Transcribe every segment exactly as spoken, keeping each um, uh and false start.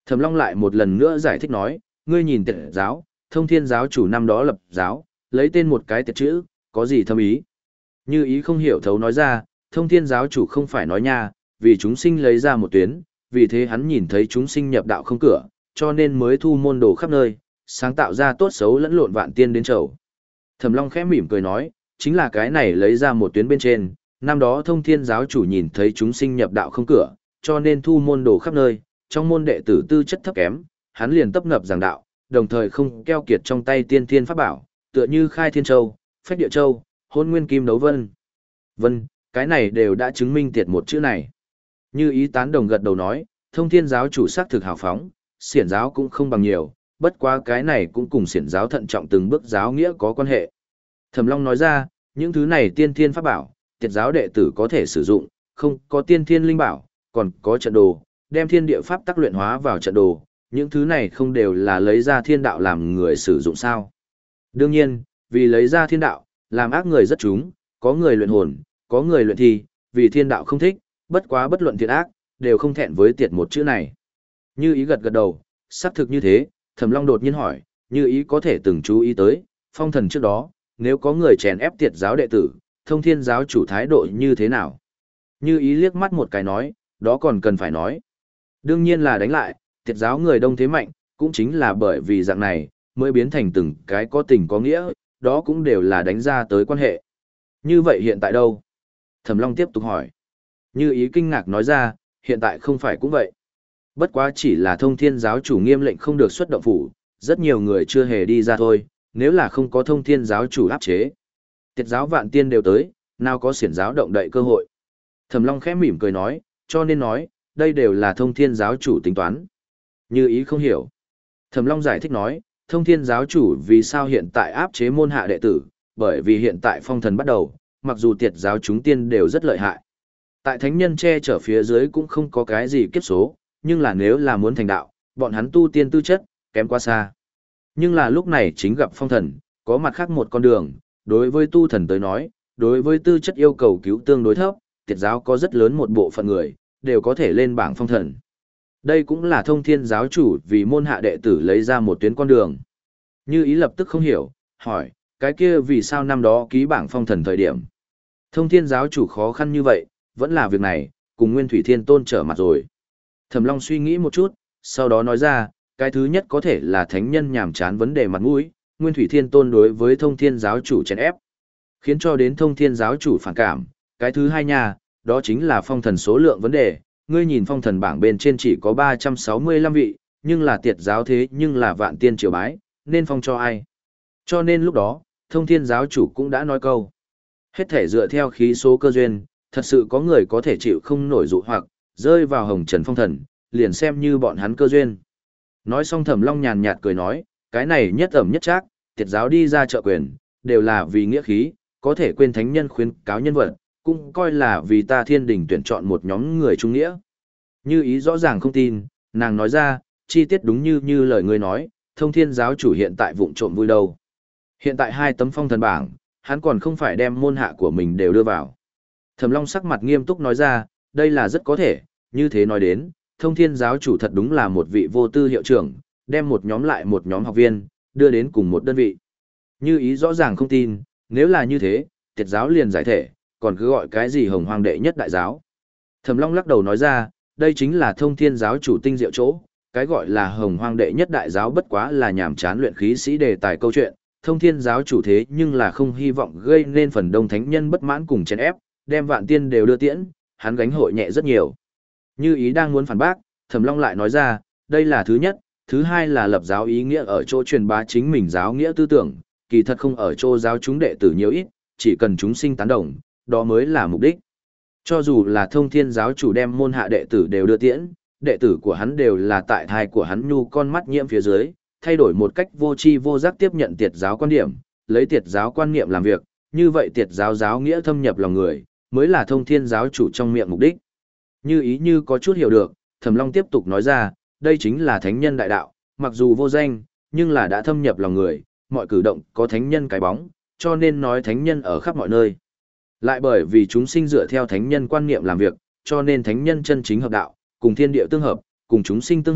Thẩm Long lại một lần nữa giải thích nói, ngươi nhìn tiệt giáo, thông thiên giáo chủ năm đó lập giáo, lấy tên một cái tiệt chữ, có gì thâm ý? Như ý không hiểu thấu nói ra, thông thiên giáo chủ không phải nói nha, vì chúng sinh lấy ra một tuyến, vì thế hắn nhìn thấy chúng sinh nhập đạo không cửa, cho nên mới thu môn đồ khắp nơi, sáng tạo ra tốt xấu lẫn lộn vạn tiên đến chầu. Thẩm Long khẽ mỉm cười nói, chính là cái này lấy ra một tuyến bên trên, năm đó thông thiên giáo chủ nhìn thấy chúng sinh nhập đạo không cửa, cho nên thu môn đồ khắp nơi, trong môn đệ tử tư chất thấp kém, hắn liền tấp nập giảng đạo, đồng thời không keo kiệt trong tay tiên thiên pháp bảo, tựa như khai thiên châu, phách địa châu, hôn nguyên kim đấu vân. Vân, cái này đều đã chứng minh tiệt một chữ này. Như ý tán đồng gật đầu nói, thông thiên giáo chủ sắc thực hào phóng, xiển giáo cũng không bằng nhiều, bất quá cái này cũng cùng xiển giáo thận trọng từng bước giáo nghĩa có quan hệ. Thẩm Long nói ra, những thứ này tiên thiên pháp bảo, tiệt giáo đệ tử có thể sử dụng, không có tiên thiên linh bảo, còn có trận đồ, đem thiên địa pháp tác luyện hóa vào trận đồ, những thứ này không đều là lấy ra thiên đạo làm người sử dụng sao. Đương nhiên, vì lấy ra thiên đạo, làm ác người rất chúng, có người luyện hồn, có người luyện thi, vì thiên đạo không thích, bất quá bất luận thiện ác, đều không thẹn với tiệt một chữ này. Như ý gật gật đầu, xác thực như thế, Thẩm Long đột nhiên hỏi, như ý có thể từng chú ý tới, phong thần trước đó, nếu có người chèn ép tiệt giáo đệ tử, thông thiên giáo chủ thái độ như thế nào? Như ý liếc mắt một cái nói, đó còn cần phải nói. Đương nhiên là đánh lại, tiệt giáo người đông thế mạnh, cũng chính là bởi vì dạng này, mới biến thành từng cái có tình có nghĩa, đó cũng đều là đánh ra tới quan hệ. Như vậy hiện tại đâu? Thẩm Long tiếp tục hỏi. Như ý kinh ngạc nói ra, hiện tại không phải cũng vậy. Bất quá chỉ là thông thiên giáo chủ nghiêm lệnh không được xuất động phủ, rất nhiều người chưa hề đi ra thôi, nếu là không có thông thiên giáo chủ áp chế. Tiệt giáo vạn tiên đều tới, nào có xiển giáo động đậy cơ hội. Thẩm Long khẽ mỉm cười nói, cho nên nói, đây đều là thông thiên giáo chủ tính toán. Như ý không hiểu. Thẩm Long giải thích nói, thông thiên giáo chủ vì sao hiện tại áp chế môn hạ đệ tử, bởi vì hiện tại phong thần bắt đầu, mặc dù tiệt giáo chúng tiên đều rất lợi hại. Tại thánh nhân che chở phía dưới cũng không có cái gì kiếp số, nhưng là nếu là muốn thành đạo, bọn hắn tu tiên tư chất, kém quá xa. Nhưng là lúc này chính gặp phong thần, có mặt khác một con đường, đối với tu thần tới nói, đối với tư chất yêu cầu cứu tương đối thấp, tiệt giáo có rất lớn một bộ phận người, đều có thể lên bảng phong thần. Đây cũng là thông thiên giáo chủ vì môn hạ đệ tử lấy ra một tuyến con đường. Như ý lập tức không hiểu, hỏi, cái kia vì sao năm đó ký bảng phong thần thời điểm. Thông thiên giáo chủ khó khăn như vậy, vẫn là việc này, cùng Nguyên Thủy Thiên Tôn trở mặt rồi. Thẩm Long suy nghĩ một chút, sau đó nói ra, cái thứ nhất có thể là thánh nhân nhàm chán vấn đề mặt mũi, Nguyên Thủy Thiên Tôn đối với thông thiên giáo chủ chèn ép, khiến cho đến thông thiên giáo chủ phản cảm. Cái thứ hai nha, đó chính là phong thần số lượng vấn đề, ngươi nhìn phong thần bảng bên trên chỉ có ba trăm sáu mươi lăm vị, nhưng là tiệt giáo thế nhưng là vạn tiên triều bái, nên phong cho ai? Cho nên lúc đó, thông thiên giáo chủ cũng đã nói câu. Hết thể dựa theo khí số cơ duyên, thật sự có người có thể chịu không nổi dụ hoặc, rơi vào hồng trần phong thần, liền xem như bọn hắn cơ duyên. Nói xong Thẩm Long nhàn nhạt cười nói, cái này nhất ẩm nhất trác, tiệt giáo đi ra trợ quyền, đều là vì nghĩa khí, có thể quên thánh nhân khuyến cáo nhân vật, cũng coi là vì ta thiên đình tuyển chọn một nhóm người trung nghĩa. Như ý rõ ràng không tin, nàng nói ra, chi tiết đúng như như lời ngươi nói, thông thiên giáo chủ hiện tại vụng trộm vui đâu. Hiện tại hai tấm phong thần bảng, hắn còn không phải đem môn hạ của mình đều đưa vào. Thẩm Long sắc mặt nghiêm túc nói ra, đây là rất có thể, như thế nói đến, thông thiên giáo chủ thật đúng là một vị vô tư hiệu trưởng, đem một nhóm lại một nhóm học viên, đưa đến cùng một đơn vị. Như ý rõ ràng không tin, nếu là như thế, tiệt giáo liền giải thể, còn cứ gọi cái gì hồng hoàng đệ nhất đại giáo. Thẩm Long lắc đầu nói ra, đây chính là thông thiên giáo chủ tinh diệu chỗ, cái gọi là hồng hoàng đệ nhất đại giáo bất quá là nhảm chán luyện khí sĩ đề tài câu chuyện, thông thiên giáo chủ thế nhưng là không hy vọng gây nên phần đông thánh nhân bất mãn cùng chèn ép, đem vạn tiên đều đưa tiễn, hắn gánh hội nhẹ rất nhiều. Như ý đang muốn phản bác, Thẩm Long lại nói ra, đây là thứ nhất, thứ hai là lập giáo ý nghĩa ở chỗ truyền bá chính mình giáo nghĩa tư tưởng, kỳ thật không ở chỗ giáo chúng đệ tử nhiều ít, chỉ cần chúng sinh tán đồng, đó mới là mục đích. Cho dù là thông thiên giáo chủ đem môn hạ đệ tử đều đưa tiễn, đệ tử của hắn đều là tại thai của hắn nhu con mắt nhiễm phía dưới, thay đổi một cách vô tri vô giác tiếp nhận tiệt giáo quan điểm, lấy tiệt giáo quan niệm làm việc, như vậy tiệt giáo giáo nghĩa thâm nhập lòng người, mới là thông thiên giáo chủ trong miệng mục đích. Như ý như có chút hiểu được, Thẩm Long tiếp tục nói ra, đây chính là thánh nhân đại đạo, mặc dù vô danh, nhưng là đã thâm nhập lòng người, mọi cử động có thánh nhân cái bóng, cho nên nói thánh nhân ở khắp mọi nơi. Lại bởi vì chúng sinh dựa theo thánh nhân quan niệm làm việc, cho nên thánh nhân chân chính hợp đạo, cùng thiên địa tương hợp, cùng chúng sinh tương hợp,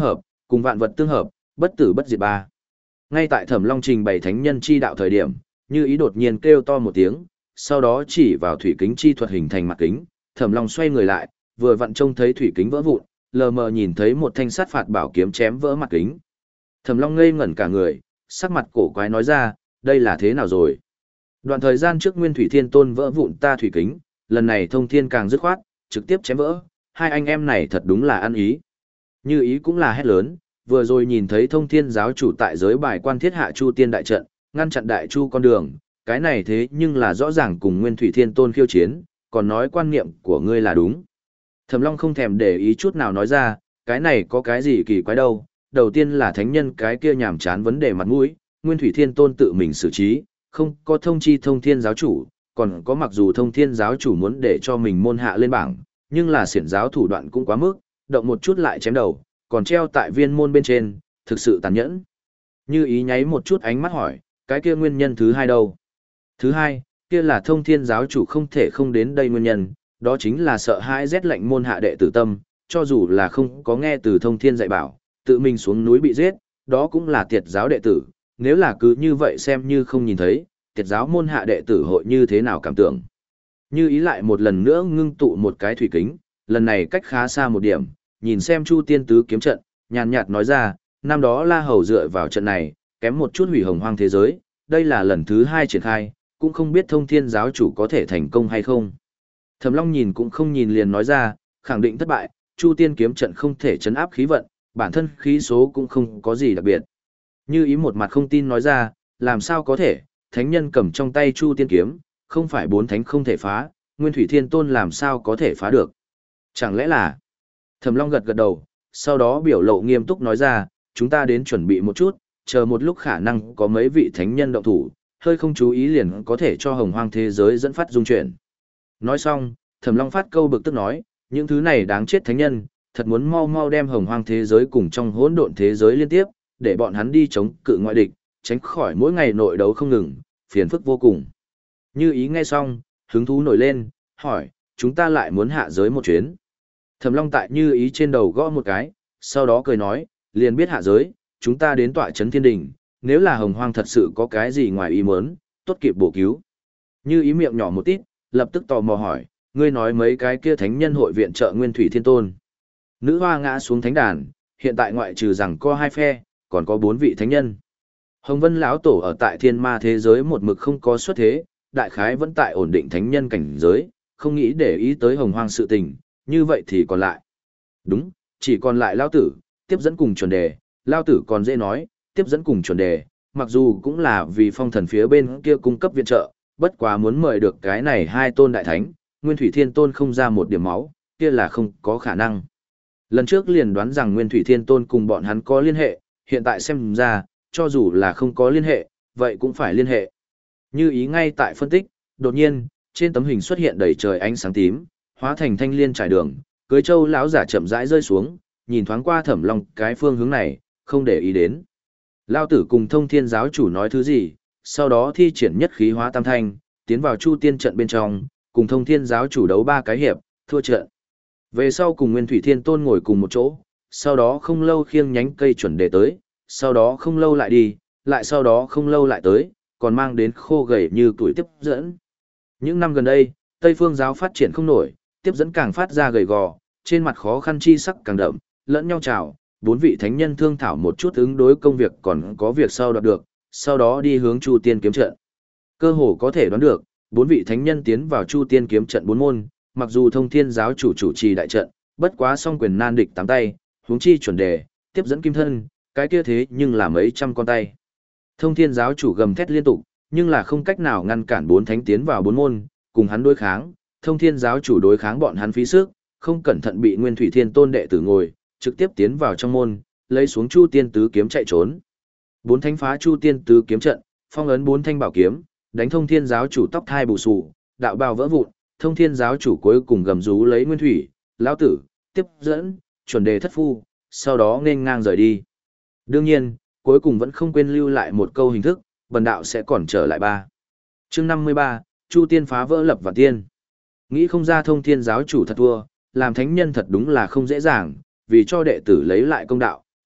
cùng vạn vật tương hợp, bất tử bất diệt ba. Ngay tại Thẩm Long trình bày thánh nhân chi đạo thời điểm, Như Ý đột nhiên kêu to một tiếng, sau đó chỉ vào thủy kính chi thuật hình thành mặt kính, Thẩm Long xoay người lại, vừa vặn trông thấy thủy kính vỡ vụn, lờ mờ nhìn thấy một thanh sát phạt bảo kiếm chém vỡ mặt kính. Thẩm Long ngây ngẩn cả người, sắc mặt cổ quái nói ra, đây là thế nào rồi? Đoạn thời gian trước Nguyên Thủy Thiên Tôn vỡ vụn ta thủy kính, lần này Thông Thiên càng dứt khoát, trực tiếp chém vỡ, hai anh em này thật đúng là ăn ý. Như Ý cũng là hét lớn, vừa rồi nhìn thấy Thông Thiên giáo chủ tại giới bài quan thiết hạ Chu Tiên đại trận, ngăn chặn đại chu con đường, cái này thế nhưng là rõ ràng cùng Nguyên Thủy Thiên Tôn khiêu chiến, còn nói quan niệm của ngươi là đúng. Thẩm Long không thèm để ý chút nào nói ra, cái này có cái gì kỳ quái đâu, đầu tiên là thánh nhân cái kia nhảm chán vấn đề mặt mũi, Nguyên Thủy Thiên Tôn tự mình xử trí, không có thông chi Thông Thiên giáo chủ, còn có mặc dù Thông Thiên giáo chủ muốn để cho mình môn hạ lên bảng, nhưng là xiển giáo thủ đoạn cũng quá mức, động một chút lại chém đầu, còn treo tại viên môn bên trên, thực sự tàn nhẫn. Như Ý nháy một chút ánh mắt hỏi, cái kia nguyên nhân thứ hai đâu? Thứ hai, kia là Thông Thiên giáo chủ không thể không đến đây nguyên nhân, đó chính là sợ hãi rét lạnh môn hạ đệ tử tâm, cho dù là không có nghe từ Thông Thiên dạy bảo, tự mình xuống núi bị giết, đó cũng là tiệt giáo đệ tử, nếu là cứ như vậy xem như không nhìn thấy, tiệt giáo môn hạ đệ tử hội như thế nào cảm tưởng. Như Ý lại một lần nữa ngưng tụ một cái thủy kính, lần này cách khá xa một điểm, nhìn xem Chu Tiên tứ kiếm trận, nhàn nhạt nói ra, năm đó La Hầu dựa vào trận này, kém một chút hủy hồng hoang thế giới, đây là lần thứ hai triển khai, cũng không biết Thông Thiên giáo chủ có thể thành công hay không. Thẩm Long nhìn cũng không nhìn liền nói ra, khẳng định thất bại, Chu Tiên kiếm trận không thể chấn áp khí vận, bản thân khí số cũng không có gì đặc biệt. Như Ý một mặt không tin nói ra, làm sao có thể, thánh nhân cầm trong tay Chu Tiên kiếm, không phải bốn thánh không thể phá, Nguyên Thủy Thiên Tôn làm sao có thể phá được. Chẳng lẽ là... Thẩm Long gật gật đầu, sau đó biểu lộ nghiêm túc nói ra, chúng ta đến chuẩn bị một chút, chờ một lúc khả năng có mấy vị thánh nhân động thủ, hơi không chú ý liền có thể cho hồng hoang thế giới dẫn phát dung chuyển. Nói xong, Thẩm Long phát câu bực tức nói, những thứ này đáng chết thánh nhân, thật muốn mau mau đem hồng hoang thế giới cùng trong hỗn độn thế giới liên tiếp, để bọn hắn đi chống cự ngoại địch, tránh khỏi mỗi ngày nội đấu không ngừng, phiền phức vô cùng. Như Ý nghe xong, hứng thú nổi lên, hỏi, chúng ta lại muốn hạ giới một chuyến. Thẩm Long tại Như Ý trên đầu gõ một cái, sau đó cười nói, liền biết hạ giới, chúng ta đến tọa trấn thiên đình, nếu là hồng hoang thật sự có cái gì ngoài ý muốn, tốt kịp bổ cứu. Như Ý miệng nhỏ một tít, lập tức tò mò hỏi, ngươi nói mấy cái kia thánh nhân hội viện trợ Nguyên Thủy Thiên Tôn. Nữ hoa ngã xuống thánh đàn, hiện tại ngoại trừ rằng có hai phe, còn có bốn vị thánh nhân. Hồng Vân lão tổ ở tại thiên ma thế giới một mực không có xuất thế, đại khái vẫn tại ổn định thánh nhân cảnh giới, không nghĩ để ý tới hồng hoang sự tình, như vậy thì còn lại. Đúng, chỉ còn lại lao tử, tiếp dẫn cùng chuẩn đề, lao tử còn dễ nói, tiếp dẫn cùng chuẩn đề, mặc dù cũng là vì phong thần phía bên kia cung cấp viện trợ, bất quá muốn mời được cái này hai tôn đại thánh, Nguyên Thủy Thiên Tôn không ra một điểm máu, kia là không có khả năng. Lần trước liền đoán rằng Nguyên Thủy Thiên Tôn cùng bọn hắn có liên hệ, hiện tại xem ra, cho dù là không có liên hệ, vậy cũng phải liên hệ. Như Ý ngay tại phân tích, đột nhiên, trên tấm hình xuất hiện đầy trời ánh sáng tím, hóa thành thanh liên trải đường, cưới châu lão giả chậm rãi rơi xuống, nhìn thoáng qua Thẩm Long cái phương hướng này, không để ý đến. Lão tử cùng Thông Thiên giáo chủ nói thứ gì, sau đó thi triển nhất khí hóa tam thanh, tiến vào Chu Tiên trận bên trong, cùng Thông Thiên giáo chủ đấu ba cái hiệp, thua trận. Về sau cùng Nguyên Thủy Thiên Tôn ngồi cùng một chỗ, sau đó không lâu khiêng nhánh cây chuẩn đề tới, sau đó không lâu lại đi, lại sau đó không lâu lại tới, còn mang đến khô gầy như tuổi tiếp dẫn. Những năm gần đây, Tây Phương giáo phát triển không nổi, tiếp dẫn càng phát ra gầy gò, trên mặt khó khăn chi sắc càng đậm, lẫn nhau chào, bốn vị thánh nhân thương thảo một chút ứng đối công việc còn có việc sau đoạt được, sau đó đi hướng Chu Tiên kiếm trận. Cơ hồ có thể đoán được, bốn vị thánh nhân tiến vào Chu Tiên kiếm trận bốn môn, mặc dù Thông Thiên giáo chủ chủ trì đại trận, bất quá song quyền nan địch tám tay, huống chi chuẩn đề, tiếp dẫn kim thân, cái kia thế nhưng là mấy trăm con tay. Thông Thiên giáo chủ gầm thét liên tục, nhưng là không cách nào ngăn cản bốn thánh tiến vào bốn môn, cùng hắn đối kháng, Thông Thiên giáo chủ đối kháng bọn hắn phí sức, không cẩn thận bị Nguyên Thủy Thiên Tôn đệ tử ngồi, trực tiếp tiến vào trong môn, lấy xuống Chu Tiên tứ kiếm chạy trốn. Bốn thánh phá Chu Tiên tứ kiếm trận, phong ấn bốn thanh bảo kiếm, đánh Thông Thiên giáo chủ tóc thai bù xù, đạo bào vỡ vụn, Thông Thiên giáo chủ cuối cùng gầm rú lấy Nguyên Thủy, lão tử, tiếp dẫn, chuẩn đề thất phu, sau đó nên ngang rời đi. Đương nhiên, cuối cùng vẫn không quên lưu lại một câu hình thức, bần đạo sẽ còn trở lại ba. Chương năm mươi ba, Chu Tiên phá vỡ lập và tiên. Nghĩ không ra Thông Thiên giáo chủ thật thua, làm thánh nhân thật đúng là không dễ dàng, vì cho đệ tử lấy lại công đạo,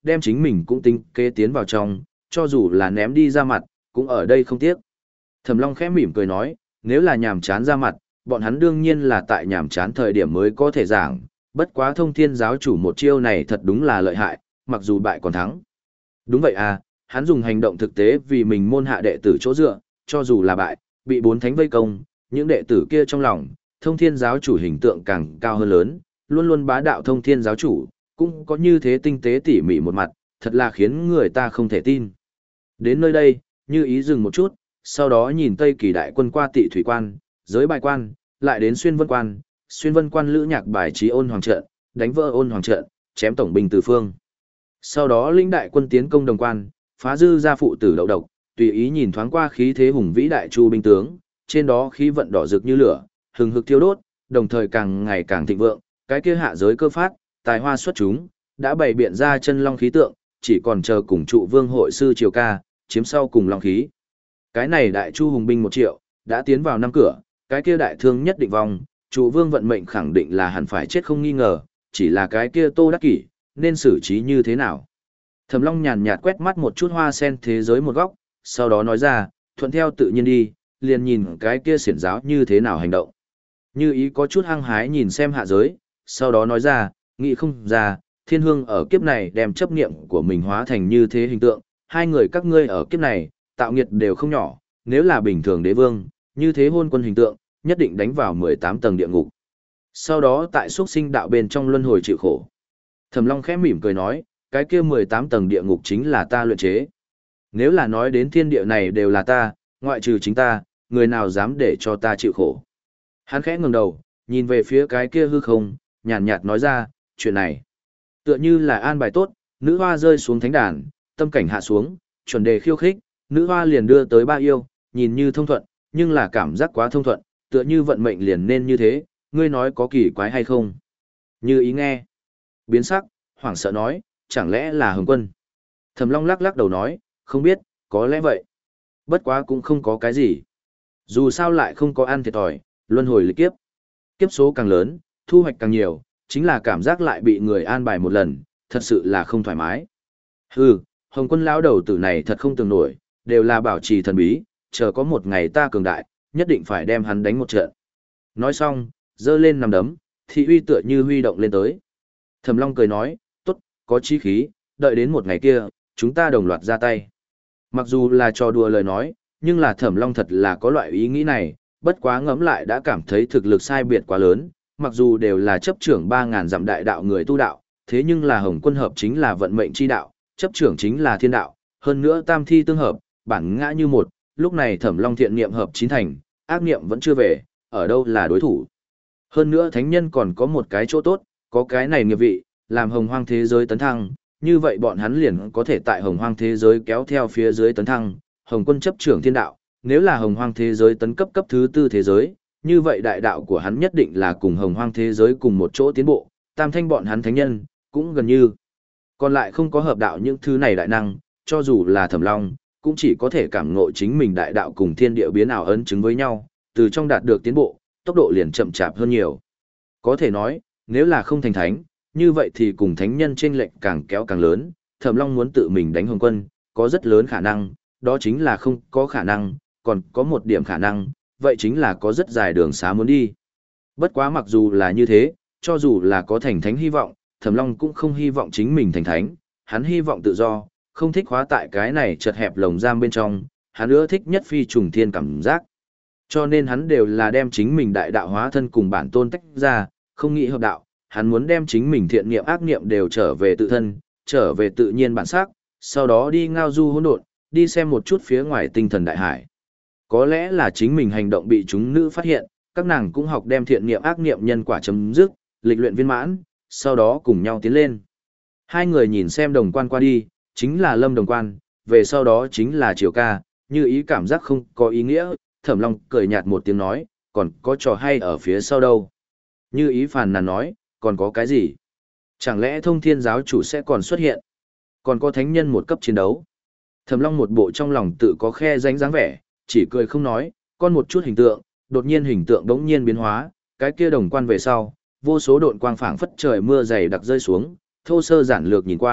đem chính mình cũng tính kế tiến vào trong, cho dù là ném đi ra mặt, cũng ở đây không tiếc. Thẩm Long khẽ mỉm cười nói, nếu là nhàm chán ra mặt, bọn hắn đương nhiên là tại nhàm chán thời điểm mới có thể giảng, bất quá Thông Thiên giáo chủ một chiêu này thật đúng là lợi hại, mặc dù bại còn thắng. Đúng vậy à, hắn dùng hành động thực tế vì mình môn hạ đệ tử chỗ dựa, cho dù là bại, bị bốn thánh vây công, những đệ tử kia trong lòng, Thông Thiên giáo chủ hình tượng càng cao hơn lớn, luôn luôn bá đạo Thông Thiên giáo chủ, cũng có như thế tinh tế tỉ mỉ một mặt, thật là khiến người ta không thể tin. Đến nơi đây, Như Ý dừng một chút, sau đó nhìn Tây Kỳ đại quân qua Tị Thủy quan, giới bài quan, lại đến Xuyên Vân quan, Xuyên Vân quan lữ nhạc bài trí ôn hoàng trận, đánh vỡ ôn hoàng trận, chém tổng binh từ phương. Sau đó linh đại quân tiến công Đồng quan, phá dư ra phụ tử đậu độc, tùy ý nhìn thoáng qua khí thế hùng vĩ đại chu binh tướng, trên đó khí vận đỏ rực như lửa, hừng hực thiêu đốt, đồng thời càng ngày càng thịnh vượng, cái kia hạ giới cơ phát, tài hoa xuất chúng, đã bày biện ra chân long khí tượng, chỉ còn chờ cùng trụ vương hội sư triều ca, chiếm sau cùng long khí. Cái này đại chu hùng binh một triệu, đã tiến vào năm cửa, cái kia đại thương nhất định vong, trụ vương vận mệnh khẳng định là hẳn phải chết không nghi ngờ, chỉ là cái kia Tô Đắc Kỷ, nên xử trí như thế nào. Thẩm Long nhàn nhạt quét mắt một chút hoa sen thế giới một góc, sau đó nói ra, thuận theo tự nhiên đi, liền nhìn cái kia xiển giáo như thế nào hành động. Như Ý có chút hăng hái nhìn xem hạ giới, sau đó nói ra, nghĩ không ra, thiên hương ở kiếp này đem chấp niệm của mình hóa thành như thế hình tượng, hai người các ngươi ở kiếp này, tạo nghiệt đều không nhỏ, nếu là bình thường đế vương, như thế hôn quân hình tượng, nhất định đánh vào mười tám tầng địa ngục. Sau đó tại xuất sinh đạo bên trong luân hồi chịu khổ. Thẩm Long khẽ mỉm cười nói, cái kia mười tám tầng địa ngục chính là ta luyện chế. Nếu là nói đến thiên địa này đều là ta, ngoại trừ chính ta, người nào dám để cho ta chịu khổ. Hắn khẽ ngẩng đầu, nhìn về phía cái kia hư không, nhàn nhạt nói ra, chuyện này. Tựa như là an bài tốt, nữ hoa rơi xuống thánh đàn, tâm cảnh hạ xuống, chuẩn đề khiêu khích, nữ hoa liền đưa tới ba yêu, nhìn như thông thuận, nhưng là cảm giác quá thông thuận, tựa như vận mệnh liền nên như thế, ngươi nói có kỳ quái hay không? Như Ý nghe. Biến sắc, hoảng sợ nói, chẳng lẽ là Hồng Quân? Thẩm Long lắc lắc đầu nói, không biết, có lẽ vậy. Bất quá cũng không có cái gì. Dù sao lại không có ăn thiệt thòi, luân hồi lịch kiếp. Kiếp số càng lớn, thu hoạch càng nhiều, chính là cảm giác lại bị người an bài một lần, thật sự là không thoải mái. Hừ, Hồng Quân lão đầu tử này thật không tưởng nổi, đều là bảo trì thần bí, chờ có một ngày ta cường đại, nhất định phải đem hắn đánh một trận. Nói xong, giơ lên nằm đấm, thị uy tựa như huy động lên tới. Thẩm Long cười nói, tốt, có chí khí, đợi đến một ngày kia, chúng ta đồng loạt ra tay. Mặc dù là trò đùa lời nói, nhưng là Thẩm Long thật là có loại ý nghĩ này, bất quá ngẫm lại đã cảm thấy thực lực sai biệt quá lớn, mặc dù đều là chấp trưởng ba ngàn dặm đại đạo người tu đạo, thế nhưng là Hồng Quân hợp chính là vận mệnh chi đạo, chấp trưởng chính là thiên đạo, hơn nữa tam thi tương hợp, bản ngã như một, lúc này Thẩm Long thiện niệm hợp chín thành, ác niệm vẫn chưa về, ở đâu là đối thủ. Hơn nữa thánh nhân còn có một cái chỗ tốt, có cái này nghiệp vị, làm hồng hoang thế giới tấn thăng, như vậy bọn hắn liền có thể tại hồng hoang thế giới kéo theo phía dưới tấn thăng, Hồng Quân chấp trưởng thiên đạo, nếu là hồng hoang thế giới tấn cấp cấp thứ tư thế giới, như vậy đại đạo của hắn nhất định là cùng hồng hoang thế giới cùng một chỗ tiến bộ, tam thanh bọn hắn thánh nhân, cũng gần như. Còn lại không có hợp đạo những thứ này đại năng, cho dù là Thẩm Long, cũng chỉ có thể cảm ngộ chính mình đại đạo cùng thiên địa biến ảo ấn chứng với nhau, từ trong đạt được tiến bộ, tốc độ liền chậm chạp hơn nhiều. Có thể nói, nếu là không thành thánh, như vậy thì cùng thánh nhân chênh lệch càng kéo càng lớn, Thẩm Long muốn tự mình đánh Hồng Quân, có rất lớn khả năng, đó chính là không có khả năng, còn có một điểm khả năng, vậy chính là có rất dài đường xá muốn đi. Bất quá mặc dù là như thế, cho dù là có thành thánh hy vọng, Thẩm Long cũng không hy vọng chính mình thành thánh, hắn hy vọng tự do, không thích hóa tại cái này chật hẹp lồng giam bên trong, hắn ưa thích nhất phi trùng thiên cảm giác. Cho nên hắn đều là đem chính mình đại đạo hóa thân cùng bản tôn tách ra, không nghĩ hợp đạo, hắn muốn đem chính mình thiện niệm ác niệm đều trở về tự thân, trở về tự nhiên bản sắc, sau đó đi ngao du hỗn độn, đi xem một chút phía ngoài tinh thần đại hải. Có lẽ là chính mình hành động bị chúng nữ phát hiện, các nàng cũng học đem thiện niệm ác niệm nhân quả chấm dứt, lịch luyện viên mãn, sau đó cùng nhau tiến lên. Hai người nhìn xem Đồng Quan qua đi, chính là Lâm Đồng Quan, về sau đó chính là Triều Ca, Như Ý cảm giác không có ý nghĩa, Thẩm Long cười nhạt một tiếng nói, còn có trò hay ở phía sau đâu. Như Ý phàn nàn nói, còn có cái gì? Chẳng lẽ Thông Thiên giáo chủ sẽ còn xuất hiện? Còn có thánh nhân một cấp chiến đấu? Thẩm Long một bộ trong lòng tự có khe danh dáng vẻ, chỉ cười không nói, con một chút hình tượng, đột nhiên hình tượng đống nhiên biến hóa, cái kia Đồng Quan về sau, vô số độn quang phảng phất trời mưa dày đặc rơi xuống, thô sơ giản lược nhìn qua,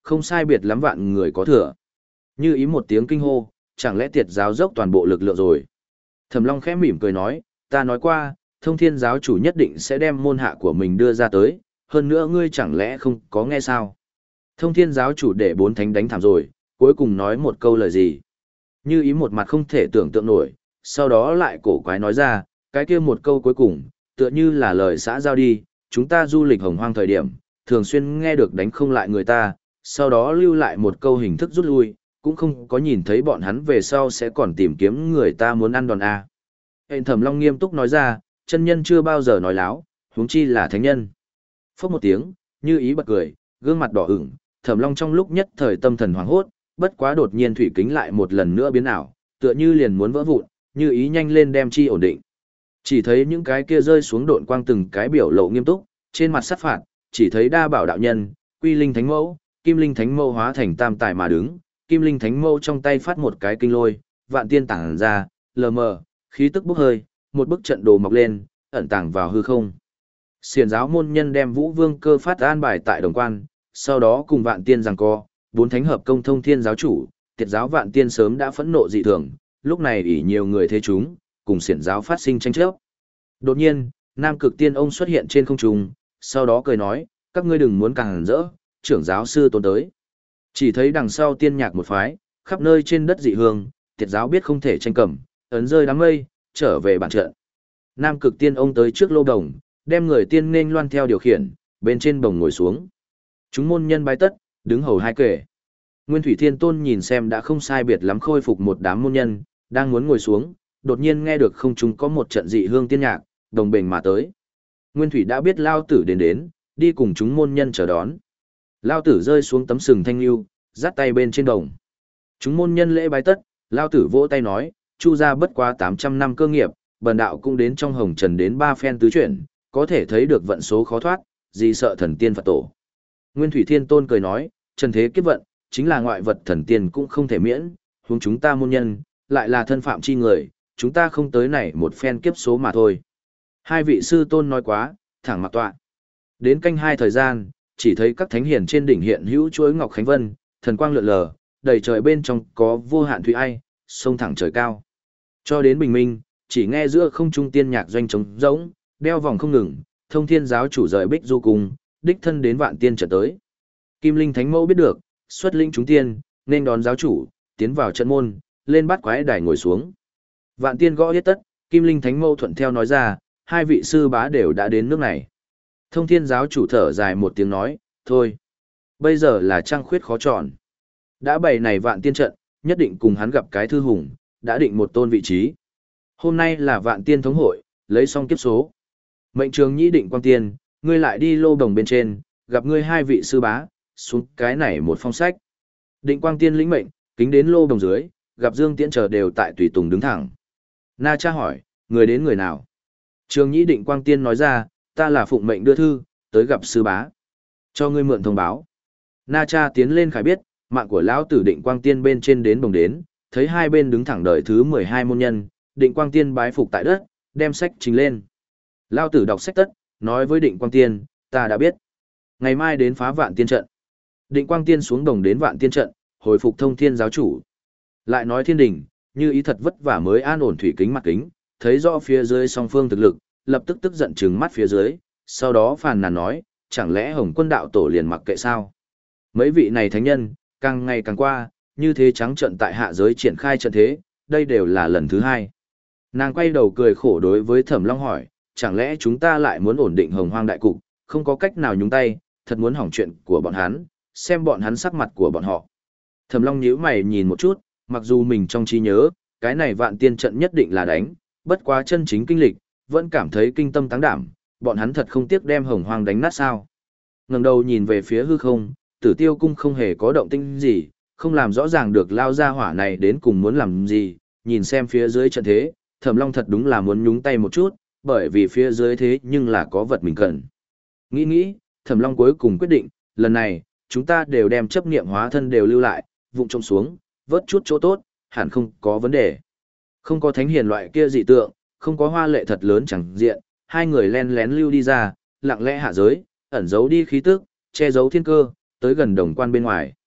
không sai biệt lắm vạn người có thừa. Như ý một tiếng kinh hô, chẳng lẽ tiệt giáo dốc toàn bộ lực lượng rồi. Thẩm Long khẽ mỉm cười nói, ta nói qua, thông thiên giáo chủ nhất định sẽ đem môn hạ của mình đưa ra tới, hơn nữa ngươi chẳng lẽ không có nghe sao. Thông thiên giáo chủ để bốn thánh đánh thảm rồi, cuối cùng nói một câu lời gì. Như ý một mặt không thể tưởng tượng nổi, sau đó lại cổ quái nói ra, cái kia một câu cuối cùng, tựa như là lời xã giao đi, chúng ta du lịch hồng hoang thời điểm, thường xuyên nghe được đánh không lại người ta, sau đó lưu lại một câu hình thức rút lui, cũng không có nhìn thấy bọn hắn về sau sẽ còn tìm kiếm người ta muốn ăn đòn A. Hệnh Thẩm Long nghiêm túc nói ra, chân nhân chưa bao giờ nói láo, huống chi là thánh nhân. Phốc một tiếng, Như ý bật cười, gương mặt đỏ ửng, Thẩm Long trong lúc nhất thời tâm thần hoảng hốt, bất quá đột nhiên thủy kính lại một lần nữa biến ảo, tựa như liền muốn vỡ vụn, Như ý nhanh lên đem chi ổn định. Chỉ thấy những cái kia rơi xuống độn quang từng cái biểu lộ nghiêm túc, trên mặt sát phạt, chỉ thấy đa bảo đạo nhân, quy linh thánh mẫu, kim linh thánh mẫu hóa thành tam tài mà đứng, kim linh thánh mẫu trong tay phát một cái kinh lôi, vạn tiên tản ra, lờ mờ, khí tức bốc hơi, một bức trận đồ mọc lên, ẩn tàng vào hư không. Xiển giáo môn nhân đem Vũ Vương Cơ phát an bài tại đồng quan, sau đó cùng vạn tiên giằng co, bốn thánh hợp công thông thiên giáo chủ, tiệt giáo vạn tiên sớm đã phẫn nộ dị thường, lúc này ỷ nhiều người thế chúng, cùng xiển giáo phát sinh tranh chấp. Đột nhiên, Nam Cực Tiên ông xuất hiện trên không trung, sau đó cười nói, các ngươi đừng muốn càng rỡ, trưởng giáo sư tôn tới. Chỉ thấy đằng sau tiên nhạc một phái, khắp nơi trên đất dị hương, tiệt giáo biết không thể tranh cầm, ấn rơi đám mây, trở về bản trận. Nam Cực Tiên ông tới trước lô đồng, đem người tiên nên loan theo điều khiển, bên trên bồng ngồi xuống. Chúng môn nhân bái tất, đứng hầu hai kể. Nguyên Thủy Thiên Tôn nhìn xem đã không sai biệt lắm khôi phục một đám môn nhân, đang muốn ngồi xuống, đột nhiên nghe được không trung có một trận dị hương tiên nhạc, đồng bền mà tới. Nguyên Thủy đã biết Lao Tử đến đến, đi cùng chúng môn nhân chờ đón. Lao Tử rơi xuống tấm sừng thanh lưu, dắt tay bên trên đồng. Chúng môn nhân lễ bái tất, Lao Tử vỗ tay nói, chu ra bất quá tám trăm năm cơ nghiệp, bần đạo cũng đến trong hồng trần đến ba phen tứ chuyển, có thể thấy được vận số khó thoát, gì sợ thần tiên Phật tổ. Nguyên Thủy Thiên Tôn cười nói, trần thế kiếp vận, chính là ngoại vật thần tiên cũng không thể miễn, huống chúng ta môn nhân, lại là thân phạm chi người, chúng ta không tới này một phen kiếp số mà thôi. Hai vị sư tôn nói quá, thẳng mặc tọa. Đến canh hai thời gian, chỉ thấy các thánh hiền trên đỉnh hiện hữu chuỗi ngọc khánh vân, thần quang lượn lờ, đầy trời bên trong có vô hạn thủy ai, sông thẳng trời cao. Cho đến bình minh, chỉ nghe giữa không trung tiên nhạc doanh trống rỗng, đeo vòng không ngừng, thông thiên giáo chủ rời bích du cùng, đích thân đến vạn tiên trận tới. Kim linh thánh mẫu biết được, xuất linh chúng tiên, nên đón giáo chủ, tiến vào trận môn, lên bắt quái đài ngồi xuống. Vạn tiên gõ hết tất, Kim linh thánh mẫu thuận theo nói ra, hai vị sư bá đều đã đến nước này. Thông thiên giáo chủ thở dài một tiếng nói, thôi, bây giờ là trăng khuyết khó chọn. Đã bày này vạn tiên trận, nhất định cùng hắn gặp cái thư hùng, đã định một tôn vị trí. Hôm nay là vạn tiên thống hội, lấy xong kiếp số. Mệnh trường nhĩ định quang tiên, ngươi lại đi lô đồng bên trên, gặp ngươi hai vị sư bá, xuống cái này một phong sách. Định quang tiên lĩnh mệnh, kính đến lô đồng dưới, gặp Dương Tiễn chờ đều tại tùy tùng đứng thẳng. Na Cha hỏi, người đến người nào? Trường nhĩ định quang tiên nói ra, ta là phụng mệnh đưa thư, tới gặp sư bá. Cho ngươi mượn thông báo. Na Cha tiến lên khải biết, mạng của lão tử định quang tiên bên trên đến bồng đến, thấy hai bên đứng thẳng đợi thứ mười hai môn nhân, định quang tiên bái phục tại đất, đem sách trình lên. Lão tử đọc sách tất, nói với định quang tiên, ta đã biết. Ngày mai đến phá vạn tiên trận. Định quang tiên xuống đồng đến vạn tiên trận, hồi phục thông thiên giáo chủ. Lại nói thiên đình, như ý thật vất vả mới an ổn thủy kính mặt kính, thấy rõ phía dưới song phương thực lực, lập tức tức giận trừng mắt phía dưới, sau đó phàn nàn nói, chẳng lẽ Hồng Quân đạo tổ liền mặc kệ sao? Mấy vị này thánh nhân, càng ngày càng qua, như thế trắng trận tại hạ giới triển khai trận thế, đây đều là lần thứ hai. Nàng quay đầu cười khổ đối với Thẩm Long hỏi, chẳng lẽ chúng ta lại muốn ổn định Hồng Hoang đại cục, không có cách nào nhúng tay, thật muốn hỏng chuyện của bọn hắn, xem bọn hắn sắc mặt của bọn họ. Thẩm Long nhíu mày nhìn một chút, mặc dù mình trong trí nhớ, cái này vạn tiên trận nhất định là đánh, bất quá chân chính kinh lịch, vẫn cảm thấy kinh tâm táng đảm, bọn hắn thật không tiếc đem Hồng Hoang đánh nát sao. Ngẩng đầu nhìn về phía hư không, Tử Tiêu cung không hề có động tĩnh gì, không làm rõ ràng được lao ra hỏa này đến cùng muốn làm gì, nhìn xem phía dưới trận thế, Thẩm Long thật đúng là muốn nhúng tay một chút, bởi vì phía dưới thế nhưng là có vật mình cần. Nghĩ nghĩ, Thẩm Long cuối cùng quyết định, lần này, chúng ta đều đem chấp niệm hóa thân đều lưu lại, vụng trông xuống, vớt chút chỗ tốt, hẳn không có vấn đề. Không có thánh hiền loại kia dị tượng, không có hoa lệ thật lớn chẳng diện, hai người len lén lưu đi ra, lặng lẽ hạ giới, ẩn giấu đi khí tức, che giấu thiên cơ, tới gần đồng quan bên ngoài.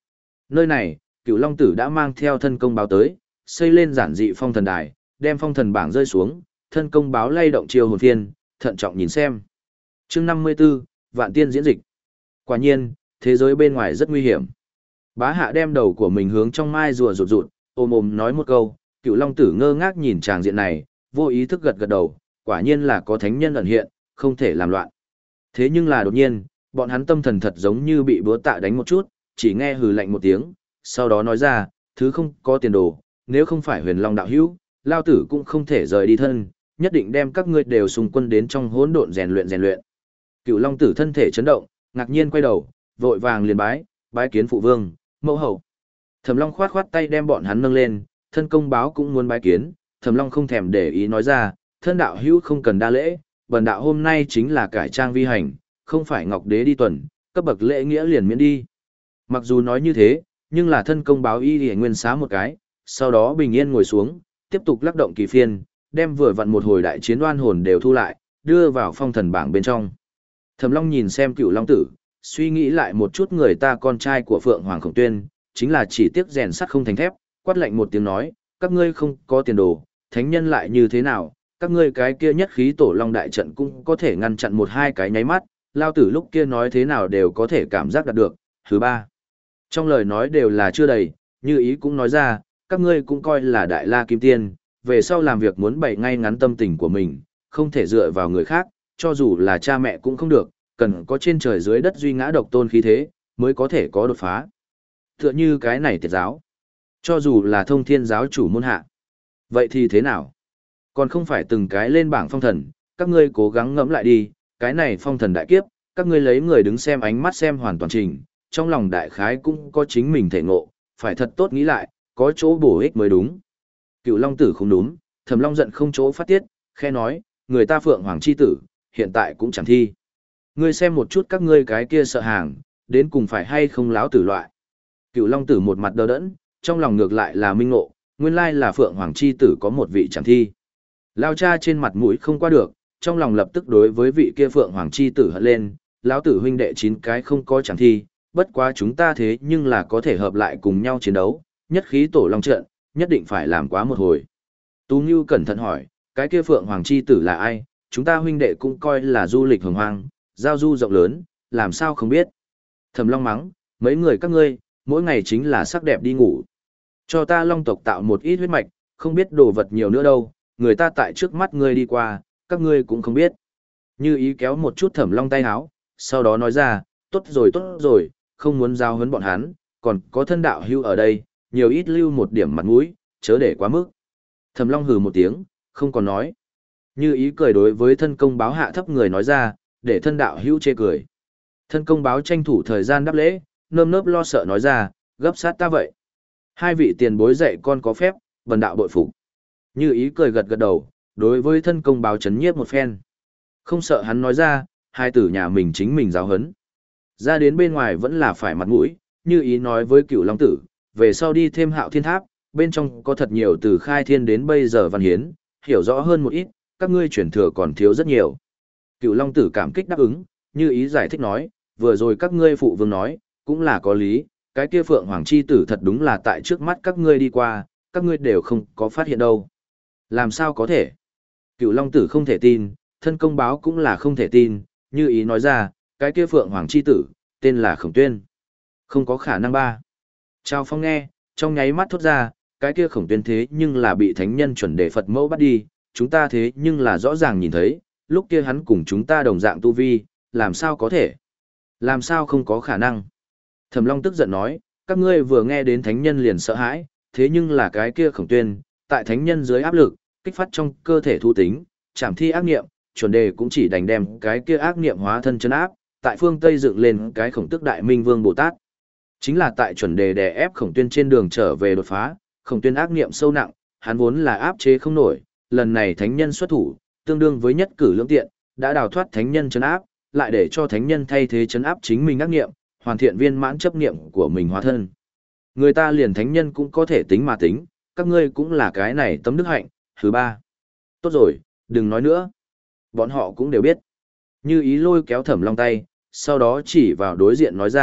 Nơi này, Cựu Long Tử đã mang theo thân công báo tới, xây lên giản dị phong thần đài, đem phong thần bảng rơi xuống, thân công báo lay động chiêu hồn phiên, thận trọng nhìn xem. Chương năm mươi 54, Vạn Tiên diễn dịch. Quả nhiên, thế giới bên ngoài rất nguy hiểm. Bá Hạ đem đầu của mình hướng trong mai rùa rụt rụt, ôm ôm nói một câu, Cựu Long Tử ngơ ngác nhìn tràng diện này, vô ý thức gật gật đầu, quả nhiên là có thánh nhân ẩn hiện, không thể làm loạn. Thế nhưng là đột nhiên, bọn hắn tâm thần thật giống như bị búa tạ đánh một chút, chỉ nghe hừ lạnh một tiếng, sau đó nói ra, thứ không có tiền đồ, nếu không phải huyền long đạo hữu, lao tử cũng không thể rời đi thân, nhất định đem các ngươi đều xung quân đến trong hỗn độn rèn luyện rèn luyện. Cựu Long Tử thân thể chấn động, ngạc nhiên quay đầu, vội vàng liền bái, bái kiến phụ vương, mẫu hậu. Thẩm Long khoát khoát tay đem bọn hắn nâng lên, thân công báo cũng muốn bái kiến, Thẩm Long không thèm để ý nói ra, thân đạo hữu không cần đa lễ, bần đạo hôm nay chính là cải trang vi hành, không phải ngọc đế đi tuần, cấp bậc lễ nghĩa liền miễn đi. Mặc dù nói như thế, nhưng là thân công báo y lìa nguyên xá một cái, sau đó bình yên ngồi xuống, tiếp tục lắc động kỳ phiên, đem vừa vặn một hồi đại chiến oan hồn đều thu lại, đưa vào phong thần bảng bên trong. Thẩm Long nhìn xem Cựu Long Tử, suy nghĩ lại một chút người ta con trai của Phượng Hoàng Khổng Tuyên, chính là chỉ tiếc rèn sắt không thành thép, quát lạnh một tiếng nói, các ngươi không có tiền đồ, thánh nhân lại như thế nào, các ngươi cái kia nhất khí tổ long đại trận cũng có thể ngăn chặn một hai cái nháy mắt, lao tử lúc kia nói thế nào đều có thể cảm giác đạt được. Thứ ba, trong lời nói đều là chưa đầy, như ý cũng nói ra, các ngươi cũng coi là đại la kim tiên, về sau làm việc muốn bày ngay ngắn tâm tình của mình, không thể dựa vào người khác, cho dù là cha mẹ cũng không được, cần có trên trời dưới đất duy ngã độc tôn khí thế, mới có thể có đột phá. Tựa như cái này tiệt giáo, cho dù là thông thiên giáo chủ môn hạ. Vậy thì thế nào? Còn không phải từng cái lên bảng phong thần, các ngươi cố gắng ngẫm lại đi, cái này phong thần đại kiếp, các ngươi lấy người đứng xem ánh mắt xem hoàn toàn trình, trong lòng đại khái cũng có chính mình thể ngộ, phải thật tốt nghĩ lại, có chỗ bổ ích mới đúng. Cựu Long Tử không đúng, Thẩm Long giận không chỗ phát tiết, khe nói, người ta Phượng Hoàng chi tử, hiện tại cũng chẳng thi. Ngươi xem một chút các ngươi cái kia sợ hàng, đến cùng phải hay không láo tử loại. Cựu Long Tử một mặt đờ đẫn, trong lòng ngược lại là minh ngộ, nguyên lai là Phượng Hoàng chi tử có một vị chẳng thi. Lao cha trên mặt mũi không qua được, trong lòng lập tức đối với vị kia Phượng Hoàng chi tử hận lên, lão tử huynh đệ chín cái không có chẳng thi, bất quá chúng ta thế nhưng là có thể hợp lại cùng nhau chiến đấu, nhất khí tổ long trận, nhất định phải làm quá một hồi. Tú Ngưu cẩn thận hỏi, cái kia Phượng Hoàng chi tử là ai, chúng ta huynh đệ cũng coi là du lịch hồng hoang, giao du rộng lớn, làm sao không biết. Thẩm Long mắng, mấy người các ngươi, mỗi ngày chính là sắc đẹp đi ngủ. Cho ta long tộc tạo một ít huyết mạch, không biết đồ vật nhiều nữa đâu, người ta tại trước mắt ngươi đi qua, các ngươi cũng không biết. Như ý kéo một chút Thẩm Long tay áo, sau đó nói ra, tốt rồi tốt rồi, không muốn giao huấn bọn hắn, còn có thân đạo hưu ở đây, nhiều ít lưu một điểm mặt mũi, chớ để quá mức. Thẩm Long hừ một tiếng, không còn nói. Như ý cười đối với thân công báo hạ thấp người nói ra, để thân đạo hưu chê cười. Thân công báo tranh thủ thời gian đáp lễ, nơm nớp lo sợ nói ra, gấp sát ta vậy. Hai vị tiền bối dạy con có phép, bần đạo bội phục. Như ý cười gật gật đầu, đối với thân công báo chấn nhiếp một phen. Không sợ hắn nói ra, hai tử nhà mình chính mình giáo hấn. Ra đến bên ngoài vẫn là phải mặt mũi, như ý nói với Cựu Long Tử, về sau đi thêm Hạo Thiên Tháp, bên trong có thật nhiều từ khai thiên đến bây giờ văn hiến, hiểu rõ hơn một ít, các ngươi chuyển thừa còn thiếu rất nhiều. Cựu Long Tử cảm kích đáp ứng, như ý giải thích nói, vừa rồi các ngươi phụ vương nói, cũng là có lý, cái kia Phượng Hoàng chi tử thật đúng là tại trước mắt các ngươi đi qua, các ngươi đều không có phát hiện đâu. Làm sao có thể? Cựu Long Tử không thể tin, thân công báo cũng là không thể tin, như ý nói ra, cái kia Phượng Hoàng chi tử, tên là Khổng Tuyên. Không có khả năng ba. Trao Phong nghe, trong nháy mắt thốt ra, cái kia Khổng Tuyên thế nhưng là bị thánh nhân chuẩn đề Phật mẫu bắt đi, chúng ta thế nhưng là rõ ràng nhìn thấy, lúc kia hắn cùng chúng ta đồng dạng tu vi, làm sao có thể? Làm sao không có khả năng? Thẩm Long tức giận nói, các ngươi vừa nghe đến thánh nhân liền sợ hãi, thế nhưng là cái kia Khổng Tuyên, tại thánh nhân dưới áp lực, kích phát trong cơ thể thu tính, chảm thi ác niệm, chuẩn đề cũng chỉ đành đem cái kia ác niệm hóa thân chân áp, tại phương Tây dựng lên cái Khổng Tức Đại Minh Vương Bồ Tát. Chính là tại chuẩn đề đè ép Khổng Tuyên trên đường trở về đột phá, Khổng Tuyên ác niệm sâu nặng, hắn vốn là áp chế không nổi, lần này thánh nhân xuất thủ, tương đương với nhất cử lưỡng tiện, đã đào thoát thánh nhân trấn áp, lại để cho thánh nhân thay thế trấn áp chính mình ác niệm, hoàn thiện viên mãn chấp niệm của mình hóa thân. Người ta liền thánh nhân cũng có thể tính mà tính, các ngươi cũng là cái này tấm đức hạnh. Thứ ba. Tốt rồi, đừng nói nữa. Bọn họ cũng đều biết. Như ý lôi kéo Thẩm Long tay, sau đó chỉ vào đối diện nói ra,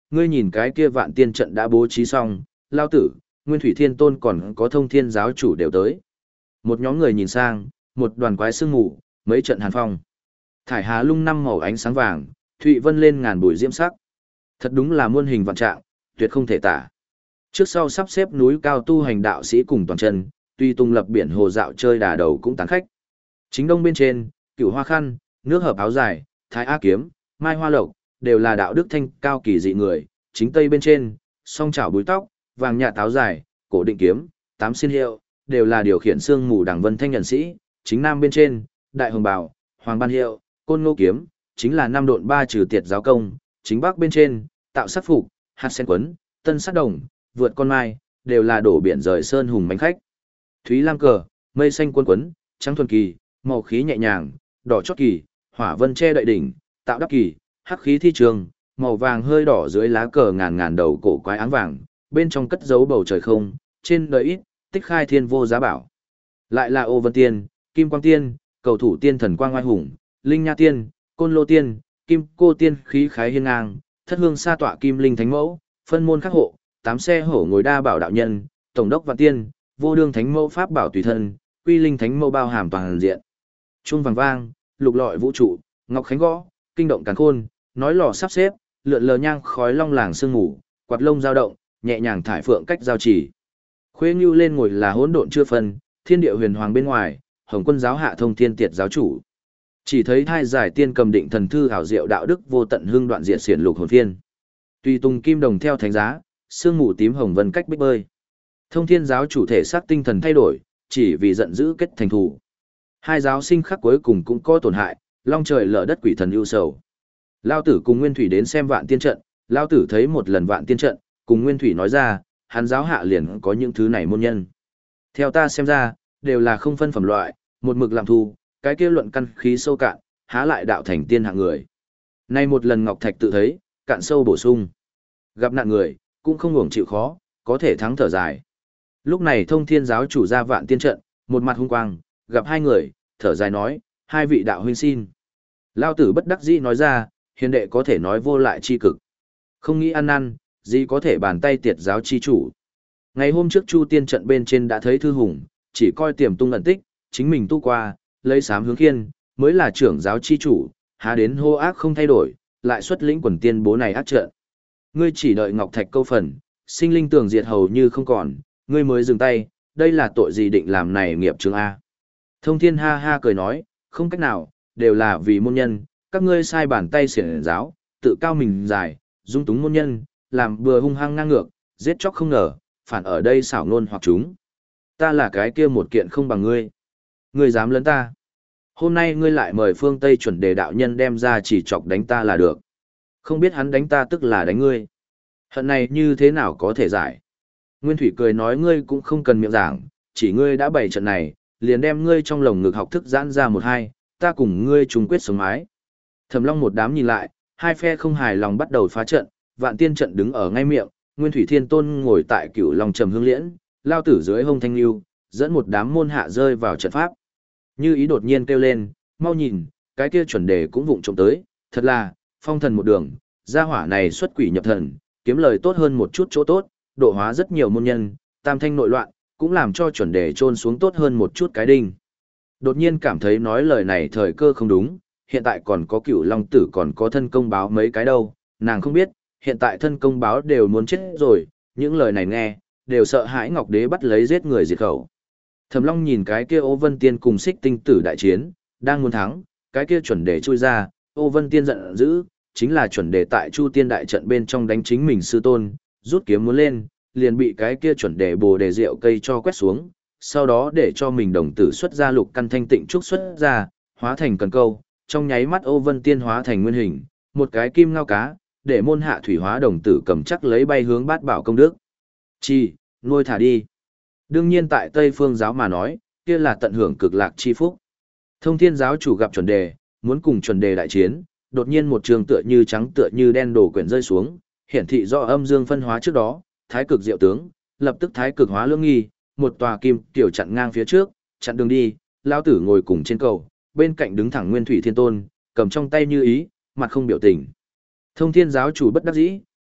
ngươi nhìn cái kia vạn tiên trận đã bố trí xong, lao tử, Nguyên Thủy Thiên Tôn còn có thông thiên giáo chủ đều tới. Một nhóm người nhìn sang, một đoàn quái sương mù, mấy trận hàn phong. Thải hà lung năm màu ánh sáng vàng, Thụy Vân lên ngàn bụi diễm sắc. Thật đúng là muôn hình vạn trạng, tuyệt không thể tả. Trước sau sắp xếp núi cao tu hành đạo sĩ cùng toàn chân, tuy tung lập biển hồ dạo chơi đà đầu cũng tán khách. Chính đông bên trên, Cửu Hoa Khăn, nước hợp áo dài, Thái A kiếm, Mai Hoa Lộc, đều là đạo đức thanh cao kỳ dị người. Chính tây bên trên, song chảo búi tóc, vàng nhạt áo dài, cổ định kiếm, tám xin hiệu, đều là điều khiển xương mù đằng vân thanh nhân sĩ. Chính nam bên trên, đại hồng bào, hoàng ban hiệu, côn ngô kiếm, chính là năm độn ba trừ tiệt giáo công. Chính bắc bên trên, tạo sắc phục, hạt sen quấn, tân sắc đồng, vượt con mai, đều là đổ biển rời sơn hùng bánh khách. Thúy lam cờ, mây xanh quân quấn, trắng thuần kỳ, màu khí nhẹ nhàng, đỏ chót kỳ, hỏa vân che đậy đỉnh, tạo đắp kỳ, hắc khí thi trường, màu vàng hơi đỏ dưới lá cờ ngàn ngàn đầu cổ quái áng vàng, bên trong cất giấu bầu trời không, trên đời ít, tích khai thiên vô giá bảo. Lại là ô vân tiên, kim quang tiên, cầu thủ tiên thần quang oai hùng, linh nha tiên, côn lô tiên, kim cô tiên khí khái hiên ngang, thất hương sa tọa kim linh thánh mẫu, phân môn khắc hộ, tám xe hổ ngồi đa bảo đạo nhân, tổng đốc vạn tiên, vô đương thánh mẫu pháp bảo tùy thân, quy linh thánh mẫu bao hàm toàn diện. Chuông vàng vang, lục lọi vũ trụ, ngọc khánh gõ, kinh động càn khôn, nói lò sắp xếp, lượn lờ nhang khói long làng sương ngủ, quạt lông dao động, nhẹ nhàng thải phượng cách giao chỉ. Khuê Ngưu lên ngồi là hỗn độn chưa phân, thiên địa huyền hoàng bên ngoài, Hồng Quân giáo hạ thông thiên tiệt giáo chủ. Chỉ thấy thai giải tiên cầm định thần thư hảo diệu đạo đức vô tận hương đoạn diện xiển lục hồn phiên. Tùy tùng kim đồng theo thánh giá, sương mù tím hồng vân cách bích bơi. Thông thiên giáo chủ thể xác tinh thần thay đổi, chỉ vì giận dữ kết thành thù. Hai giáo sinh khắc cuối cùng cũng có tổn hại, long trời lở đất quỷ thần ưu sầu. Lao tử cùng Nguyên Thủy đến xem vạn tiên trận, Lao tử thấy một lần vạn tiên trận, cùng Nguyên Thủy nói ra, hắn giáo hạ liền có những thứ này môn nhân. Theo ta xem ra, đều là không phân phẩm loại, một mực làm thu, cái kia luận căn khí sâu cạn, há lại đạo thành tiên hạng người. Nay một lần Ngọc Thạch tự thấy, cạn sâu bổ sung. Gặp nạn người, cũng không ngủng chịu khó, có thể thắng thở dài. Lúc này thông thiên giáo chủ ra vạn tiên trận, một mặt hung quang, gặp hai người, thở dài nói, hai vị đạo huynh xin. Lao tử bất đắc dĩ nói ra, hiền đệ có thể nói vô lại chi cực. Không nghĩ ăn năn, gì có thể bàn tay tiệt giáo chi chủ. Ngày hôm trước Chu tiên trận bên trên đã thấy Thư Hùng, chỉ coi tiềm tung ẩn tích, chính mình tu qua, lấy sám hướng khiên, mới là trưởng giáo chi chủ, há đến hô ác không thay đổi, lại xuất lĩnh quần tiên bố này ác trận. Ngươi chỉ đợi Ngọc Thạch câu phần, sinh linh tường diệt hầu như không còn, ngươi mới dừng tay, đây là tội gì định làm này nghiệp chướng A. Thông thiên ha ha cười nói, không cách nào, đều là vì môn nhân, các ngươi sai bàn tay xiển giáo, tự cao mình dài, dung túng môn nhân, làm bừa hung hăng ngang ngược, giết chóc không ngờ, phản ở đây xảo nôn hoặc chúng. Ta là cái kia một kiện không bằng ngươi. Ngươi dám lấn ta. Hôm nay ngươi lại mời phương Tây chuẩn đề đạo nhân đem ra chỉ chọc đánh ta là được. Không biết hắn đánh ta tức là đánh ngươi. Hận này như thế nào có thể giải. Nguyên Thủy cười nói ngươi cũng không cần miệng giảng, chỉ ngươi đã bày trận này, liền đem ngươi trong lồng ngực học thức giãn ra một hai, ta cùng ngươi chung quyết sống mái. Thẩm Long một đám nhìn lại, hai phe không hài lòng bắt đầu phá trận, vạn tiên trận đứng ở ngay miệng, Nguyên Thủy Thiên Tôn ngồi tại Cửu Long trầm hương liễn, lao tử dưới hông thanh lưu, dẫn một đám môn hạ rơi vào trận pháp. Như ý đột nhiên kêu lên, mau nhìn, cái kia chuẩn đề cũng vụng trộm tới, thật là, phong thần một đường, gia hỏa này xuất quỷ nhập thần, kiếm lời tốt hơn một chút chỗ tốt, độ hóa rất nhiều môn nhân, tam thanh nội loạn, cũng làm cho chuẩn đề trôn xuống tốt hơn một chút cái đinh. Đột nhiên cảm thấy nói lời này thời cơ không đúng, hiện tại còn có Cửu Long tử còn có thân công báo mấy cái đâu, nàng không biết, hiện tại thân công báo đều muốn chết rồi, những lời này nghe, đều sợ hãi Ngọc Đế bắt lấy giết người diệt khẩu. Thẩm Long nhìn cái kia Ô Vân Tiên cùng Xích Tinh Tử đại chiến, đang muốn thắng, cái kia chuẩn đề chui ra, Ô Vân Tiên giận dữ, chính là chuẩn đề tại Chu Tiên đại trận bên trong đánh chính mình sư tôn, rút kiếm muốn lên, liền bị cái kia chuẩn đề bồ đề rượu cây cho quét xuống, sau đó để cho mình đồng tử xuất ra lục căn thanh tịnh trúc xuất ra, hóa thành cần câu, trong nháy mắt Ô Vân Tiên hóa thành nguyên hình, một cái kim ngao cá, để môn hạ thủy hóa đồng tử cầm chắc lấy bay hướng bát bảo công đức. Chi, nuôi thả đi. Đương nhiên tại Tây Phương giáo mà nói, kia là tận hưởng cực lạc chi phúc. Thông Thiên giáo chủ gặp chuẩn đề, muốn cùng chuẩn đề đại chiến, đột nhiên một trường tựa như trắng tựa như đen đổ quyển rơi xuống, hiển thị do âm dương phân hóa trước đó, thái cực diệu tướng, lập tức thái cực hóa lưỡng nghi, một tòa kim tiểu chặn ngang phía trước, chặn đường đi, lão tử ngồi cùng trên cầu, bên cạnh đứng thẳng Nguyên Thủy Thiên Tôn, cầm trong tay như ý, mặt không biểu tình. Thông Thiên giáo chủ bất đắc dĩ,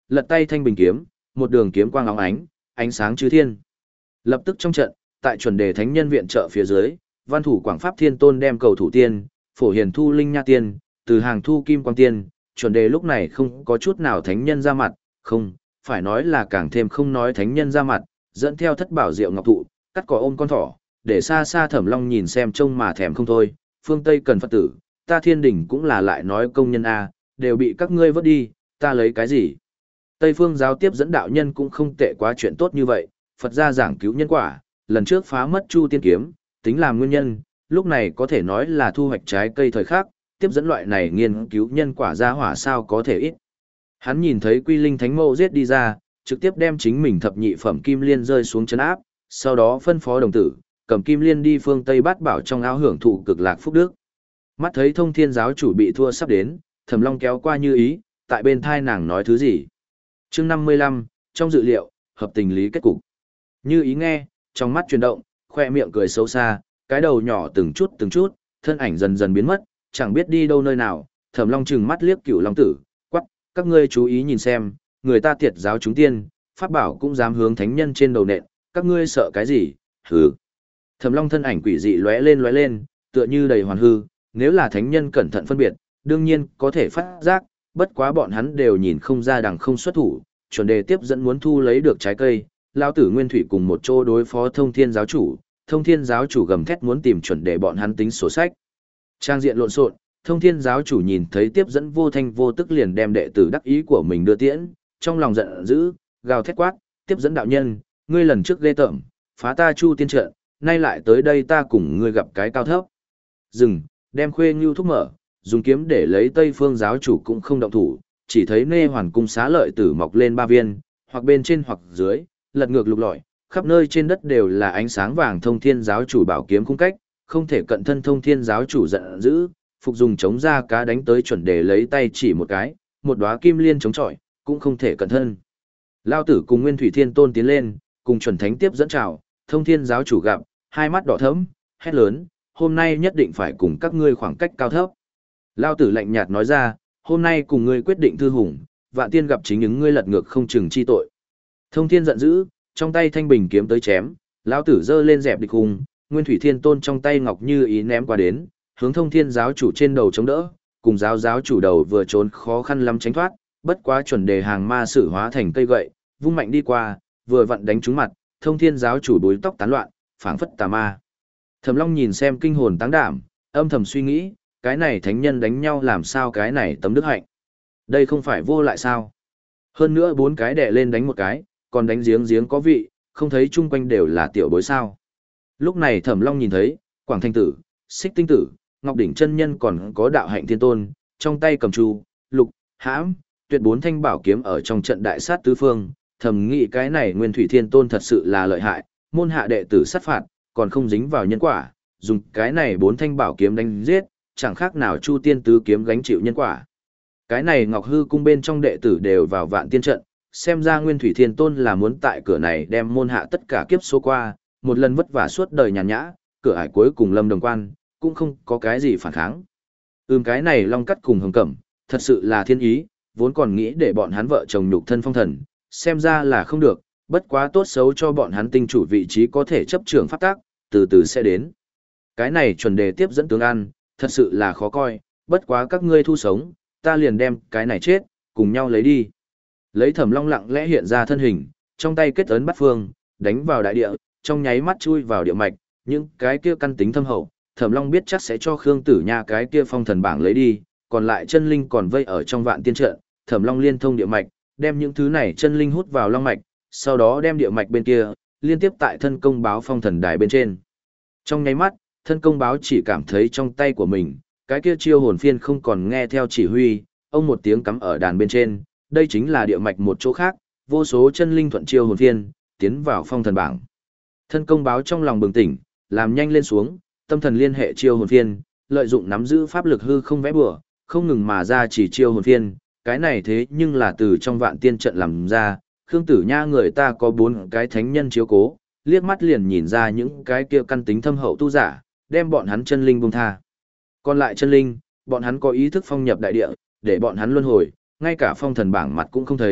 Lật tay thanh bình kiếm, một đường kiếm quang óng ánh, ánh sáng chư thiên. Lập tức trong trận, tại chuẩn đề thánh nhân viện trợ phía dưới, văn thủ Quảng Pháp Thiên Tôn đem cầu thủ tiên, phổ hiền thu linh nha tiên, từ hàng thu kim quang tiên, chuẩn đề lúc này không có chút nào thánh nhân ra mặt, không, phải nói là càng thêm không nói thánh nhân ra mặt, dẫn theo thất bảo diệu ngọc thụ, cắt cỏ ôm con thỏ, để xa xa Thẩm Long nhìn xem trông mà thèm không thôi, phương Tây cần Phật tử, ta thiên đỉnh cũng là lại nói công nhân a, đều bị các ngươi vớt đi, ta lấy cái gì? Tây phương giáo tiếp dẫn đạo nhân cũng không tệ quá chuyện tốt như vậy, Phật gia giảng cứu nhân quả, lần trước phá mất Chu Tiên kiếm, tính làm nguyên nhân, lúc này có thể nói là thu hoạch trái cây thời khắc, tiếp dẫn loại này nghiên cứu nhân quả ra hỏa sao có thể ít. Hắn nhìn thấy Quy Linh Thánh Mẫu giết đi ra, trực tiếp đem chính mình thập nhị phẩm kim liên rơi xuống chân áp, sau đó phân phó đồng tử, cầm kim liên đi phương Tây Bát Bảo trong áo hưởng thụ cực lạc phúc đức. Mắt thấy Thông Thiên giáo chủ bị thua sắp đến, Thẩm Long kéo qua Như Ý, tại bên thai nàng nói thứ gì. Chương năm mươi lăm, trong dự liệu, hợp tình lý kết cục. Như Ý nghe, trong mắt chuyển động, khoe miệng cười xấu xa, cái đầu nhỏ từng chút từng chút, thân ảnh dần dần biến mất, chẳng biết đi đâu nơi nào. Thẩm Long trừng mắt liếc Cửu Long tử, quắc, các ngươi chú ý nhìn xem, người ta tiệt giáo chúng tiên, pháp bảo cũng dám hướng thánh nhân trên đầu nện, các ngươi sợ cái gì? Hừ. Thẩm Long thân ảnh quỷ dị lóe lên lóe lên, tựa như đầy hoàn hư, nếu là thánh nhân cẩn thận phân biệt, đương nhiên có thể phát giác, bất quá bọn hắn đều nhìn không ra đằng không xuất thủ, chuẩn đề tiếp dẫn muốn thu lấy được trái cây, lão tử Nguyên Thủy cùng một chỗ đối phó Thông Thiên giáo chủ, Thông Thiên giáo chủ gầm thét muốn tìm chuẩn đề bọn hắn tính sổ sách. Trang diện lộn xộn, Thông Thiên giáo chủ nhìn thấy tiếp dẫn vô thanh vô tức liền đem đệ tử đắc ý của mình đưa tiễn, trong lòng giận dữ, gào thét quát, tiếp dẫn đạo nhân, ngươi lần trước ghê tởm, phá ta Chu Tiên trận, nay lại tới đây ta cùng ngươi gặp cái cao thấp. Dừng, đem Khuê Ngưu thúc mở, dùng kiếm để lấy Tây Phương giáo chủ cũng không động thủ, chỉ thấy Nê Hoàn cung xá lợi tử mọc lên ba viên, hoặc bên trên hoặc dưới, lật ngược lục lọi, khắp nơi trên đất đều là ánh sáng vàng. Thông Thiên giáo chủ bảo kiếm cung cách, không thể cận thân. Thông Thiên giáo chủ giận dữ, phục dùng chống ra cá đánh tới chuẩn đề lấy tay chỉ một cái, một đóa kim liên chống chọi, cũng không thể cận thân. Lao tử cùng Nguyên Thủy Thiên Tôn tiến lên, cùng chuẩn thánh tiếp dẫn chào, Thông Thiên giáo chủ gặp, hai mắt đỏ thẫm, hét lớn, hôm nay nhất định phải cùng các ngươi khoảng cách cao thấp. Lao tử lạnh nhạt nói ra, hôm nay cùng ngươi quyết định thư hùng, vạn tiên gặp chính những ngươi lật ngược không chừng chi tội. Thông Thiên giận dữ, trong tay thanh bình kiếm tới chém, lão tử giơ lên dẹp địch hùng, Nguyên Thủy Thiên Tôn trong tay ngọc như ý ném qua đến, hướng Thông Thiên giáo chủ trên đầu chống đỡ, cùng giáo giáo chủ đầu vừa trốn khó khăn lắm tránh thoát, bất quá chuẩn đề hàng ma sử hóa thành cây gậy, vung mạnh đi qua, vừa vặn đánh trúng mặt, Thông Thiên giáo chủ búi tóc tán loạn, phảng phất tà ma. Thẩm Long nhìn xem kinh hồn táng đảm, âm thầm suy nghĩ, cái này thánh nhân đánh nhau làm sao cái này tấm đức hạnh. Đây không phải vô lại sao? Hơn nữa bốn cái đè lên đánh một cái, còn đánh giếng giếng có vị, không thấy chung quanh đều là tiểu bối sao. Lúc này Thẩm Long nhìn thấy, Quảng Thanh Tử, Xích Tinh Tử, Ngọc Đỉnh chân nhân còn có Đạo Hạnh Thiên Tôn, trong tay cầm chu, lục, hãm, tuyệt bốn thanh bảo kiếm ở trong trận đại sát tứ phương, thầm nghĩ cái này Nguyên Thủy Thiên Tôn thật sự là lợi hại, môn hạ đệ tử sát phạt, còn không dính vào nhân quả, dùng cái này bốn thanh bảo kiếm đánh giết, chẳng khác nào Chu Tiên tứ kiếm gánh chịu nhân quả. Cái này Ngọc Hư cung bên trong đệ tử đều vào vạn tiên trận, xem ra Nguyên Thủy Thiên Tôn là muốn tại cửa này đem môn hạ tất cả kiếp số qua, một lần vất vả suốt đời nhàn nhã, cửa ải cuối cùng lâm đồng quan, cũng không có cái gì phản kháng. Ừm cái này Long Cắt cùng Hồng Cẩm, thật sự là thiên ý, vốn còn nghĩ để bọn hắn vợ chồng nhục thân phong thần, xem ra là không được, bất quá tốt xấu cho bọn hắn tinh chủ vị trí có thể chấp trưởng pháp tác, từ từ sẽ đến. Cái này chuẩn đề tiếp dẫn tướng ăn, thật sự là khó coi, bất quá các ngươi thu sống, ta liền đem cái này chết, cùng nhau lấy đi. Lấy Thẩm Long lặng lẽ hiện ra thân hình, trong tay kết ấn bắt phương, đánh vào đại địa, trong nháy mắt chui vào địa mạch, những cái kia căn tính thâm hậu, Thẩm Long biết chắc sẽ cho Khương Tử Nha cái kia phong thần bảng lấy đi, còn lại chân linh còn vây ở trong vạn tiên trận, Thẩm Long liên thông địa mạch, đem những thứ này chân linh hút vào long mạch, sau đó đem địa mạch bên kia liên tiếp tại thân công báo phong thần đài bên trên. Trong nháy mắt, thân công báo chỉ cảm thấy trong tay của mình, cái kia chiêu hồn phiên không còn nghe theo chỉ huy, ông một tiếng cắm ở đàn bên trên, đây chính là địa mạch một chỗ khác, vô số chân linh thuận chiêu hồn phiên, tiến vào phong thần bảng. Thân công báo trong lòng bừng tỉnh, làm nhanh lên xuống, tâm thần liên hệ chiêu hồn phiên, lợi dụng nắm giữ pháp lực hư không vẽ bừa, không ngừng mà ra chỉ chiêu hồn phiên, cái này thế nhưng là từ trong vạn tiên trận làm ra, Khương Tử Nha người ta có bốn cái thánh nhân chiếu cố, liếc mắt liền nhìn ra những cái kia căn tính thâm hậu tu giả, đem bọn hắn chân linh buông tha. Còn lại chân linh, bọn hắn có ý thức phong nhập đại địa, để bọn hắn luân hồi, ngay cả phong thần bảng mặt cũng không thấy,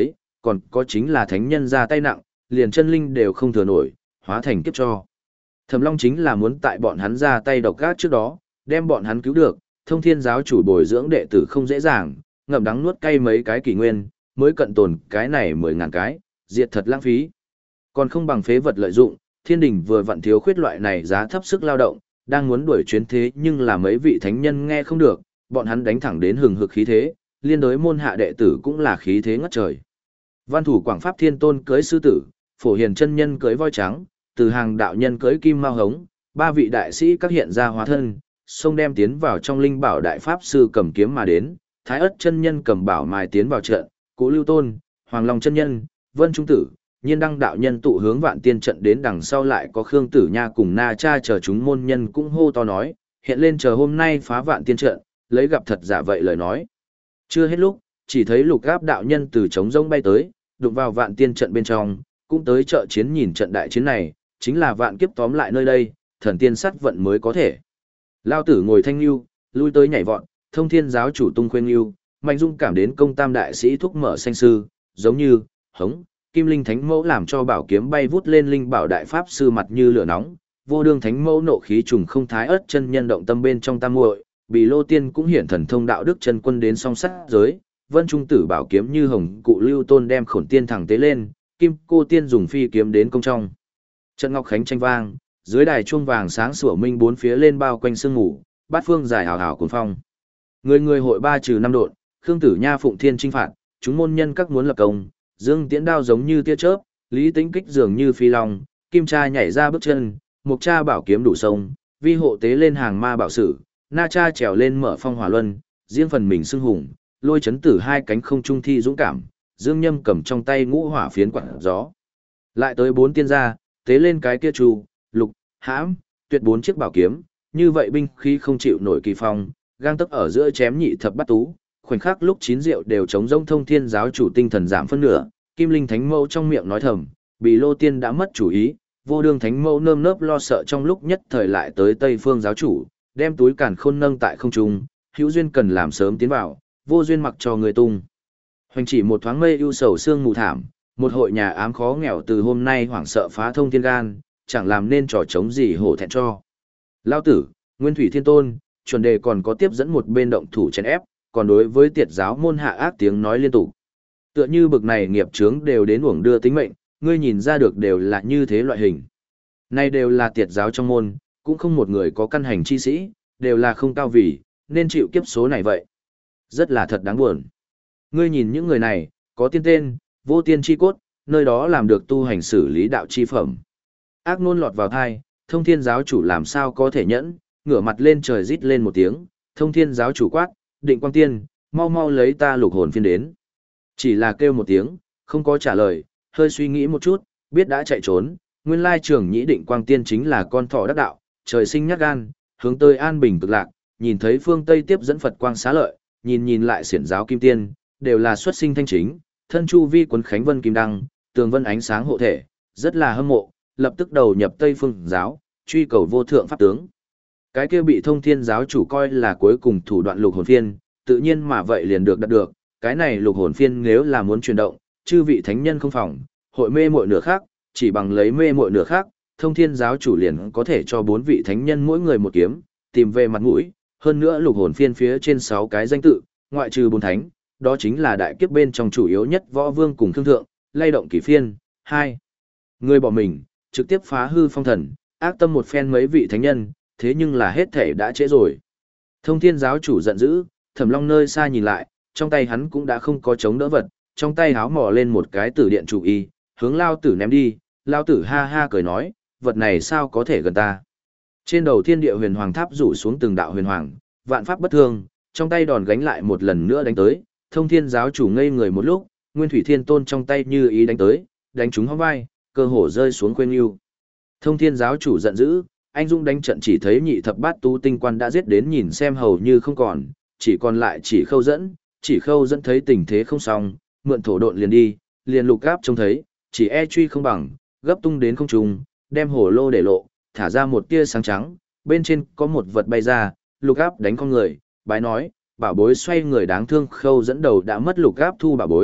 còn có chính là thánh nhân ra tay nặng, liền chân linh đều không thừa nổi, hóa thành kiếp cho. Thẩm Long chính là muốn tại bọn hắn ra tay độc ác trước đó, đem bọn hắn cứu được, thông thiên giáo chủ bồi dưỡng đệ tử không dễ dàng, ngậm đắng nuốt cay mấy cái kỷ nguyên, mới cận tồn cái này mười ngàn cái, diệt thật lãng phí. Còn không bằng phế vật lợi dụng, thiên đình vừa vặn thiếu khuyết loại này giá thấp sức lao động, đang muốn đuổi chuyến thế nhưng là mấy vị thánh nhân nghe không được, bọn hắn đánh thẳng đến hừng hực khí thế, liên đối môn hạ đệ tử cũng là khí thế ngất trời. Văn thủ Quảng Pháp Thiên Tôn cưới sư tử, Phổ Hiền chân nhân cưới voi trắng, Từ Hàng đạo nhân cưới kim mao hống, ba vị đại sĩ các hiện ra hóa thân, xông đem tiến vào trong linh bảo đại pháp sư cầm kiếm mà đến, Thái Ất chân nhân cầm bảo mài tiến vào trận, Cố Lưu Tôn, Hoàng Long chân nhân, Vân Trung tử, Nhiên Đăng đạo nhân tụ hướng Vạn Tiên trận đến, đằng sau lại có Khương Tử Nha cùng Na Cha chờ chúng môn nhân cũng hô to nói, hiện lên chờ hôm nay phá Vạn Tiên trận, lấy gặp thật giả vậy lời nói. Chưa hết lúc, chỉ thấy Lục Gáp đạo nhân từ trống rỗng bay tới, đụng vào Vạn Tiên trận bên trong, cũng tới trợ chiến nhìn trận đại chiến này, chính là vạn kiếp tóm lại nơi đây, thần tiên sát vận mới có thể. Lao tử ngồi thanh lưu, lui tới nhảy vọt, thông thiên giáo chủ tung khuyên lưu, mạnh dung cảm đến công tam đại sĩ thúc mở sanh sư, giống như, hống, kim linh thánh mẫu làm cho bảo kiếm bay vút lên linh bảo đại pháp sư mặt như lửa nóng, vô đương thánh mẫu nộ khí trùng không thái ớt chân nhân động tâm bên trong tam muội, bị lô tiên cũng hiển thần thông đạo đức chân quân đến song sát giới, vân trung tử bảo kiếm như hồng cụ lưu tôn đem khổn tiên thẳng tế lên, kim cô tiên dùng phi kiếm đến công trong. Trận ngọc khánh tranh vang, dưới đài chuông vàng sáng sủa minh bốn phía lên bao quanh sương ngủ, bát phương dài hào hào cuốn phong. Người người hội ba trừ năm độn, Khương Tử Nha phụng thiên trinh phạt, chúng môn nhân các muốn lập công, Dương Tiễn đao giống như tia chớp, Lý Tĩnh kích dường như phi long, Kim Cha nhảy ra bước chân, Mục Cha bảo kiếm đủ sông, Vi hộ tế lên hàng ma bảo sử, Na Cha trèo lên mở phong hỏa luân, riêng phần mình xưng hùng, lôi chấn tử hai cánh không trung thi dũng cảm, Dương Nhâm cầm trong tay ngũ hỏa phiến quạt gió. Lại tới bốn tiên gia, tế lên cái kia chu, lục, hãm, tuyệt bốn chiếc bảo kiếm, như vậy binh khí không chịu nổi kỳ phong, gang tấc ở giữa chém nhị thập bắt tú, khoảnh khắc lúc chín rượu đều chống rông thông thiên giáo chủ tinh thần giảm phân nửa, Kim Linh Thánh Mẫu trong miệng nói thầm, bị Lô Tiên đã mất chủ ý, vô đương Thánh Mẫu nơm nớp lo sợ trong lúc nhất thời lại tới Tây Phương giáo chủ, đem túi càn khôn nâng tại không trung, hữu duyên cần làm sớm tiến vào, vô duyên mặc cho người tung. Hoành chỉ một thoáng mây ưu sầu sương mù thảm, một hội nhà ám khó nghèo từ hôm nay hoảng sợ phá thông thiên gan, chẳng làm nên trò chống gì hổ thẹn cho. Lao tử, Nguyên Thủy Thiên Tôn, chuẩn đề còn có tiếp dẫn một bên động thủ chèn ép, còn đối với tiệt giáo môn hạ ác tiếng nói liên tục. Tựa như bực này nghiệp chướng đều đến uổng đưa tính mệnh, ngươi nhìn ra được đều là như thế loại hình. Này đều là tiệt giáo trong môn, cũng không một người có căn hành chi sĩ, đều là không cao vì, nên chịu kiếp số này vậy. Rất là thật đáng buồn. Ngươi nhìn những người này, có tiên tên, vô tiên chi cốt, nơi đó làm được tu hành xử lý đạo chi phẩm. Ác nôn lọt vào thai, thông thiên giáo chủ làm sao có thể nhẫn, ngửa mặt lên trời rít lên một tiếng, thông thiên giáo chủ quát, định quang tiên, mau mau lấy ta lục hồn phiên đến. Chỉ là kêu một tiếng, không có trả lời, hơi suy nghĩ một chút, biết đã chạy trốn, nguyên lai trưởng nhĩ định quang tiên chính là con thỏ đắc đạo, trời sinh nhát gan, hướng tới an bình cực lạc, nhìn thấy phương Tây tiếp dẫn Phật quang xá lợi, nhìn nhìn lại xiển giáo kim tiên, đều là xuất sinh thanh chính, thân chu vi quấn khánh vân kim đăng, tường vân ánh sáng hộ thể, rất là hâm mộ, lập tức đầu nhập Tây phương giáo, truy cầu vô thượng pháp tướng. Cái kia bị thông thiên giáo chủ coi là cuối cùng thủ đoạn lục hồn phiên, tự nhiên mà vậy liền được đạt được, cái này lục hồn phiên nếu là muốn chuyển động, chư vị thánh nhân không phòng, hội mê muội nửa khác, chỉ bằng lấy mê muội nửa khác, thông thiên giáo chủ liền có thể cho bốn vị thánh nhân mỗi người một kiếm, tìm về mặt mũi, hơn nữa lục hồn phiên phía trên sáu cái danh tự, ngoại trừ bốn thánh, đó chính là đại kiếp bên trong chủ yếu nhất võ vương cùng thương thượng, lay động kỷ phiên, hai. Người bỏ mình, trực tiếp phá hư phong thần, ác tâm một phen mấy vị thánh nhân, thế nhưng là hết thể đã trễ rồi. Thông thiên giáo chủ giận dữ, Thẩm Long nơi xa nhìn lại, trong tay hắn cũng đã không có chống đỡ vật, trong tay háo mò lên một cái tử điện chủ y, hướng lao tử ném đi, lao tử ha ha cười nói, vật này sao có thể gần ta. Trên đầu thiên địa huyền hoàng tháp rủ xuống từng đạo huyền hoàng, vạn pháp bất thương, trong tay đòn gánh lại một lần nữa đánh tới, thông thiên giáo chủ ngây người một lúc, Nguyên Thủy Thiên Tôn trong tay như ý đánh tới, đánh trúng hông vai, cơ hồ rơi xuống quên yêu. Thông thiên giáo chủ giận dữ, anh Dũng đánh trận chỉ thấy nhị thập bát tú tinh quan đã giết đến nhìn xem hầu như không còn, chỉ còn lại chỉ khâu dẫn, chỉ khâu dẫn thấy tình thế không xong, mượn thổ độn liền đi, liền lục gáp trông thấy, chỉ e truy không bằng, gấp tung đến không trung, đem hổ lô để lộ, thả ra một tia sáng trắng, bên trên có một vật bay ra, lục gáp đánh con người, bái nói, bảo bối xoay người đáng thương khâu dẫn đầu đã mất lục gáp thu bảo bối,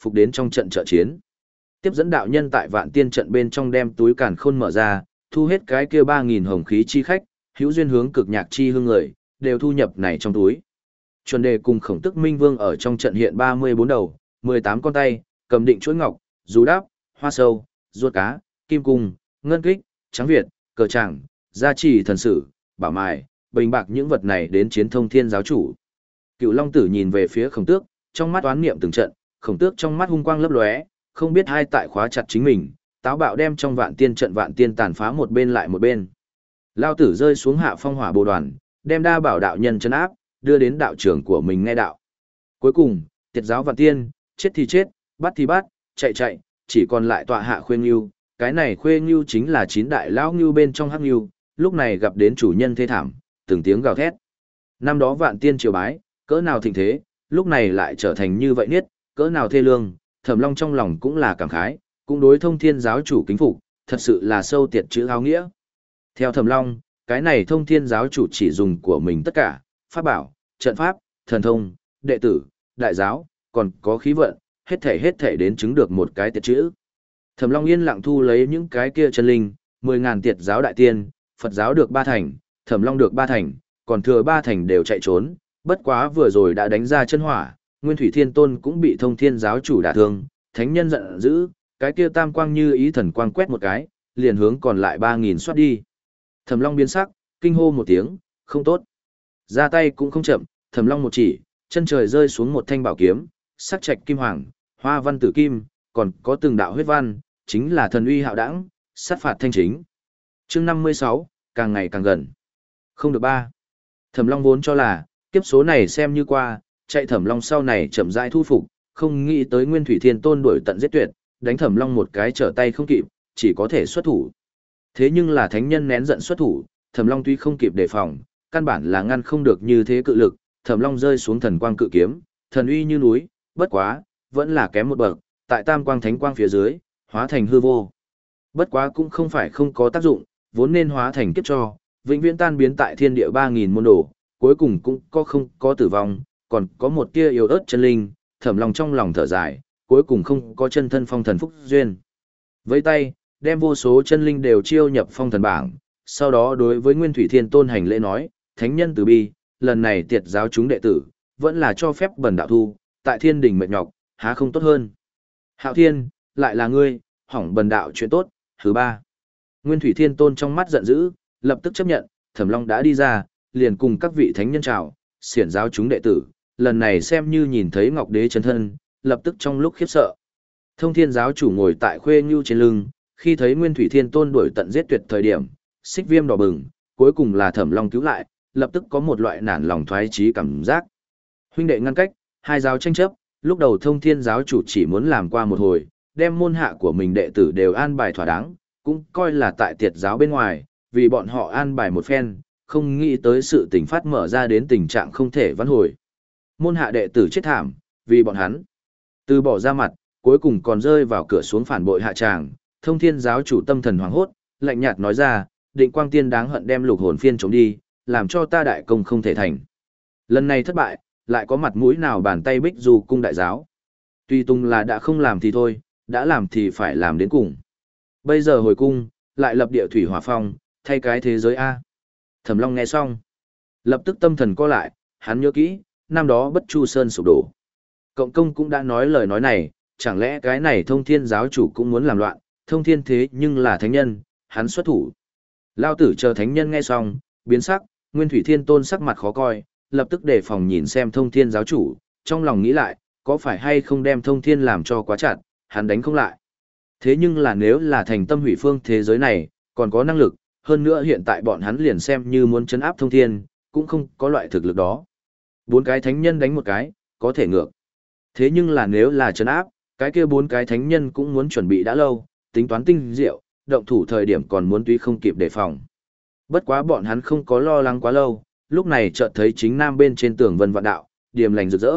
phục đến trong trận trợ chiến. Tiếp dẫn đạo nhân tại vạn tiên trận bên trong đem túi càn khôn mở ra, thu hết cái kia ba nghìn hồng khí chi khách, hữu duyên hướng cực nhạc chi hương người, đều thu nhập này trong túi. Chuẩn đề cùng khổng tức minh vương ở trong trận hiện ba mươi bốn đầu, mười tám con tay, cầm định chuỗi ngọc, dù đáp, hoa sâu, ruột cá, kim cung, ngân kích, trắng việt, cờ tràng, gia trì thần sử, bảo mài, bình bạc những vật này đến chiến thông thiên giáo chủ. Cựu Long Tử nhìn về phía khổng tước, trong mắt oán niệm từng trận, khổng tước trong mắt hung quang lấp lóe, không biết hai tại khóa chặt chính mình, táo bạo đem trong vạn tiên trận vạn tiên tàn phá một bên lại một bên. Lao Tử rơi xuống hạ phong hỏa bồ đoàn, đem đa bảo đạo nhân chân áp, đưa đến đạo trưởng của mình nghe đạo. Cuối cùng, tiệt giáo vạn tiên, chết thì chết, bắt thì bắt, chạy chạy, chỉ còn lại tọa hạ Khuê Ngưu, cái này Khuê Ngưu chính là chín đại lão ngưu bên trong hắc ngưu, lúc này gặp đến chủ nhân thê thảm, từng tiếng gào thét. Năm đó vạn tiên triều bái, cỡ nào thịnh thế, lúc này lại trở thành như vậy niết, cỡ nào thê lương, Thẩm Long trong lòng cũng là cảm khái, cũng đối thông thiên giáo chủ kính phục, thật sự là sâu tiệt chữ áo nghĩa. Theo Thẩm Long, cái này thông thiên giáo chủ chỉ dùng của mình tất cả, pháp bảo, trận pháp, thần thông, đệ tử, đại giáo, còn có khí vận, hết thể hết thể đến chứng được một cái tiệt chữ. Thẩm Long yên lặng thu lấy những cái kia chân linh, mười ngàn tiệt giáo đại tiên, Phật giáo được ba thành, Thẩm Long được ba thành, còn thừa ba thành đều chạy trốn, bất quá vừa rồi đã đánh ra chân hỏa, Nguyên Thủy Thiên Tôn cũng bị thông thiên giáo chủ đả thương, thánh nhân giận dữ, cái kia tam quang như ý thần quang quét một cái, liền hướng còn lại ba nghìn xoát đi. Thẩm Long biến sắc, kinh hô một tiếng, không tốt. Ra tay cũng không chậm, Thẩm Long một chỉ, chân trời rơi xuống một thanh bảo kiếm, sắc trạch kim hoàng, hoa văn tử kim, còn có từng đạo huyết văn, chính là thần uy hạo đẳng, sát phạt thanh chính. Chương năm mươi sáu, càng ngày càng gần. Không được ba. Thẩm Long vốn cho là, kiếp số này xem như qua, chạy Thẩm Long sau này chậm rãi thu phục, không nghĩ tới Nguyên Thủy Thiên Tôn đuổi tận giết tuyệt, đánh Thẩm Long một cái trở tay không kịp, chỉ có thể xuất thủ. Thế nhưng là thánh nhân nén giận xuất thủ, Thẩm Long tuy không kịp đề phòng, căn bản là ngăn không được như thế cự lực, Thẩm Long rơi xuống thần quang cự kiếm, thần uy như núi, bất quá, vẫn là kém một bậc, tại tam quang thánh quang phía dưới, hóa thành hư vô. Bất quá cũng không phải không có tác dụng, vốn nên hóa thành kiếp cho, vĩnh viễn tan biến tại thiên địa ba nghìn môn đồ, cuối cùng cũng có không có tử vong, còn có một tia yếu ớt chân linh, Thẩm Long trong lòng thở dài, cuối cùng không có chân thân phong thần phúc duyên. Với tay, đem vô số chân linh đều chiêu nhập phong thần bảng, sau đó đối với Nguyên Thủy Thiên Tôn hành lễ nói, thánh nhân từ bi, lần này tiệt giáo chúng đệ tử, vẫn là cho phép bần đạo thu, tại thiên đình mệt nhọc, há không tốt hơn. Hạo Thiên, lại là ngươi, hỏng bần đạo chuyện tốt, thứ ba. Nguyên Thủy Thiên Tôn trong mắt giận dữ, lập tức chấp nhận, Thẩm Long đã đi ra, liền cùng các vị thánh nhân chào, xiển giáo chúng đệ tử, lần này xem như nhìn thấy Ngọc Đế chân thân, lập tức trong lúc khiếp sợ. Thông Thiên giáo chủ ngồi tại Khuê Ngưu trên lưng, khi thấy Nguyên Thủy Thiên Tôn đuổi tận giết tuyệt thời điểm, xích viêm đỏ bừng, cuối cùng là Thẩm Long cứu lại, lập tức có một loại nản lòng thoái chí cảm giác. Huynh đệ ngăn cách, hai giáo tranh chấp, lúc đầu Thông Thiên giáo chủ chỉ muốn làm qua một hồi, đem môn hạ của mình đệ tử đều an bài thỏa đáng, cũng coi là tại tiệt giáo bên ngoài, vì bọn họ an bài một phen, không nghĩ tới sự tình phát mở ra đến tình trạng không thể vãn hồi. Môn hạ đệ tử chết thảm, vì bọn hắn. Từ bỏ ra mặt, cuối cùng còn rơi vào cửa xuống phản bội hạ tràng, Thông Thiên giáo chủ tâm thần hoảng hốt, lạnh nhạt nói ra, Định Quang Tiên đáng hận đem lục hồn phiên chống đi, làm cho ta đại công không thể thành. Lần này thất bại, lại có mặt mũi nào bàn tay bích dù cung đại giáo. Tuy tung là đã không làm thì thôi, đã làm thì phải làm đến cùng. Bây giờ hồi cung, lại lập địa thủy hỏa phong, thay cái thế giới A. Thẩm Long nghe xong, lập tức tâm thần co lại, hắn nhớ kỹ, năm đó Bất Chu Sơn sụp đổ. Cộng công cũng đã nói lời nói này, chẳng lẽ cái này Thông Thiên giáo chủ cũng muốn làm loạn, Thông Thiên thế nhưng là thánh nhân, hắn xuất thủ. Lao tử chờ thánh nhân nghe xong, biến sắc, Nguyên Thủy Thiên Tôn sắc mặt khó coi, lập tức đề phòng nhìn xem Thông Thiên giáo chủ, trong lòng nghĩ lại, có phải hay không đem Thông Thiên làm cho quá chặt, hắn đánh không lại. Thế nhưng là nếu là thành tâm hủy phương thế giới này, còn có năng lực, hơn nữa hiện tại bọn hắn liền xem như muốn chấn áp Thông Thiên, cũng không có loại thực lực đó. Bốn cái thánh nhân đánh một cái, có thể ngược. Thế nhưng là nếu là chấn áp, cái kia bốn cái thánh nhân cũng muốn chuẩn bị đã lâu, tính toán tinh diệu, động thủ thời điểm còn muốn tuy không kịp đề phòng. Bất quá bọn hắn không có lo lắng quá lâu, lúc này chợt thấy chính nam bên trên tường vân vạn đạo, điềm lành rực rỡ.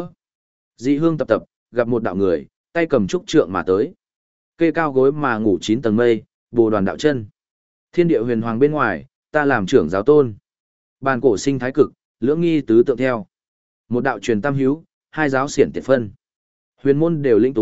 Dị hương tập tập, gặp một đạo người, tay cầm trúc trượng mà tới. Cây cao gối mà ngủ chín tầng mây, bồ đoàn đạo chân. Thiên địa huyền hoàng bên ngoài, ta làm trưởng giáo tôn. Bàn cổ sinh thái cực, lưỡng nghi tứ tượng theo. Một đạo truyền tam hiếu, hai giáo xiển tiệt phân. Huyền môn đều linh tú,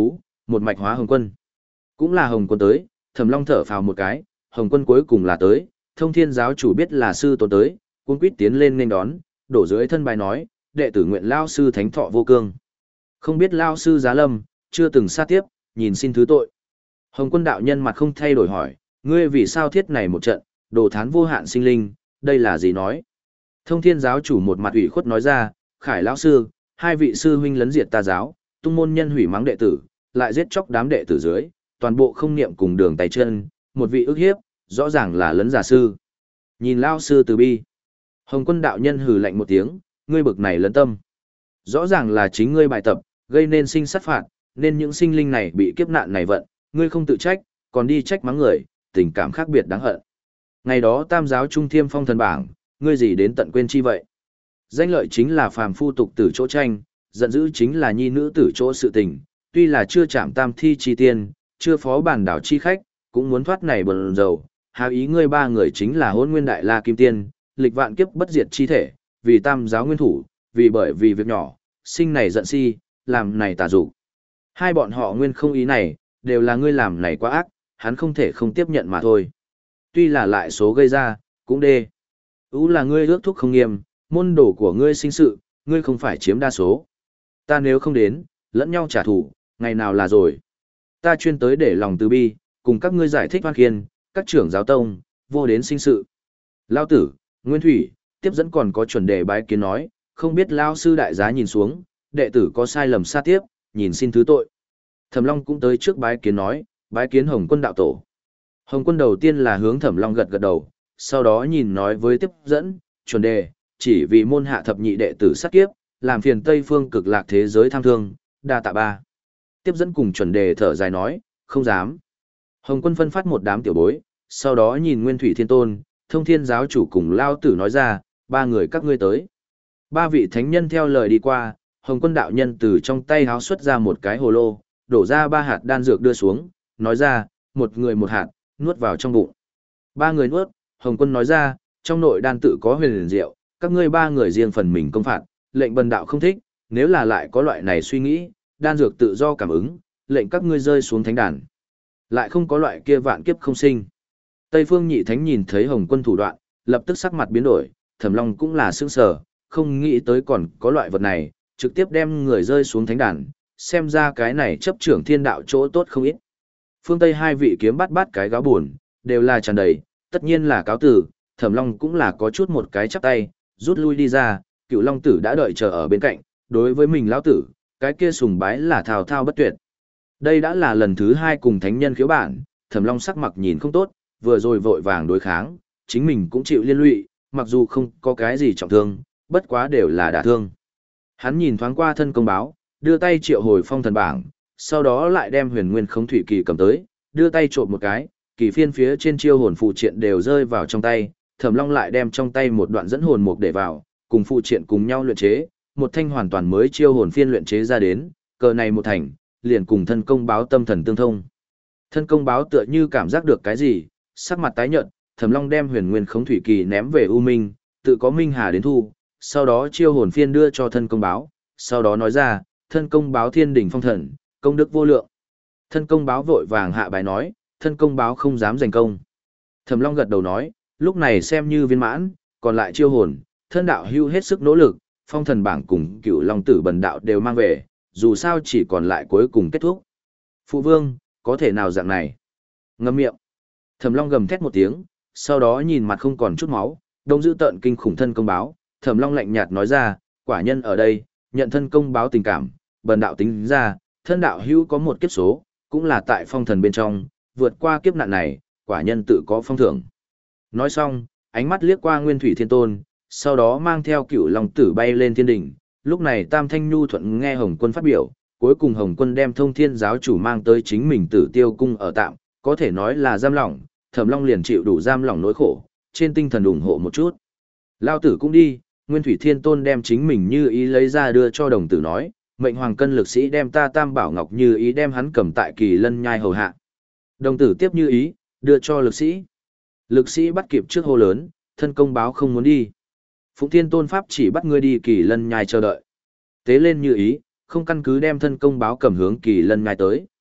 một mạch hóa Hồng Quân. Cũng là Hồng Quân tới, Thẩm Long thở phào một cái, Hồng Quân cuối cùng là tới, Thông Thiên giáo chủ biết là sư tôn tới, cuống quýt tiến lên nên đón, đổ dưới thân bài nói, đệ tử nguyện lao sư thánh thọ vô cương. Không biết lao sư giá lâm, chưa từng sát tiếp, nhìn xin thứ tội. Hồng Quân đạo nhân mặt không thay đổi hỏi, ngươi vì sao thiết này một trận, đồ thán vô hạn sinh linh, đây là gì nói? Thông Thiên giáo chủ một mặt ủy khuất nói ra, Khải lão sư, hai vị sư huynh lấn diệt ta giáo, tung môn nhân hủy mắng đệ tử, lại giết chóc đám đệ tử dưới, toàn bộ không niệm cùng đường tay chân, một vị ức hiếp, rõ ràng là lấn giả sư. Nhìn lao sư từ bi. Hồng Quân đạo nhân hừ lạnh một tiếng, ngươi bực này lấn tâm. Rõ ràng là chính ngươi bài tập, gây nên sinh sát phạt, nên những sinh linh này bị kiếp nạn này vận, ngươi không tự trách, còn đi trách mắng người, tình cảm khác biệt đáng hận. Ngày đó tam giáo trung thiêm phong thần bảng, ngươi gì đến tận quên chi vậy? Danh lợi chính là phàm phu tục tử chỗ tranh, giận dữ chính là nhi nữ tử chỗ sự tình, tuy là chưa chạm tam thi chi tiên, chưa phó bản đảo chi khách, cũng muốn thoát này bần dầu. Hào ý ngươi ba người chính là hôn nguyên đại la kim tiên, lịch vạn kiếp bất diệt chi thể, vì tam giáo nguyên thủ, vì bởi vì việc nhỏ, sinh này giận si, làm này tà dục. Hai bọn họ nguyên không ý này, đều là ngươi làm này quá ác, hắn không thể không tiếp nhận mà thôi. Tuy là lại số gây ra, cũng đê. Ú là ngươi ước thúc không nghiêm, môn đồ của ngươi sinh sự, ngươi không phải chiếm đa số. Ta nếu không đến, lẫn nhau trả thù, ngày nào là rồi. Ta chuyên tới để lòng từ bi, cùng các ngươi giải thích hoan khiên, các trưởng giáo tông, vô đến sinh sự. Lao tử, Nguyên Thủy, tiếp dẫn còn có chuẩn đề bái kiến nói, không biết Lao sư đại giá nhìn xuống, đệ tử có sai lầm xa tiếp, nhìn xin thứ tội. Thẩm Long cũng tới trước bái kiến nói, bái kiến Hồng Quân đạo tổ. Hồng Quân đầu tiên là hướng Thẩm Long gật gật đầu, sau đó nhìn nói với tiếp dẫn, chuẩn đề, chỉ vì môn hạ thập nhị đệ tử sát kiếp, làm phiền Tây Phương cực lạc thế giới tham thương, đa tạ ba. Tiếp dẫn cùng chuẩn đề thở dài nói, không dám. Hồng Quân phân phát một đám tiểu bối, sau đó nhìn Nguyên Thủy Thiên Tôn, Thông Thiên giáo chủ cùng Lao Tử nói ra, ba người các ngươi tới. Ba vị thánh nhân theo lời đi qua, Hồng Quân đạo nhân từ trong tay háo xuất ra một cái hồ lô, đổ ra ba hạt đan dược đưa xuống, nói ra, một người một hạt, nuốt vào trong bụng. Ba người nuốt, Hồng Quân nói ra, trong nội đan tự có huyền liền diệu, các ngươi ba người riêng phần mình công phạt, lệnh bần đạo không thích, nếu là lại có loại này suy nghĩ, đan dược tự do cảm ứng, lệnh các ngươi rơi xuống thánh đàn. Lại không có loại kia vạn kiếp không sinh. Tây Phương Nhị Thánh nhìn thấy Hồng Quân thủ đoạn, lập tức sắc mặt biến đổi, Thẩm Long cũng là sững sờ, không nghĩ tới còn có loại vật này, trực tiếp đem người rơi xuống thánh đàn, xem ra cái này chấp trưởng thiên đạo chỗ tốt không ít. Phương Tây hai vị kiếm bắt bắt cái gáo buồn, đều là tràn đầy, tất nhiên là cáo tử, Thẩm Long cũng là có chút một cái chắp tay, rút lui đi ra, Cựu Long tử đã đợi chờ ở bên cạnh, đối với mình lão tử, cái kia sùng bái là thao thao bất tuyệt. Đây đã là lần thứ hai cùng thánh nhân khiếu bản, Thẩm Long sắc mặt nhìn không tốt, vừa rồi vội vàng đối kháng, chính mình cũng chịu liên lụy, mặc dù không có cái gì trọng thương, bất quá đều là đả thương. Hắn nhìn thoáng qua thân công báo, đưa tay triệu hồi phong thần bảng, sau đó lại đem huyền nguyên khống thủy kỳ cầm tới, đưa tay trộm một cái, kỳ phiên phía trên chiêu hồn phụ triện đều rơi vào trong tay, Thẩm Long lại đem trong tay một đoạn dẫn hồn mục để vào, cùng phụ triện cùng nhau luyện chế, một thanh hoàn toàn mới chiêu hồn phiên luyện chế ra đến, cờ này một thành, liền cùng thân công báo tâm thần tương thông. Thân công báo tựa như cảm giác được cái gì, sắc mặt tái nhợt, Thẩm Long đem huyền nguyên khống thủy kỳ ném về U Minh, tự có Minh Hà đến thu, sau đó chiêu hồn phiên đưa cho thân công báo, sau đó nói ra, thân công báo thiên đỉnh phong thần, công đức vô lượng. Thân công báo vội vàng hạ bài nói, thân công báo không dám giành công. Thẩm Long gật đầu nói, lúc này xem như viên mãn, còn lại chiêu hồn, thân đạo hưu hết sức nỗ lực, phong thần bảng cùng Cựu Long tử bần đạo đều mang về, dù sao chỉ còn lại cuối cùng kết thúc. Phụ vương, có thể nào dạng này? Ngậm miệng. Thẩm Long gầm thét một tiếng, sau đó nhìn mặt không còn chút máu, đông dữ tợn kinh khủng thân công báo, Thẩm Long lạnh nhạt nói ra, quả nhân ở đây, nhận thân công báo tình cảm, bần đạo tính ra, thân đạo hữu có một kiếp số, cũng là tại phong thần bên trong, vượt qua kiếp nạn này, quả nhân tự có phong thưởng. Nói xong, ánh mắt liếc qua Nguyên Thủy Thiên Tôn, sau đó mang theo Cựu Long tử bay lên thiên đỉnh. Lúc này Tam Thanh Nhu thuận nghe Hồng Quân phát biểu, cuối cùng Hồng Quân đem Thông Thiên giáo chủ mang tới chính mình Tử Tiêu cung ở tạm, có thể nói là giam lỏng, Thẩm Long liền chịu đủ giam lỏng nỗi khổ, trên tinh thần ủng hộ một chút. Lao tử cũng đi, Nguyên Thủy Thiên Tôn đem chính mình như ý lấy ra đưa cho đồng tử nói, mệnh hoàng cân lực sĩ đem ta Tam Bảo Ngọc như ý đem hắn cầm tại Kỳ Lân nhai hầu hạ. Đồng tử tiếp như ý, đưa cho lực sĩ. Lực sĩ bắt kịp trước hô lớn, thân công báo không muốn đi. Phụng Thiên Tôn Pháp chỉ bắt ngươi đi Kỳ Lân nhai chờ đợi. Tế lên như ý, không căn cứ đem thân công báo cầm hướng Kỳ Lân nhai tới.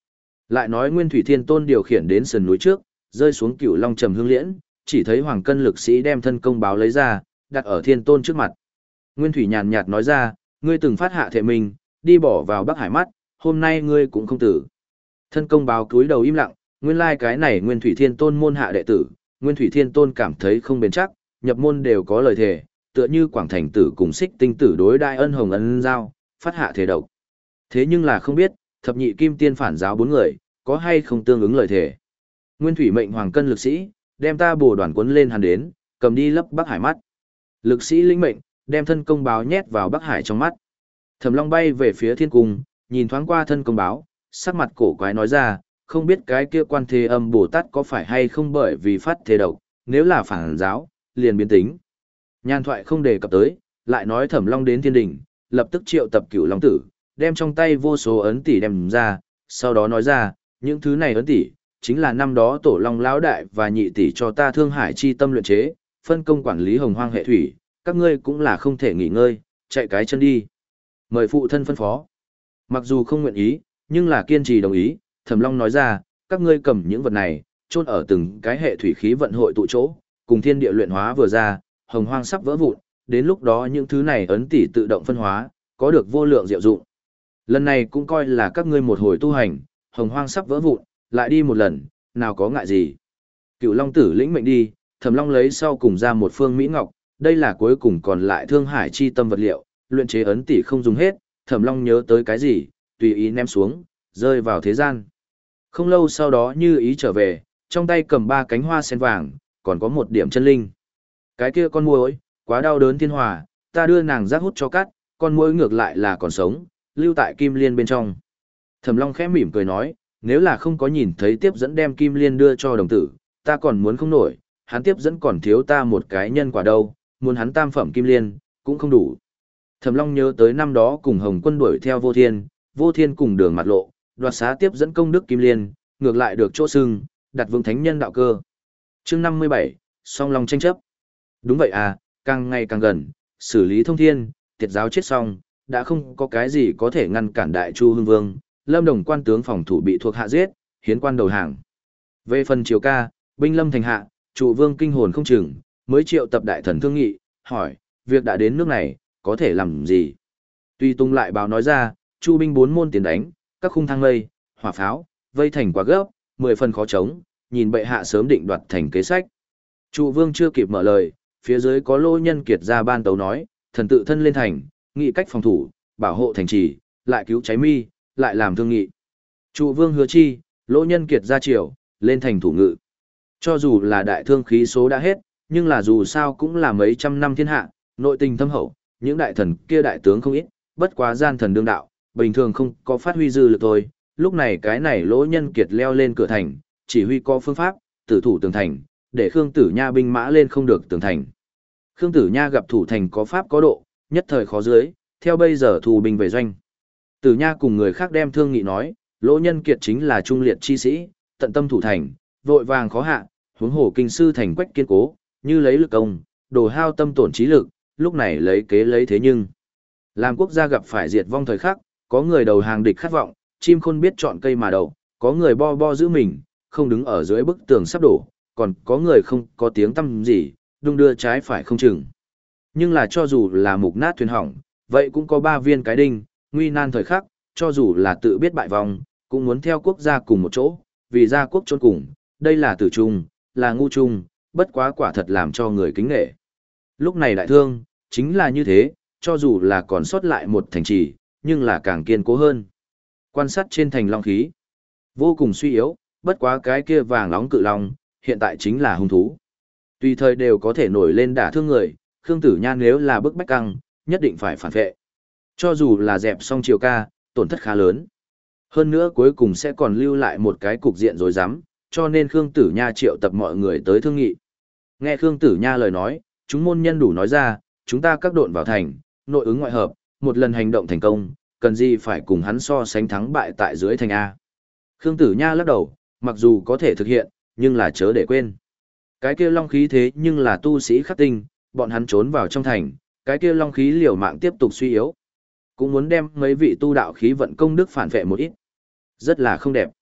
Lại nói Nguyên Thủy Thiên Tôn điều khiển đến sườn núi trước, rơi xuống Cửu Long Trầm Hương Liễn, chỉ thấy Hoàng Cân lực sĩ đem thân công báo lấy ra, đặt ở Thiên Tôn trước mặt. Nguyên Thủy nhàn nhạt nói ra, ngươi từng phát hạ thệ mình, đi bỏ vào Bắc Hải mắt, hôm nay ngươi cũng không tử. Thân công báo cúi đầu im lặng, nguyên lai cái này Nguyên Thủy Thiên Tôn môn hạ đệ tử, Nguyên Thủy Thiên Tôn cảm thấy không bền chắc, nhập môn đều có lời thề, tựa như Quảng Thành tử cùng Xích Tinh tử đối đại ân hồng ân giao, phát hạ thề độc. Thế nhưng là không biết, thập nhị kim tiên phản giáo bốn người, có hay không tương ứng lời thề. Nguyên Thủy mệnh Hoàng Cân lực sĩ, đem ta bổ đoàn cuốn lên hắn đến, cầm đi lấp Bắc Hải mắt. Lực sĩ lĩnh mệnh, đem thân công báo nhét vào Bắc Hải trong mắt. Thẩm Long bay về phía thiên cung, nhìn thoáng qua thân công báo, sắc mặt cổ quái nói ra, không biết cái kia Quan Thế Âm Bồ Tát có phải hay không bởi vì phát thế độc, nếu là phản giáo, liền biến tính. Nhan thoại không đề cập tới, lại nói Thẩm Long đến thiên đình, lập tức triệu tập Cửu Long tử, đem trong tay vô số ấn tỷ đem ra, sau đó nói ra, những thứ này ấn tỷ, chính là năm đó Tổ Long lão đại và nhị tỷ cho ta Thương Hải chi tâm luyện chế, phân công quản lý Hồng Hoang hệ thủy, các ngươi cũng là không thể nghỉ ngơi, chạy cái chân đi. Mời phụ thân phân phó. Mặc dù không nguyện ý, nhưng là kiên trì đồng ý, Thẩm Long nói ra, các ngươi cầm những vật này, chôn ở từng cái hệ thủy khí vận hội tụ chỗ, cùng thiên địa luyện hóa vừa ra, Hồng Hoang sắp vỡ vụn, đến lúc đó những thứ này ấn tỷ tự động phân hóa, có được vô lượng diệu dụng. Lần này cũng coi là các ngươi một hồi tu hành, Hồng Hoang sắp vỡ vụn, lại đi một lần, nào có ngại gì. Cựu Long tử lĩnh mệnh đi, Thẩm Long lấy sau cùng ra một phương mỹ ngọc, đây là cuối cùng còn lại Thương Hải chi tâm vật liệu, luyện chế ấn tỷ không dùng hết, Thẩm Long nhớ tới cái gì, tùy ý ném xuống, rơi vào thế gian. Không lâu sau đó Như Ý trở về, trong tay cầm ba cánh hoa sen vàng, còn có một điểm chân linh. Cái kia con muỗi, quá đau đớn thiên hòa, ta đưa nàng rác hút cho cắt, con muỗi ngược lại là còn sống, lưu tại kim liên bên trong. Thẩm Long khẽ mỉm cười nói, nếu là không có nhìn thấy tiếp dẫn đem kim liên đưa cho đồng tử, ta còn muốn không nổi, hắn tiếp dẫn còn thiếu ta một cái nhân quả đâu, muốn hắn tam phẩm kim liên, cũng không đủ. Thẩm Long nhớ tới năm đó cùng Hồng Quân đuổi theo Vô Thiên, Vô Thiên cùng đường mặt lộ, đoạt xá tiếp dẫn công đức kim liên, ngược lại được chỗ sưng, đặt vững thánh nhân đạo cơ. Chương năm mươi bảy, song long tranh chấp. Đúng vậy à, càng ngày càng gần, xử lý thông thiên, tiệt giáo chết xong, đã không có cái gì có thể ngăn cản Đại Chu Hưng Vương, Lâm Đồng quan tướng phòng thủ bị thuộc hạ giết, hiến quan đầu hàng. Về phần Triều Ca, binh lâm thành hạ, trụ vương kinh hồn không chừng, mới triệu tập đại thần thương nghị, hỏi, việc đã đến nước này, có thể làm gì? Tuy Tung lại báo nói ra, Chu binh bốn môn tiến đánh, các khung thang lây, hỏa pháo, vây thành quá gấp, mười phần khó chống, nhìn bệ hạ sớm định đoạt thành kế sách. Trụ vương chưa kịp mở lời, phía dưới có Lô Nhân Kiệt ra ban tấu nói, thần tự thân lên thành, nghị cách phòng thủ, bảo hộ thành trì, lại cứu cháy mi, lại làm thương nghị. Trụ vương hứa chi, Lô Nhân Kiệt ra triều, lên thành thủ ngự. Cho dù là đại thương khí số đã hết, nhưng là dù sao cũng là mấy trăm năm thiên hạ, nội tình thâm hậu, những đại thần kia đại tướng không ít, bất quá gian thần đương đạo, bình thường không có phát huy dư lực thôi. Lúc này cái này Lỗ Nhân Kiệt leo lên cửa thành, chỉ huy có phương pháp, tử thủ tường thành, để Khương Tử Nha binh mã lên không được tường thành. Khương Tử Nha gặp thủ thành có pháp có độ, nhất thời khó dưới, theo bây giờ thù binh về doanh. Tử Nha cùng người khác đem thương nghị nói, Lỗ Nhân Kiệt chính là trung liệt chi sĩ, tận tâm thủ thành, vội vàng khó hạ, huống hồ kinh sư thành quách kiên cố, như lấy lực công, đồ hao tâm tổn trí lực, lúc này lấy kế lấy thế nhưng. Làm quốc gia gặp phải diệt vong thời khắc, có người đầu hàng địch khát vọng, chim khôn biết chọn cây mà đậu, có người bo bo giữ mình, không đứng ở dưới bức tường sắp đổ, còn có người không có tiếng tăm gì, đung đưa trái phải không chừng. Nhưng là cho dù là mục nát thuyền hỏng, vậy cũng có ba viên cái đinh, nguy nan thời khắc, cho dù là tự biết bại vong, cũng muốn theo quốc gia cùng một chỗ, vì gia quốc chôn cùng, đây là tử trung, là ngu trung, bất quá quả thật làm cho người kính nể. Lúc này đại thương, chính là như thế, cho dù là còn sót lại một thành trì, nhưng là càng kiên cố hơn. Quan sát trên thành long khí, vô cùng suy yếu, bất quá cái kia vàng nóng cự long, hiện tại chính là hung thú. Tùy thời đều có thể nổi lên đả thương người, Khương Tử Nha nếu là bức bách căng, nhất định phải phản vệ. Cho dù là dẹp xong Triều Ca, tổn thất khá lớn. Hơn nữa cuối cùng sẽ còn lưu lại một cái cục diện rối rắm, cho nên Khương Tử Nha triệu tập mọi người tới thương nghị. Nghe Khương Tử Nha lời nói, chúng môn nhân đủ nói ra, chúng ta các độn vào thành, nội ứng ngoại hợp, một lần hành động thành công, cần gì phải cùng hắn so sánh thắng bại tại dưới thành A. Khương Tử Nha lắc đầu, mặc dù có thể thực hiện, nhưng là chớ để quên. Cái kia long khí thế nhưng là tu sĩ khắc tinh, bọn hắn trốn vào trong thành, cái kia long khí liều mạng tiếp tục suy yếu. Cũng muốn đem mấy vị tu đạo khí vận công đức phản vệ một ít. Rất là không đẹp.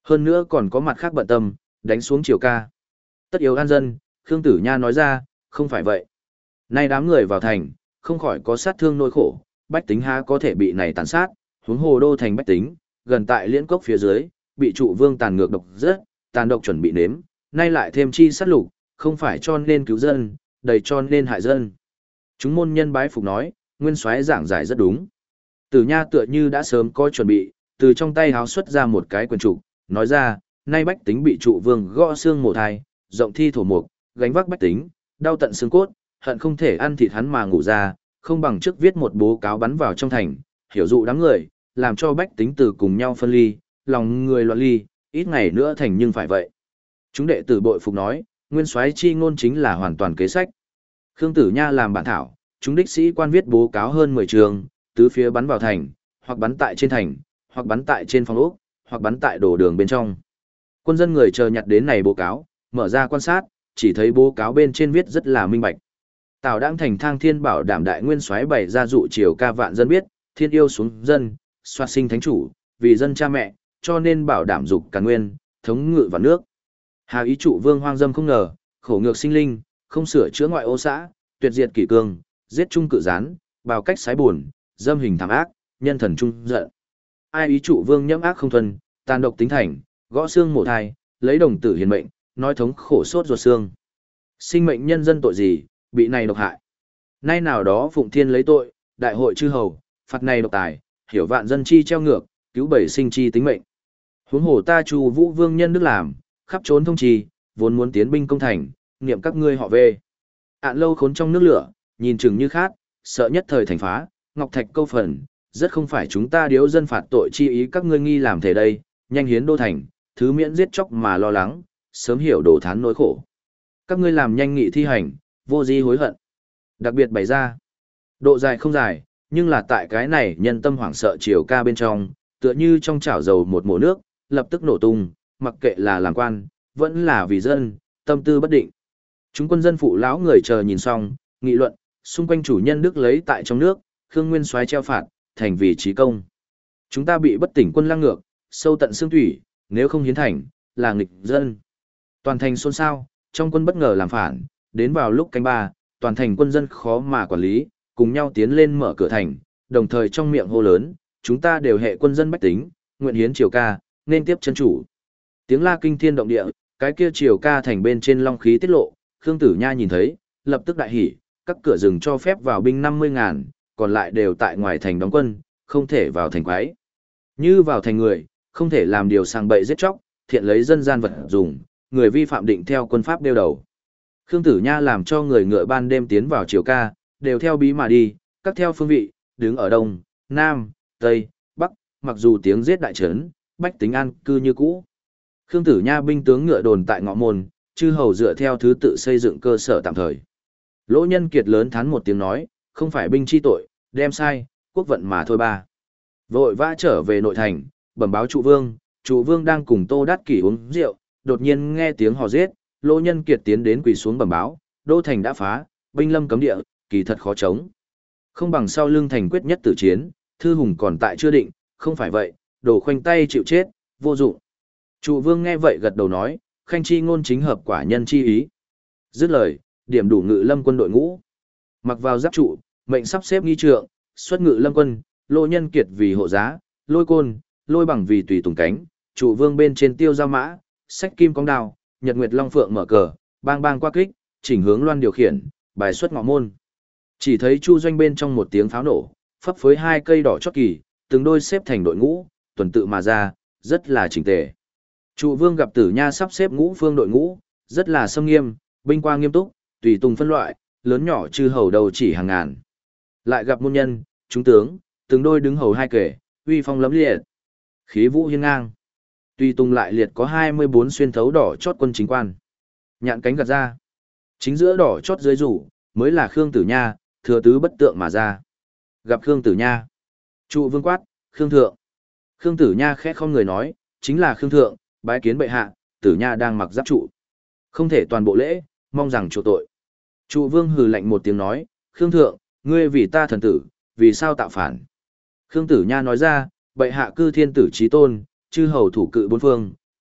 Hơn nữa còn có mặt khác bận tâm, đánh xuống Triều Ca. Tất yếu an dân, Khương Tử Nha nói ra, không phải vậy. Nay đám người vào thành, không khỏi có sát thương nỗi khổ, bách tính há có thể bị này tàn sát, huống hồ đô thành bách tính, gần tại liễn cốc phía dưới, bị trụ vương tàn ngược độc rất, tàn độc chuẩn bị nếm, nay lại thêm chi sát lục, không phải cho nên cứu dân, đầy cho nên hại dân. Chúng môn nhân bái phục nói, nguyên soái giảng giải rất đúng. Tử Nha tựa như đã sớm có chuẩn bị, từ trong tay háo xuất ra một cái quyền trục, nói ra, nay bách tính bị trụ vương gõ xương mổ thai, rộng thi thổ mục, gánh vác bách tính, đau tận xương cốt, hận không thể ăn thịt hắn mà ngủ ra, không bằng trước viết một bố cáo bắn vào trong thành, hiểu dụ đám người, làm cho bách tính từ cùng nhau phân ly, lòng người loạn ly, ít ngày nữa thành nhưng phải vậy. Chúng đệ tử bội phục nói, nguyên soái chi ngôn chính là hoàn toàn kế sách. Khương Tử Nha làm bản thảo, chúng đích sĩ quan viết bố cáo hơn mười trường, tứ phía bắn vào thành, hoặc bắn tại trên thành, hoặc bắn tại trên phòng ốc, hoặc bắn tại đổ đường bên trong. Quân dân người chờ nhặt đến này bố cáo, mở ra quan sát, chỉ thấy bố cáo bên trên viết rất là minh bạch. Tào Đãng thành Thang Thiên bảo đảm đại nguyên soái bày ra dụ Triều Ca vạn dân biết, thiên yêu xuống dân, soạt sinh thánh chủ, vì dân cha mẹ, cho nên bảo đảm dục càn nguyên, thống ngự vào nước. Hà ý trụ vương hoang dâm không ngờ, khổ ngược sinh linh, không sửa chữa ngoại ô xã, tuyệt diệt kỷ cương, giết trung cự gián, bào cách sái buồn, dâm hình thảm ác, nhân thần trung giận. Ai ý trụ vương nhẫm ác không thuần, tàn độc tính thành, gõ xương mổ thai, lấy đồng tử hiền mệnh, nói thống khổ sốt ruột xương. Sinh mệnh nhân dân tội gì, bị này độc hại. Nay nào đó phụng thiên lấy tội, đại hội chư hầu, phạt này độc tài, hiểu vạn dân chi treo ngược, cứu bảy sinh chi tính mệnh. Huống hồ ta Chu Vũ vương nhân đức làm, khắp trốn thông trì, vốn muốn tiến binh công thành, niệm các ngươi họ về. Ạn lâu khốn trong nước lửa, nhìn chừng như khát, sợ nhất thời thành phá, ngọc thạch câu phần, rất không phải chúng ta điếu dân phạt tội chi ý các ngươi nghi làm thể đây, nhanh hiến đô thành, thứ miễn giết chóc mà lo lắng, sớm hiểu đổ thán nỗi khổ. Các ngươi làm nhanh nghị thi hành, vô di hối hận. Đặc biệt bày ra, độ dài không dài, nhưng là tại cái này nhân tâm hoảng sợ Triều Ca bên trong, tựa như trong chảo dầu một mổ nước, lập tức nổ tung, mặc kệ là làm quan, vẫn là vì dân, tâm tư bất định. Chúng quân dân phụ lão người chờ nhìn xong, nghị luận, xung quanh chủ nhân đức lấy tại trong nước, Khương Nguyên soái treo phạt, thành vì trí công. Chúng ta bị bất tỉnh quân lăng ngược, sâu tận xương thủy, nếu không hiến thành, là nghịch dân. Toàn thành xôn xao, trong quân bất ngờ làm phản, đến vào lúc canh ba, toàn thành quân dân khó mà quản lý, cùng nhau tiến lên mở cửa thành, đồng thời trong miệng hô lớn, chúng ta đều hệ quân dân bách tính, nguyện hiến Triều Ca, nên tiếp chân chủ. Tiếng la kinh thiên động địa, cái kia Triều Ca thành bên trên long khí tiết lộ, Khương Tử Nha nhìn thấy, lập tức đại hỉ, các cửa rừng cho phép vào binh năm mươi ngàn, còn lại đều tại ngoài thành đóng quân, không thể vào thành quái. Như vào thành người, không thể làm điều sang bậy giết chóc, thiện lấy dân gian vật dùng, người vi phạm định theo quân pháp đeo đầu. Khương Tử Nha làm cho người ngựa ban đêm tiến vào Triều Ca, đều theo bí mà đi, các theo phương vị, đứng ở đông, nam, tây, bắc, mặc dù tiếng giết đại trấn, bách tính an cư như cũ. Khương Tử Nha binh tướng ngựa đồn tại ngõ môn, chư hầu dựa theo thứ tự xây dựng cơ sở tạm thời. Lỗ Nhân Kiệt lớn thán một tiếng nói, không phải binh chi tội, đem sai, quốc vận mà thôi ba. Vội vã trở về nội thành, bẩm báo trụ vương, trụ vương đang cùng Tô Đát Kỷ uống rượu, đột nhiên nghe tiếng hò giết, Lỗ Nhân Kiệt tiến đến quỳ xuống bẩm báo, đô thành đã phá, binh lâm cấm địa, kỳ thật khó chống. Không bằng sau lưng thành quyết nhất tử chiến, thư hùng còn tại chưa định, không phải vậy, đổ khoanh tay chịu chết, vô dụng. Trụ vương nghe vậy gật đầu nói, khanh chi ngôn chính hợp quả nhân chi ý. Dứt lời, điểm đủ ngự lâm quân đội ngũ. Mặc vào giáp trụ, mệnh sắp xếp nghi trượng, xuất ngự lâm quân, Lỗ Nhân Kiệt vì hộ giá, lôi côn, lôi bằng vì tùy tùng cánh, trụ vương bên trên tiêu giao mã, sách kim cong đao, nhật nguyệt long phượng mở cờ, bang bang qua kích, chỉnh hướng loan điều khiển, bài xuất ngọ môn. Chỉ thấy chu doanh bên trong một tiếng pháo nổ, phấp phới hai cây đỏ chót kỳ, từng đôi xếp thành đội ngũ, tuần tự mà ra, rất là chỉnh tề. Trụ vương gặp Tử Nha sắp xếp ngũ phương đội ngũ, rất là xâm nghiêm, binh qua nghiêm túc, tùy tùng phân loại, lớn nhỏ chư hầu đầu chỉ hàng ngàn. Lại gặp môn nhân, chúng tướng, từng đôi đứng hầu hai kể, uy phong lẫm liệt, khí vũ hiên ngang. Tùy tùng lại liệt có hai mươi bốn xuyên thấu đỏ chót quân chính quan. Nhạn cánh gạt ra. Chính giữa đỏ chót dưới rủ, mới là Khương Tử Nha, thừa tứ bất tượng mà ra. Gặp Khương Tử Nha. Trụ vương quát, Khương thượng. Khương Tử Nha khẽ không người nói, chính là Khương thượng, bái kiến bệ hạ, Tử Nha đang mặc giáp trụ. Không thể toàn bộ lễ, mong rằng chỗ tội. Trụ vương hừ lạnh một tiếng nói, Khương thượng, ngươi vì ta thần tử, vì sao tạo phản? Khương Tử Nha nói ra, bệ hạ cư thiên tử chí tôn, chư hầu thủ cự bốn phương,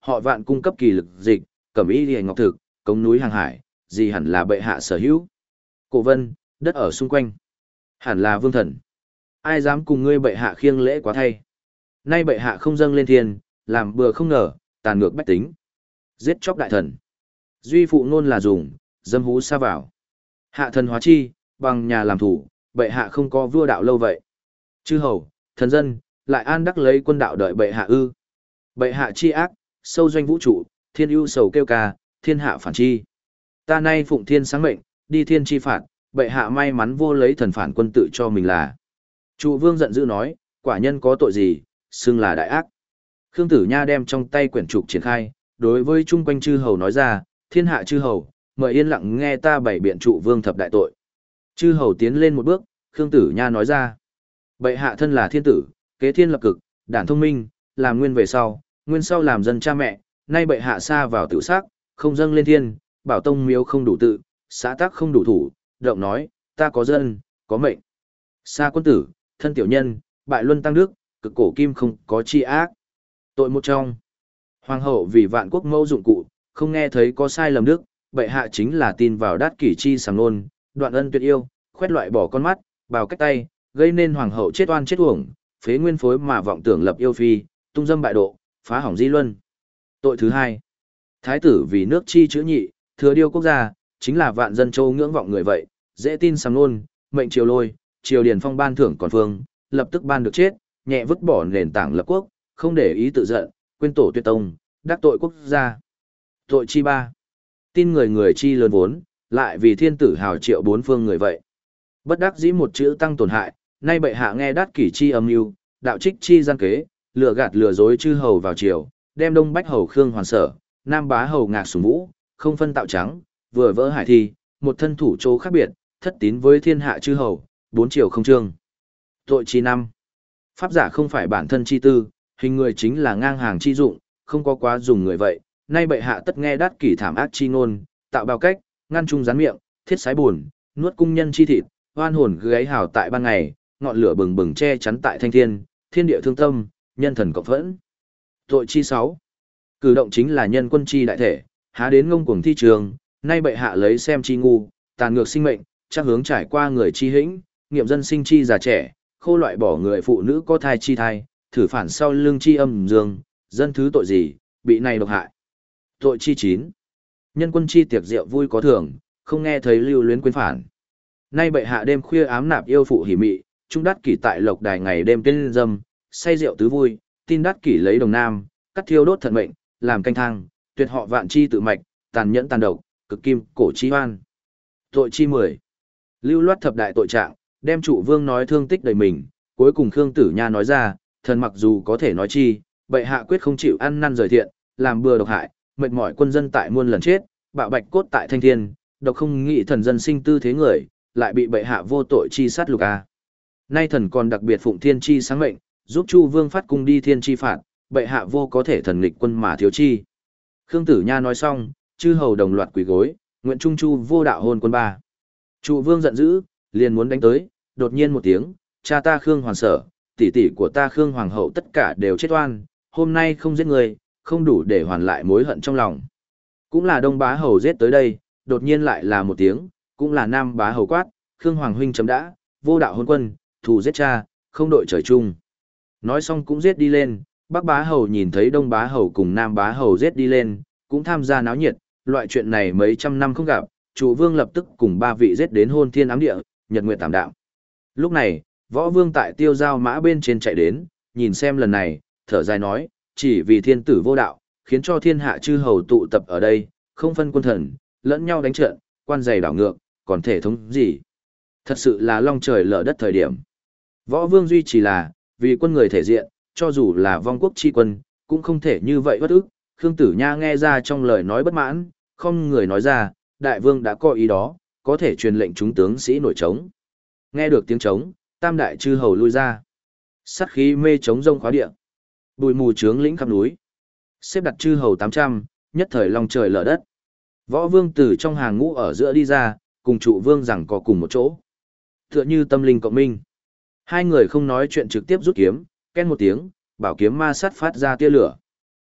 họ Vạn cung cấp kỳ lực dịch, cẩm y liễu ngọc thực, cống núi hàng hải, gì hẳn là bệ hạ sở hữu. Cổ vân, đất ở xung quanh, hẳn là vương thần. Ai dám cùng ngươi bệ hạ khiêng lễ quá thay. Nay bệ hạ không dâng lên thiên, làm bừa không ngờ, tàn ngược bách tính. Giết chóc đại thần. Duy phụ ngôn là dùng, dâm hú xa vào. Hạ thần hóa chi, bằng nhà làm thủ, bệ hạ không có vua đạo lâu vậy. Chư hầu, thần dân, lại an đắc lấy quân đạo đợi bệ hạ ư. Bệ hạ chi ác, sâu doanh vũ trụ, thiên ưu sầu kêu ca, thiên hạ phản chi. Ta nay phụng thiên sáng mệnh, đi thiên chi phạt, bệ hạ may mắn vô lấy thần phản quân tự cho mình là. Trụ vương giận dữ nói, quả nhân có tội gì, xưng là đại ác. Khương Tử Nha đem trong tay quyển trục triển khai, đối với chung quanh chư hầu nói ra, thiên hạ chư hầu, mời yên lặng nghe ta bày biện trụ vương thập đại tội. Chư hầu tiến lên một bước, Khương Tử Nha nói ra, bệ hạ thân là thiên tử, kế thiên lập cực, đản thông minh, làm nguyên về sau, nguyên sau làm dân cha mẹ, nay bệ hạ xa vào tự xác, không dâng lên thiên, bảo tông miếu không đủ tự, xã tác không đủ thủ, động nói, ta có dân, có mệnh. Xa quân tử, thân tiểu nhân, bại luân tăng đức, cực cổ kim không có chi ác. Tội một trong. Hoàng hậu vì vạn quốc mẫu dụng cụ, không nghe thấy có sai lầm đức, bệ hạ chính là tin vào đát kỷ chi sàng nôn, đoạn ân tuyệt yêu, khoét loại bỏ con mắt, bào cách tay, gây nên hoàng hậu chết oan chết uổng, phế nguyên phối mà vọng tưởng lập yêu phi, tung dâm bại độ, phá hỏng di luân. Tội thứ hai. Thái tử vì nước chi chữ nhị, thừa điêu quốc gia, chính là vạn dân châu ngưỡng vọng người vậy, dễ tin sàng nôn, mệnh triều lôi, triều điền phong ban thưởng còn phương, lập tức ban được chết, nhẹ vứt bỏ nền tảng lập quốc, không để ý tự giận, quên tổ tuyệt tông, đắc tội quốc gia. Tội chi ba. Tin người người chi lớn vốn, lại vì thiên tử hào triệu bốn phương người vậy. Bất đắc dĩ một chữ tăng tổn hại, nay bệ hạ nghe đát kỷ chi âm mưu, đạo trích chi gian kế, lừa gạt lừa dối chư hầu vào triều, đem đông bách hầu khương hoàn sở, nam bá hầu ngạc sùng vũ, không phân tạo trắng, vừa vỡ hải thi, một thân thủ chỗ khác biệt, thất tín với thiên hạ chư hầu, bốn triều không trương. Tội chi năm. Pháp giả không phải bản thân chi tư, hình người chính là ngang hàng chi dụng, không có quá dùng người vậy, nay bệ hạ tất nghe đát kỷ thảm ác chi ngôn, tạo bao cách, ngăn trung rắn miệng, thiết sái buồn, nuốt cung nhân chi thịt, oan hồn gáy hào tại ban ngày, ngọn lửa bừng bừng che chắn tại thanh thiên, thiên địa thương tâm, nhân thần cộng phẫn. Tội chi sáu. Cử động chính là nhân quân chi đại thể, há đến ngông cuồng thi trường, nay bệ hạ lấy xem chi ngu, tàn ngược sinh mệnh, chắc hướng trải qua người chi hĩnh, nghiệm dân sinh chi già trẻ, khô loại bỏ người phụ nữ có thai chi thai, thử phản sau lưng chi âm dương, dân thứ tội gì, bị này độc hại. Tội chi chín. Nhân quân chi tiệc rượu vui có thưởng, không nghe thấy lưu luyến quên phản. Nay bệ hạ đêm khuya ám nạp yêu phụ hỉ mị, trung đắt kỷ tại lộc đài ngày đêm tên dâm, say rượu tứ vui, tin đắt kỷ lấy đồng nam, cắt thiêu đốt thận mệnh, làm canh thang, tuyệt họ vạn chi tự mạch, tàn nhẫn tàn độc, cực kim, cổ chi hoan. Tội chi mười. Lưu loát thập đại tội trạng, đem trụ vương nói thương tích đầy mình, cuối cùng Khương Tử Nha nói ra, thần mặc dù có thể nói chi, bệ hạ quyết không chịu ăn năn rời thiện, làm bừa độc hại, mệt mỏi quân dân tại muôn lần chết, bạo bạch cốt tại thanh thiên, độc không nghĩ thần dân sinh tư thế người, lại bị bệ hạ vô tội chi sát lục a. Nay thần còn đặc biệt phụng thiên chi sáng mệnh, giúp Chu Vương phát cung đi thiên chi phạt, bệ hạ vô có thể thần nghịch quân mà thiếu chi. Khương Tử Nha nói xong, chư hầu đồng loạt quỳ gối, nguyện trung chu vô đạo hôn quân ba. Chu Vương giận dữ, liền muốn đánh tới, đột nhiên một tiếng, cha ta Khương Hoàn Sở, tỷ tỷ của ta Khương Hoàng hậu tất cả đều chết oan, hôm nay không giết người, không đủ để hoàn lại mối hận trong lòng. Cũng là Đông Bá hầu giết tới đây, đột nhiên lại là một tiếng, cũng là Nam Bá hầu quát, Khương Hoàng huynh chấm đã, vô đạo hôn quân, thù giết cha, không đội trời chung. Nói xong cũng giết đi lên, Bắc Bá hầu nhìn thấy Đông Bá hầu cùng Nam Bá hầu giết đi lên, cũng tham gia náo nhiệt, loại chuyện này mấy trăm năm không gặp, chủ vương lập tức cùng ba vị giết đến hôn thiên ám địa, nhật nguyệt tạm đạm. Lúc này, võ vương tại tiêu giao mã bên trên chạy đến, nhìn xem lần này, thở dài nói, chỉ vì thiên tử vô đạo, khiến cho thiên hạ chư hầu tụ tập ở đây, không phân quân thần, lẫn nhau đánh trận, quan giày đảo ngược, còn thể thống gì. Thật sự là long trời lở đất thời điểm. Võ vương duy chỉ là, vì quân người thể diện, cho dù là vong quốc chi quân, cũng không thể như vậy bất ức. Khương Tử Nha nghe ra trong lời nói bất mãn, không người nói ra, đại vương đã có ý đó, có thể truyền lệnh chúng tướng sĩ nổi trống. Nghe được tiếng trống, tam đại chư hầu lui ra. Sát khí mê trống rông khóa địa. Bụi mù trướng lĩnh khắp núi. Xếp đặt chư hầu tám trăm, nhất thời long trời lở đất. Võ vương từ trong hàng ngũ ở giữa đi ra, cùng trụ vương rằng có cùng một chỗ. Tựa như tâm linh cộng minh. Hai người không nói chuyện trực tiếp rút kiếm, ken một tiếng, bảo kiếm ma sát phát ra tia lửa.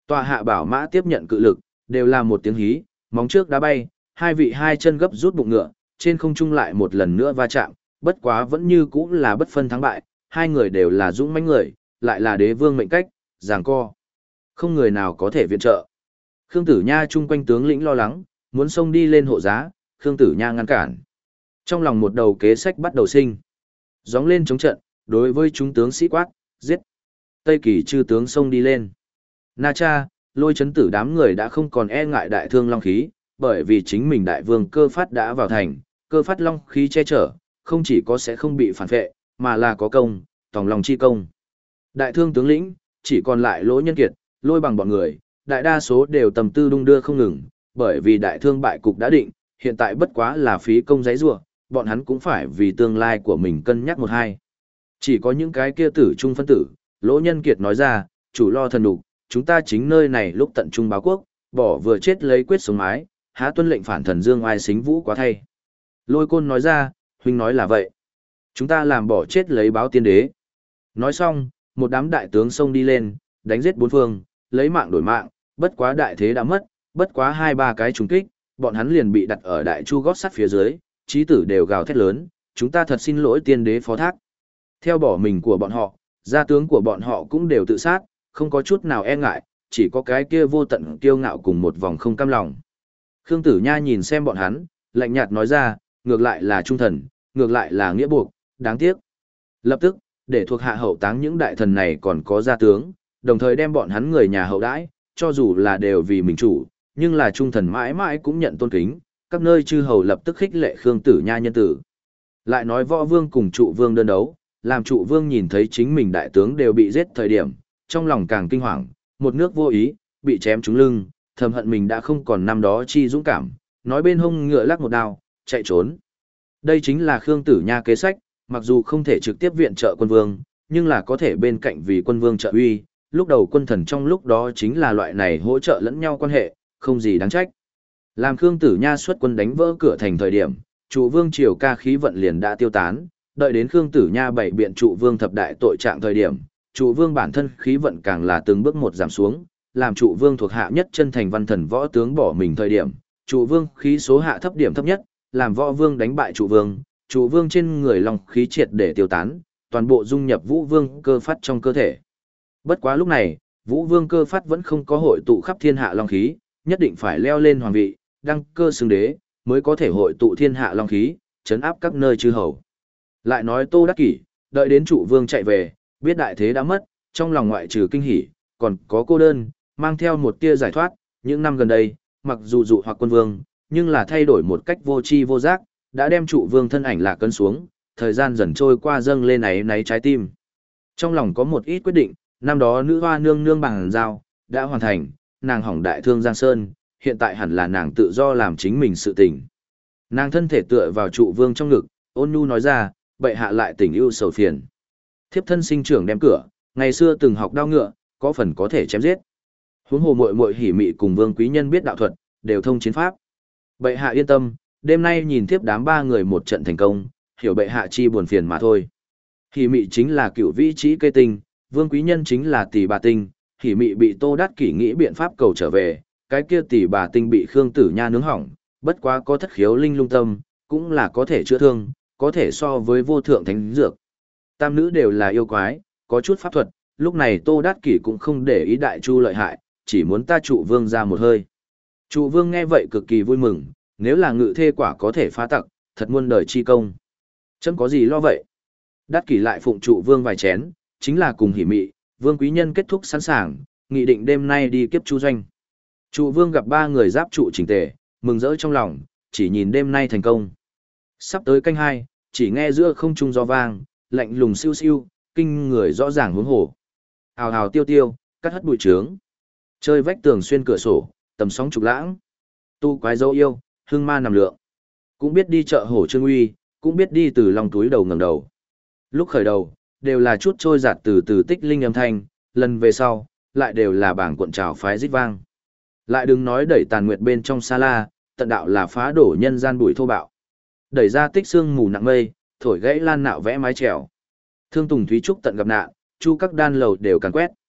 Tòa hạ bảo mã tiếp nhận cự lực, đều là một tiếng hí, móng trước đá bay, hai vị hai chân gấp rút bụng ngựa, trên không trung lại một lần nữa va chạm, bất quá vẫn như cũ là bất phân thắng bại, hai người đều là dũng mãnh người, lại là đế vương mệnh cách, giằng co. Không người nào có thể viện trợ. Khương Tử Nha chung quanh tướng lĩnh lo lắng, muốn xông đi lên hộ giá, Khương Tử Nha ngăn cản. Trong lòng một đầu kế sách bắt đầu sinh. Gióng lên chống trận, đối với chúng tướng sĩ quát, giết. Tây Kỳ chư tướng xông đi lên. Na Cha, Lôi Chấn Tử đám người đã không còn e ngại đại thương long khí, bởi vì chính mình đại vương Cơ Phát đã vào thành, Cơ Phát long khí che chở, không chỉ có sẽ không bị phản vệ, mà là có công, tòng lòng chi công. Đại thương tướng lĩnh, chỉ còn lại Lỗ Nhân Kiệt, Lôi Bằng bọn người, đại đa số đều tầm tư đung đưa không ngừng, bởi vì đại thương bại cục đã định, hiện tại bất quá là phí công giấy rủa, bọn hắn cũng phải vì tương lai của mình cân nhắc một hai. Chỉ có những cái kia tử trung phân tử, Lỗ Nhân Kiệt nói ra, chủ lo thần đục, chúng ta chính nơi này lúc tận trung báo quốc, bỏ vừa chết lấy quyết sống mái, há tuân lệnh phản thần dương ai xính vũ quá thay. Lôi Côn nói ra, huynh nói là vậy. Chúng ta làm bỏ chết lấy báo tiên đế. Nói xong, một đám đại tướng xông đi lên, đánh giết bốn phương, lấy mạng đổi mạng, bất quá đại thế đã mất, bất quá hai ba cái trùng kích, bọn hắn liền bị đặt ở đại chu gót sắt phía dưới, chí tử đều gào thét lớn, chúng ta thật xin lỗi tiên đế phó thác. Theo bỏ mình của bọn họ, gia tướng của bọn họ cũng đều tự sát, không có chút nào e ngại, chỉ có cái kia vô tận kiêu ngạo cùng một vòng không cam lòng. Khương Tử Nha nhìn xem bọn hắn, lạnh nhạt nói ra, ngược lại là trung thần, ngược lại là nghĩa buộc, đáng tiếc. Lập tức, để thuộc hạ hậu táng những đại thần này còn có gia tướng, đồng thời đem bọn hắn người nhà hậu đãi, cho dù là đều vì mình chủ, nhưng là trung thần mãi mãi cũng nhận tôn kính, các nơi chư hầu lập tức khích lệ Khương Tử Nha nhân tử. Lại nói võ vương cùng trụ vương đơn đấu, làm trụ vương nhìn thấy chính mình đại tướng đều bị giết thời điểm, trong lòng càng kinh hoàng, một nước vô ý, bị chém trúng lưng, thầm hận mình đã không còn năm đó chi dũng cảm, nói bên hông ngựa lắc một đao, chạy trốn. Đây chính là Khương Tử Nha kế sách, mặc dù không thể trực tiếp viện trợ quân vương, nhưng là có thể bên cạnh vì quân vương trợ uy, lúc đầu quân thần trong lúc đó chính là loại này hỗ trợ lẫn nhau quan hệ, không gì đáng trách. Làm Khương Tử Nha xuất quân đánh vỡ cửa thành thời điểm, trụ vương triều ca khí vận liền đã tiêu tán, đợi đến Khương Tử Nha bảy biện trụ vương thập đại tội trạng thời điểm, trụ vương bản thân khí vận càng là từng bước một giảm xuống, làm trụ vương thuộc hạ nhất chân thành văn thần võ tướng bỏ mình thời điểm, trụ vương khí số hạ thấp điểm thấp nhất, làm võ vương đánh bại trụ vương, trụ vương trên người lòng khí triệt để tiêu tán, toàn bộ dung nhập vũ vương cơ phát trong cơ thể. Bất quá lúc này, vũ vương cơ phát vẫn không có hội tụ khắp thiên hạ long khí, nhất định phải leo lên hoàng vị, đăng cơ xưng đế, mới có thể hội tụ thiên hạ long khí, chấn áp các nơi chư hầu. Lại nói Tô Đắc Kỷ, đợi đến trụ vương chạy về, biết đại thế đã mất, trong lòng ngoại trừ kinh hỉ, còn có cô đơn, mang theo một tia giải thoát, những năm gần đây, mặc dù dụ hoặc quân vương, nhưng là thay đổi một cách vô tri vô giác, đã đem trụ vương thân ảnh lạc cân xuống, thời gian dần trôi qua dâng lên ấy náy trái tim. Trong lòng có một ít quyết định, năm đó nữ hoa nương nương bằng giao, đã hoàn thành, nàng hỏng đại thương Giang Sơn, hiện tại hẳn là nàng tự do làm chính mình sự tình. Nàng thân thể tựa vào trụ vương trong ngực, ôn nhu nói ra, bệ hạ lại tình ưu sầu phiền. Thiếp thân sinh trưởng đem cửa, ngày xưa từng học đao ngựa, có phần có thể chém giết. Huống hồ muội muội Hỉ Mị cùng Vương Quý Nhân biết đạo thuật, đều thông chiến pháp. Bệ hạ yên tâm, đêm nay nhìn thiếp đám ba người một trận thành công, hiểu bệ hạ chi buồn phiền mà thôi. Hỉ Mị chính là cựu vĩ trí cây tinh, Vương Quý Nhân chính là tỷ bà tinh, Hỉ Mị bị Tô Đắc Kỷ nghĩ biện pháp cầu trở về, cái kia tỷ bà tinh bị Khương Tử Nha nướng hỏng, bất quá có thất khiếu linh lung tâm, cũng là có thể chữa thương, có thể so với vô thượng thánh dược. Tam nữ đều là yêu quái, có chút pháp thuật, lúc này Tô Đát Kỷ cũng không để ý đại chu lợi hại, chỉ muốn ta trụ vương ra một hơi. Trụ vương nghe vậy cực kỳ vui mừng, nếu là ngự thê quả có thể phá tặc, thật muôn đời chi công. Chấm có gì lo vậy? Đát Kỷ lại phụng trụ vương vài chén, chính là cùng Hỉ Mị, Vương Quý Nhân kết thúc sẵn sàng, nghị định đêm nay đi kiếp chu doanh. Trụ vương gặp ba người giáp trụ chỉnh tề, mừng rỡ trong lòng, chỉ nhìn đêm nay thành công. Sắp tới canh hai, chỉ nghe giữa không trung gió vang, lạnh lùng siêu siêu, kinh người rõ ràng hướng hổ. Hào hào tiêu tiêu, cắt hất bụi trướng. Chơi vách tường xuyên cửa sổ, tầm sóng trục lãng. Tu quái dấu yêu, hương ma nằm lượng. Cũng biết đi chợ hổ trương uy, cũng biết đi từ lòng túi đầu ngẩng đầu. Lúc khởi đầu, đều là chút trôi giạt từ từ tích linh âm thanh, lần về sau, lại đều là bảng cuộn trào phái rít vang. Lại đừng nói đẩy tàn nguyệt bên trong sa la, tận đạo là phá đổ nhân gian bụi thô bạo. Đẩy ra tích xương mù nặng mây, thổi gãy lan nạo vẽ mái trèo. Thương Tùng Thúy Trúc tận gặp nạn, chu các đan lầu đều càn quét.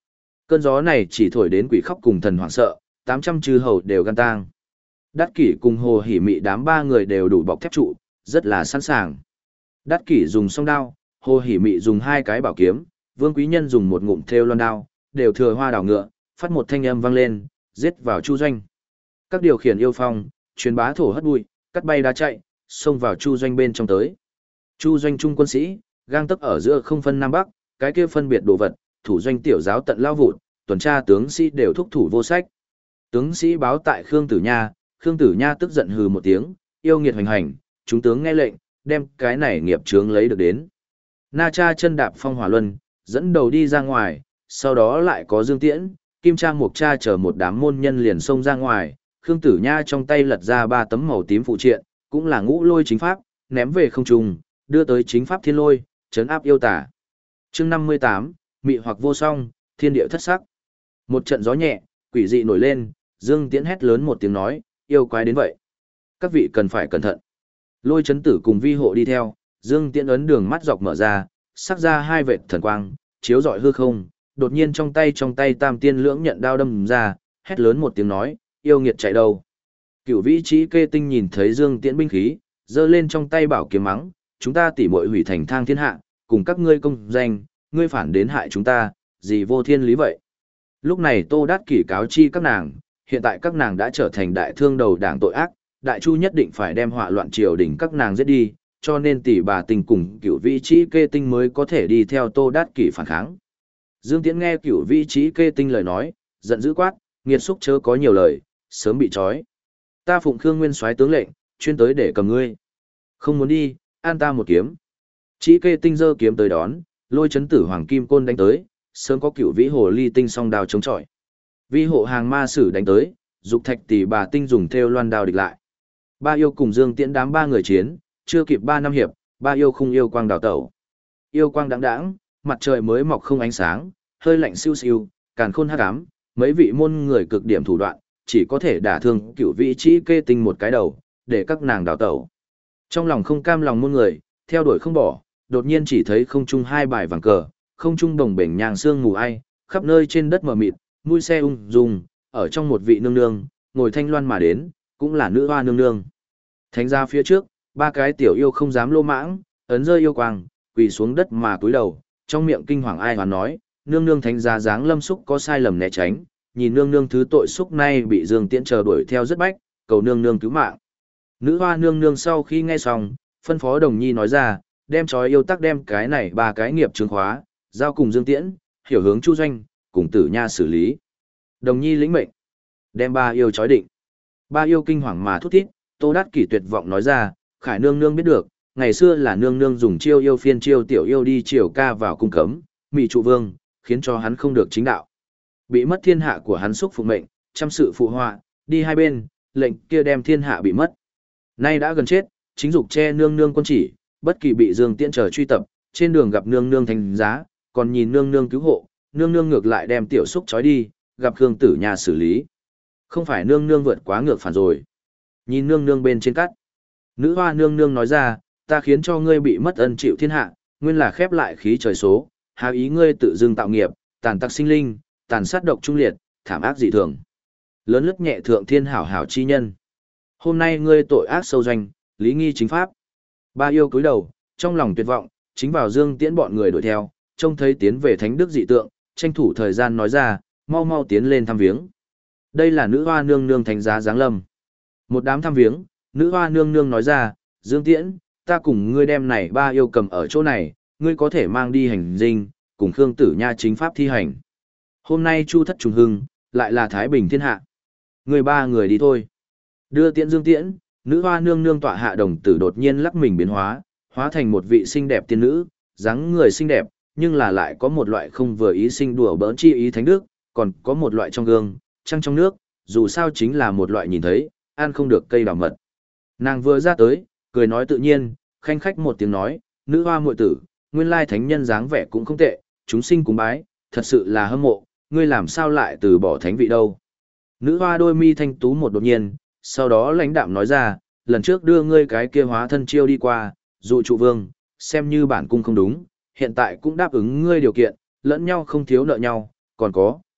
Cơn gió này chỉ thổi đến quỷ khóc cùng thần hoảng sợ, tám trăm chư hầu đều gan tang. Đát kỷ cùng Hồ Hỉ Mị đám ba người đều đủ bọc thép trụ, rất là sẵn sàng. Đát kỷ dùng song đao, Hồ Hỉ Mị dùng hai cái bảo kiếm, Vương Quý Nhân dùng một ngụm thêu loan đao, đều thừa hoa đảo ngựa, phát một thanh âm vang lên, giết vào Chu doanh. Các điều khiển yêu phong, truyền bá thổ hất bụi, cắt bay đá chạy, xông vào Chu doanh bên trong tới. Chu doanh trung quân sĩ, gang tấc ở giữa không phân nam bắc, cái kia phân biệt đồ vật, thủ doanh tiểu giáo tận lao vụt, tuần tra tướng sĩ đều thúc thủ vô sách. Tướng sĩ báo tại Khương Tử Nha, Khương Tử Nha tức giận hừ một tiếng, yêu nghiệt hoành hành, chúng tướng nghe lệnh, đem cái này nghiệp chướng lấy được đến. Na Cha chân đạp phong hỏa luân, dẫn đầu đi ra ngoài, sau đó lại có Dương Tiễn, Kim Cha Mục Cha chờ một đám môn nhân liền xông ra ngoài, Khương Tử Nha trong tay lật ra ba tấm màu tím phụ triện, cũng là ngũ lôi chính pháp, ném về không trung, đưa tới chính pháp thiên lôi, trấn áp yêu tả. Chương năm mươi tám, mị hoặc vô song, thiên địa thất sắc. Một trận gió nhẹ, quỷ dị nổi lên, Dương Tiễn hét lớn một tiếng nói, yêu quái đến vậy. Các vị cần phải cẩn thận. Lôi chấn tử cùng vi hộ đi theo, Dương Tiễn ấn đường mắt dọc mở ra, sắc ra hai vệt thần quang, chiếu rọi hư không, đột nhiên trong tay trong tay tam tiên lưỡng nhận đao đâm ra, hét lớn một tiếng nói, yêu nghiệt chạy đâu. Cửu vĩ trí kê tinh nhìn thấy Dương Tiễn binh khí, giơ lên trong tay bảo kiếm mắng, chúng ta tỉ muội hủy thành thang thiên hạ, cùng các ngươi công danh, ngươi phản đến hại chúng ta, gì vô thiên lý vậy. Lúc này Tô Đát Kỷ cáo chi các nàng, hiện tại các nàng đã trở thành đại thương đầu đảng tội ác, đại chu nhất định phải đem họa loạn triều đình các nàng giết đi, cho nên tỷ bà tình cùng cửu vị trí kê tinh mới có thể đi theo Tô Đát Kỷ phản kháng. Dương Tiễn nghe cửu vị trí kê tinh lời nói, giận dữ quát, nghiệt xúc chớ có nhiều lời, sớm bị trói. Ta phụng Khương Nguyên soái tướng lệnh, chuyên tới để cầm ngươi. Không muốn đi, an ta một kiếm. Trí kê tinh giơ kiếm tới đón, lôi chấn tử hoàng kim côn đánh tới, sớm có cửu vĩ hồ ly tinh song đao chống chọi. Vi hộ hàng ma sử đánh tới, dục thạch tỷ bà tinh dùng theo loan đao địch lại. Ba yêu cùng Dương Tiễn đám ba người chiến, chưa kịp ba năm hiệp, ba yêu không yêu quang đào tẩu. Yêu quang đãng đãng, mặt trời mới mọc không ánh sáng, hơi lạnh siêu siêu, càn khôn hắc ám, mấy vị môn người cực điểm thủ đoạn, chỉ có thể đả thương cửu vị trí kê tinh một cái đầu, để các nàng đào tẩu. Trong lòng không cam lòng môn người, theo đuổi không bỏ, đột nhiên chỉ thấy không trung hai bài vàng cờ, không trung đồng bể nhàng sương mù ai, khắp nơi trên đất mờ mịt, mũi xe ung dung, ở trong một vị nương nương, ngồi thanh loan mà đến, cũng là nữ hoa nương nương. Thánh ra phía trước, ba cái tiểu yêu không dám lô mãng, ấn rơi yêu quang, quỳ xuống đất mà cúi đầu, trong miệng kinh hoàng ai hoán nói, nương nương thánh gia dáng lâm xúc có sai lầm né tránh, nhìn nương nương thứ tội xúc nay bị Dương Tiễn chờ đuổi theo rất bách, cầu nương nương cứu mạng. Nữ hoa nương nương sau khi nghe xong, phân phó Đồng Nhi nói ra, đem trói yêu tắc đem cái này ba cái nghiệp chứng khóa, giao cùng Dương Tiễn, hiểu hướng Chu doanh, cùng Tử Nha xử lý. Đồng Nhi lĩnh mệnh, đem ba yêu trói định. Ba yêu kinh hoàng mà thút thít, Tô Đát Kỷ tuyệt vọng nói ra, Khải nương nương biết được, ngày xưa là nương nương dùng chiêu yêu phiên chiêu tiểu yêu đi triều ca vào cung cấm, mị trụ vương, khiến cho hắn không được chính đạo. Bị mất thiên hạ của hắn xúc phục mệnh, chăm sự phụ họa, đi hai bên, lệnh kia đem thiên hạ bị mất. Nay đã gần chết, chính dục che nương nương quân chỉ, bất kỳ bị Dương Tiễn chờ truy tập, trên đường gặp nương nương thành giá, còn nhìn nương nương cứu hộ, nương nương ngược lại đem tiểu xúc trói đi, gặp Khương Tử Nha xử lý. Không phải nương nương vượt quá ngược phản rồi. Nhìn nương nương bên trên cắt. Nữ hoa nương nương nói ra, ta khiến cho ngươi bị mất ân chịu thiên hạ, nguyên là khép lại khí trời số, há ý ngươi tự dưng tạo nghiệp, tàn tặc sinh linh, tàn sát độc trung liệt, thảm ác dị thường. Lớn lướt nhẹ thượng thiên hảo hảo chi nhân. Hôm nay ngươi tội ác sâu doanh, lý nghi chính pháp. Ba yêu cúi đầu, trong lòng tuyệt vọng, chính vào Dương Tiễn bọn người đuổi theo, trông thấy tiến về thánh đức dị tượng, tranh thủ thời gian nói ra, mau mau tiến lên thăm viếng. Đây là nữ hoa nương nương thánh giá giáng lâm. Một đám thăm viếng, nữ hoa nương nương nói ra, Dương Tiễn, ta cùng ngươi đem này ba yêu cầm ở chỗ này, ngươi có thể mang đi hành dinh, cùng Khương Tử Nha chính pháp thi hành. Hôm nay Chu thất trùng hưng, lại là Thái Bình thiên hạ. Ngươi ba người đi thôi. Đưa Tiễn Dương Tiễn, nữ hoa nương nương tọa hạ đồng tử đột nhiên lắc mình biến hóa, hóa thành một vị xinh đẹp tiên nữ, dáng người xinh đẹp, nhưng là lại có một loại không vừa ý sinh đùa bỡn chi ý thánh đức, còn có một loại trong gương, trăng trong nước, dù sao chính là một loại nhìn thấy, ăn không được cây đào mật. Nàng vừa ra tới, cười nói tự nhiên, khanh khách một tiếng nói, nữ hoa muội tử, nguyên lai thánh nhân dáng vẻ cũng không tệ, chúng sinh cúng bái, thật sự là hâm mộ, ngươi làm sao lại từ bỏ thánh vị đâu. Nữ hoa đôi mi thanh tú một đột nhiên, sau đó lãnh đạm nói ra, lần trước đưa ngươi cái kia hóa thân chiêu đi qua, dụ trụ vương, xem như bản cung không đúng, hiện tại cũng đáp ứng ngươi điều kiện, lẫn nhau không thiếu nợ nhau, còn có,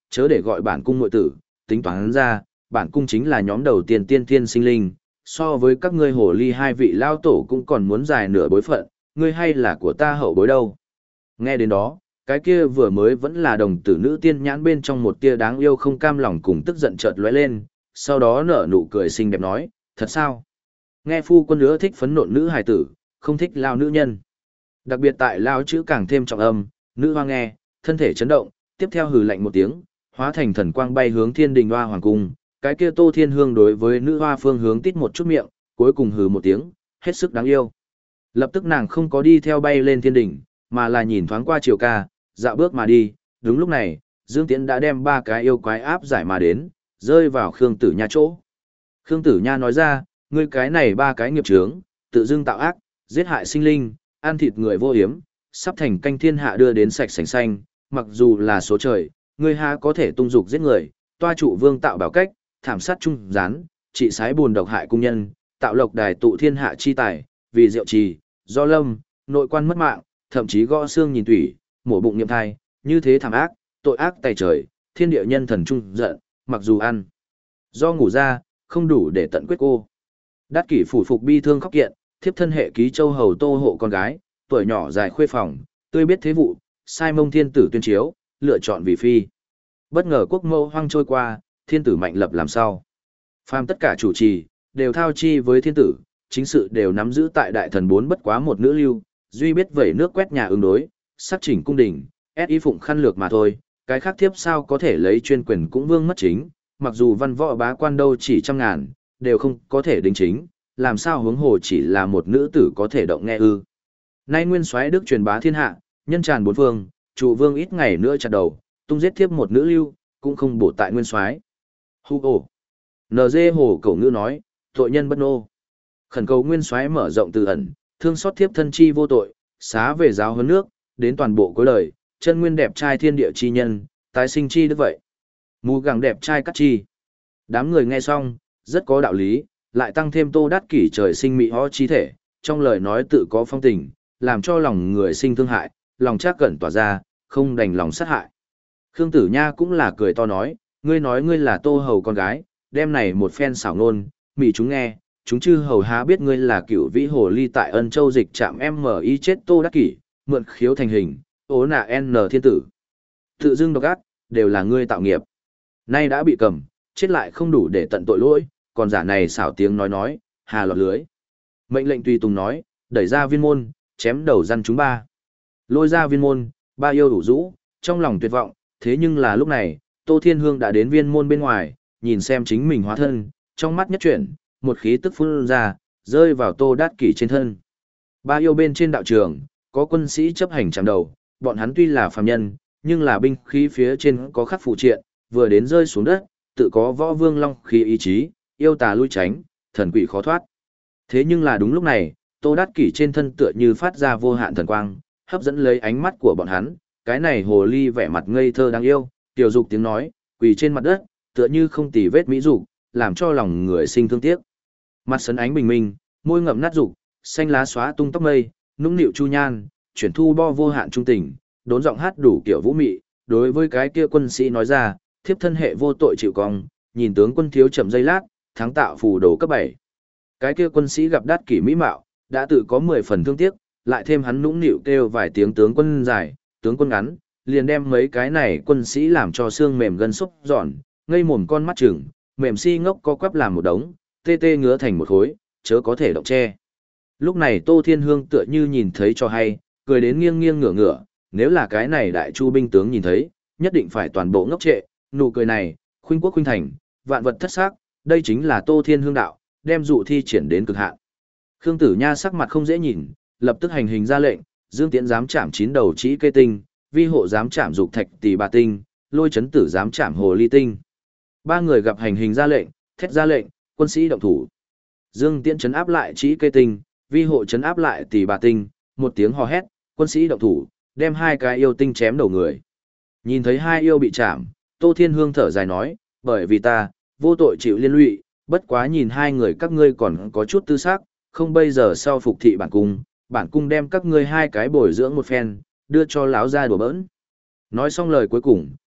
chớ để gọi bản cung muội tử, tính toán ra, bản cung chính là nhóm đầu tiên tiên tiên sinh linh, so với các ngươi hồ ly hai vị lao tổ cũng còn muốn dài nửa bối phận, ngươi hay là của ta hậu bối đâu. Nghe đến đó, cái kia vừa mới vẫn là đồng tử nữ tiên nhãn bên trong một tia đáng yêu không cam lòng cùng tức giận chợt lóe lên, sau đó nở nụ cười xinh đẹp nói, thật sao? Nghe phu quân nữa thích phấn nộn nữ hài tử, không thích lao nữ nhân. Đặc biệt tại lao chữ càng thêm trọng âm, nữ hoa nghe, thân thể chấn động, tiếp theo hừ lạnh một tiếng, hóa thành thần quang bay hướng thiên đình hoa hoàng cung. Cái kia Tô Thiên Hương đối với nữ hoa phương hướng tít một chút miệng, cuối cùng hừ một tiếng, hết sức đáng yêu. Lập tức nàng không có đi theo bay lên thiên đỉnh, mà là nhìn thoáng qua Triều Ca, dạo bước mà đi. Đúng lúc này, Dương Tiễn đã đem ba cái yêu quái áp giải mà đến, rơi vào Khương Tử Nha chỗ. Khương Tử Nha nói ra, ngươi cái này ba cái nghiệp chướng, tự dưng tạo ác, giết hại sinh linh, ăn thịt người vô hiếm, sắp thành canh thiên hạ đưa đến sạch sành xanh, mặc dù là số trời, ngươi ha có thể tung dục giết người, toa trụ vương tạo bảo cách, thảm sát trung gián, trị sái buồn độc hại cung nhân, tạo lộc đài tụ thiên hạ chi tài, vì diệu trì, do lâm, nội quan mất mạng, thậm chí gõ xương nhìn tủy, mổ bụng niệm thai, như thế thảm ác, tội ác tày trời, thiên địa nhân thần trung giận, mặc dù ăn, do ngủ ra, không đủ để tận quyết cô. Đát kỷ phủ phục bi thương khóc kiện, thiếp thân hệ ký châu hầu tô hộ con gái, tuổi nhỏ dài khuê phòng, tươi biết thế vụ, sai mông thiên tử tuyên chiếu, lựa chọn vì phi. Bất ngờ quốc mâu hoang trôi qua, thiên tử mạnh lập làm sao. Phàm tất cả chủ trì, đều thao chi với thiên tử, chính sự đều nắm giữ tại đại thần bốn bất quá một nữ lưu, duy biết vẩy nước quét nhà ứng đối, sắc chỉnh cung đình, ép ý phụng khăn lược mà thôi, cái khác thiếp sao có thể lấy chuyên quyền cũng vương mất chính, mặc dù văn võ bá quan đâu chỉ trăm ngàn, đều không có thể đính chính, làm sao hướng hồ chỉ là một nữ tử có thể động nghe ư. Nay nguyên soái đức truyền bá thiên hạ, nhân tràn bốn phương, trụ vương ít ngày nữa chặt đầu, tung giết thiếp một nữ lưu, cũng không bổ tại nguyên soái. Hu ồ. en giê hồ cẩu ngữ nói, tội nhân bất nô. Khẩn cầu nguyên soái mở rộng từ ẩn, thương xót thiếp thân chi vô tội, xá về giáo huấn nước, đến toàn bộ cuối lời, chân nguyên đẹp trai thiên địa chi nhân, tái sinh chi đức vậy. Mù gẳng đẹp trai cắt chi. Đám người nghe xong, rất có đạo lý, lại tăng thêm Tô Đát Kỷ trời sinh mỹ ho chi thể, trong lời nói tự có phong tình, làm cho lòng người sinh thương hại, lòng trác cẩn tỏa ra, không đành lòng sát hại. Khương Tử Nha cũng là cười to nói, ngươi nói ngươi là Tô Hầu con gái, đem này một phen xảo nôn, mỉ chúng nghe, chúng chư hầu há biết ngươi là cựu vĩ hồ ly tại Ân Châu dịch trạm em mở ý chết Tô Đát Kỷ, mượn khiếu thành hình, ố nạ N thiên tử. Tự dưng độc ác, đều là ngươi tạo nghiệp. Nay đã bị cầm, chết lại không đủ để tận tội lỗi, còn giả này xảo tiếng nói nói, hà lọt lưới. Mệnh lệnh tùy tùng nói, đẩy ra viên môn, chém đầu răn chúng ba. Lôi ra viên môn, ba yêu đủ rũ, trong lòng tuyệt vọng, thế nhưng là lúc này, Tô Thiên Hương đã đến viên môn bên ngoài, nhìn xem chính mình hóa thân, trong mắt nhất chuyển, một khí tức phun ra, rơi vào Tô Đát Kỷ trên thân. Ba yêu bên trên đạo trường, có quân sĩ chấp hành chạm đầu, bọn hắn tuy là phàm nhân, nhưng là binh khí phía trên có khắc phụ triện, vừa đến rơi xuống đất, tự có võ vương long khí ý chí, yêu tà lui tránh, thần quỷ khó thoát. Thế nhưng là đúng lúc này, Tô Đát Kỷ trên thân tựa như phát ra vô hạn thần quang, hấp dẫn lấy ánh mắt của bọn hắn, cái này hồ ly vẻ mặt ngây thơ đáng yêu, tiểu dục tiếng nói, quỳ trên mặt đất, tựa như không tì vết mỹ dục, làm cho lòng người sinh thương tiếc. Mặt sấn ánh bình minh, môi ngậm nát dục, xanh lá xóa tung tóc mây, nũng nịu chu nhan, chuyển thu bo vô hạn trung tình, đốn giọng hát đủ kiểu vũ mị, đối với cái kia quân sĩ nói ra, thiếp thân hệ vô tội chịu cong, nhìn tướng quân thiếu chậm giây lát, thắng tạo phù đồ cấp bảy. Cái kia quân sĩ gặp Đát Kỷ mỹ mạo, đã tự có mười phần thương tiếc, lại thêm hắn nũng nịu kêu vài tiếng tướng quân dài, tướng quân ngắn, liền đem mấy cái này quân sĩ làm cho xương mềm gân xúc giòn, ngây mồm con mắt trừng, mềm si ngốc co quắp làm một đống, tê tê ngứa thành một khối, chớ có thể động che. Lúc này Tô Thiên Hương tựa như nhìn thấy cho hay, cười đến nghiêng nghiêng ngửa ngửa, nếu là cái này đại chu binh tướng nhìn thấy, nhất định phải toàn bộ ngốc trệ, nụ cười này, khuynh quốc khuynh thành, vạn vật thất xác, đây chính là Tô Thiên Hương đạo, đem dụ thi triển đến cực hạn. Khương Tử Nha sắc mặt không dễ nhìn, lập tức hành hình ra lệnh, Dương Tiễn dám chạm chín đầu chỉ kê tinh, vi hộ dám chạm dục thạch tỷ bà tinh, lôi chấn tử dám chạm hồ ly tinh. Ba người gặp hành hình ra lệnh, thét ra lệnh, quân sĩ động thủ. Dương Tiễn chấn áp lại chỉ kê tinh, vi hộ chấn áp lại tỷ bà tinh, một tiếng hò hét, quân sĩ động thủ, đem hai cái yêu tinh chém đầu người. Nhìn thấy hai yêu bị chạm, Tô Thiên Hương thở dài nói, bởi vì ta, vô tội chịu liên lụy, bất quá nhìn hai người các ngươi còn có chút tư xác, không bây giờ sau phục thị bản cung, bản cung đem các ngươi hai cái bồi dưỡng một phen, đưa cho lão gia đùa bỡn. Nói xong lời cuối cùng,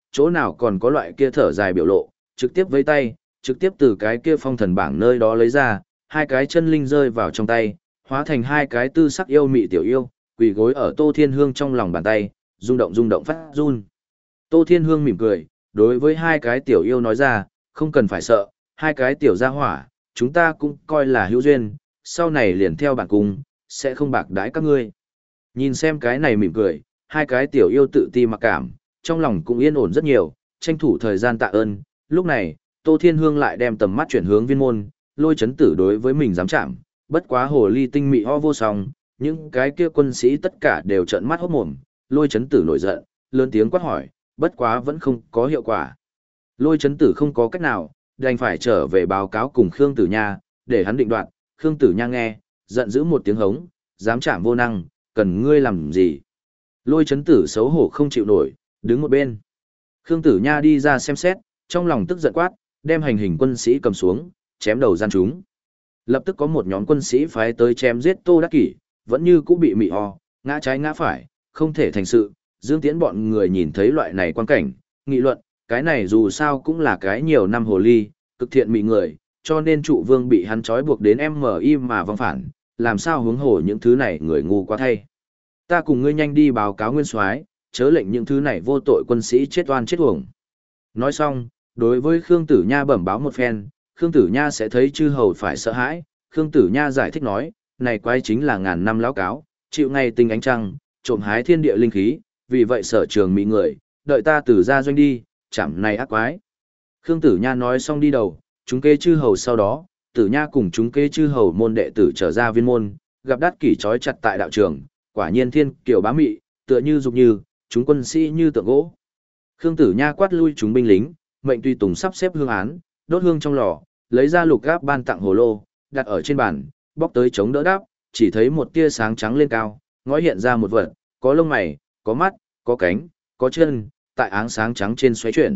chỗ nào còn có loại kia thở dài biểu lộ, trực tiếp với tay, trực tiếp từ cái kia phong thần bảng nơi đó lấy ra, hai cái chân linh rơi vào trong tay, hóa thành hai cái tư sắc yêu mị tiểu yêu, quỳ gối ở Tô Thiên Hương trong lòng bàn tay, rung động rung động phát run. Tô Thiên Hương mỉm cười, đối với hai cái tiểu yêu nói ra, không cần phải sợ, hai cái tiểu gia hỏa, chúng ta cũng coi là hữu duyên, sau này liền theo bản cung, sẽ không bạc đãi các ngươi. Nhìn xem cái này mỉm cười, hai cái tiểu yêu tự ti mặc cảm, trong lòng cũng yên ổn rất nhiều, tranh thủ thời gian tạ ơn. Lúc này, Tô Thiên Hương lại đem tầm mắt chuyển hướng viên môn, lôi chấn tử đối với mình dám chạm, bất quá hồ ly tinh mị ho vô song, những cái kia quân sĩ tất cả đều trợn mắt hốt mồm, lôi chấn tử nổi giận, lớn tiếng quát hỏi, bất quá vẫn không có hiệu quả. Lôi chấn tử không có cách nào, đành phải trở về báo cáo cùng Khương Tử Nha, để hắn định đoạt. Khương Tử Nha nghe, giận dữ một tiếng hống, dám chạm vô năng, cần ngươi làm gì? Lôi chấn tử xấu hổ không chịu nổi, đứng một bên. Khương Tử Nha đi ra xem xét, trong lòng tức giận quát, đem hành hình quân sĩ cầm xuống, chém đầu gian chúng. Lập tức có một nhóm quân sĩ phái tới chém giết Tô Đắc Kỷ, vẫn như cũ bị mị ho, ngã trái ngã phải, không thể thành sự. Dương Tiễn bọn người nhìn thấy loại này quan cảnh, nghị luận, cái này dù sao cũng là cái nhiều năm hồ ly, cực thiện mị người, cho nên trụ vương bị hắn trói buộc đến em mở im mà vong phản, làm sao hướng hổ những thứ này người ngu quá thay. Ta cùng ngươi nhanh đi báo cáo nguyên soái, chớ lệnh những thứ này vô tội quân sĩ chết oan chết uổng. Nói xong, đối với Khương Tử Nha bẩm báo một phen, Khương Tử Nha sẽ thấy chư hầu phải sợ hãi. Khương Tử Nha giải thích nói, này quái chính là ngàn năm lão cáo, chịu ngày tinh ánh trăng, trộm hái thiên địa linh khí, vì vậy sở trường mỹ người, đợi ta tử ra doanh đi, chảm này ác quái. Khương Tử Nha nói xong đi đầu, chúng kế chư hầu sau đó, Tử Nha cùng chúng kế chư hầu môn đệ tử trở ra viên môn, gặp Đát Kỷ trói chặt tại đạo trường, quả nhiên thiên kiều bá mị, tựa như dục như, chúng quân sĩ như tượng gỗ. Khương Tử Nha quát lui chúng binh lính, mệnh tùy tùng sắp xếp hương án, đốt hương trong lò, lấy ra lục gáp ban tặng hồ lô, đặt ở trên bàn, bóc tới chống đỡ đáp, chỉ thấy một tia sáng trắng lên cao, ngói hiện ra một vật, có lông mày, có mắt, có cánh, có chân, tại áng sáng trắng trên xoay chuyển.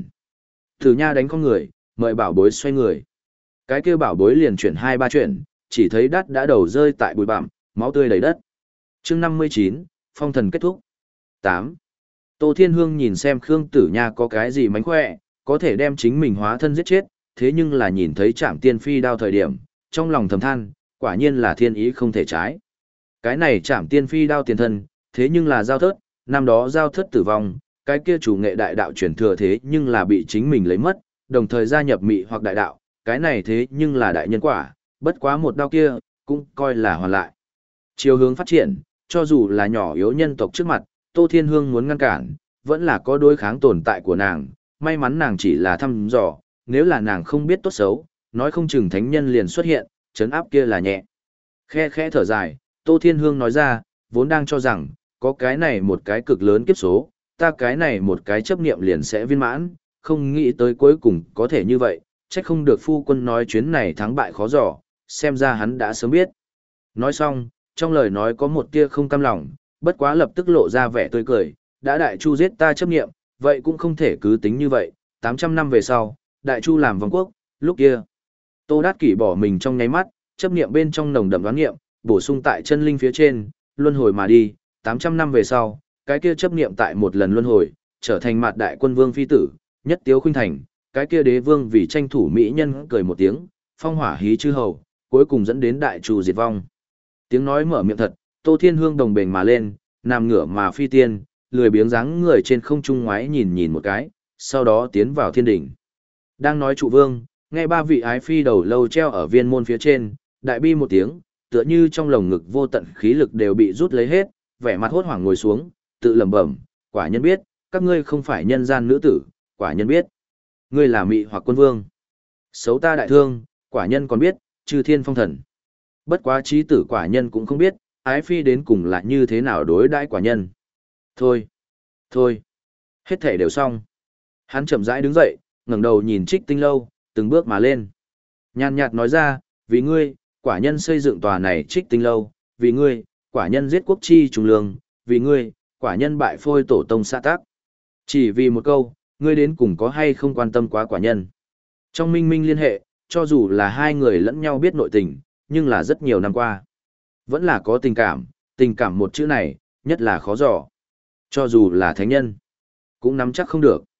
Tử Nha đánh con người, mời bảo bối xoay người. Cái kia bảo bối liền chuyển hai ba chuyển, chỉ thấy đắt đã đầu rơi tại bụi bặm, máu tươi đầy đất. Chương năm mươi chín, phong thần kết thúc. tám. Tô Thiên Hương nhìn xem Khương Tử Nha có cái gì mánh khỏe, có thể đem chính mình hóa thân giết chết, thế nhưng là nhìn thấy Trảm Tiên Phi đao thời điểm, trong lòng thầm than, quả nhiên là thiên ý không thể trái. Cái này Trảm Tiên Phi đao tiền thân, thế nhưng là giao thớt, năm đó giao thớt tử vong, cái kia chủ nghệ đại đạo truyền thừa thế nhưng là bị chính mình lấy mất, đồng thời gia nhập mị hoặc đại đạo, cái này thế nhưng là đại nhân quả, bất quá một đao kia, cũng coi là hoàn lại. Chiều hướng phát triển, cho dù là nhỏ yếu nhân tộc trước mặt, Tô Thiên Hương muốn ngăn cản, vẫn là có đối kháng tồn tại của nàng, may mắn nàng chỉ là thăm dò, nếu là nàng không biết tốt xấu, nói không chừng thánh nhân liền xuất hiện, chấn áp kia là nhẹ. Khe khẽ thở dài, Tô Thiên Hương nói ra, vốn đang cho rằng, có cái này một cái cực lớn kiếp số, ta cái này một cái chấp niệm liền sẽ viên mãn, không nghĩ tới cuối cùng có thể như vậy, trách không được phu quân nói chuyến này thắng bại khó dò, xem ra hắn đã sớm biết. Nói xong, trong lời nói có một tia không cam lòng, bất quá lập tức lộ ra vẻ tươi cười, đã đại chu giết ta chấp niệm, vậy cũng không thể cứ tính như vậy, tám trăm năm về sau, đại chu làm vong quốc, lúc kia. Tô Đát Kỷ bỏ mình trong nháy mắt, chấp niệm bên trong nồng đậm đoán niệm, bổ sung tại chân linh phía trên, luân hồi mà đi, tám trăm năm về sau, cái kia chấp niệm tại một lần luân hồi, trở thành mạt đại quân vương phi tử, nhất tiếu khuynh thành, cái kia đế vương vì tranh thủ mỹ nhân cười một tiếng, phong hỏa hí chư hầu, cuối cùng dẫn đến đại chu diệt vong. Tiếng nói mở miệng thật, Tô Thiên Hương đồng bền mà lên, nằm ngửa mà phi tiên, lười biếng dáng người trên không trung ngoái nhìn nhìn một cái, sau đó tiến vào thiên đỉnh. Đang nói trụ vương, nghe ba vị ái phi đầu lâu treo ở viên môn phía trên, đại bi một tiếng, tựa như trong lồng ngực vô tận khí lực đều bị rút lấy hết, vẻ mặt hốt hoảng ngồi xuống, tự lẩm bẩm, quả nhân biết, các ngươi không phải nhân gian nữ tử, quả nhân biết, ngươi là mị hoặc quân vương. Xấu ta đại thương, quả nhân còn biết, chư thiên phong thần. Bất quá trí tử quả nhân cũng không biết, ái phi đến cùng là như thế nào đối đãi quả nhân. Thôi, thôi, hết thể đều xong. Hắn chậm rãi đứng dậy, ngẩng đầu nhìn Trích Tinh Lâu, từng bước mà lên. Nhàn nhạt nói ra, vì ngươi, quả nhân xây dựng tòa này Trích Tinh Lâu, vì ngươi, quả nhân giết quốc chi trùng lương, vì ngươi, quả nhân bại phôi tổ tông xã tác. Chỉ vì một câu, ngươi đến cùng có hay không quan tâm quá quả nhân. Trong minh minh liên hệ, cho dù là hai người lẫn nhau biết nội tình, nhưng là rất nhiều năm qua. Vẫn là có tình cảm, tình cảm một chữ này, nhất là khó dò. Cho dù là thánh nhân, cũng nắm chắc không được.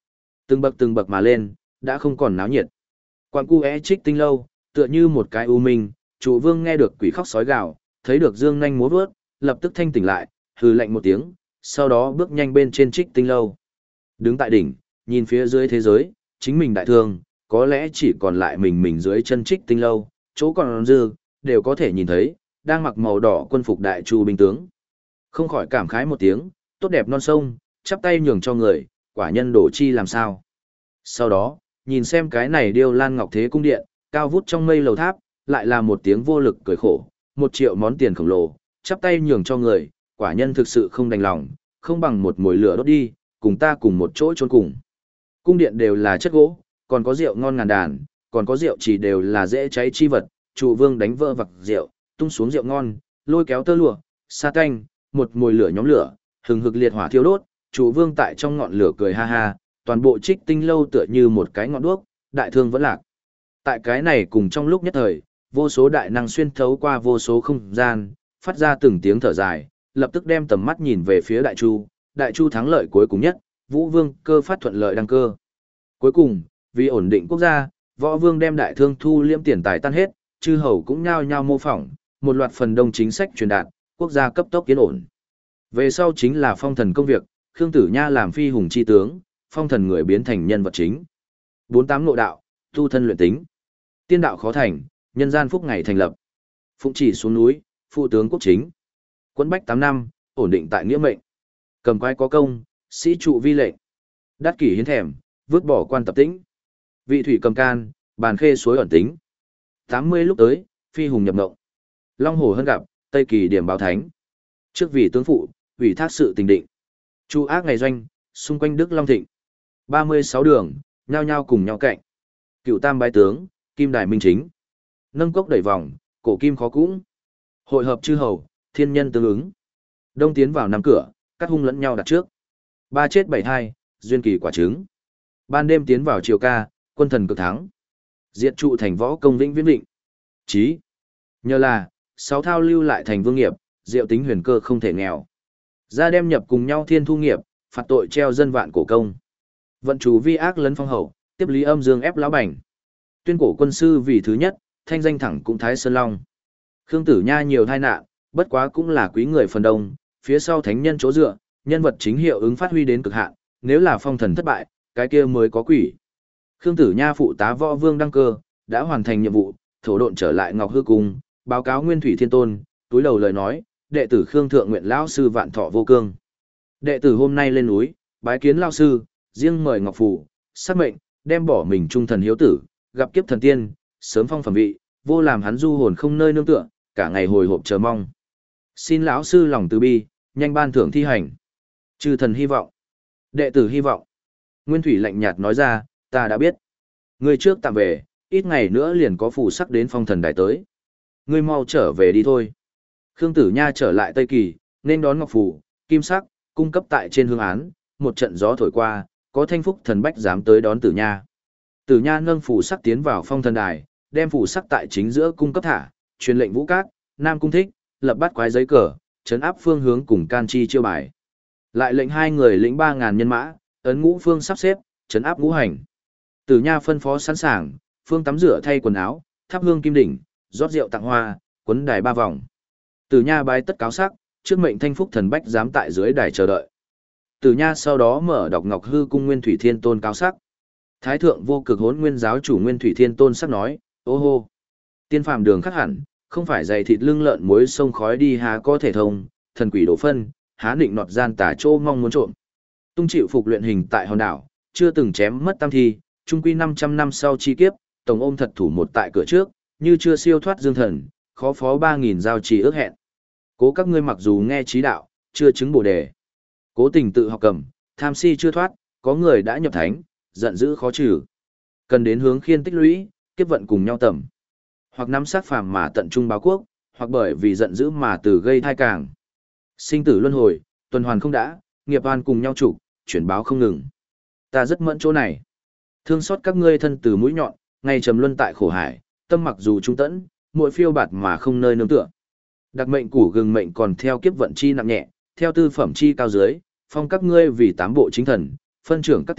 Từng bậc từng bậc mà lên, đã không còn náo nhiệt. Quan cu é trích tinh lâu, tựa như một cái u minh, trụ vương nghe được quỷ khóc sói gào, thấy được dương nhanh múa vớt, lập tức thanh tỉnh lại, hừ lạnh một tiếng, sau đó bước nhanh bên trên trích tinh lâu. Đứng tại đỉnh, nhìn phía dưới thế giới, chính mình đại thương, có lẽ chỉ còn lại mình mình dưới chân trích tinh lâu, chỗ còn dư, đều có thể nhìn thấy, đang mặc màu đỏ quân phục đại chu binh tướng. Không khỏi cảm khái một tiếng, tốt đẹp non sông, chắp tay nhường cho người, quả nhân đổ chi làm sao. Sau đó, nhìn xem cái này điêu lan ngọc thế cung điện, cao vút trong mây lầu tháp, lại là một tiếng vô lực cười khổ, một triệu món tiền khổng lồ, chắp tay nhường cho người, quả nhân thực sự không đành lòng, không bằng một mồi lửa đốt đi, cùng ta cùng một chỗ chôn cùng. Cung điện đều là chất gỗ, còn có rượu ngon ngàn đàn, còn có rượu chỉ đều là dễ cháy chi vật, trụ vương đánh vỡ vặc rượu, tung xuống rượu ngon, lôi kéo tơ lụa, sa tanh, một mồi lửa nhóm lửa, hừng hực liệt hỏa thiêu đốt, trụ vương tại trong ngọn lửa cười ha ha, toàn bộ trích tinh lâu tựa như một cái ngọn đuốc, đại thương vẫn lạc. Tại cái này cùng trong lúc nhất thời, vô số đại năng xuyên thấu qua vô số không gian, phát ra từng tiếng thở dài, lập tức đem tầm mắt nhìn về phía đại chu, đại chu thắng lợi cuối cùng nhất, vũ vương cơ phát thuận lợi đăng cơ. Cuối cùng, vì ổn định quốc gia, võ vương đem đại thương thu liễm tiền tài tan hết, chư hầu cũng nhao nhao mô phỏng, một loạt phần đông chính sách truyền đạt, quốc gia cấp tốc yên ổn. Về sau chính là phong thần công việc, Khương Tử Nha làm phi hùng chi tướng, phong thần người biến thành nhân vật chính. Bốn tám nội đạo, tu thân luyện tính. Tiên đạo khó thành, nhân gian phúc ngày thành lập. Phụng chỉ xuống núi, phụ tướng quốc chính. Quấn bách tám năm, ổn định tại nghĩa mệnh. Cầm quái có công, sĩ trụ vi lệnh. Đắc kỷ hiến thèm, vứt bỏ quan tập tĩnh. Vị thủy cầm can, bàn khê suối ẩn tính. tám mươi lúc tới, phi hùng nhập mộng. Long hồ hân gặp, Tây Kỳ điểm báo thánh. Trước vì tướng phụ, ủy thác sự tình định. Chu ác ngày doanh, xung quanh Đức Long Thịnh. ba mươi sáu đường, nhao nhao cùng nhau cạnh. Cựu tam bái tướng, kim đài minh chính. Nâng cốc đẩy vòng, cổ kim khó cũng. Hội hợp chư hầu, thiên nhân tương ứng. Đông tiến vào năm cửa, cắt hung lẫn nhau đặt trước. Ba chết bảy hai, duyên kỳ quả trứng. Ban đêm tiến vào triều ca, quân thần cực thắng. Diệt trụ thành võ công vĩnh viễn định. Chí. Nhờ là, sáu thao lưu lại thành vương nghiệp, diệu tính huyền cơ không thể nghèo. Ra đem nhập cùng nhau thiên thu nghiệp, phạt tội treo dân vạn cổ công. Vận chủ vi ác lấn phong hậu, tiếp lý âm dương ép lão bảnh. Tuyên cổ quân sư vì thứ nhất, thanh danh thẳng cũng Thái Sơn Long. Khương Tử Nha nhiều tai nạn, bất quá cũng là quý người phần đông, phía sau thánh nhân chỗ dựa, nhân vật chính hiệu ứng phát huy đến cực hạn, nếu là phong thần thất bại, cái kia mới có quỷ. Khương Tử Nha phụ tá võ vương đăng cơ, đã hoàn thành nhiệm vụ, thổ độn trở lại Ngọc Hư Cung, báo cáo Nguyên Thủy Thiên Tôn, túi đầu lời nói, đệ tử Khương Thượng nguyện lão sư vạn thọ vô cương. Đệ tử hôm nay lên núi, bái kiến lão sư, riêng mời Ngọc Phủ, sát mệnh, đem bỏ mình trung thần hiếu tử, gặp kiếp thần tiên, sớm phong phẩm vị, vô làm hắn du hồn không nơi nương tựa, cả ngày hồi hộp chờ mong. Xin lão sư lòng từ bi, nhanh ban thưởng thi hành. Chư thần hy vọng. Đệ tử hy vọng. Nguyên Thủy lạnh nhạt nói ra, ta đã biết. Ngươi trước tạm về, ít ngày nữa liền có phù sắc đến phong thần đài tới. Ngươi mau trở về đi thôi. Khương Tử Nha trở lại Tây Kỳ, nên đón Ngọc Phù, kim sắc, cung cấp tại trên hương án, một trận gió thổi qua, có thanh phúc thần bách dám tới đón Tử Nha. Tử Nha nâng phù sắc tiến vào phong thần đài, đem phù sắc tại chính giữa cung cấp thả, truyền lệnh Vũ Cát, Nam Cung Thích, lập bắt quái giấy cờ, trấn áp phương hướng cùng can chi chiêu bài. Lại lệnh hai người lĩnh ba ngàn nhân mã, ấn ngũ phương sắp xếp, trấn áp ngũ hành. Tử Nha phân phó sẵn sàng, phương tắm rửa thay quần áo, thắp hương kim đỉnh, rót rượu tặng hoa, quấn đài ba vòng. Tử Nha bái tất cáo sắc, trước mệnh thanh phúc thần bách giám tại dưới đài chờ đợi. Tử Nha sau đó mở đọc Ngọc Hư Cung Nguyên Thủy Thiên Tôn cáo sắc. Thái thượng vô cực hỗn nguyên giáo chủ Nguyên Thủy Thiên Tôn sắc nói, ô hô, tiên phàm đường khắc hẳn, không phải dày thịt lưng lợn muối sông khói đi há có thể thông, thần quỷ đổ phân, há định nọt gian tà chỗ mong muốn trộm. Tung chịu phục luyện hình tại hòn đảo, chưa từng chém mất tam thi, trung quy năm trăm năm sau chi kiếp, tổng ôm thật thủ một tại cửa trước, như chưa siêu thoát dương thần, khó phó ba nghìn giao trì ước hẹn. Cố các ngươi mặc dù nghe trí đạo, chưa chứng bồ đề. Cố tình tự học cầm, tham si chưa thoát, có người đã nhập thánh, giận dữ khó trừ. Cần đến hướng khiên tích lũy, kiếp vận cùng nhau tầm. Hoặc nắm sát phàm mà tận trung báo quốc, hoặc bởi vì giận dữ mà từ gây thai càng. Sinh tử luân hồi, tuần hoàn không đã, nghiệp oan cùng nhau trục, chuyển báo không ngừng. Ta rất mẫn chỗ này. Thương xót các ngươi thân từ mũi nhọn, ngày trầm luân tại khổ hải, tâm mặc dù trung tẫn, mỗi phiêu bạt mà không nơi nương tựa. Đặc mệnh củ gừng mệnh còn theo kiếp vận chi nặng nhẹ, theo tư phẩm chi cao dưới, phong các ngươi vì tám bộ chính thần, phân trưởng các ti,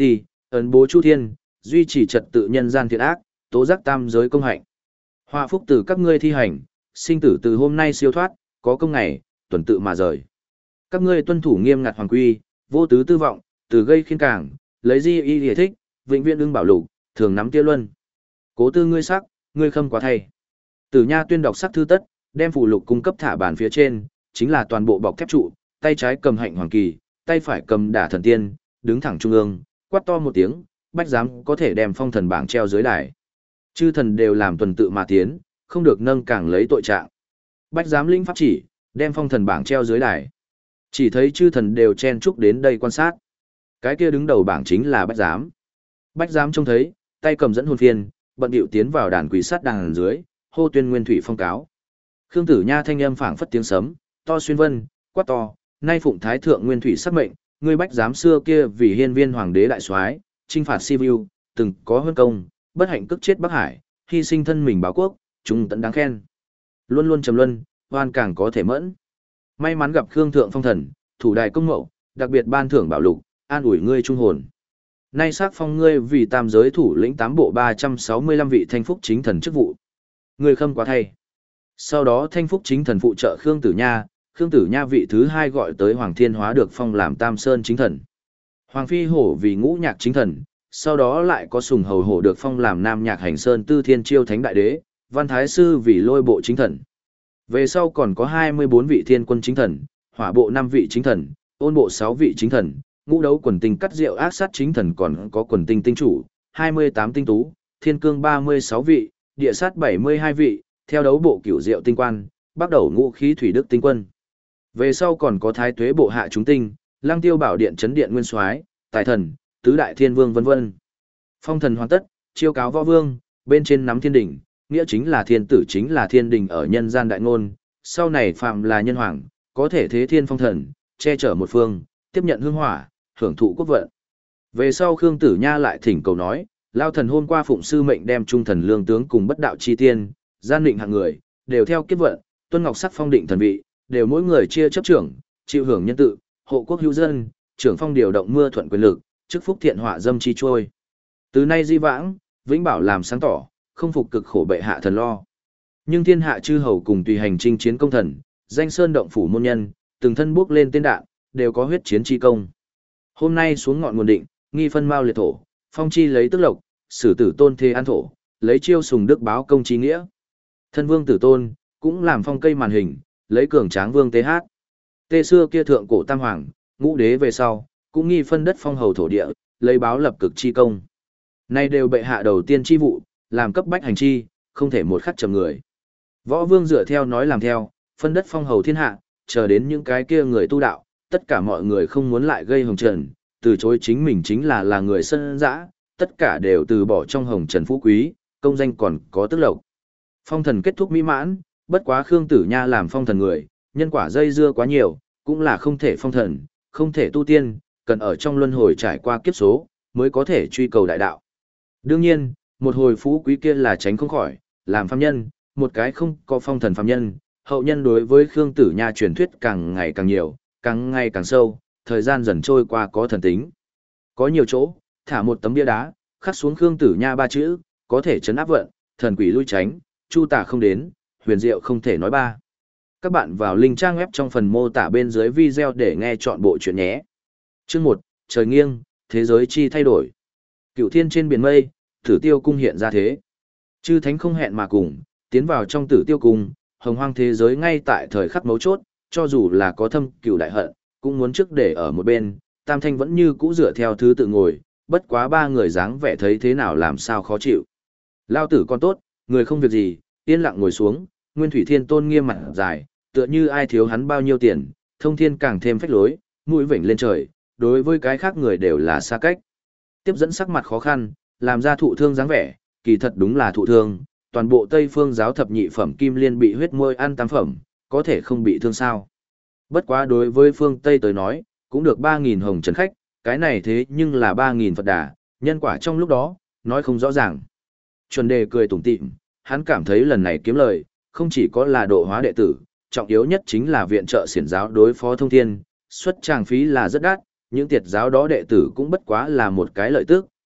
Ấn bố chu thiên, duy trì trật tự nhân gian thiện ác, tố giác tam giới công hạnh. Họa phúc từ các ngươi thi hành, sinh tử từ hôm nay siêu thoát, có công ngày, tuần tự mà rời. Các ngươi tuân thủ nghiêm ngặt hoàng quy, vô tứ tư vọng, từ gây khiên cảng, lấy di y địa thích, vĩnh viễn ưng bảo lục, thường nắm tia luân. Cố tư ngươi sắc, ngươi khâm quá thay. Tử Nha tuyên đọc sắc thư tất, đem phù lục cung cấp thả bàn phía trên, chính là toàn bộ bọc thép trụ, tay trái cầm hạnh hoàng kỳ, tay phải cầm đả thần tiên, đứng thẳng trung ương, quát to một tiếng, bách giám có thể đem phong thần bảng treo dưới đài. Chư thần đều làm tuần tự mà tiến, không được nâng càng lấy tội trạng. Bách giám linh pháp chỉ, đem phong thần bảng treo dưới đài. Chỉ thấy chư thần đều chen chúc đến đây quan sát. Cái kia đứng đầu bảng chính là bách giám. Bách giám trông thấy, tay cầm dẫn hồn phiên, bận điệu tiến vào đàn quỷ sát đàn dưới, hô tuyên nguyên thủy phong cáo. Khương Tử Nha thanh âm phảng phất tiếng sấm, to xuyên vân, quát to, nay phụng thái thượng nguyên thủy sắc mệnh, ngươi bách giám xưa kia vì hiên viên hoàng đế đại soái, chinh phạt Sibiu, từng có hơn công, bất hạnh cức chết Bắc Hải, hy sinh thân mình báo quốc, chúng tận đáng khen. Luôn luôn trầm luân, hoan càng có thể mẫn. May mắn gặp Khương thượng phong thần, thủ đài công mậu, đặc biệt ban thưởng bảo lục, an ủi ngươi trung hồn. Nay sắc phong ngươi vì tam giới thủ lĩnh tám bộ ba trăm sáu mươi lăm vị thanh phúc chính thần chức vụ. Ngươi khâm quá thay. Sau đó thanh phúc chính thần phụ trợ Khương Tử Nha, Khương Tử Nha vị thứ hai gọi tới Hoàng Thiên Hóa được phong làm Tam Sơn chính thần. Hoàng Phi Hổ vì ngũ nhạc chính thần, sau đó lại có Sùng Hầu Hổ được phong làm Nam Nhạc Hành Sơn Tư Thiên Chiêu Thánh Đại Đế, Văn Thái Sư vì lôi bộ chính thần. Về sau còn có hai mươi bốn vị thiên quân chính thần, hỏa bộ năm vị chính thần, ôn bộ sáu vị chính thần, ngũ đấu quần tinh cắt rượu ác sát chính thần còn có quần tinh tinh chủ, hai mươi tám tinh tú, thiên cương ba mươi sáu vị, địa sát bảy mươi hai vị, theo đấu bộ cửu diệu tinh quan, bắt đầu ngũ khí thủy đức tinh quân. Về sau còn có thái tuế bộ hạ chúng tinh, lang tiêu bảo điện chấn điện nguyên soái, tài thần, tứ đại thiên vương vân vân. Phong thần hoàn tất, chiêu cáo võ vương, bên trên nắm thiên đỉnh, nghĩa chính là thiên tử chính là thiên đình ở nhân gian đại ngôn, sau này phạm là nhân hoàng, có thể thế thiên phong thần, che chở một phương, tiếp nhận hương hỏa, hưởng thụ quốc vận. Về sau Khương Tử Nha lại thỉnh cầu nói, lao thần hôm qua phụng sư mệnh đem trung thần lương tướng cùng bất đạo chi tiên, gian định hạng người, đều theo kiếp vận, tuân ngọc sắc phong định thần vị, đều mỗi người chia chấp trưởng, chịu hưởng nhân tự, hộ quốc hữu dân, trưởng phong điều động mưa thuận quyền lực, chức phúc thiện họa dâm chi trôi. Từ nay di vãng, vĩnh bảo làm sáng tỏ, không phục cực khổ bệ hạ thần lo. Nhưng thiên hạ chư hầu cùng tùy hành chinh chiến công thần, danh sơn động phủ môn nhân, từng thân bước lên tên đạn, đều có huyết chiến chi công. Hôm nay xuống ngọn nguồn định, nghi phân mao liệt thổ, phong chi lấy tức lộc, sử tử tôn thế an thổ, lấy chiêu sùng đức báo công chi nghĩa. Thân vương tử tôn, cũng làm phong cây màn hình, lấy cường tráng vương tế hát. Tê xưa kia thượng cổ tam hoàng, ngũ đế về sau, cũng nghi phân đất phong hầu thổ địa, lấy báo lập cực chi công. Nay đều bệ hạ đầu tiên chi vụ, làm cấp bách hành chi, không thể một khắc chầm người. Võ vương dựa theo nói làm theo, phân đất phong hầu thiên hạ, chờ đến những cái kia người tu đạo, tất cả mọi người không muốn lại gây hồng trần, từ chối chính mình chính là là người sân dã, tất cả đều từ bỏ trong hồng trần phú quý, công danh còn có tức lộc. Phong thần kết thúc mỹ mãn, bất quá Khương Tử Nha làm phong thần người, nhân quả dây dưa quá nhiều, cũng là không thể phong thần, không thể tu tiên, cần ở trong luân hồi trải qua kiếp số, mới có thể truy cầu đại đạo. Đương nhiên, một hồi phú quý kia là tránh không khỏi, làm phàm nhân, một cái không có phong thần phàm nhân, hậu nhân đối với Khương Tử Nha truyền thuyết càng ngày càng nhiều, càng ngày càng sâu, thời gian dần trôi qua có thần tính. Có nhiều chỗ, thả một tấm bia đá, khắc xuống Khương Tử Nha ba chữ, có thể chấn áp vận, thần quỷ lui tránh, chu tà không đến, huyền diệu không thể nói ba. Các bạn vào link trang web trong phần mô tả bên dưới video để nghe chọn bộ chuyện nhé. Chương một, trời nghiêng, thế giới chi thay đổi. Cửu thiên trên biển mây, Tử Tiêu cung hiện ra thế. Chư thánh không hẹn mà cùng, tiến vào trong Tử Tiêu cung, hồng hoang thế giới ngay tại thời khắc mấu chốt, cho dù là có thâm cửu đại hận, cũng muốn trước để ở một bên, Tam Thanh vẫn như cũ dựa theo thứ tự ngồi, bất quá ba người dáng vẻ thấy thế nào làm sao khó chịu. Lao tử con tốt, người không việc gì, yên lặng ngồi xuống, Nguyên Thủy Thiên Tôn nghiêm mặt dài, tựa như ai thiếu hắn bao nhiêu tiền, thông thiên càng thêm phách lối, mũi vểnh lên trời, đối với cái khác người đều là xa cách. Tiếp dẫn sắc mặt khó khăn, làm ra thụ thương dáng vẻ, kỳ thật đúng là thụ thương, toàn bộ Tây Phương giáo thập nhị phẩm kim liên bị huyết môi ăn tam phẩm, có thể không bị thương sao. Bất quá đối với phương Tây tới nói, cũng được ba nghìn hồng trần khách, cái này thế nhưng là ba nghìn Phật đà, nhân quả trong lúc đó, nói không rõ ràng. Chuẩn đề cười tủm tỉm, hắn cảm thấy lần này kiếm lời, không chỉ có là độ hóa đệ tử, trọng yếu nhất chính là viện trợ xiển giáo đối phó thông thiên, xuất tràng phí là rất đắt, những tiệt giáo đó đệ tử cũng bất quá là một cái lợi tức,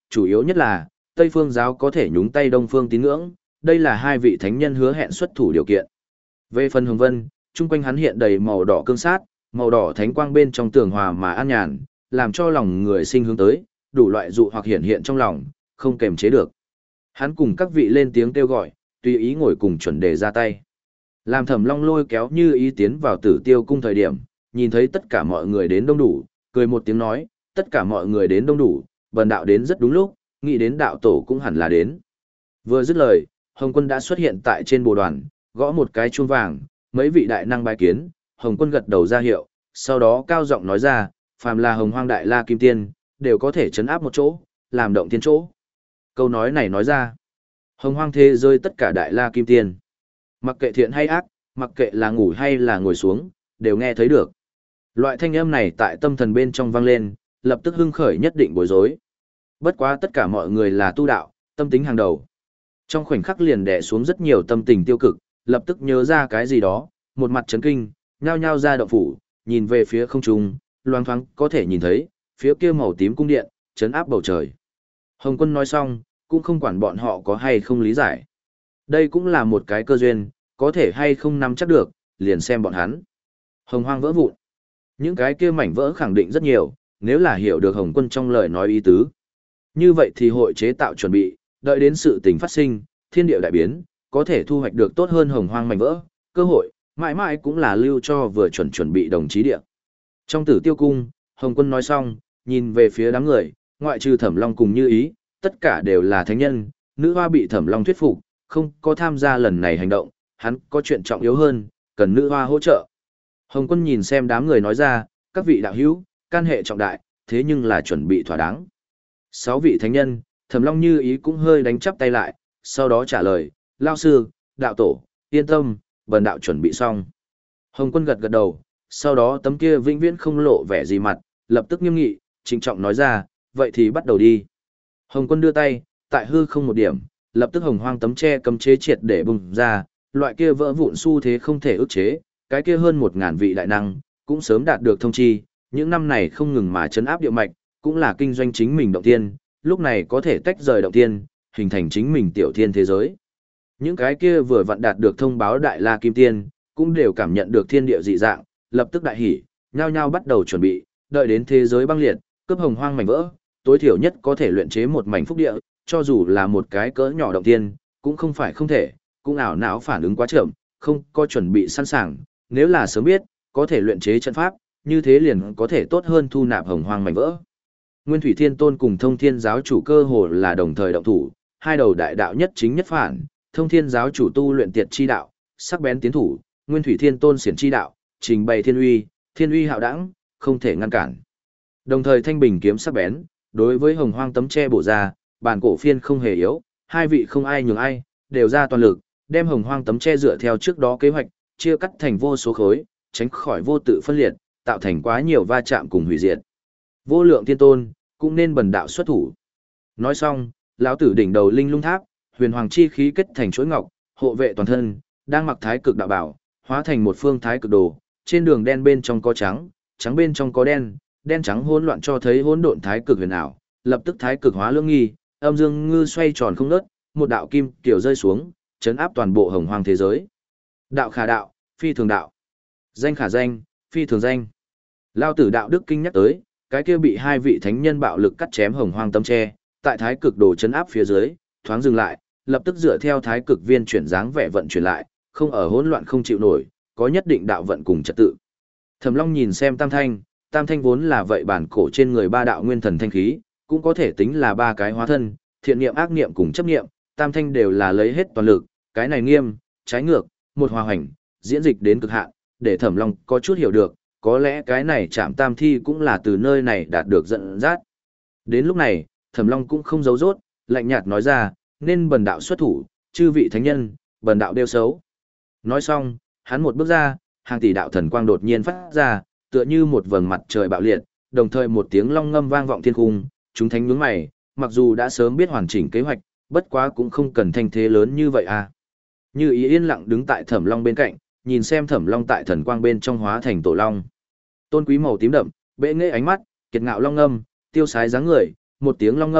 chủ yếu nhất là, Tây Phương giáo có thể nhúng tay Đông Phương tín ngưỡng, đây là hai vị thánh nhân hứa hẹn xuất thủ điều kiện. Về phần Hồng Vân, chung quanh hắn hiện đầy màu đỏ cương sát, màu đỏ thánh quang bên trong tường hòa mà an nhàn, làm cho lòng người sinh hướng tới, đủ loại dụ hoặc hiện hiện trong lòng, không kềm chế được. Hắn cùng các vị lên tiếng kêu gọi, tùy ý ngồi cùng chuẩn đề ra tay. Làm Thẩm Long lôi kéo Như Ý tiến vào Tử Tiêu cung thời điểm, nhìn thấy tất cả mọi người đến đông đủ, cười một tiếng nói, tất cả mọi người đến đông đủ, bần đạo đến rất đúng lúc, nghĩ đến đạo tổ cũng hẳn là đến. Vừa dứt lời, Hồng Quân đã xuất hiện tại trên bồ đoàn, gõ một cái chuông vàng, mấy vị đại năng bái kiến, Hồng Quân gật đầu ra hiệu, sau đó cao giọng nói ra, phàm là Hồng Hoang Đại La Kim Tiên, đều có thể chấn áp một chỗ, làm động thiên chỗ. Câu nói này nói ra, Hồng Hoang thế rơi tất cả Đại La Kim Tiên. Mặc kệ thiện hay ác, mặc kệ là ngủ hay là ngồi xuống, đều nghe thấy được. Loại thanh âm này tại tâm thần bên trong vang lên, lập tức hưng khởi nhất định bối rối. Bất quá tất cả mọi người là tu đạo, tâm tính hàng đầu. Trong khoảnh khắc liền đè xuống rất nhiều tâm tình tiêu cực, lập tức nhớ ra cái gì đó, một mặt chấn kinh, nhao nhao ra động phủ, nhìn về phía không trung, loang thoáng có thể nhìn thấy, phía kia màu tím cung điện, chấn áp bầu trời. Hồng Quân nói xong, cũng không quản bọn họ có hay không lý giải. Đây cũng là một cái cơ duyên, có thể hay không nắm chắc được, liền xem bọn hắn. Hồng Hoang vỡ vụn. Những cái kia mảnh vỡ khẳng định rất nhiều, nếu là hiểu được Hồng Quân trong lời nói ý tứ. Như vậy thì hội chế tạo chuẩn bị, đợi đến sự tình phát sinh, thiên địa đại biến, có thể thu hoạch được tốt hơn Hồng Hoang mảnh vỡ, cơ hội, mãi mãi cũng là lưu cho vừa chuẩn chuẩn bị đồng chí địa. Trong Tử Tiêu cung, Hồng Quân nói xong, nhìn về phía đám người, ngoại trừ Thẩm Long cùng Như Ý, tất cả đều là thánh nhân, nữ hoa bị Thẩm Long thuyết phục, không có tham gia lần này hành động, hắn có chuyện trọng yếu hơn, cần nữ hoa hỗ trợ. Hồng Quân nhìn xem đám người nói ra, các vị đạo hữu, can hệ trọng đại, thế nhưng là chuẩn bị thỏa đáng. Sáu vị thánh nhân, Thẩm Long Như Ý cũng hơi đánh chắp tay lại, sau đó trả lời, lao sư, đạo tổ, yên tâm, bần đạo chuẩn bị xong. Hồng Quân gật gật đầu, sau đó tấm kia vĩnh viễn không lộ vẻ gì mặt, lập tức nghiêm nghị, trịnh trọng nói ra, vậy thì bắt đầu đi. Hồng Quân đưa tay, tại hư không một điểm, lập tức hồng hoang tấm che cấm chế triệt để bùng ra, loại kia vỡ vụn xu thế không thể ức chế, cái kia hơn một ngàn vị đại năng, cũng sớm đạt được thông chi, những năm này không ngừng mà chấn áp địa mạch, cũng là kinh doanh chính mình động tiên, lúc này có thể tách rời động tiên, hình thành chính mình tiểu thiên thế giới. Những cái kia vừa vặn đạt được thông báo đại la kim tiên, cũng đều cảm nhận được thiên địa dị dạng, lập tức đại hỉ, nhao nhao bắt đầu chuẩn bị, đợi đến thế giới băng liệt, cướp hồng hoang mảnh vỡ, tối thiểu nhất có thể luyện chế một mảnh phúc địa, cho dù là một cái cỡ nhỏ động tiên, cũng không phải không thể, cũng ảo não phản ứng quá chậm, không có chuẩn bị sẵn sàng, nếu là sớm biết, có thể luyện chế trận pháp, như thế liền có thể tốt hơn thu nạp hồng hoang mảnh vỡ. Nguyên Thủy Thiên Tôn cùng Thông Thiên giáo chủ cơ hồ là đồng thời động thủ, hai đầu đại đạo nhất chính nhất phản, Thông Thiên giáo chủ tu luyện tiệt chi đạo, sắc bén tiến thủ, Nguyên Thủy Thiên Tôn xiển chi đạo, trình bày thiên uy, thiên uy hạo đẳng, không thể ngăn cản. Đồng thời thanh bình kiếm sắc bén, đối với hồng hoang tấm che bổ ra, bản cổ phiên không hề yếu, hai vị không ai nhường ai, đều ra toàn lực, đem hồng hoang tấm che dựa theo trước đó kế hoạch, chia cắt thành vô số khối, tránh khỏi vô tự phân liệt, tạo thành quá nhiều va chạm cùng hủy diệt. Vô lượng thiên tôn, cũng nên bần đạo xuất thủ. Nói xong, lão tử đỉnh đầu linh lung tháp, huyền hoàng chi khí kết thành chuỗi ngọc, hộ vệ toàn thân, đang mặc thái cực đạo bảo, hóa thành một phương thái cực đồ, trên đường đen bên trong có trắng, trắng bên trong có đen, đen trắng hỗn loạn cho thấy hỗn độn thái cực huyền ảo, lập tức thái cực hóa lưỡng nghi, âm dương ngư xoay tròn không ngớt, một đạo kim tiểu rơi xuống, chấn áp toàn bộ hồng hoang thế giới. Đạo khả đạo, phi thường đạo. Danh khả danh, phi thường danh. Lao tử đạo đức kinh nhắc tới, cái kia bị hai vị thánh nhân bạo lực cắt chém hồng hoang tấm tre, tại thái cực đồ chấn áp phía dưới, thoáng dừng lại, lập tức dựa theo thái cực viên chuyển dáng vẻ vận chuyển lại, không ở hỗn loạn không chịu nổi, có nhất định đạo vận cùng trật tự. Thẩm Long nhìn xem Tam Thanh, Tam Thanh vốn là vậy bản cổ trên người ba đạo nguyên thần thanh khí, cũng có thể tính là ba cái hóa thân, thiện niệm ác niệm cùng chấp niệm, Tam Thanh đều là lấy hết toàn lực, cái này nghiêm, trái ngược, một hòa hành, diễn dịch đến cực hạn, để Thẩm Long có chút hiểu được, có lẽ cái này Trảm Tam Thi cũng là từ nơi này đạt được dẫn dắt. Đến lúc này, Thẩm Long cũng không giấu giốt, lạnh nhạt nói ra, nên bần đạo xuất thủ, chư vị thánh nhân, bần đạo đều xấu. Nói xong, hắn một bước ra, hàng tỷ đạo thần quang đột nhiên phát ra, tựa như một vầng mặt trời bạo liệt, đồng thời một tiếng long ngâm vang vọng thiên cung, chúng thánh nhướng mày, mặc dù đã sớm biết hoàn chỉnh kế hoạch, bất quá cũng không cần thanh thế lớn như vậy à. Như Ý yên lặng đứng tại Thẩm Long bên cạnh, nhìn xem Thẩm Long tại thần quang bên trong hóa thành tổ long. Tôn quý màu tím đậm, bệ nghệ ánh mắt, kiệt ngạo long ngâm, tiêu sái dáng người, một tiếng long ngâm,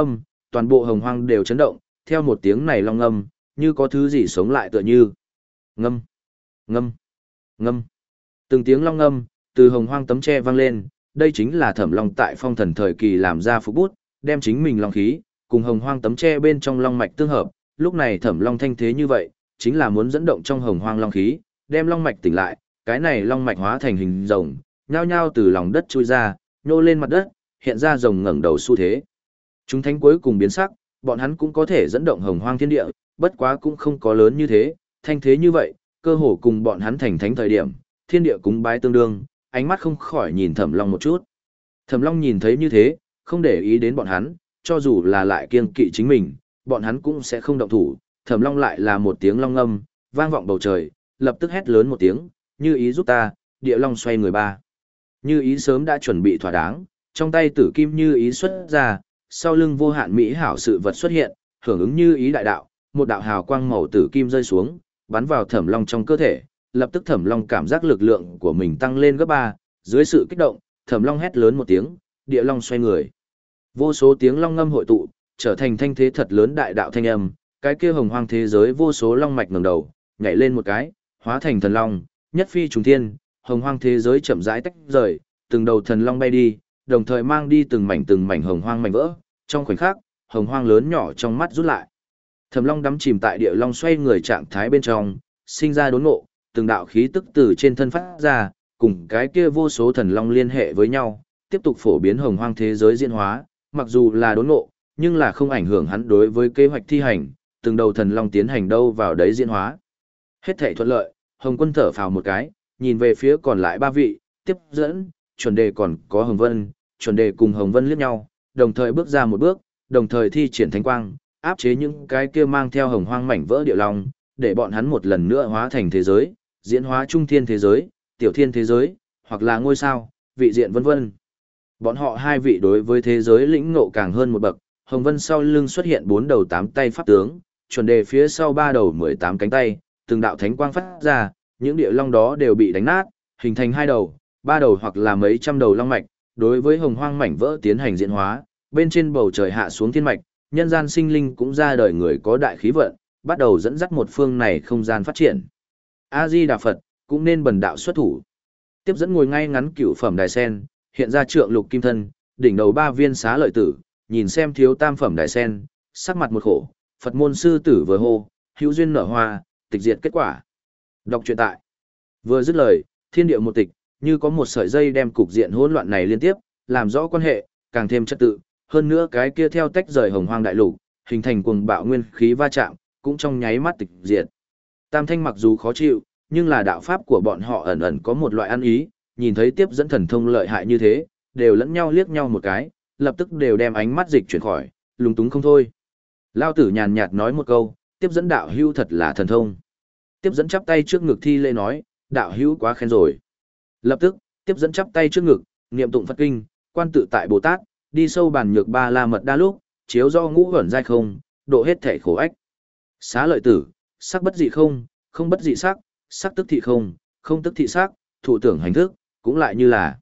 toàn bộ hồng hoang đều chấn động, theo một tiếng này long ngâm, như có thứ gì sống lại tựa như. Ngâm, ngâm, ngâm. Từng tiếng long ngâm, từ hồng hoang tấm tre vang lên, đây chính là Thẩm Long tại phong thần thời kỳ làm ra phục bút, đem chính mình long khí, cùng hồng hoang tấm tre bên trong long mạch tương hợp, lúc này Thẩm Long thanh thế như vậy, chính là muốn dẫn động trong hồng hoang long khí, đem long mạch tỉnh lại, cái này long mạch hóa thành hình rồng, nhao nhao từ lòng đất chui ra, nhô lên mặt đất, hiện ra rồng ngẩng đầu xu thế. Chúng thánh cuối cùng biến sắc, bọn hắn cũng có thể dẫn động hồng hoang thiên địa, bất quá cũng không có lớn như thế, thanh thế như vậy, cơ hồ cùng bọn hắn thành thánh thời điểm, thiên địa cúng bái tương đương, ánh mắt không khỏi nhìn Thẩm Long một chút. Thẩm Long nhìn thấy như thế, không để ý đến bọn hắn, cho dù là lại kiêng kỵ chính mình, bọn hắn cũng sẽ không động thủ. Thẩm Long lại là một tiếng long ngâm, vang vọng bầu trời, lập tức hét lớn một tiếng, Như Ý giúp ta, địa long xoay người ba. Như Ý sớm đã chuẩn bị thỏa đáng, trong tay tử kim Như Ý xuất ra, sau lưng vô hạn mỹ hảo sự vật xuất hiện, hưởng ứng Như Ý đại đạo, một đạo hào quang màu tử kim rơi xuống, bắn vào Thẩm Long trong cơ thể, lập tức Thẩm Long cảm giác lực lượng của mình tăng lên gấp ba, dưới sự kích động, Thẩm Long hét lớn một tiếng, địa long xoay người. Vô số tiếng long ngâm hội tụ, trở thành thanh thế thật lớn đại đạo thanh âm, cái kia hồng hoang thế giới vô số long mạch ngẩng đầu, nhảy lên một cái, hóa thành thần long, nhất phi trùng thiên, hồng hoang thế giới chậm rãi tách rời, từng đầu thần long bay đi, đồng thời mang đi từng mảnh từng mảnh hồng hoang mảnh vỡ, trong khoảnh khắc, hồng hoang lớn nhỏ trong mắt rút lại. Thẩm Long đắm chìm tại địa long xoay người trạng thái bên trong, sinh ra đốn ngộ, từng đạo khí tức từ trên thân phát ra, cùng cái kia vô số thần long liên hệ với nhau, tiếp tục phổ biến hồng hoang thế giới diễn hóa, mặc dù là đốn ngộ, nhưng là không ảnh hưởng hắn đối với kế hoạch thi hành, từng đầu thần long tiến hành đâu vào đấy diễn hóa. Hết thảy thuận lợi, Hồng Quân thở phào một cái, nhìn về phía còn lại ba vị, tiếp dẫn, chuẩn đề còn có Hồng Vân, chuẩn đề cùng Hồng Vân liếc nhau, đồng thời bước ra một bước, đồng thời thi triển thánh quang, áp chế những cái kia mang theo hồng hoang mảnh vỡ địa long, để bọn hắn một lần nữa hóa thành thế giới, diễn hóa trung thiên thế giới, tiểu thiên thế giới, hoặc là ngôi sao, vị diện vân vân. Bọn họ hai vị đối với thế giới lĩnh ngộ càng hơn một bậc, Hồng Vân sau lưng xuất hiện bốn đầu tám tay pháp tướng, chuẩn đề phía sau ba đầu mười tám cánh tay, từng đạo thánh quang phát ra, những địa long đó đều bị đánh nát, hình thành hai đầu, ba đầu hoặc là mấy trăm đầu long mạch, đối với hồng hoang mảnh vỡ tiến hành diễn hóa, bên trên bầu trời hạ xuống thiên mạch, nhân gian sinh linh cũng ra đời người có đại khí vận, bắt đầu dẫn dắt một phương này không gian phát triển. A Di Đà Phật cũng nên bần đạo xuất thủ. Tiếp dẫn ngồi ngay ngắn cửu phẩm đài sen, hiện ra trượng lục kim thân, đỉnh đầu ba viên xá lợi tử, nhìn xem thiếu tam phẩm đài sen, sắc mặt một khổ, Phật môn sư tử vừa hô, hữu duyên nở hoa, tịch diệt kết quả. Đọc truyện tại. Vừa dứt lời, thiên địa một tịch, như có một sợi dây đem cục diện hỗn loạn này liên tiếp, làm rõ quan hệ, càng thêm trật tự, hơn nữa cái kia theo tách rời hồng hoang đại lục, hình thành cuồng bạo nguyên khí va chạm, cũng trong nháy mắt tịch diệt. Tam thanh mặc dù khó chịu, nhưng là đạo pháp của bọn họ ẩn ẩn có một loại ăn ý, nhìn thấy tiếp dẫn thần thông lợi hại như thế, đều lẫn nhau liếc nhau một cái, lập tức đều đem ánh mắt dịch chuyển khỏi, lúng túng không thôi. Lao tử nhàn nhạt nói một câu, tiếp dẫn đạo hữu thật là thần thông. Tiếp dẫn chắp tay trước ngực thi lễ nói, đạo hữu quá khen rồi. Lập tức, tiếp dẫn chắp tay trước ngực, niệm tụng Phật kinh, quan tự tại Bồ Tát, đi sâu bàn nhược ba la mật đa lúc, chiếu do ngũ ẩn giai không, độ hết thể khổ ách. Xá lợi tử, sắc bất dị không, không bất dị sắc, sắc tức thị không, không tức thị sắc, thụ tưởng hành thức, cũng lại như là.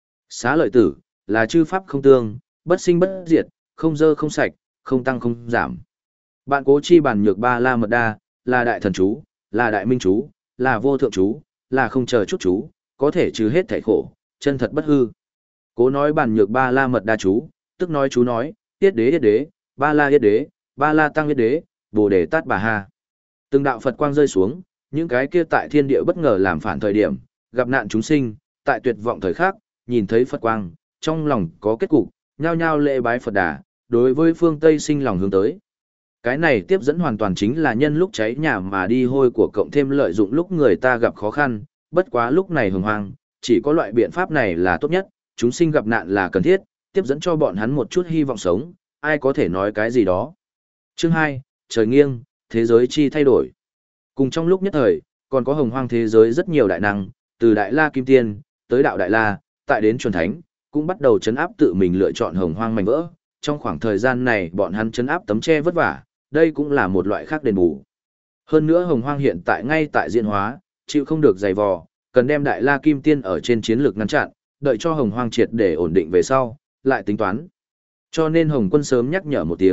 Xá lợi tử, là chư pháp không tương, bất sinh bất diệt, không dơ không sạch, không tăng không giảm. Bạn cố chi bàn nhược ba la mật đa, là đại thần chú, là đại minh chú, là vô thượng chú, là không chờ chút chú, có thể trừ hết thảy khổ, chân thật bất hư. Cố nói bàn nhược ba la mật đa chú, tức nói chú nói, yết đế yết đế, ba la yết đế, ba la tăng yết đế, bồ đề tát bà ha. Từng đạo Phật quang rơi xuống, những cái kia tại thiên địa bất ngờ làm phản thời điểm, gặp nạn chúng sinh, tại tuyệt vọng thời khắc, nhìn thấy Phật quang, trong lòng có kết cục, nhao nhao lễ bái Phật Đà, đối với phương Tây sinh lòng hướng tới. Cái này tiếp dẫn hoàn toàn chính là nhân lúc cháy nhà mà đi hôi của cộng thêm lợi dụng lúc người ta gặp khó khăn, bất quá lúc này hồng hoang, chỉ có loại biện pháp này là tốt nhất, chúng sinh gặp nạn là cần thiết, tiếp dẫn cho bọn hắn một chút hy vọng sống, ai có thể nói cái gì đó. Chương hai, trời nghiêng, thế giới chi thay đổi. Cùng trong lúc nhất thời, còn có hồng hoang thế giới rất nhiều đại năng, từ Đại La Kim Tiên, tới Đạo Đại La, tại đến Chuẩn Thánh, cũng bắt đầu chấn áp tự mình lựa chọn hồng hoang mảnh vỡ. Trong khoảng thời gian này bọn hắn chấn áp tấm che vất vả, đây cũng là một loại khác đền bù. Hơn nữa hồng hoang hiện tại ngay tại diễn hóa, chịu không được dày vò, cần đem Đại La Kim Tiên ở trên chiến lược ngăn chặn, đợi cho hồng hoang triệt để ổn định về sau, lại tính toán. Cho nên Hồng Quân sớm nhắc nhở một tiếng,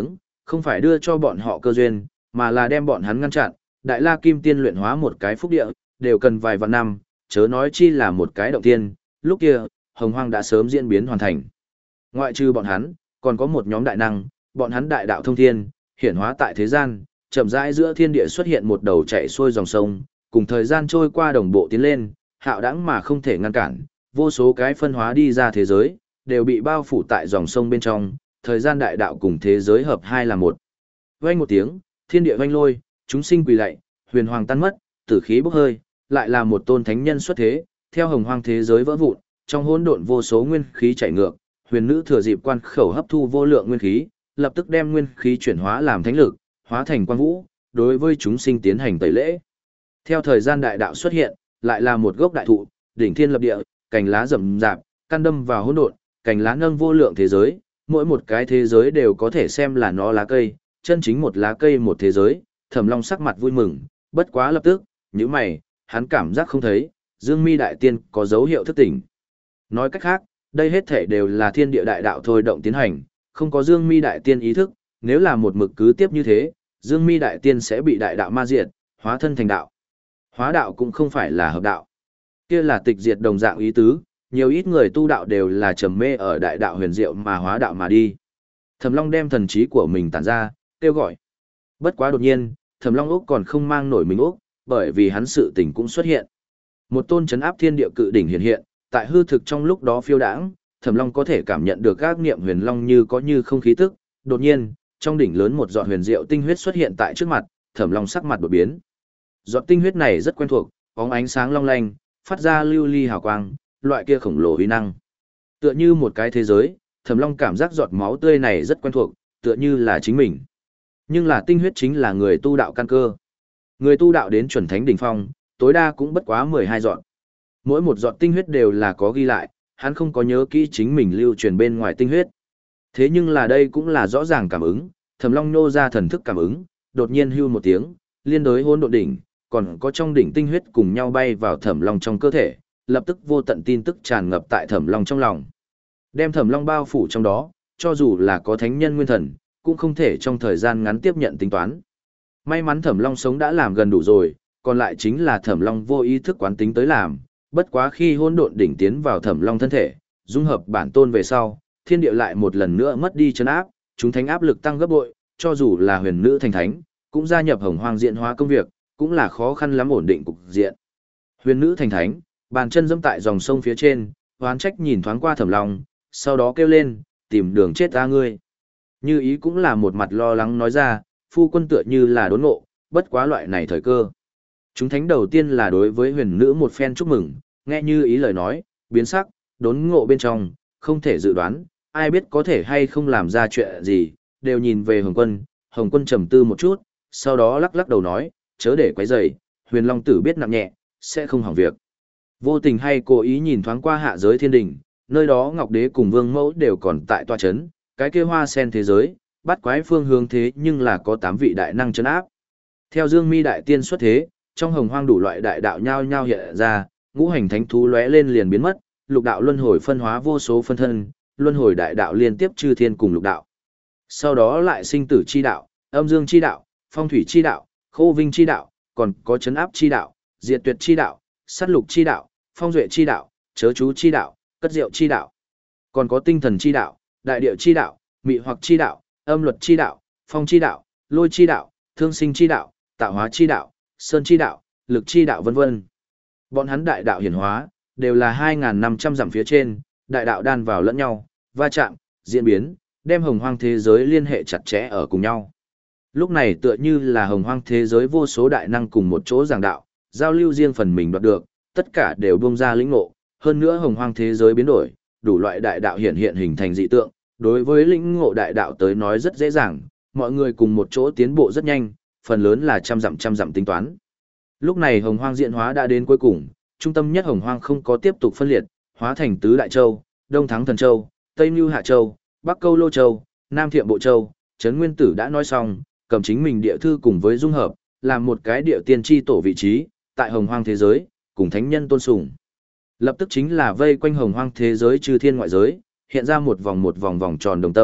không phải đưa cho bọn họ cơ duyên, mà là đem bọn hắn ngăn chặn. Đại La Kim Tiên luyện hóa một cái phúc địa, đều cần vài vạn năm, chớ nói chi là một cái động tiên, lúc kia, Hồng Hoang đã sớm diễn biến hoàn thành. Ngoại trừ bọn hắn, còn có một nhóm đại năng, bọn hắn đại đạo thông thiên, hiển hóa tại thế gian, chậm rãi giữa thiên địa xuất hiện một đầu chảy xuôi dòng sông, cùng thời gian trôi qua đồng bộ tiến lên, hạo đãng mà không thể ngăn cản, vô số cái phân hóa đi ra thế giới, đều bị bao phủ tại dòng sông bên trong, thời gian đại đạo cùng thế giới hợp hai là một. Vang một tiếng, thiên địa vang lôi, chúng sinh quỳ lạy, huyền hoàng tan mất, tử khí bốc hơi, lại là một tôn thánh nhân xuất thế, theo hồng hoang thế giới vỡ vụn, trong hỗn độn vô số nguyên khí chảy ngược, huyền nữ thừa dịp quan khẩu hấp thu vô lượng nguyên khí, lập tức đem nguyên khí chuyển hóa làm thánh lực, hóa thành quang vũ, đối với chúng sinh tiến hành tẩy lễ. Theo thời gian đại đạo xuất hiện, lại là một gốc đại thụ, đỉnh thiên lập địa, cành lá rậm rạp, căn đâm vào hỗn độn, cành lá nâng vô lượng thế giới, mỗi một cái thế giới đều có thể xem là nó lá cây, chân chính một lá cây một thế giới. Thẩm Long sắc mặt vui mừng, bất quá lập tức, nhíu mày, hắn cảm giác không thấy, Dương Mi đại tiên có dấu hiệu thức tỉnh. Nói cách khác, đây hết thể đều là thiên địa đại đạo thôi động tiến hành, không có Dương Mi đại tiên ý thức, nếu là một mực cứ tiếp như thế, Dương Mi đại tiên sẽ bị đại đạo ma diệt, hóa thân thành đạo. Hóa đạo cũng không phải là hợp đạo. Kia là tịch diệt đồng dạng ý tứ, nhiều ít người tu đạo đều là trầm mê ở đại đạo huyền diệu mà hóa đạo mà đi. Thẩm Long đem thần trí của mình tản ra, kêu gọi. Bất quá đột nhiên, Thẩm Long Úc còn không mang nổi mình Úc, bởi vì hắn sự tình cũng xuất hiện. Một tôn chấn áp thiên địa cự đỉnh hiện hiện, tại hư thực trong lúc đó phiêu đãng, Thẩm Long có thể cảm nhận được các niệm huyền long như có như không khí tức. Đột nhiên, trong đỉnh lớn một giọt huyền diệu tinh huyết xuất hiện tại trước mặt, Thẩm Long sắc mặt đột biến. Giọt tinh huyết này rất quen thuộc, bóng ánh sáng long lanh, phát ra lưu ly hào quang, loại kia khổng lồ uy năng. Tựa như một cái thế giới, Thẩm Long cảm giác giọt máu tươi này rất quen thuộc, tựa như là chính mình. Nhưng là tinh huyết chính là người tu đạo căn cơ. Người tu đạo đến chuẩn thánh đỉnh phong, tối đa cũng bất quá mười hai giọt. Mỗi một giọt tinh huyết đều là có ghi lại, hắn không có nhớ kỹ chính mình lưu truyền bên ngoài tinh huyết. Thế nhưng là đây cũng là rõ ràng cảm ứng, Thẩm Long nô ra thần thức cảm ứng, đột nhiên hưu một tiếng, liên đối hỗn độn đỉnh, còn có trong đỉnh tinh huyết cùng nhau bay vào Thẩm Long trong cơ thể, lập tức vô tận tin tức tràn ngập tại Thẩm Long trong lòng. Đem Thẩm Long bao phủ trong đó, cho dù là có thánh nhân nguyên thần, cũng không thể trong thời gian ngắn tiếp nhận tính toán. May mắn Thẩm Long sống đã làm gần đủ rồi, còn lại chính là Thẩm Long vô ý thức quán tính tới làm, bất quá khi hỗn độn đỉnh tiến vào Thẩm Long thân thể, dung hợp bản tôn về sau, thiên địa lại một lần nữa mất đi trấn áp, chúng thánh áp lực tăng gấp bội, cho dù là huyền nữ thành thánh, cũng gia nhập hồng hoang diện hóa công việc, cũng là khó khăn lắm ổn định cục diện. Huyền nữ thành thánh, bàn chân dẫm tại dòng sông phía trên, oán trách nhìn thoáng qua Thẩm Long, sau đó kêu lên, tìm đường chết ta ngươi. Như ý cũng là một mặt lo lắng nói ra, phu quân tựa như là đốn ngộ, bất quá loại này thời cơ. Chúng thánh đầu tiên là đối với huyền nữ một phen chúc mừng, nghe như ý lời nói, biến sắc, đốn ngộ bên trong, không thể dự đoán, ai biết có thể hay không làm ra chuyện gì, đều nhìn về Hồng Quân, Hồng Quân trầm tư một chút, sau đó lắc lắc đầu nói, chớ để quấy rầy, huyền long tử biết nặng nhẹ, sẽ không hỏng việc. Vô tình hay cố ý nhìn thoáng qua hạ giới thiên đình, nơi đó Ngọc Đế cùng Vương Mẫu đều còn tại tòa chấn, cái kia hoa sen thế giới, bắt quái phương hướng thế nhưng là có tám vị đại năng chấn áp. Theo Dương Mi đại tiên xuất thế, trong hồng hoang đủ loại đại đạo nhao nhao hiện ra, ngũ hành thánh thú lóe lên liền biến mất, lục đạo luân hồi phân hóa vô số phân thân, luân hồi đại đạo liên tiếp chư thiên cùng lục đạo. Sau đó lại sinh tử chi đạo, âm dương chi đạo, phong thủy chi đạo, khô vinh chi đạo, còn có chấn áp chi đạo, diệt tuyệt chi đạo, sát lục chi đạo, phong duệ chi đạo, chớ chú chi đạo, cất diệu chi đạo. Còn có tinh thần chi đạo, đại địa chi đạo, mị hoặc chi đạo, âm luật chi đạo, phong chi đạo, lôi chi đạo, thương sinh chi đạo, tạo hóa chi đạo, sơn chi đạo, lực chi đạo vân vân. Bọn hắn đại đạo hiển hóa, đều là hai nghìn năm trăm dặm phía trên, đại đạo đan vào lẫn nhau, va chạm, diễn biến, đem hồng hoang thế giới liên hệ chặt chẽ ở cùng nhau. Lúc này tựa như là hồng hoang thế giới vô số đại năng cùng một chỗ giảng đạo, giao lưu riêng phần mình đoạt được, tất cả đều bung ra lĩnh ngộ, hơn nữa hồng hoang thế giới biến đổi, đủ loại đại đạo hiện hiện hình thành dị tượng, đối với lĩnh ngộ đại đạo tới nói rất dễ dàng, mọi người cùng một chỗ tiến bộ rất nhanh, phần lớn là trăm dặm trăm dặm tính toán. Lúc này hồng hoang diễn hóa đã đến cuối cùng, trung tâm nhất hồng hoang không có tiếp tục phân liệt, hóa thành tứ đại châu, Đông Thắng Thần Châu, Tây Nưu Hạ Châu, Bắc Câu Lô Châu, Nam Thiệm Bộ Châu. Trấn Nguyên Tử đã nói xong, cầm chính mình địa thư cùng với dung hợp, làm một cái địa tiên tri tổ vị trí, tại hồng hoang thế giới, cùng thánh nhân tôn sùng. Lập tức chính là vây quanh hồng hoang thế giới chư thiên ngoại giới, hiện ra một vòng một vòng vòng tròn đồng tâm,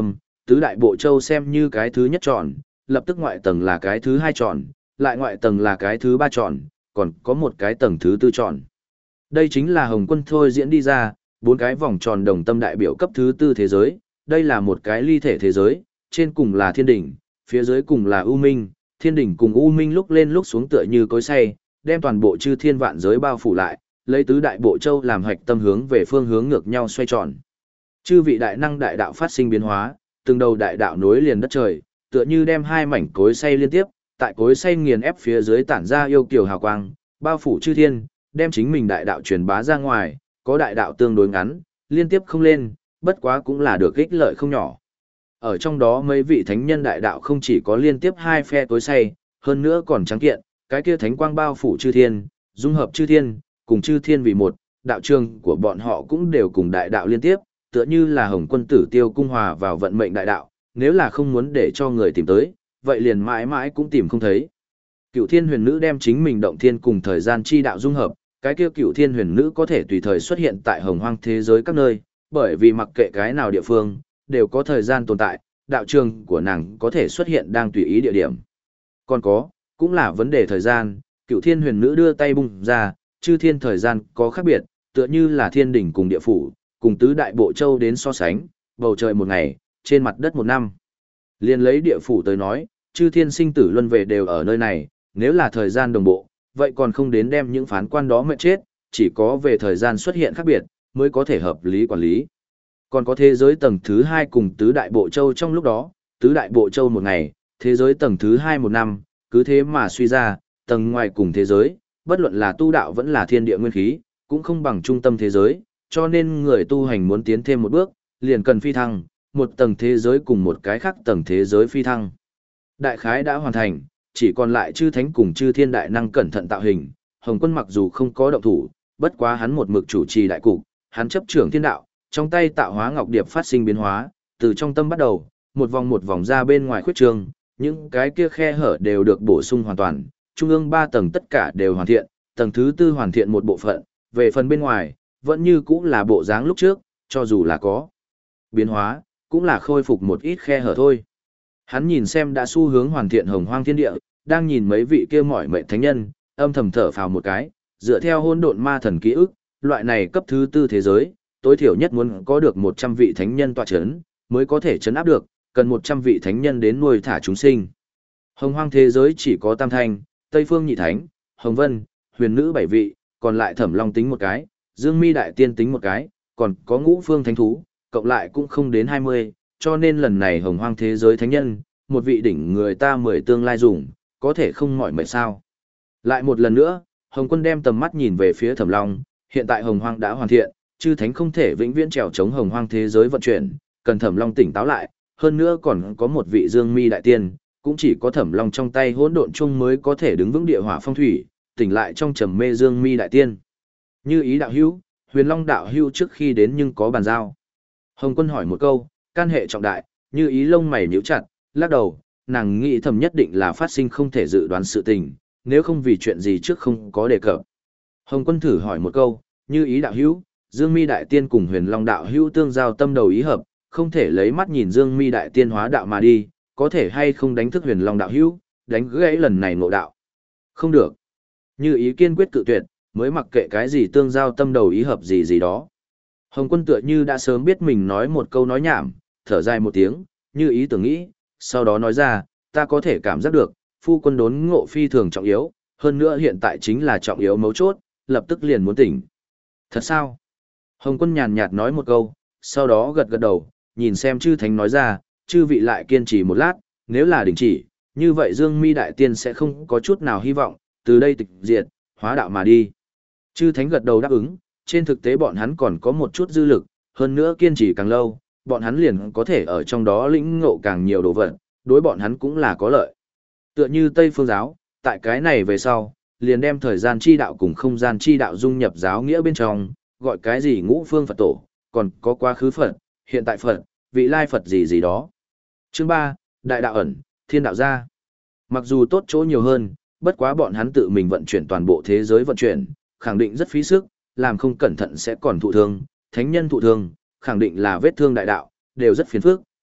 tứ đại bộ châu xem như cái thứ nhất tròn, lập tức ngoại tầng là cái thứ hai tròn, lại ngoại tầng là cái thứ ba tròn, còn có một cái tầng thứ tư tròn. Đây chính là Hồng Quân thôi diễn đi ra, bốn cái vòng tròn đồng tâm đại biểu cấp thứ tư thế giới, đây là một cái ly thể thế giới, trên cùng là thiên đỉnh, phía dưới cùng là U Minh, thiên đỉnh cùng U Minh lúc lên lúc xuống tựa như cối xay, đem toàn bộ chư thiên vạn giới bao phủ lại, lấy tứ đại bộ châu làm hạch tâm hướng về phương hướng ngược nhau xoay tròn. Chư vị đại năng đại đạo phát sinh biến hóa, từng đầu đại đạo nối liền đất trời, tựa như đem hai mảnh cối xay liên tiếp, tại cối xay nghiền ép phía dưới tản ra yêu kiều hào quang, bao phủ chư thiên, đem chính mình đại đạo truyền bá ra ngoài, có đại đạo tương đối ngắn, liên tiếp không lên, bất quá cũng là được ích lợi không nhỏ. Ở trong đó mấy vị thánh nhân đại đạo không chỉ có liên tiếp hai phe cối xay, hơn nữa còn trắng kiện, cái kia thánh quang bao phủ chư thiên, dung hợp chư thiên, cùng chư thiên vì một, đạo trường của bọn họ cũng đều cùng đại đạo liên tiếp, tựa như là Hồng Quân Tử Tiêu cung hòa vào vận mệnh đại đạo, nếu là không muốn để cho người tìm tới, vậy liền mãi mãi cũng tìm không thấy. Cựu Thiên Huyền Nữ đem chính mình động thiên cùng thời gian chi đạo dung hợp, cái kia Cựu Thiên Huyền Nữ có thể tùy thời xuất hiện tại Hồng Hoang thế giới các nơi, bởi vì mặc kệ cái nào địa phương, đều có thời gian tồn tại, đạo trường của nàng có thể xuất hiện đang tùy ý địa điểm. Còn có, cũng là vấn đề thời gian, Cựu Thiên Huyền Nữ đưa tay bung ra, chư thiên thời gian có khác biệt, tựa như là thiên đỉnh cùng địa phủ, cùng tứ đại bộ châu đến so sánh, bầu trời một ngày, trên mặt đất một năm. Liên lấy địa phủ tới nói, chư thiên sinh tử luân về đều ở nơi này, nếu là thời gian đồng bộ, vậy còn không đến đem những phán quan đó mệt chết, chỉ có về thời gian xuất hiện khác biệt, mới có thể hợp lý quản lý. Còn có thế giới tầng thứ hai cùng tứ đại bộ châu trong lúc đó, tứ đại bộ châu một ngày, thế giới tầng thứ hai một năm, cứ thế mà suy ra, tầng ngoài cùng thế giới, bất luận là tu đạo vẫn là thiên địa nguyên khí, cũng không bằng trung tâm thế giới, cho nên người tu hành muốn tiến thêm một bước, liền cần phi thăng, một tầng thế giới cùng một cái khác tầng thế giới phi thăng. Đại khái đã hoàn thành, chỉ còn lại chư thánh cùng chư thiên đại năng cẩn thận tạo hình, Hồng Quân mặc dù không có động thủ, bất quá hắn một mực chủ trì đại cục, hắn chấp trưởng thiên đạo, trong tay tạo hóa ngọc điệp phát sinh biến hóa, từ trong tâm bắt đầu, một vòng một vòng ra bên ngoài khuyết trường, những cái kia khe hở đều được bổ sung hoàn toàn, trung ương ba tầng tất cả đều hoàn thiện, tầng thứ tư hoàn thiện một bộ phận, về phần bên ngoài, vẫn như cũng là bộ dáng lúc trước, cho dù là có biến hóa, cũng là khôi phục một ít khe hở thôi. Hắn nhìn xem đã xu hướng hoàn thiện hồng hoang thiên địa, đang nhìn mấy vị kia mỏi mệt thánh nhân, âm thầm thở phào một cái, dựa theo hỗn độn ma thần ký ức, loại này cấp thứ tư thế giới, tối thiểu nhất muốn có được một trăm vị thánh nhân tọa chấn, mới có thể chấn áp được, cần một trăm vị thánh nhân đến nuôi thả chúng sinh. Hồng hoang thế giới chỉ có Tam Thanh, Tây Phương Nhị Thánh, Hồng Vân, Huyền Nữ bảy vị, còn lại Thẩm Long tính một cái, Dương Mi Đại Tiên tính một cái, còn có Ngũ Phương Thánh Thú, cộng lại cũng không đến hai mươi, cho nên lần này hồng hoang thế giới thánh nhân, một vị đỉnh người ta mười tương lai dùng, có thể không mỏi mệt sao. Lại một lần nữa, Hồng Quân đem tầm mắt nhìn về phía Thẩm Long, hiện tại hồng hoang đã hoàn thiện, chư thánh không thể vĩnh viễn trèo chống hồng hoang thế giới vận chuyển, cần Thẩm Long tỉnh táo lại, hơn nữa còn có một vị Dương Mi Đại Tiên, cũng chỉ có Thẩm Long trong tay hỗn độn chung mới có thể đứng vững địa hỏa phong thủy, tỉnh lại trong trầm mê Dương Mi Đại Tiên. Như ý đạo hữu, Huyền Long đạo hữu trước khi đến nhưng có bàn giao. Hồng Quân hỏi một câu, can hệ trọng đại, như ý lông mày nhíu chặt, lắc đầu, nàng nghĩ thầm nhất định là phát sinh không thể dự đoán sự tình, nếu không vì chuyện gì trước không có đề cập. Hồng Quân thử hỏi một câu, như ý đạo hữu, Dương Mi Đại Tiên cùng Huyền Long đạo hữu tương giao tâm đầu ý hợp, không thể lấy mắt nhìn Dương Mi Đại Tiên hóa đạo mà đi, có thể hay không đánh thức Huyền Long đạo hữu, đánh gãy lần này ngộ đạo. Không được. Như ý kiên quyết cự tuyệt, mới mặc kệ cái gì tương giao tâm đầu ý hợp gì gì đó. Hồng Quân tựa như đã sớm biết mình nói một câu nói nhảm, thở dài một tiếng, như ý tưởng nghĩ, sau đó nói ra, ta có thể cảm giác được, phu quân đốn ngộ phi thường trọng yếu, hơn nữa hiện tại chính là trọng yếu mấu chốt, lập tức liền muốn tỉnh. Thật sao? Hồng Quân nhàn nhạt nói một câu, sau đó gật gật đầu, nhìn xem chư thánh nói ra, chư vị lại kiên trì một lát, nếu là đình chỉ, như vậy Dương Mi Đại Tiên sẽ không có chút nào hy vọng, từ đây tịch diệt, hóa đạo mà đi. Chư thánh gật đầu đáp ứng, trên thực tế bọn hắn còn có một chút dư lực, hơn nữa kiên trì càng lâu, bọn hắn liền có thể ở trong đó lĩnh ngộ càng nhiều đồ vật, đối bọn hắn cũng là có lợi. Tựa như Tây Phương giáo, tại cái này về sau, liền đem thời gian chi đạo cùng không gian chi đạo dung nhập giáo nghĩa bên trong, gọi cái gì ngũ phương Phật tổ, còn có quá khứ Phật, hiện tại Phật, vị lai Phật gì gì đó. Chương ba, Đại đạo ẩn, Thiên đạo gia. Mặc dù tốt chỗ nhiều hơn, bất quá bọn hắn tự mình vận chuyển toàn bộ thế giới vận chuyển, khẳng định rất phí sức, làm không cẩn thận sẽ còn thụ thương, thánh nhân thụ thương, khẳng định là vết thương đại đạo, đều rất phiền phức,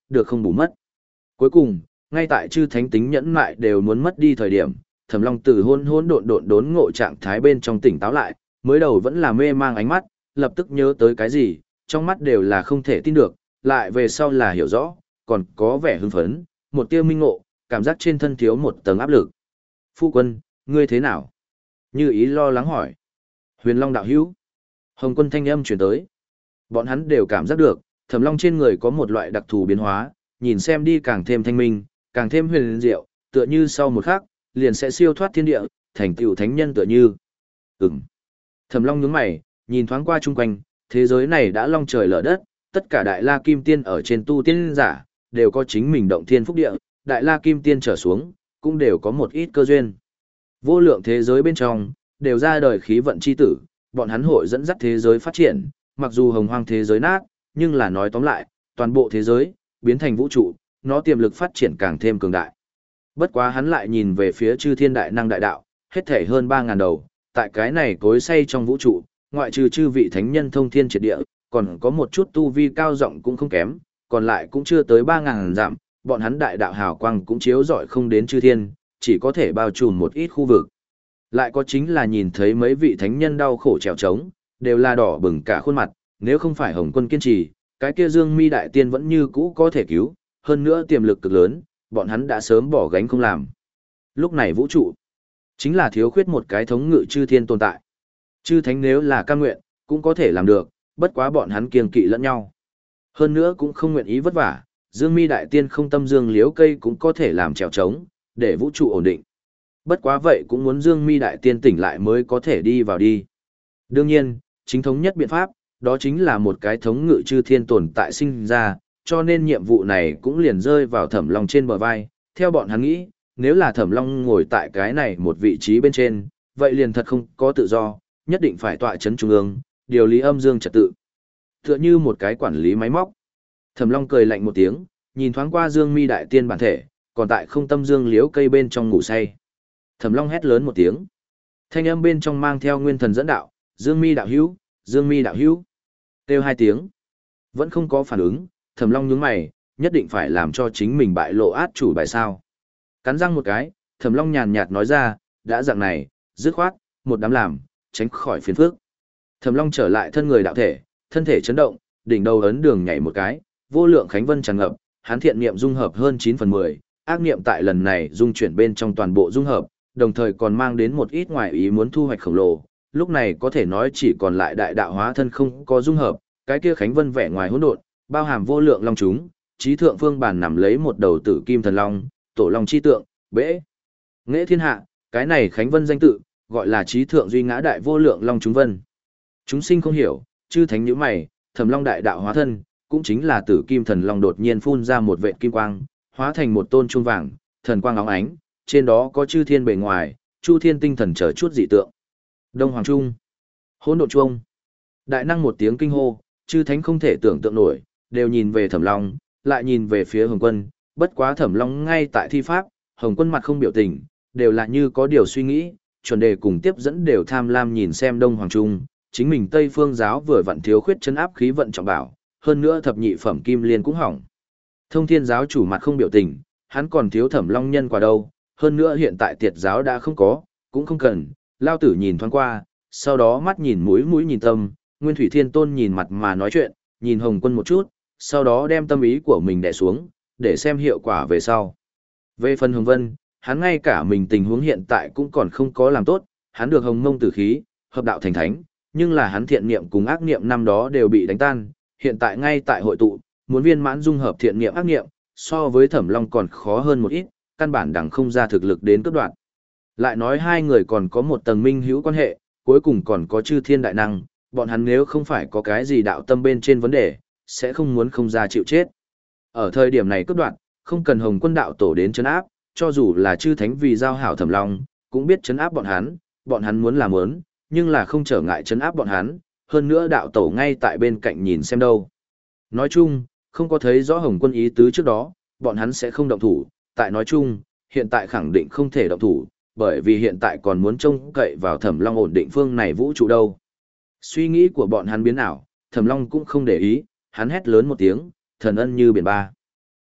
được không bù mất. Cuối cùng, ngay tại chư thánh tính nhẫn mại đều muốn mất đi thời điểm, Thẩm Long từ hôn hôn độn độn đốn ngộ trạng thái bên trong tỉnh táo lại, mới đầu vẫn là mê mang ánh mắt, lập tức nhớ tới cái gì, trong mắt đều là không thể tin được, lại về sau là hiểu rõ, còn có vẻ hưng phấn, một tia minh ngộ, cảm giác trên thân thiếu một tầng áp lực. Phu quân, ngươi thế nào? Như ý lo lắng hỏi. Huyền Long đạo hữu. Hồng Quân thanh âm truyền tới. Bọn hắn đều cảm giác được, Thẩm Long trên người có một loại đặc thù biến hóa, nhìn xem đi càng thêm thanh minh, càng thêm huyền diệu, tựa như sau một khắc, liền sẽ siêu thoát thiên địa, thành tựu thánh nhân tựa như. Ừm. Thẩm Long nhướng mày, nhìn thoáng qua chung quanh, thế giới này đã long trời lở đất, tất cả đại la kim tiên ở trên tu tiên giả, đều có chính mình động thiên phúc địa, đại la kim tiên trở xuống, cũng đều có một ít cơ duyên. Vô lượng thế giới bên trong, đều ra đời khí vận chi tử, bọn hắn hội dẫn dắt thế giới phát triển, mặc dù hồng hoang thế giới nát, nhưng là nói tóm lại, toàn bộ thế giới, biến thành vũ trụ, nó tiềm lực phát triển càng thêm cường đại. Bất quá hắn lại nhìn về phía chư thiên đại năng đại đạo, hết thể hơn ba ngàn đầu, tại cái này cối say trong vũ trụ, ngoại trừ chư vị thánh nhân thông thiên triệt địa, còn có một chút tu vi cao rộng cũng không kém, còn lại cũng chưa tới ba ngàn dặm, bọn hắn đại đạo hào quang cũng chiếu rọi không đến chư thiên, chỉ có thể bao trùm một ít khu vực. Lại có chính là nhìn thấy mấy vị thánh nhân đau khổ trèo trống, đều là đỏ bừng cả khuôn mặt, nếu không phải Hồng Quân kiên trì, cái kia Dương Mi đại tiên vẫn như cũ có thể cứu, hơn nữa tiềm lực cực lớn, bọn hắn đã sớm bỏ gánh không làm. Lúc này vũ trụ chính là thiếu khuyết một cái thống ngự chư thiên tồn tại. Chư thánh nếu là cam nguyện, cũng có thể làm được, bất quá bọn hắn kiêng kỵ lẫn nhau. Hơn nữa cũng không nguyện ý vất vả, Dương Mi đại tiên không tâm dương liếu cây cũng có thể làm trèo trống, để vũ trụ ổn định. Bất quá vậy cũng muốn Dương Mi đại tiên tỉnh lại mới có thể đi vào đi. Đương nhiên, chính thống nhất biện pháp, đó chính là một cái thống ngự chư thiên tồn tại sinh ra, cho nên nhiệm vụ này cũng liền rơi vào Thẩm Long trên bờ vai. Theo bọn hắn nghĩ, nếu là Thẩm Long ngồi tại cái này một vị trí bên trên, vậy liền thật không có tự do, nhất định phải tọa chấn trung ương, điều lý âm dương trật tự. Tựa như một cái quản lý máy móc. Thẩm Long cười lạnh một tiếng, nhìn thoáng qua Dương Mi đại tiên bản thể, còn tại không tâm dương liếu cây bên trong ngủ say. Thẩm Long hét lớn một tiếng. Thanh âm bên trong mang theo nguyên thần dẫn đạo, Dương Mi đạo hữu, Dương Mi đạo hữu. Kêu hai tiếng. Vẫn không có phản ứng, Thẩm Long nhướng mày, nhất định phải làm cho chính mình bại lộ át chủ bài sao. Cắn răng một cái, Thẩm Long nhàn nhạt nói ra, đã dạng này, dứt khoát, một đám làm, tránh khỏi phiền phức. Thẩm Long trở lại thân người đạo thể, thân thể chấn động, đỉnh đầu ấn đường nhảy một cái, vô lượng khánh vân tràn ngập, hắn thiện niệm dung hợp hơn chín phần mười, ác niệm tại lần này dung chuyển bên trong toàn bộ dung hợp, đồng thời còn mang đến một ít ngoại ý muốn thu hoạch khổng lồ, lúc này có thể nói chỉ còn lại đại đạo hóa thân không có dung hợp, cái kia khánh vân vẻ ngoài hỗn độn, bao hàm vô lượng long chúng, trí thượng phương bản nằm lấy một đầu tử kim thần long, tổ long chi tượng, bễ nghệ thiên hạ, cái này khánh vân danh tự, gọi là trí thượng duy ngã đại vô lượng long chúng vân. Chúng sinh không hiểu, chư thánh nhíu mày, Thẩm Long đại đạo hóa thân, cũng chính là tử kim thần long đột nhiên phun ra một vệt kim quang, hóa thành một tôn chuông vàng, thần quang óng ánh, trên đó có chư thiên bề ngoài, chu thiên tinh thần trở chút dị tượng. Đông Hoàng Trung, Hỗn Độn Chuông. Đại năng một tiếng kinh hô, chư thánh không thể tưởng tượng nổi, đều nhìn về Thẩm Long, lại nhìn về phía Hồng Quân, bất quá Thẩm Long ngay tại thi pháp, Hồng Quân mặt không biểu tình, đều là như có điều suy nghĩ, chuẩn đề cùng tiếp dẫn đều tham lam nhìn xem Đông Hoàng Trung, chính mình Tây Phương giáo vừa vặn thiếu khuyết chân áp khí vận trọng bảo, hơn nữa thập nhị phẩm kim liên cũng hỏng. Thông Thiên giáo chủ mặt không biểu tình, hắn còn thiếu Thẩm Long nhân quả đâu, hơn nữa hiện tại tiệt giáo đã không có, cũng không cần, lao tử nhìn thoáng qua, sau đó mắt nhìn mũi mũi nhìn tâm, Nguyên Thủy Thiên Tôn nhìn mặt mà nói chuyện, nhìn Hồng Quân một chút, sau đó đem tâm ý của mình đè xuống, để xem hiệu quả về sau. Về phần Hồng Vân, hắn ngay cả mình tình huống hiện tại cũng còn không có làm tốt, hắn được Hồng Mông tử khí, hợp đạo thành thánh, nhưng là hắn thiện niệm cùng ác niệm năm đó đều bị đánh tan, hiện tại ngay tại hội tụ, muốn viên mãn dung hợp thiện niệm ác niệm, so với Thẩm Long còn khó hơn một ít, căn bản đằng không ra thực lực đến cấp đoạn. Lại nói hai người còn có một tầng minh hữu quan hệ, cuối cùng còn có chư thiên đại năng, bọn hắn nếu không phải có cái gì đạo tâm bên trên vấn đề, sẽ không muốn không ra chịu chết. Ở thời điểm này cấp đoạn, không cần Hồng Quân đạo tổ đến trấn áp, cho dù là chư thánh vì giao hảo Thẩm Long, cũng biết trấn áp bọn hắn, bọn hắn muốn làm muốn, nhưng là không trở ngại trấn áp bọn hắn, hơn nữa đạo tổ ngay tại bên cạnh nhìn xem đâu. Nói chung, không có thấy rõ Hồng Quân ý tứ trước đó, bọn hắn sẽ không động thủ, tại nói chung, hiện tại khẳng định không thể động thủ, bởi vì hiện tại còn muốn trông cậy vào Thẩm Long ổn định phương này vũ trụ đâu. Suy nghĩ của bọn hắn biến ảo, Thẩm Long cũng không để ý, hắn hét lớn một tiếng, thần ân như biển ba.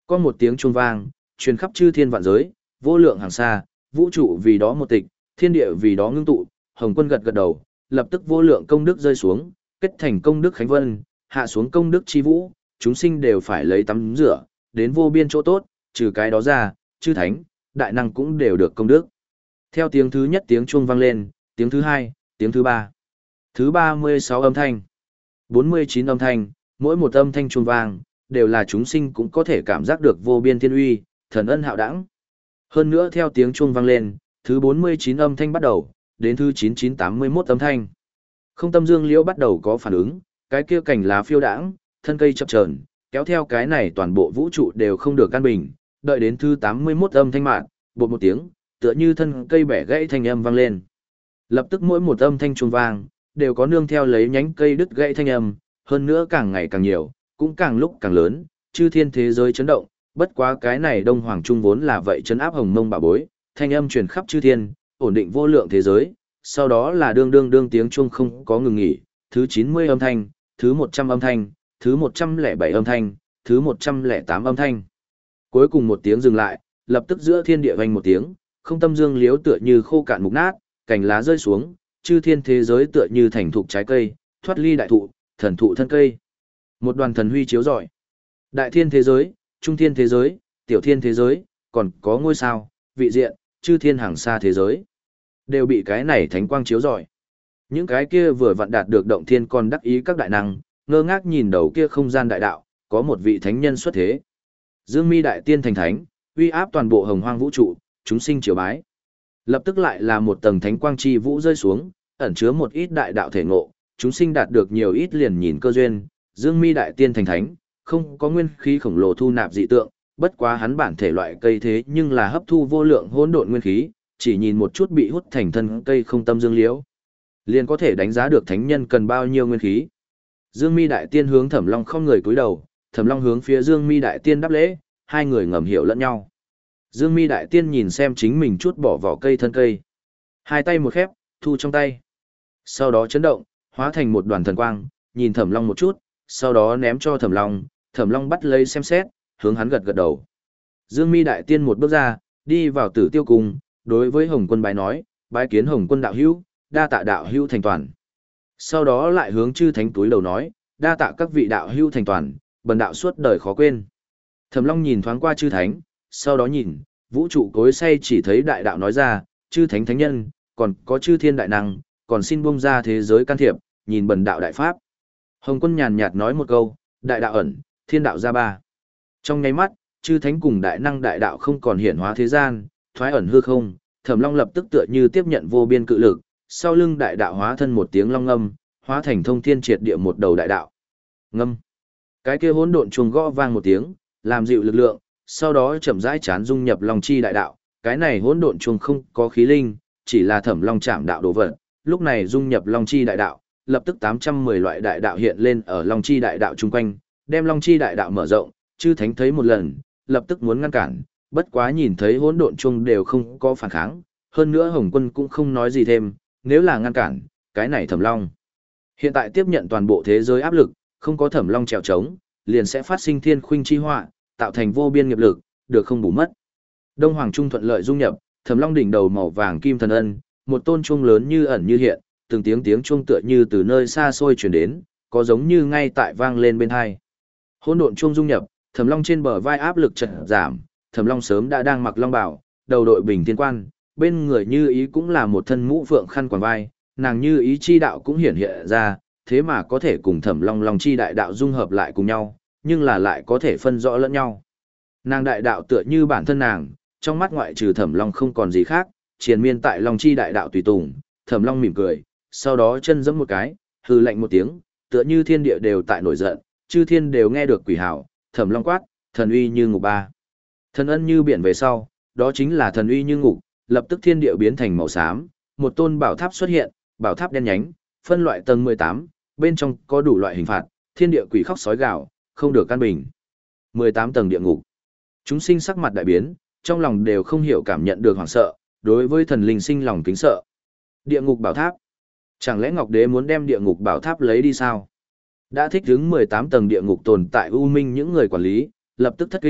Có một tiếng chuông vang, truyền khắp chư thiên vạn giới, vô lượng hàng xa, vũ trụ vì đó một tịch, thiên địa vì đó ngưng tụ, Hồng Quân gật gật đầu, lập tức vô lượng công đức rơi xuống, kết thành công đức khánh vân, hạ xuống công đức chi vũ, chúng sinh đều phải lấy tắm rửa, đến vô biên chỗ tốt, trừ cái đó ra, chư thánh, đại năng cũng đều được công đức. Theo tiếng thứ nhất tiếng chuông vang lên, tiếng thứ hai, tiếng thứ ba, thứ ba mươi sáu âm thanh, bốn mươi chín âm thanh, mỗi một âm thanh chuông vang, đều là chúng sinh cũng có thể cảm giác được vô biên thiên uy, thần ân hạo đẳng. Hơn nữa theo tiếng chuông vang lên, thứ bốn mươi chín âm thanh bắt đầu, đến thứ chín chín tám mươi mốt âm thanh. Không tâm dương liễu bắt đầu có phản ứng, cái kia cành lá phiêu đãng, thân cây chập chờn, kéo theo cái này toàn bộ vũ trụ đều không được căn bình, đợi đến thứ tám mươi mốt âm thanh mạn, bột một tiếng, tựa như thân cây bẻ gãy thanh âm vang lên. Lập tức mỗi một âm thanh chuông vang, đều có nương theo lấy nhánh cây đứt gãy thanh âm, hơn nữa càng ngày càng nhiều, cũng càng lúc càng lớn, chư thiên thế giới chấn động, bất quá cái này Đông Hoàng Trung vốn là vậy chấn áp hồng mông bảo bối, thanh âm truyền khắp chư thiên, ổn định vô lượng thế giới, sau đó là đương đương đương tiếng chuông không có ngừng nghỉ, thứ chín mươi âm thanh, thứ một trăm âm thanh, thứ một trăm lẻ bảy âm thanh, thứ một trăm lẻ tám âm thanh. Cuối cùng một tiếng dừng lại, lập tức giữa thiên địa vang một tiếng, không tâm dương liếu tựa như khô cạn mục nát, cành lá rơi xuống, chư thiên thế giới tựa như thành thục trái cây, thoát ly đại thụ, thần thụ thân cây. Một đoàn thần huy chiếu rọi. Đại thiên thế giới, trung thiên thế giới, tiểu thiên thế giới, còn có ngôi sao, vị diện, chư thiên hàng xa thế giới, đều bị cái này thánh quang chiếu rọi. Những cái kia vừa vặn đạt được động thiên còn đắc ý các đại năng, ngơ ngác nhìn đầu kia không gian đại đạo, có một vị thánh nhân xuất thế. Dương Mi đại tiên thành thánh, uy áp toàn bộ hồng hoang vũ trụ, chúng sinh triều bái. Lập tức lại là một tầng thánh quang chi vũ rơi xuống, ẩn chứa một ít đại đạo thể ngộ, chúng sinh đạt được nhiều ít liền nhìn cơ duyên, Dương Mi đại tiên thành thánh, không có nguyên khí khổng lồ thu nạp dị tượng, bất quá hắn bản thể loại cây thế nhưng là hấp thu vô lượng hỗn độn nguyên khí, chỉ nhìn một chút bị hút thành thân cây không tâm dương liễu, liền có thể đánh giá được thánh nhân cần bao nhiêu nguyên khí. Dương Mi đại tiên hướng Thẩm Long không người cúi đầu, Thẩm Long hướng phía Dương Mi đại tiên đáp lễ, hai người ngầm hiểu lẫn nhau. Dương Mi đại tiên nhìn xem chính mình chút bỏ vỏ cây thân cây, hai tay một khép, thu trong tay. Sau đó chấn động, hóa thành một đoàn thần quang, nhìn Thẩm Long một chút, sau đó ném cho Thẩm Long, Thẩm Long bắt lấy xem xét, hướng hắn gật gật đầu. Dương Mi đại tiên một bước ra, đi vào Tử Tiêu cung, đối với Hồng Quân bái nói, bái kiến Hồng Quân đạo hữu, đa tạ đạo hữu thành toàn. Sau đó lại hướng chư thánh túi đầu nói, đa tạ các vị đạo hữu thành toàn, bần đạo suốt đời khó quên. Thẩm Long nhìn thoáng qua chư thánh, sau đó nhìn, vũ trụ cối say chỉ thấy đại đạo nói ra, chư thánh thánh nhân, còn có chư thiên đại năng, còn xin buông ra thế giới can thiệp, nhìn bần đạo đại pháp. Hồng Quân nhàn nhạt nói một câu, đại đạo ẩn, thiên đạo ra ba. Trong nháy mắt, chư thánh cùng đại năng đại đạo không còn hiển hóa thế gian, thoái ẩn hư không, Thẩm Long lập tức tựa như tiếp nhận vô biên cự lực, sau lưng đại đạo hóa thân một tiếng long ngâm, hóa thành thông thiên triệt địa một đầu đại đạo. Ngâm. Cái kia hỗn độn chuông gõ vang một tiếng, làm dịu lực lượng, sau đó chậm rãi chán dung nhập long chi đại đạo, cái này hỗn độn chuông không có khí linh, chỉ là Thẩm Long chạm đạo đồ vật, lúc này dung nhập long chi đại đạo, lập tức tám trăm mười loại đại đạo hiện lên ở long chi đại đạo chung quanh, đem long chi đại đạo mở rộng, chư thánh thấy một lần, lập tức muốn ngăn cản, bất quá nhìn thấy hỗn độn chuông đều không có phản kháng, hơn nữa Hồng Quân cũng không nói gì thêm, nếu là ngăn cản, cái này Thẩm Long hiện tại tiếp nhận toàn bộ thế giới áp lực, không có Thẩm Long trèo trống, liền sẽ phát sinh thiên khuynh chi họa, tạo thành vô biên nghiệp lực, được không bù mất. Đông Hoàng Trung thuận lợi dung nhập, Thẩm Long đỉnh đầu màu vàng kim thần ân, một tôn chuông lớn như ẩn như hiện, từng tiếng tiếng chuông tựa như từ nơi xa xôi truyền đến, có giống như ngay tại vang lên bên tai. Hỗn độn chuông dung nhập, Thẩm Long trên bờ vai áp lực chợt giảm, Thẩm Long sớm đã đang mặc long bào, đầu đội bình thiên quan, bên người Như Ý cũng là một thân mũ phượng khăn quàng vai, nàng Như Ý chi đạo cũng hiển hiện ra, thế mà có thể cùng Thẩm Long Long chi đại đạo dung hợp lại cùng nhau, nhưng là lại có thể phân rõ lẫn nhau. Nàng đại đạo tựa như bản thân nàng, trong mắt ngoại trừ Thẩm Long không còn gì khác, triền miên tại Long chi đại đạo tùy tùng. Thẩm Long mỉm cười, sau đó chân giẫm một cái, hừ lạnh một tiếng, tựa như thiên địa đều tại nổi giận, chư thiên đều nghe được quỷ hào, Thẩm Long quát, thần uy như ngục ba. Thần ân như biển về sau, đó chính là thần uy như ngục, lập tức thiên địa biến thành màu xám, một tôn bảo tháp xuất hiện, bảo tháp đen nhánh, phân loại tầng mười tám, bên trong có đủ loại hình phạt, thiên địa quỷ khóc sói gào, không được căn bình. mười tám tầng địa ngục. Chúng sinh sắc mặt đại biến, trong lòng đều không hiểu cảm nhận được hoảng sợ, đối với thần linh sinh lòng kính sợ. Địa ngục bảo tháp. Chẳng lẽ Ngọc Đế muốn đem địa ngục bảo tháp lấy đi sao? Đã thích ứng mười tám tầng địa ngục tồn tại u minh những người quản lý, lập tức thất kinh,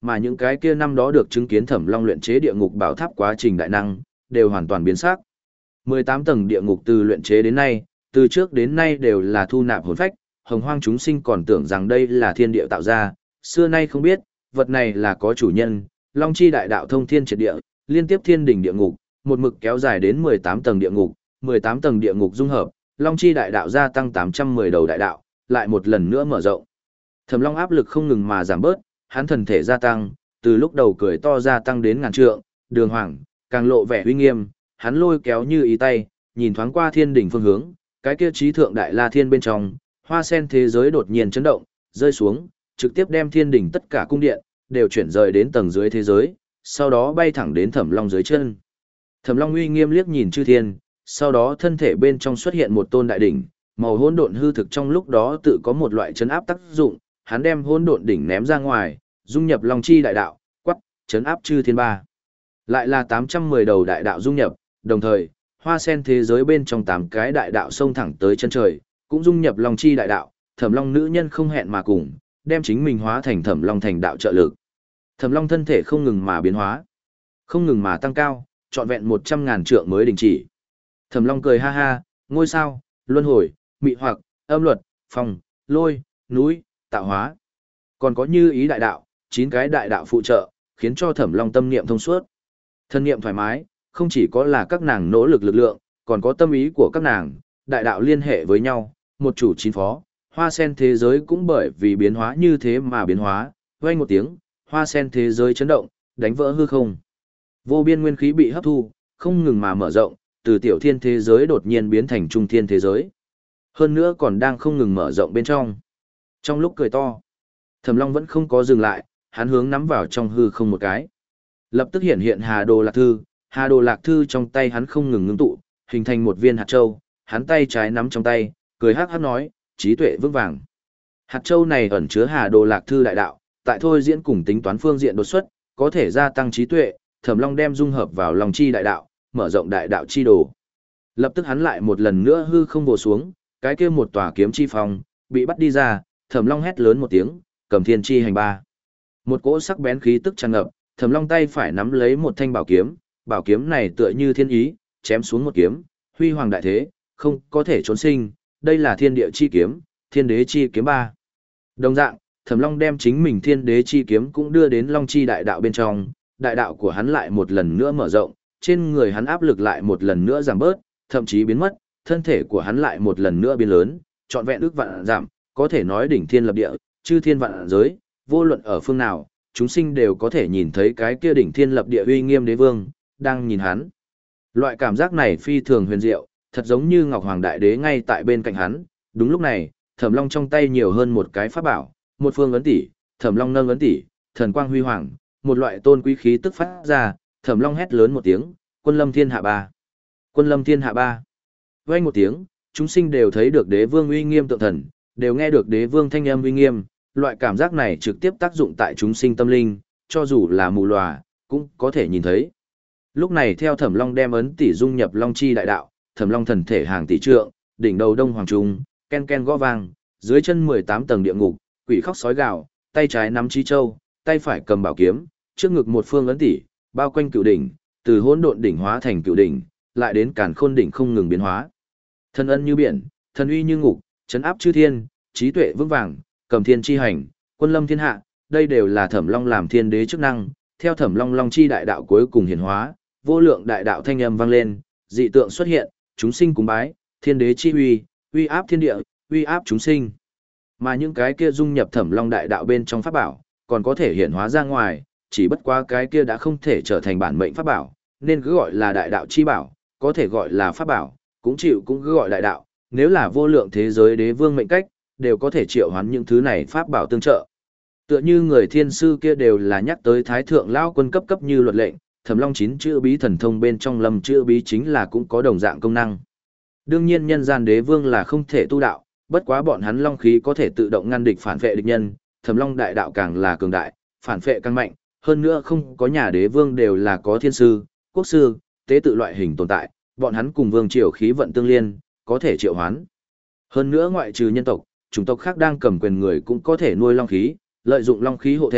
Mà những cái kia năm đó được chứng kiến Thẩm Long luyện chế địa ngục bảo tháp quá trình đại năng, đều hoàn toàn biến sắc. mười tám tầng địa ngục từ luyện chế đến nay, từ trước đến nay đều là thu nạp hồn phách, hồng hoang chúng sinh còn tưởng rằng đây là thiên địa tạo ra, xưa nay không biết, vật này là có chủ nhân, Long chi đại đạo thông thiên triệt địa, liên tiếp thiên đỉnh địa ngục, một mực kéo dài đến mười tám tầng địa ngục, mười tám tầng địa ngục dung hợp, Long chi đại đạo gia tăng tám trăm mười đầu đại đạo, lại một lần nữa mở rộng. Thẩm Long áp lực không ngừng mà giảm bớt, hắn thần thể gia tăng, từ lúc đầu cười to gia tăng đến ngàn trượng, đường hoàng, càng lộ vẻ uy nghiêm, hắn lôi kéo như ý tay, nhìn thoáng qua thiên đỉnh phương hướng, cái kia trí thượng đại la thiên bên trong, hoa sen thế giới đột nhiên chấn động, rơi xuống, trực tiếp đem thiên đỉnh tất cả cung điện, đều chuyển rời đến tầng dưới thế giới, sau đó bay thẳng đến Thẩm Long dưới chân. Thẩm Long uy nghiêm liếc nhìn chư thiên, sau đó thân thể bên trong xuất hiện một tôn đại đỉnh, màu hỗn độn hư thực trong lúc đó tự có một loại chấn áp tác dụng, hắn đem hỗn độn đỉnh ném ra ngoài, dung nhập Long chi đại đạo, quắc, chấn áp chư thiên ba. Lại là tám trăm mười đầu đại đạo dung nhập, đồng thời, hoa sen thế giới bên trong tám cái đại đạo xông thẳng tới chân trời, cũng dung nhập Long chi đại đạo, Thẩm Long nữ nhân không hẹn mà cùng, đem chính mình hóa thành Thẩm Long thành đạo trợ lực. Thẩm Long thân thể không ngừng mà biến hóa, không ngừng mà tăng cao, trọn vẹn một trăm ngàn trượng mới đình chỉ. Thẩm Long cười ha ha, ngôi sao, luân hồi, mị hoặc, âm luật, phong, lôi, núi, tạo hóa. Còn có như ý đại đạo, chín cái đại đạo phụ trợ, khiến cho Thẩm Long tâm niệm thông suốt. Thân niệm thoải mái, không chỉ có là các nàng nỗ lực lực lượng, còn có tâm ý của các nàng, đại đạo liên hệ với nhau, một chủ chín phó, hoa sen thế giới cũng bởi vì biến hóa như thế mà biến hóa, vang một tiếng, hoa sen thế giới chấn động, đánh vỡ hư không. Vô biên nguyên khí bị hấp thu, không ngừng mà mở rộng, từ tiểu thiên thế giới đột nhiên biến thành trung thiên thế giới. Hơn nữa còn đang không ngừng mở rộng bên trong. Trong lúc cười to, Thẩm Long vẫn không có dừng lại, hắn hướng nắm vào trong hư không một cái. Lập tức hiện hiện Hà Đồ Lạc Thư, Hà Đồ Lạc Thư trong tay hắn không ngừng ngưng tụ, hình thành một viên hạt châu, hắn tay trái nắm trong tay, cười hắc hắc nói, trí tuệ vững vàng. Hạt châu này ẩn chứa Hà Đồ Lạc Thư đại đạo, tại thôi diễn cùng tính toán phương diện đột xuất, có thể gia tăng trí tuệ, Thẩm Long đem dung hợp vào Long chi đại đạo, mở rộng đại đạo chi đồ. Lập tức hắn lại một lần nữa hư không vồ xuống, cái kia một tòa kiếm chi phong bị bắt đi ra, Thẩm Long hét lớn một tiếng, cầm thiên chi hành ba. Một cỗ sắc bén khí tức tràn ngập, Thẩm Long tay phải nắm lấy một thanh bảo kiếm, bảo kiếm này tựa như thiên ý, chém xuống một kiếm, huy hoàng đại thế, không có thể trốn sinh, đây là thiên địa chi kiếm, thiên đế chi kiếm ba. Đồng dạng, Thẩm Long đem chính mình thiên đế chi kiếm cũng đưa đến Long chi đại đạo bên trong, đại đạo của hắn lại một lần nữa mở rộng, trên người hắn áp lực lại một lần nữa giảm bớt, thậm chí biến mất, thân thể của hắn lại một lần nữa biến lớn, trọn vẹn ước vạn giảm, có thể nói đỉnh thiên lập địa, chư thiên vạn giới, vô luận ở phương nào, chúng sinh đều có thể nhìn thấy cái kia đỉnh thiên lập địa uy nghiêm đế vương, đang nhìn hắn. Loại cảm giác này phi thường huyền diệu, thật giống như Ngọc Hoàng Đại Đế ngay tại bên cạnh hắn. Đúng lúc này, Thẩm Long trong tay nhiều hơn một cái pháp bảo, một phương ấn tỷ, Thẩm Long nâng ấn tỷ, thần quang huy hoàng, một loại tôn quý khí tức phát ra, Thẩm Long hét lớn một tiếng, Quân Lâm Thiên Hạ ba. Quân Lâm Thiên Hạ ba. Vang một tiếng, chúng sinh đều thấy được đế vương uy nghiêm tượng thần, đều nghe được đế vương thanh âm uy nghiêm, loại cảm giác này trực tiếp tác dụng tại chúng sinh tâm linh, cho dù là mù lòa, cũng có thể nhìn thấy. Lúc này theo Thẩm Long đem ấn tỷ dung nhập Long chi đại đạo, Thẩm Long thần thể hàng tỷ trượng, đỉnh đầu đông hoàng trung, ken ken gõ vang, dưới chân mười tám tầng địa ngục, quỷ khóc sói gào, tay trái nắm chi châu, tay phải cầm bảo kiếm, trước ngực một phương ấn tỷ, bao quanh cửu đỉnh, từ hỗn độn đỉnh hóa thành cửu đỉnh, lại đến càn khôn đỉnh không ngừng biến hóa. Thần ân như biển, thần uy như ngục, trấn áp chư thiên, trí tuệ vững vàng, cầm thiên chi hành, quân lâm thiên hạ, đây đều là Thẩm Long làm thiên đế chức năng, theo Thẩm Long Long chi đại đạo cuối cùng hiển hóa, vô lượng đại đạo thanh âm vang lên, dị tượng xuất hiện, chúng sinh cúng bái, thiên đế chi uy, uy áp thiên địa, uy áp chúng sinh. Mà những cái kia dung nhập Thẩm Long đại đạo bên trong pháp bảo, còn có thể hiển hóa ra ngoài, chỉ bất quá cái kia đã không thể trở thành bản mệnh pháp bảo, nên cứ gọi là đại đạo chi bảo, có thể gọi là pháp bảo, cũng chịu cũng cứ gọi đại đạo, nếu là vô lượng thế giới đế vương mệnh cách, đều có thể triệu hoán những thứ này pháp bảo tương trợ. Tựa như người thiên sư kia đều là nhắc tới thái thượng lão quân cấp cấp như luật lệnh, Thẩm Long chín chữ bí thần thông bên trong lâm chữ bí chính là cũng có đồng dạng công năng. Đương nhiên nhân gian đế vương là không thể tu đạo, bất quá bọn hắn long khí có thể tự động ngăn địch phản vệ địch nhân, Thẩm Long đại đạo càng là cường đại, phản vệ càng mạnh, hơn nữa không có nhà đế vương đều là có thiên sư, quốc sư, tế tự loại hình tồn tại, bọn hắn cùng vương triều khí vận tương liên, có thể triệu hoán. Hơn nữa ngoại trừ nhân tộc, chủng tộc khác đang cầm quyền người cũng có thể nuôi long khí, lợi dụng long khí hộ thể,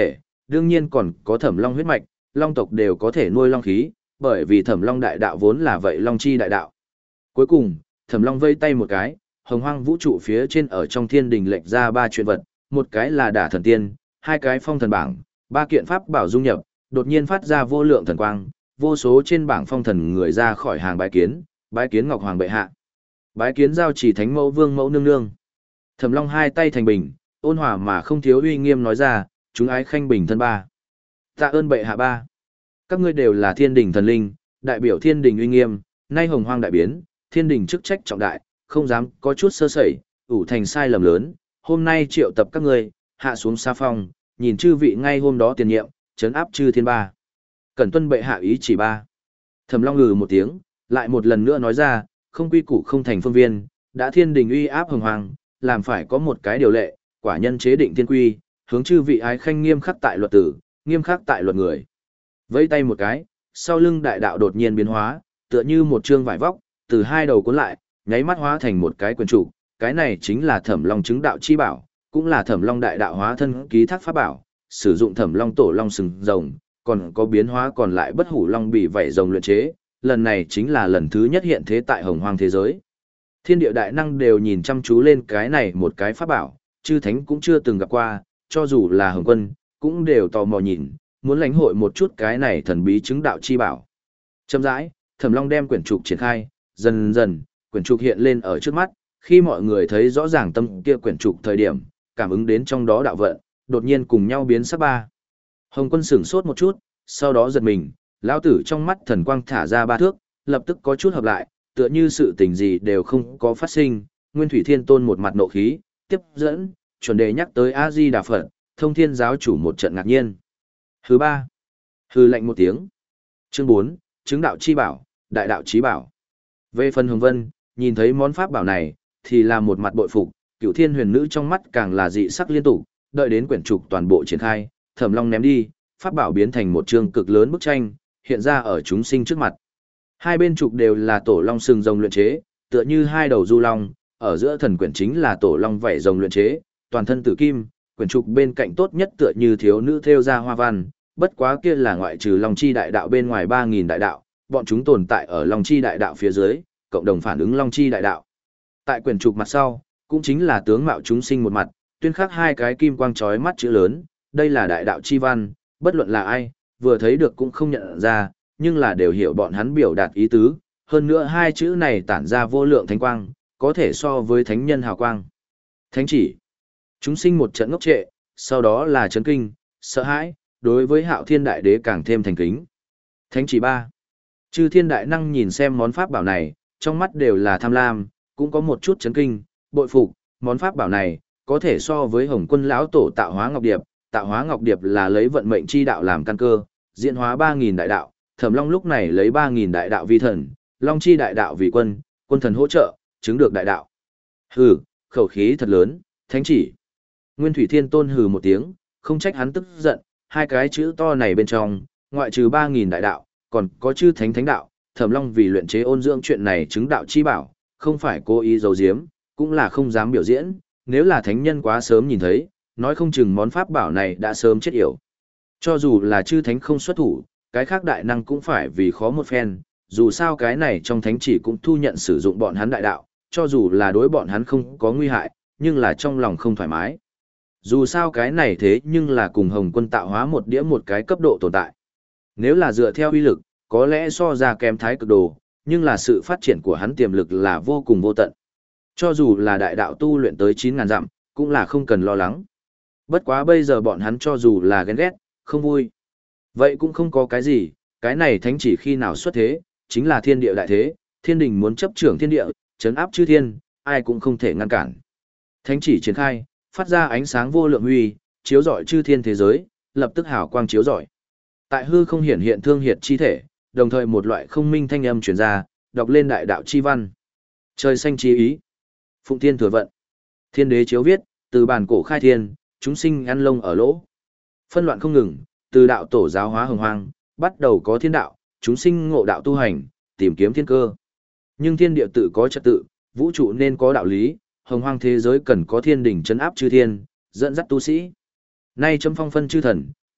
đương nhiên còn có Thẩm Long huyết mạch, long tộc đều có thể nuôi long khí, bởi vì Thẩm Long đại đạo vốn là vậy long chi đại đạo. Cuối cùng, Thẩm Long vây tay một cái, hồng hoang vũ trụ phía trên ở trong thiên đình lệch ra ba chuyện vật, một cái là đả thần tiên, hai cái phong thần bảng, ba kiện pháp bảo dung nhập, đột nhiên phát ra vô lượng thần quang, vô số trên bảng phong thần người ra khỏi hàng bái kiến, bái kiến Ngọc Hoàng bệ hạ. Bái kiến giao chỉ thánh mẫu vương mẫu nương nương. Thẩm Long hai tay thành bình, ôn hòa mà không thiếu uy nghiêm nói ra, chúng ái khanh bình thân ba. Tạ ơn bệ hạ ba. Các ngươi đều là thiên đình thần linh, đại biểu thiên đình uy nghiêm, nay hồng hoang đại biến, thiên đình chức trách trọng đại, không dám có chút sơ sẩy, ủ thành sai lầm lớn, hôm nay triệu tập các ngươi, hạ xuống xa phong, nhìn chư vị ngay hôm đó tiền nhiệm, trấn áp chư thiên ba. Cẩn tuân bệ hạ ý chỉ ba. Thẩm Long ngừ một tiếng, lại một lần nữa nói ra, không quy củ không thành phương viên, đã thiên đình uy áp hồng hoàng, làm phải có một cái điều lệ, quả nhân chế định thiên quy, hướng chư vị ái khanh nghiêm khắc tại luật tử, nghiêm khắc tại luật người. Vẫy tay một cái, sau lưng đại đạo đột nhiên biến hóa, tựa như một trương vải vóc, từ hai đầu cuốn lại, nháy mắt hóa thành một cái quyền trụ, cái này chính là Thẩm Long chứng đạo chi bảo, cũng là Thẩm Long đại đạo hóa thân ký thác pháp bảo, sử dụng Thẩm Long tổ long sừng rồng, còn có biến hóa còn lại bất hủ long bị vảy rồng luyện chế, lần này chính là lần thứ nhất hiện thế tại hồng hoang thế giới. Thiên địa đại năng đều nhìn chăm chú lên cái này một cái pháp bảo, chư thánh cũng chưa từng gặp qua, cho dù là hồng quân, cũng đều tò mò nhìn, muốn lãnh hội một chút cái này thần bí chứng đạo chi bảo. Chậm rãi, Thẩm Long đem quyển trục triển khai, dần dần, quyển trục hiện lên ở trước mắt, khi mọi người thấy rõ ràng tâm kia quyển trục thời điểm, cảm ứng đến trong đó đạo vận, đột nhiên cùng nhau biến sắc ba. Hồng Quân sửng sốt một chút, sau đó giật mình, lão tử trong mắt thần quang thả ra ba thước, lập tức có chút hợp lại, tựa như sự tình gì đều không có phát sinh, Nguyên Thủy Thiên Tôn một mặt nộ khí, tiếp dẫn, chuẩn đề nhắc tới A Di Đà Phật, Thông Thiên giáo chủ một trận ngạc nhiên. Thứ ba, hư lạnh một tiếng. Chương bốn, chứng đạo chi bảo, đại đạo chí bảo. Về phần Hồng Vân, nhìn thấy món pháp bảo này, thì là một mặt bội phục, Cửu Thiên Huyền Nữ trong mắt càng là dị sắc liên tục, đợi đến quyển trục toàn bộ triển khai, Thẩm Long ném đi, pháp bảo biến thành một chương cực lớn bức tranh, hiện ra ở chúng sinh trước mặt. Hai bên trục đều là tổ long sừng rồng luyện chế, tựa như hai đầu du long, ở giữa thần quyển chính là tổ long vảy rồng luyện chế, toàn thân tử kim, quyển trục bên cạnh tốt nhất tựa như thiếu nữ thêu ra hoa văn, bất quá kia là ngoại trừ long chi đại đạo bên ngoài ba nghìn đại đạo, bọn chúng tồn tại ở long chi đại đạo phía dưới, cộng đồng phản ứng long chi đại đạo. Tại quyển trục mặt sau, cũng chính là tướng mạo chúng sinh một mặt, tuyên khắc hai cái kim quang chói mắt chữ lớn, đây là đại đạo chi văn, bất luận là ai, vừa thấy được cũng không nhận ra, nhưng là đều hiểu bọn hắn biểu đạt ý tứ, hơn nữa hai chữ này tản ra vô lượng thánh quang, có thể so với thánh nhân hào quang. Thánh chỉ. Chúng sinh một trận ngốc trệ, sau đó là chấn kinh, sợ hãi, đối với Hạo Thiên Đại Đế càng thêm thành kính. Thánh chỉ ba. Chư thiên đại năng nhìn xem món pháp bảo này, trong mắt đều là tham lam, cũng có một chút chấn kinh, bội phục, món pháp bảo này có thể so với Hồng Quân lão tổ tạo hóa ngọc điệp, tạo hóa ngọc điệp là lấy vận mệnh chi đạo làm căn cơ, diễn hóa ba nghìn đại đạo, Thẩm Long lúc này lấy ba nghìn đại đạo vi thần, Long chi đại đạo vì quân, quân thần hỗ trợ, chứng được đại đạo. Hừ, khẩu khí thật lớn, thánh chỉ. Nguyên Thủy Thiên Tôn hừ một tiếng, không trách hắn tức giận, hai cái chữ to này bên trong, ngoại trừ ba nghìn đại đạo, còn có chư thánh thánh đạo, Thẩm Long vì luyện chế ôn dưỡng chuyện này chứng đạo chi bảo, không phải cố ý giấu giếm, cũng là không dám biểu diễn, nếu là thánh nhân quá sớm nhìn thấy, nói không chừng món pháp bảo này đã sớm chết yểu. Cho dù là chư thánh không xuất thủ, cái khác đại năng cũng phải vì khó một phen, dù sao cái này trong thánh chỉ cũng thu nhận sử dụng bọn hắn đại đạo, cho dù là đối bọn hắn không có nguy hại, nhưng là trong lòng không thoải mái. Dù sao cái này thế nhưng là cùng Hồng Quân tạo hóa một đĩa một cái cấp độ tồn tại. Nếu là dựa theo uy lực, có lẽ so ra kém thái cực đồ, nhưng là sự phát triển của hắn tiềm lực là vô cùng vô tận. Cho dù là đại đạo tu luyện tới chín ngàn dặm, cũng là không cần lo lắng. Bất quá bây giờ bọn hắn cho dù là ghen ghét, không vui. Vậy cũng không có cái gì, cái này thánh chỉ khi nào xuất thế, chính là thiên địa đại thế, thiên đình muốn chấp trưởng thiên địa, trấn áp chư thiên, ai cũng không thể ngăn cản. Thánh chỉ triển khai, phát ra ánh sáng vô lượng huy, chiếu rọi chư thiên thế giới, lập tức hào quang chiếu rọi. Tại hư không hiển hiện thương hiệt chi thể, đồng thời một loại không minh thanh âm truyền ra, đọc lên đại đạo chi văn. Trời xanh chí ý, phụng thiên thừa vận. Thiên đế chiếu viết, từ bản cổ khai thiên, chúng sinh ăn lông ở lỗ. Phân loạn không ngừng, từ đạo tổ giáo hóa hồng hoang, bắt đầu có thiên đạo, chúng sinh ngộ đạo tu hành, tìm kiếm thiên cơ. Nhưng thiên địa tự có trật tự, vũ trụ nên có đạo lý, hồng hoang thế giới cần có thiên đỉnh trấn áp chư thiên, dẫn dắt tu sĩ. Nay chấm phong phân chư thần,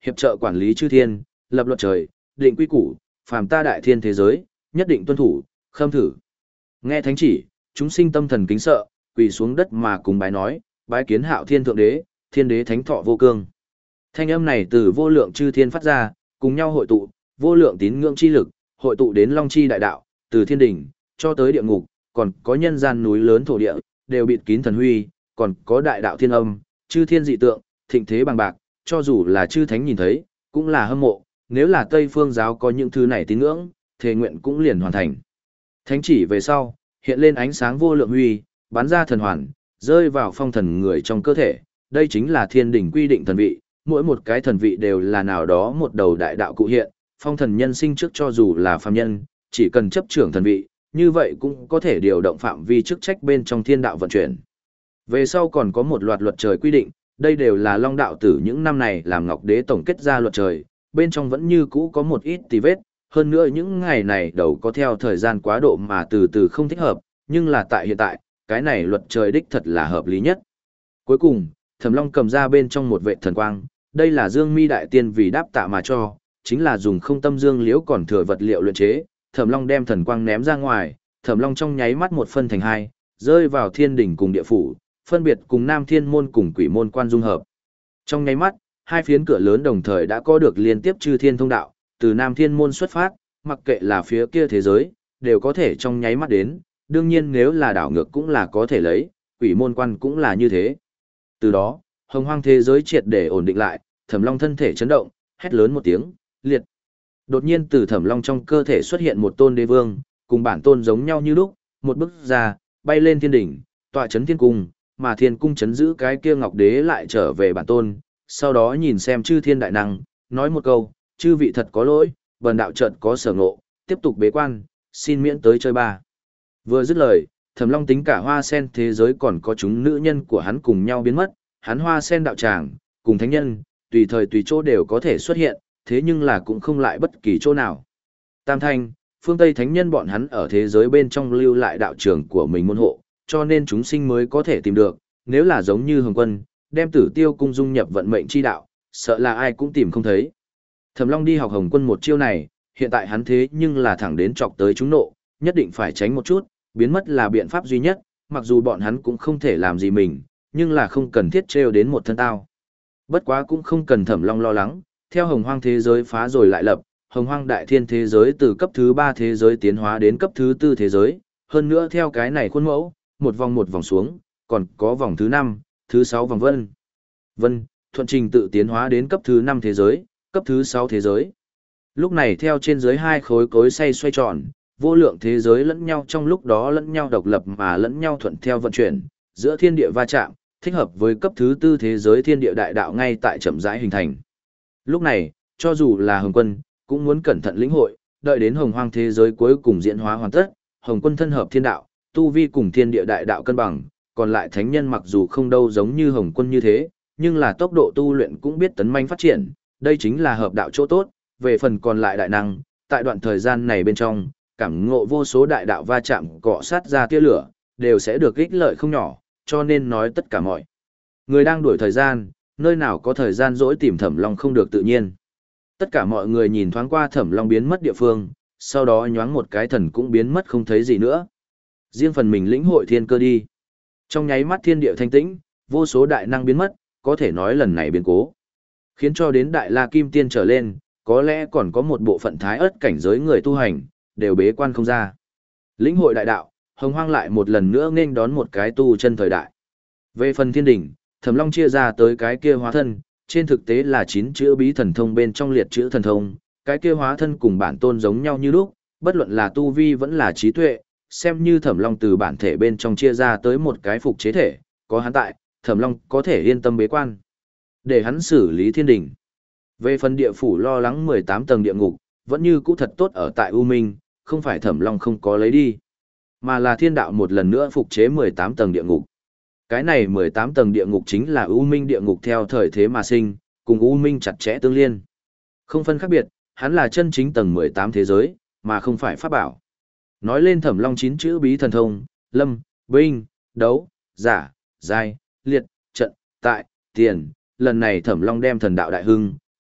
hiệp trợ quản lý chư thiên, lập luật trời, định quy củ, phàm ta đại thiên thế giới, nhất định tuân thủ, khâm thử. Nghe thánh chỉ, chúng sinh tâm thần kính sợ, quỳ xuống đất mà cùng bái nói, bái kiến Hạo Thiên thượng đế, thiên đế thánh thọ vô cương. Thanh âm này từ vô lượng chư thiên phát ra, cùng nhau hội tụ, vô lượng tín ngưỡng chi lực, hội tụ đến Long Chi đại đạo, từ thiên đỉnh cho tới địa ngục, còn có nhân gian núi lớn thổ địa, đều bịt kín thần huy, còn có đại đạo thiên âm, chư thiên dị tượng, thịnh thế bằng bạc, cho dù là chư thánh nhìn thấy, cũng là hâm mộ, nếu là Tây Phương giáo có những thứ này tín ngưỡng, thề nguyện cũng liền hoàn thành. Thánh chỉ về sau, hiện lên ánh sáng vô lượng huy, bắn ra thần hoàn, rơi vào phong thần người trong cơ thể, đây chính là thiên đỉnh quy định thần vị, mỗi một cái thần vị đều là nào đó một đầu đại đạo cụ hiện, phong thần nhân sinh trước cho dù là phàm nhân, chỉ cần chấp trưởng thần vị, như vậy cũng có thể điều động phạm vi chức trách bên trong thiên đạo vận chuyển. Về sau còn có một loạt luật trời quy định, đây đều là Long đạo tử những năm này làm Ngọc Đế tổng kết ra luật trời, bên trong vẫn như cũ có một ít tì vết, hơn nữa những ngày này đầu có theo thời gian quá độ mà từ từ không thích hợp, nhưng là tại hiện tại, cái này luật trời đích thật là hợp lý nhất. Cuối cùng, Thẩm Long cầm ra bên trong một vệ thần quang, đây là Dương Mi đại tiên vì đáp tạ mà cho, chính là dùng không tâm dương liễu còn thừa vật liệu luyện chế, Thẩm Long đem thần quang ném ra ngoài, Thẩm Long trong nháy mắt một phân thành hai, rơi vào thiên đỉnh cùng địa phủ, phân biệt cùng Nam Thiên môn cùng Quỷ môn quan dung hợp. Trong nháy mắt, hai phiến cửa lớn đồng thời đã có được liên tiếp chư thiên thông đạo, từ Nam Thiên môn xuất phát, mặc kệ là phía kia thế giới, đều có thể trong nháy mắt đến, đương nhiên nếu là đảo ngược cũng là có thể lấy, Quỷ môn quan cũng là như thế. Từ đó, hồng hoang thế giới triệt để ổn định lại, Thẩm Long thân thể chấn động, hét lớn một tiếng, liệt. Đột nhiên từ Thẩm Long trong cơ thể xuất hiện một tôn đế vương, cùng bản tôn giống nhau như lúc, một bước ra, bay lên thiên đỉnh, tọa chấn thiên cung, mà thiên cung chấn giữ cái kia ngọc đế lại trở về bản tôn, sau đó nhìn xem chư thiên đại năng, nói một câu, chư vị thật có lỗi, bần đạo chợt có sở ngộ, tiếp tục bế quan, xin miễn tới chơi ba. Vừa dứt lời, Thẩm Long tính cả hoa sen thế giới còn có chúng nữ nhân của hắn cùng nhau biến mất, hắn hoa sen đạo tràng, cùng thánh nhân, tùy thời tùy chỗ đều có thể xuất hiện, thế nhưng là cũng không lại bất kỳ chỗ nào. Tam thanh, phương Tây thánh nhân bọn hắn ở thế giới bên trong lưu lại đạo trường của mình môn hộ, cho nên chúng sinh mới có thể tìm được, nếu là giống như Hồng Quân, đem Tử Tiêu cung dung nhập vận mệnh chi đạo, sợ là ai cũng tìm không thấy. Thẩm Long đi học Hồng Quân một chiêu này, hiện tại hắn thế nhưng là thẳng đến chọc tới chúng nộ, nhất định phải tránh một chút, biến mất là biện pháp duy nhất, mặc dù bọn hắn cũng không thể làm gì mình, nhưng là không cần thiết trêu đến một thân tao. Bất quá cũng không cần Thẩm Long lo lắng, theo hồng hoang thế giới phá rồi lại lập, hồng hoang đại thiên thế giới từ cấp thứ ba thế giới tiến hóa đến cấp thứ tư thế giới, hơn nữa theo cái này khuôn mẫu, một vòng một vòng xuống, còn có vòng thứ năm, thứ sáu vòng vân. Vân, thuận trình tự tiến hóa đến cấp thứ năm thế giới, cấp thứ sáu thế giới. Lúc này theo trên dưới hai khối cối xay xoay tròn, vô lượng thế giới lẫn nhau trong lúc đó lẫn nhau độc lập mà lẫn nhau thuận theo vận chuyển, giữa thiên địa va chạm, thích hợp với cấp thứ tư thế giới thiên địa đại đạo ngay tại chậm rãi hình thành. Lúc này, cho dù là Hồng Quân, cũng muốn cẩn thận lĩnh hội, đợi đến hồng hoang thế giới cuối cùng diễn hóa hoàn tất, Hồng Quân thân hợp thiên đạo, tu vi cùng thiên địa đại đạo cân bằng, còn lại thánh nhân mặc dù không đâu giống như Hồng Quân như thế, nhưng là tốc độ tu luyện cũng biết tấn manh phát triển, đây chính là hợp đạo chỗ tốt, về phần còn lại đại năng, tại đoạn thời gian này bên trong, cảm ngộ vô số đại đạo va chạm cọ sát ra tia lửa, đều sẽ được ích lợi không nhỏ, cho nên nói tất cả mọi người đang đuổi thời gian, nơi nào có thời gian dỗi tìm Thẩm Long không được tự nhiên. Tất cả mọi người nhìn thoáng qua Thẩm Long biến mất địa phương, sau đó nhoáng một cái thần cũng biến mất không thấy gì nữa. Riêng phần mình lĩnh hội thiên cơ đi. Trong nháy mắt thiên địa thanh tĩnh, vô số đại năng biến mất, có thể nói lần này biến cố. Khiến cho đến Đại La Kim Tiên trở lên, có lẽ còn có một bộ phận thái ớt cảnh giới người tu hành, đều bế quan không ra. Lĩnh hội đại đạo, hồng hoang lại một lần nữa nên đón một cái tu chân thời đại. Về phần thiên đỉnh, Thẩm Long chia ra tới cái kia hóa thân, trên thực tế là chín chữ bí thần thông bên trong liệt chữ thần thông, cái kia hóa thân cùng bản tôn giống nhau như lúc, bất luận là tu vi vẫn là trí tuệ, xem như Thẩm Long từ bản thể bên trong chia ra tới một cái phục chế thể, có hắn tại, Thẩm Long có thể yên tâm bế quan, để hắn xử lý thiên đỉnh. Về phần địa phủ lo lắng mười tám tầng địa ngục, vẫn như cũ thật tốt ở tại U Minh, không phải Thẩm Long không có lấy đi, mà là thiên đạo một lần nữa phục chế mười tám tầng địa ngục. Cái này mười tám tầng địa ngục chính là U Minh địa ngục theo thời thế mà sinh, cùng U Minh chặt chẽ tương liên. Không phân khác biệt, hắn là chân chính tầng mười tám thế giới, mà không phải pháp bảo. Nói lên Thẩm Long chín chữ bí thần thông, lâm, binh, đấu, giả, giai, liệt, trận, tại, tiền, lần này Thẩm Long đem thần đạo đại hưng,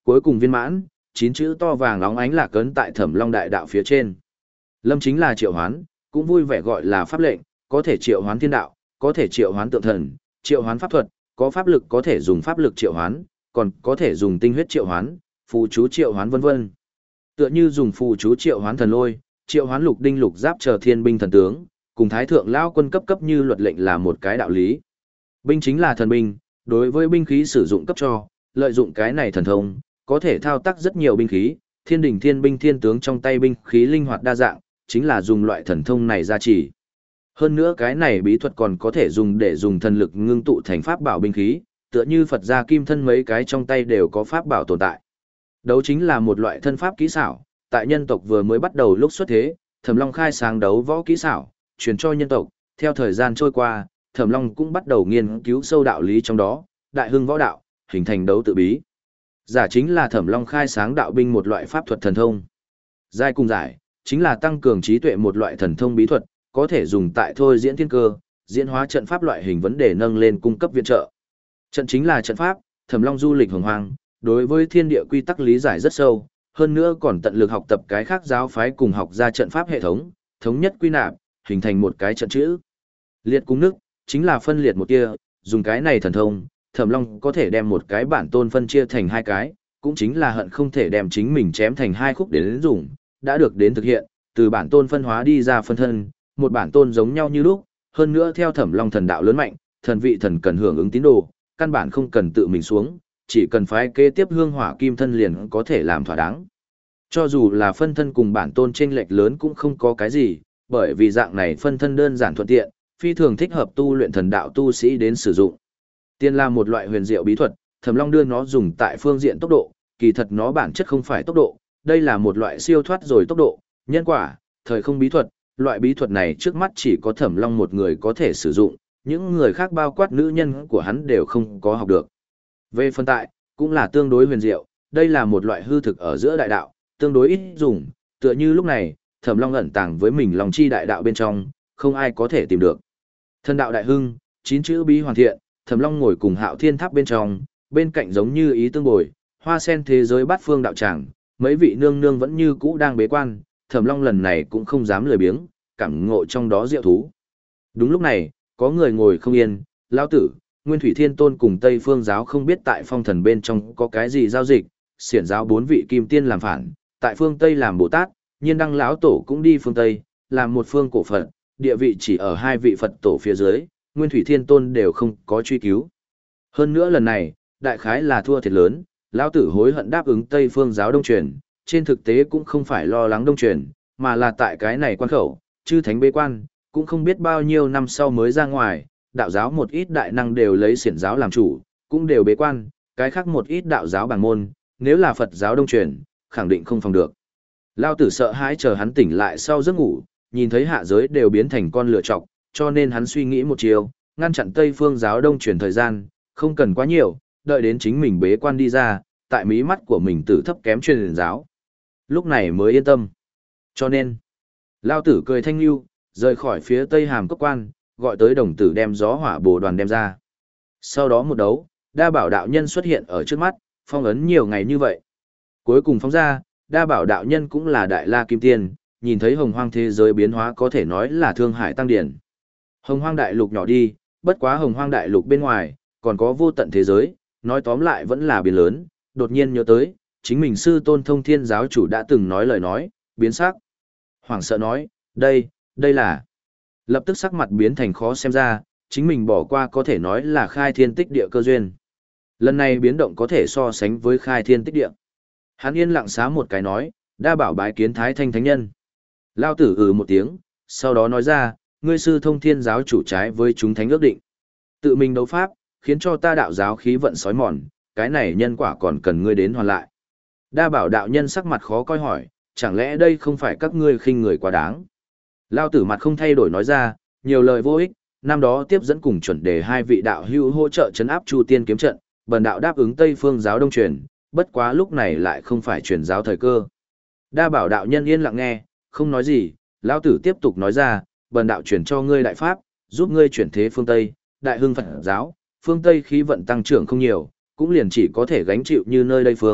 Cuối cùng viên mãn, chín chữ to vàng óng ánh lạc ấn tại Thẩm Long đại đạo phía trên. Lâm chính là triệu hoán, cũng vui vẻ gọi là pháp lệnh, có thể triệu hoán thiên đạo, có thể triệu hoán tượng thần, triệu hoán pháp thuật, có pháp lực có thể dùng pháp lực triệu hoán, còn có thể dùng tinh huyết triệu hoán, phù chú triệu hoán vân vân. Tựa như dùng phù chú triệu hoán thần lôi, triệu hoán lục đinh lục giáp chờ thiên binh thần tướng, cùng thái thượng lão quân cấp cấp như luật lệnh là một cái đạo lý. Binh chính là thần binh, đối với binh khí sử dụng cấp cho, lợi dụng cái này thần thông, có thể thao tác rất nhiều binh khí, thiên đỉnh thiên binh thiên tướng trong tay binh khí linh hoạt đa dạng, chính là dùng loại thần thông này gia trì. Hơn nữa cái này bí thuật còn có thể dùng để dùng thần lực ngưng tụ thành pháp bảo binh khí, tựa như Phật gia kim thân mấy cái trong tay đều có pháp bảo tồn tại. Đấu chính là một loại thân pháp kỹ xảo, tại nhân tộc vừa mới bắt đầu lúc xuất thế, Thẩm Long khai sáng đấu võ kỹ xảo, truyền cho nhân tộc, theo thời gian trôi qua, Thẩm Long cũng bắt đầu nghiên cứu sâu đạo lý trong đó, đại hưng võ đạo, hình thành đấu tự bí. Giả chính là Thẩm Long khai sáng đạo binh một loại pháp thuật thần thông. Giai cùng giải, chính là tăng cường trí tuệ một loại thần thông bí thuật, có thể dùng tại thôi diễn thiên cơ, diễn hóa trận pháp loại hình vấn đề nâng lên cung cấp viện trợ. Trận chính là trận pháp, Thẩm Long du lịch hồng hoang, đối với thiên địa quy tắc lý giải rất sâu, hơn nữa còn tận lực học tập cái khác giáo phái cùng học ra trận pháp hệ thống, thống nhất quy nạp, hình thành một cái trận chữ. Liệt cung nước, chính là phân liệt một kia, dùng cái này thần thông, Thẩm Long có thể đem một cái bản tôn phân chia thành hai cái, cũng chính là hận không thể đem chính mình chém thành hai khúc để đến dùng, đã được đến thực hiện, từ bản tôn phân hóa đi ra phân thân, một bản tôn giống nhau như lúc, hơn nữa theo Thẩm Long thần đạo lớn mạnh, thần vị thần cần hưởng ứng tín đồ, căn bản không cần tự mình xuống, chỉ cần phái kế tiếp hương hỏa kim thân liền có thể làm thỏa đáng. Cho dù là phân thân cùng bản tôn chênh lệch lớn cũng không có cái gì, bởi vì dạng này phân thân đơn giản thuận tiện, phi thường thích hợp tu luyện thần đạo tu sĩ đến sử dụng. Tiên là một loại huyền diệu bí thuật, Thẩm Long đưa nó dùng tại phương diện tốc độ, kỳ thật nó bản chất không phải tốc độ, đây là một loại siêu thoát rồi tốc độ, nhân quả, thời không bí thuật, loại bí thuật này trước mắt chỉ có Thẩm Long một người có thể sử dụng, những người khác bao quát nữ nhân của hắn đều không có học được. Về phân tại, cũng là tương đối huyền diệu, đây là một loại hư thực ở giữa đại đạo, tương đối ít dùng, tựa như lúc này, Thẩm Long ẩn tàng với mình lòng chi đại đạo bên trong, không ai có thể tìm được. Thần đạo đại hưng, chín chữ bí hoàn thiện, Thẩm Long ngồi cùng Hạo Thiên Tháp bên trong, bên cạnh giống như ý tương bồi, hoa sen thế giới bát phương đạo tràng, mấy vị nương nương vẫn như cũ đang bế quan, Thẩm Long lần này cũng không dám lười biếng, cảm ngộ trong đó diệu thú. Đúng lúc này, có người ngồi không yên, lão tử, Nguyên Thủy Thiên Tôn cùng Tây Phương giáo không biết tại phong thần bên trong có cái gì giao dịch, xiển giáo bốn vị kim tiên làm phản, tại phương Tây làm Bồ Tát, Nhiên Đăng lão tổ cũng đi phương Tây, làm một phương cổ Phật, địa vị chỉ ở hai vị Phật tổ phía dưới, Nguyên Thủy Thiên Tôn đều không có truy cứu. Hơn nữa lần này, đại khái là thua thiệt lớn, lão tử hối hận đáp ứng Tây Phương giáo đông truyền, trên thực tế cũng không phải lo lắng đông truyền, mà là tại cái này quan khẩu, chư thánh bế quan, cũng không biết bao nhiêu năm sau mới ra ngoài, đạo giáo một ít đại năng đều lấy xiển giáo làm chủ, cũng đều bế quan, cái khác một ít đạo giáo bảng môn, nếu là Phật giáo đông truyền, khẳng định không phòng được. Lão tử sợ hãi chờ hắn tỉnh lại sau giấc ngủ, nhìn thấy hạ giới đều biến thành con lựa chọc, cho nên hắn suy nghĩ một chiều, ngăn chặn Tây Phương giáo đông truyền thời gian, không cần quá nhiều, đợi đến chính mình bế quan đi ra, tại mí mắt của mình tử thấp kém truyền giáo. Lúc này mới yên tâm. Cho nên, Lão tử cười thanh lưu, rời khỏi phía Tây Hàm Cốc quan, gọi tới đồng tử đem gió hỏa bồ đoàn đem ra. Sau đó một đấu, đa bảo đạo nhân xuất hiện ở trước mắt, phong ấn nhiều ngày như vậy. Cuối cùng phóng ra, đa bảo đạo nhân cũng là đại la kim tiên, nhìn thấy hồng hoang thế giới biến hóa có thể nói là thương hải tăng điển. Hồng hoang đại lục nhỏ đi, bất quá hồng hoang đại lục bên ngoài, còn có vô tận thế giới, nói tóm lại vẫn là biển lớn, đột nhiên nhớ tới, chính mình sư tôn thông thiên giáo chủ đã từng nói lời nói, biến sắc. Hoảng sợ nói, đây, đây là... Lập tức sắc mặt biến thành khó xem ra, chính mình bỏ qua có thể nói là khai thiên tích địa cơ duyên. Lần này biến động có thể so sánh với khai thiên tích địa. Hắn yên lặng xá một cái nói, đa bảo bái kiến Thái Thanh Thánh Nhân. Lao tử ừ một tiếng, sau đó nói ra, ngươi sư thông thiên giáo chủ trái với chúng thánh ước định. Tự mình đấu pháp, khiến cho ta đạo giáo khí vận sói mòn, cái này nhân quả còn cần ngươi đến hoàn lại. Đa bảo đạo nhân sắc mặt khó coi hỏi, chẳng lẽ đây không phải các ngươi khinh người quá đáng? Lao tử mặt không thay đổi nói ra, nhiều lời vô ích, năm đó tiếp dẫn cùng chuẩn đề hai vị đạo hữu hỗ trợ chấn áp Chu Tiên kiếm trận, bần đạo đáp ứng Tây Phương giáo đông truyền, bất quá lúc này lại không phải truyền giáo thời cơ. Đa bảo đạo nhân yên lặng nghe, không nói gì, lão tử tiếp tục nói ra, bần đạo chuyển cho ngươi đại pháp, giúp ngươi chuyển thế phương Tây, đại hưng Phật giáo, phương Tây khí vận tăng trưởng không nhiều, cũng liền chỉ có thể gánh chịu như nơi đây phương,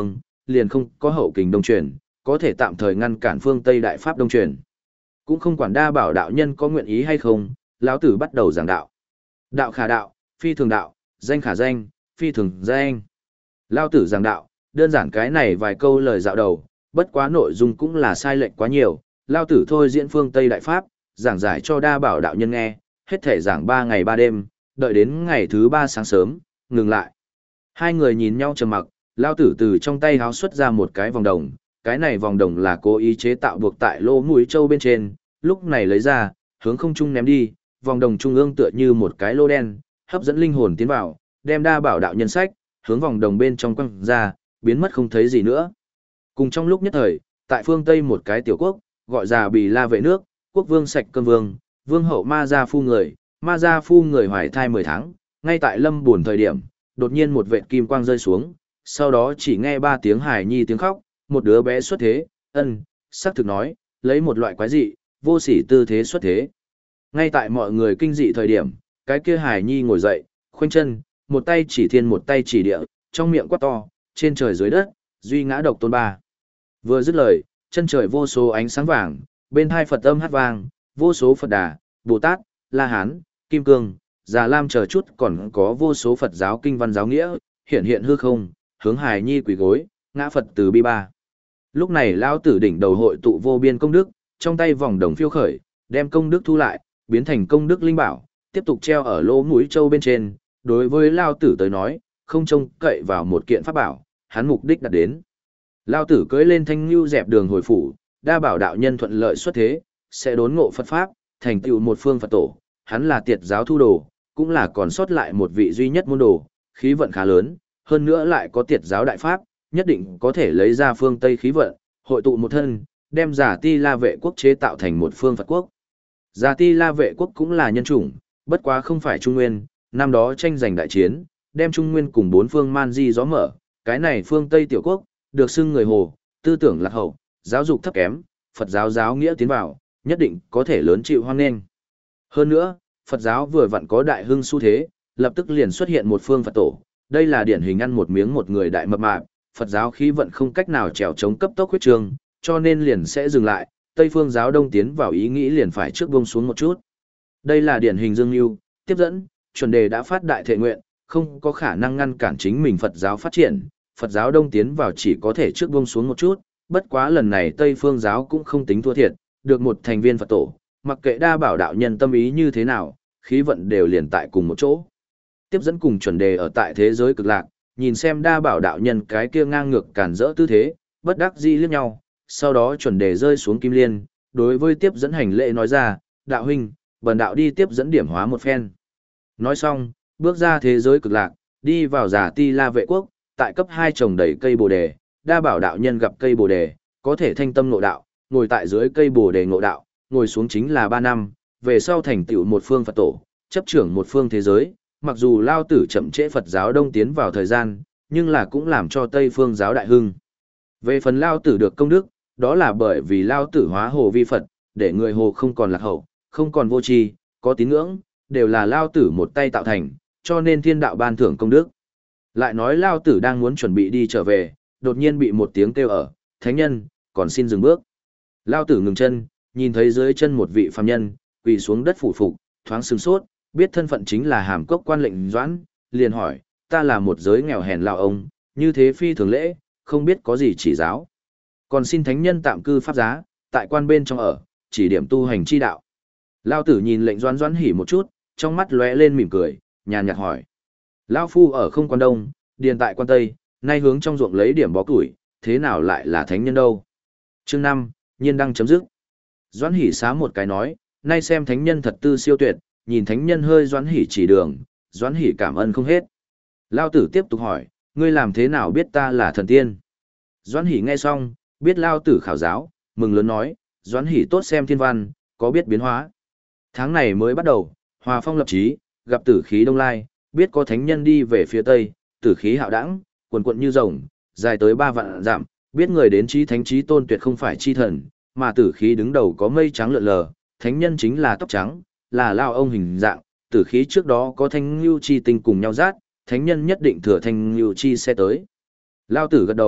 liền không có hậu kình đông truyền, có thể tạm thời ngăn cản phương Tây đại pháp đông truyền. Cũng không quản đa bảo đạo nhân có nguyện ý hay không, lão tử bắt đầu giảng đạo. Đạo khả đạo, phi thường đạo, danh khả danh, phi thường danh. Lão tử giảng đạo, đơn giản cái này vài câu lời dạo đầu, bất quá nội dung cũng là sai lệch quá nhiều. Lão tử thôi diễn phương Tây đại pháp, giảng giải cho đa bảo đạo nhân nghe, hết thể giảng ba ngày ba đêm, đợi đến ngày thứ ba sáng sớm, ngừng lại. Hai người nhìn nhau trầm mặc, lão tử từ trong tay háo xuất ra một cái vòng đồng, cái này vòng đồng là cố ý chế tạo buộc tại lỗ mũi trâu bên trên, lúc này lấy ra, hướng không trung ném đi, vòng đồng trung ương tựa như một cái lô đen, hấp dẫn linh hồn tiến vào, đem đa bảo đạo nhân sách, hướng vòng đồng bên trong quăng ra, biến mất không thấy gì nữa. Cùng trong lúc nhất thời, tại phương Tây một cái tiểu quốc, gọi là Bì La vệ nước, quốc vương sạch cơm vương, vương hậu ma gia phu người, ma gia phu người hoài thai mười tháng, ngay tại lâm buồn thời điểm, đột nhiên một vệt kim quang rơi xuống, sau đó chỉ nghe ba tiếng hài nhi tiếng khóc, một đứa bé xuất thế, ân, sắc thực nói, lấy một loại quái dị, vô sỉ tư thế xuất thế. Ngay tại mọi người kinh dị thời điểm, cái kia hài nhi ngồi dậy, khoanh chân, một tay chỉ thiên một tay chỉ địa, trong miệng quát to, trên trời dưới đất, duy ngã độc tôn ba. Vừa dứt lời, chân trời vô số ánh sáng vàng, bên hai Phật âm hát vang, vô số Phật Đà, Bồ Tát, La Hán, Kim Cương, Già Lam chờ chút còn có vô số Phật giáo kinh văn giáo nghĩa, hiện hiện hư không, hướng hài nhi quỳ gối, ngã Phật từ bi ba. Lúc này lão tử đỉnh đầu hội tụ vô biên công đức, trong tay vòng đồng phiêu khởi, đem công đức thu lại, biến thành công đức linh bảo, tiếp tục treo ở lỗ mũi trâu bên trên. Đối với lão tử tới nói, không trông cậy vào một kiện pháp bảo, hắn mục đích đạt đến. Lão tử cưỡi lên thanh lưu dẹp đường hồi phủ, đa bảo đạo nhân thuận lợi xuất thế, sẽ đốn ngộ Phật pháp, thành tựu một phương Phật tổ. Hắn là tiệt giáo thu đồ, cũng là còn sót lại một vị duy nhất môn đồ, khí vận khá lớn, hơn nữa lại có tiệt giáo đại pháp, nhất định có thể lấy ra phương Tây khí vận, hội tụ một thân, đem giả ti la vệ quốc chế tạo thành một phương Phật quốc. Giả ti la vệ quốc cũng là nhân chủng, bất quá không phải Trung Nguyên, năm đó tranh giành đại chiến, đem Trung Nguyên cùng bốn phương man di gió mở, cái này phương Tây tiểu quốc, được xưng người Hồ, tư tưởng lạc hậu, giáo dục thấp kém, Phật giáo giáo nghĩa tiến vào, nhất định có thể lớn chịu hoan nghênh. Hơn nữa, Phật giáo vừa vặn có đại hưng xu thế, lập tức liền xuất hiện một phương Phật tổ, đây là điển hình ăn một miếng một người đại mập mạp, Phật giáo khí vận không cách nào trèo chống cấp tốc huyết trường, cho nên liền sẽ dừng lại, Tây phương giáo đông tiến vào ý nghĩ liền phải trước buông xuống một chút. Đây là điển hình dương lưu, tiếp dẫn, chuẩn đề đã phát đại thệ nguyện, không có khả năng ngăn cản chính mình Phật giáo phát triển, Phật giáo đông tiến vào chỉ có thể trước buông xuống một chút, bất quá lần này Tây phương giáo cũng không tính thua thiệt, được một thành viên Phật tổ, mặc kệ đa bảo đạo nhân tâm ý như thế nào, khí vận đều liền tại cùng một chỗ. Tiếp dẫn cùng chuẩn đề ở tại thế giới cực lạc, nhìn xem đa bảo đạo nhân cái kia ngang ngược cản rỡ tư thế, bất đắc dĩ liếc nhau, sau đó chuẩn đề rơi xuống kim liên, đối với tiếp dẫn hành lễ nói ra, đạo huynh, bần đạo đi tiếp dẫn điểm hóa một phen. Nói xong, bước ra thế giới cực lạc, đi vào giả ti la vệ quốc, tại cấp hai trồng đầy cây bồ đề, đa bảo đạo nhân gặp cây bồ đề, có thể thanh tâm ngộ đạo, ngồi tại dưới cây bồ đề ngộ đạo, ngồi xuống chính là ba năm, về sau thành tựu một phương Phật tổ, chấp trưởng một phương thế giới, mặc dù lao tử chậm trễ Phật giáo đông tiến vào thời gian, nhưng là cũng làm cho Tây phương giáo đại hưng. Về phần lao tử được công đức, đó là bởi vì lao tử hóa hồ vi Phật, để người hồ không còn lạc hậu, không còn vô tri, có tín ngưỡng, đều là lao tử một tay tạo thành, cho nên thiên đạo ban thưởng công đức. Lại nói lao tử đang muốn chuẩn bị đi trở về, đột nhiên bị một tiếng kêu ở, thánh nhân, còn xin dừng bước. Lao tử ngừng chân, nhìn thấy dưới chân một vị phàm nhân, quỳ xuống đất phủ phục, thoáng sửng sốt, biết thân phận chính là hàm cốc quan lệnh doãn, liền hỏi, ta là một giới nghèo hèn lao ông, như thế phi thường lễ, không biết có gì chỉ giáo. Còn xin thánh nhân tạm cư pháp giá, tại quan bên trong ở, chỉ điểm tu hành chi đạo. Lao tử nhìn lệnh doãn doãn hỉ một chút, trong mắt lóe lên mỉm cười, nhàn nhạt hỏi. Lao phu ở không quan đông, điền tại quan tây, nay hướng trong ruộng lấy điểm bó củi, thế nào lại là thánh nhân đâu? Chương năm, nhiên đăng chấm dứt. Doãn hỉ xá một cái nói, nay xem thánh nhân thật tư siêu tuyệt, nhìn thánh nhân hơi doãn hỉ chỉ đường, doãn hỉ cảm ơn không hết. Lao tử tiếp tục hỏi, ngươi làm thế nào biết ta là thần tiên? Doãn hỉ nghe xong, biết Lao tử khảo giáo, mừng lớn nói, doãn hỉ tốt xem thiên văn, có biết biến hóa. Tháng này mới bắt đầu, hòa phong lập chí, gặp tử khí đông lai, biết có thánh nhân đi về phía tây, tử khí hạo đẳng, quần quận như rồng, dài tới ba vạn dặm, biết người đến chí thánh chí tôn tuyệt không phải chi thần, mà tử khí đứng đầu có mây trắng lượn lờ, thánh nhân chính là tóc trắng, là lao ông hình dạng, tử khí trước đó có thanh lưu chi tinh cùng nhau rát, thánh nhân nhất định thừa thanh lưu chi sẽ tới. Lao tử gật đầu,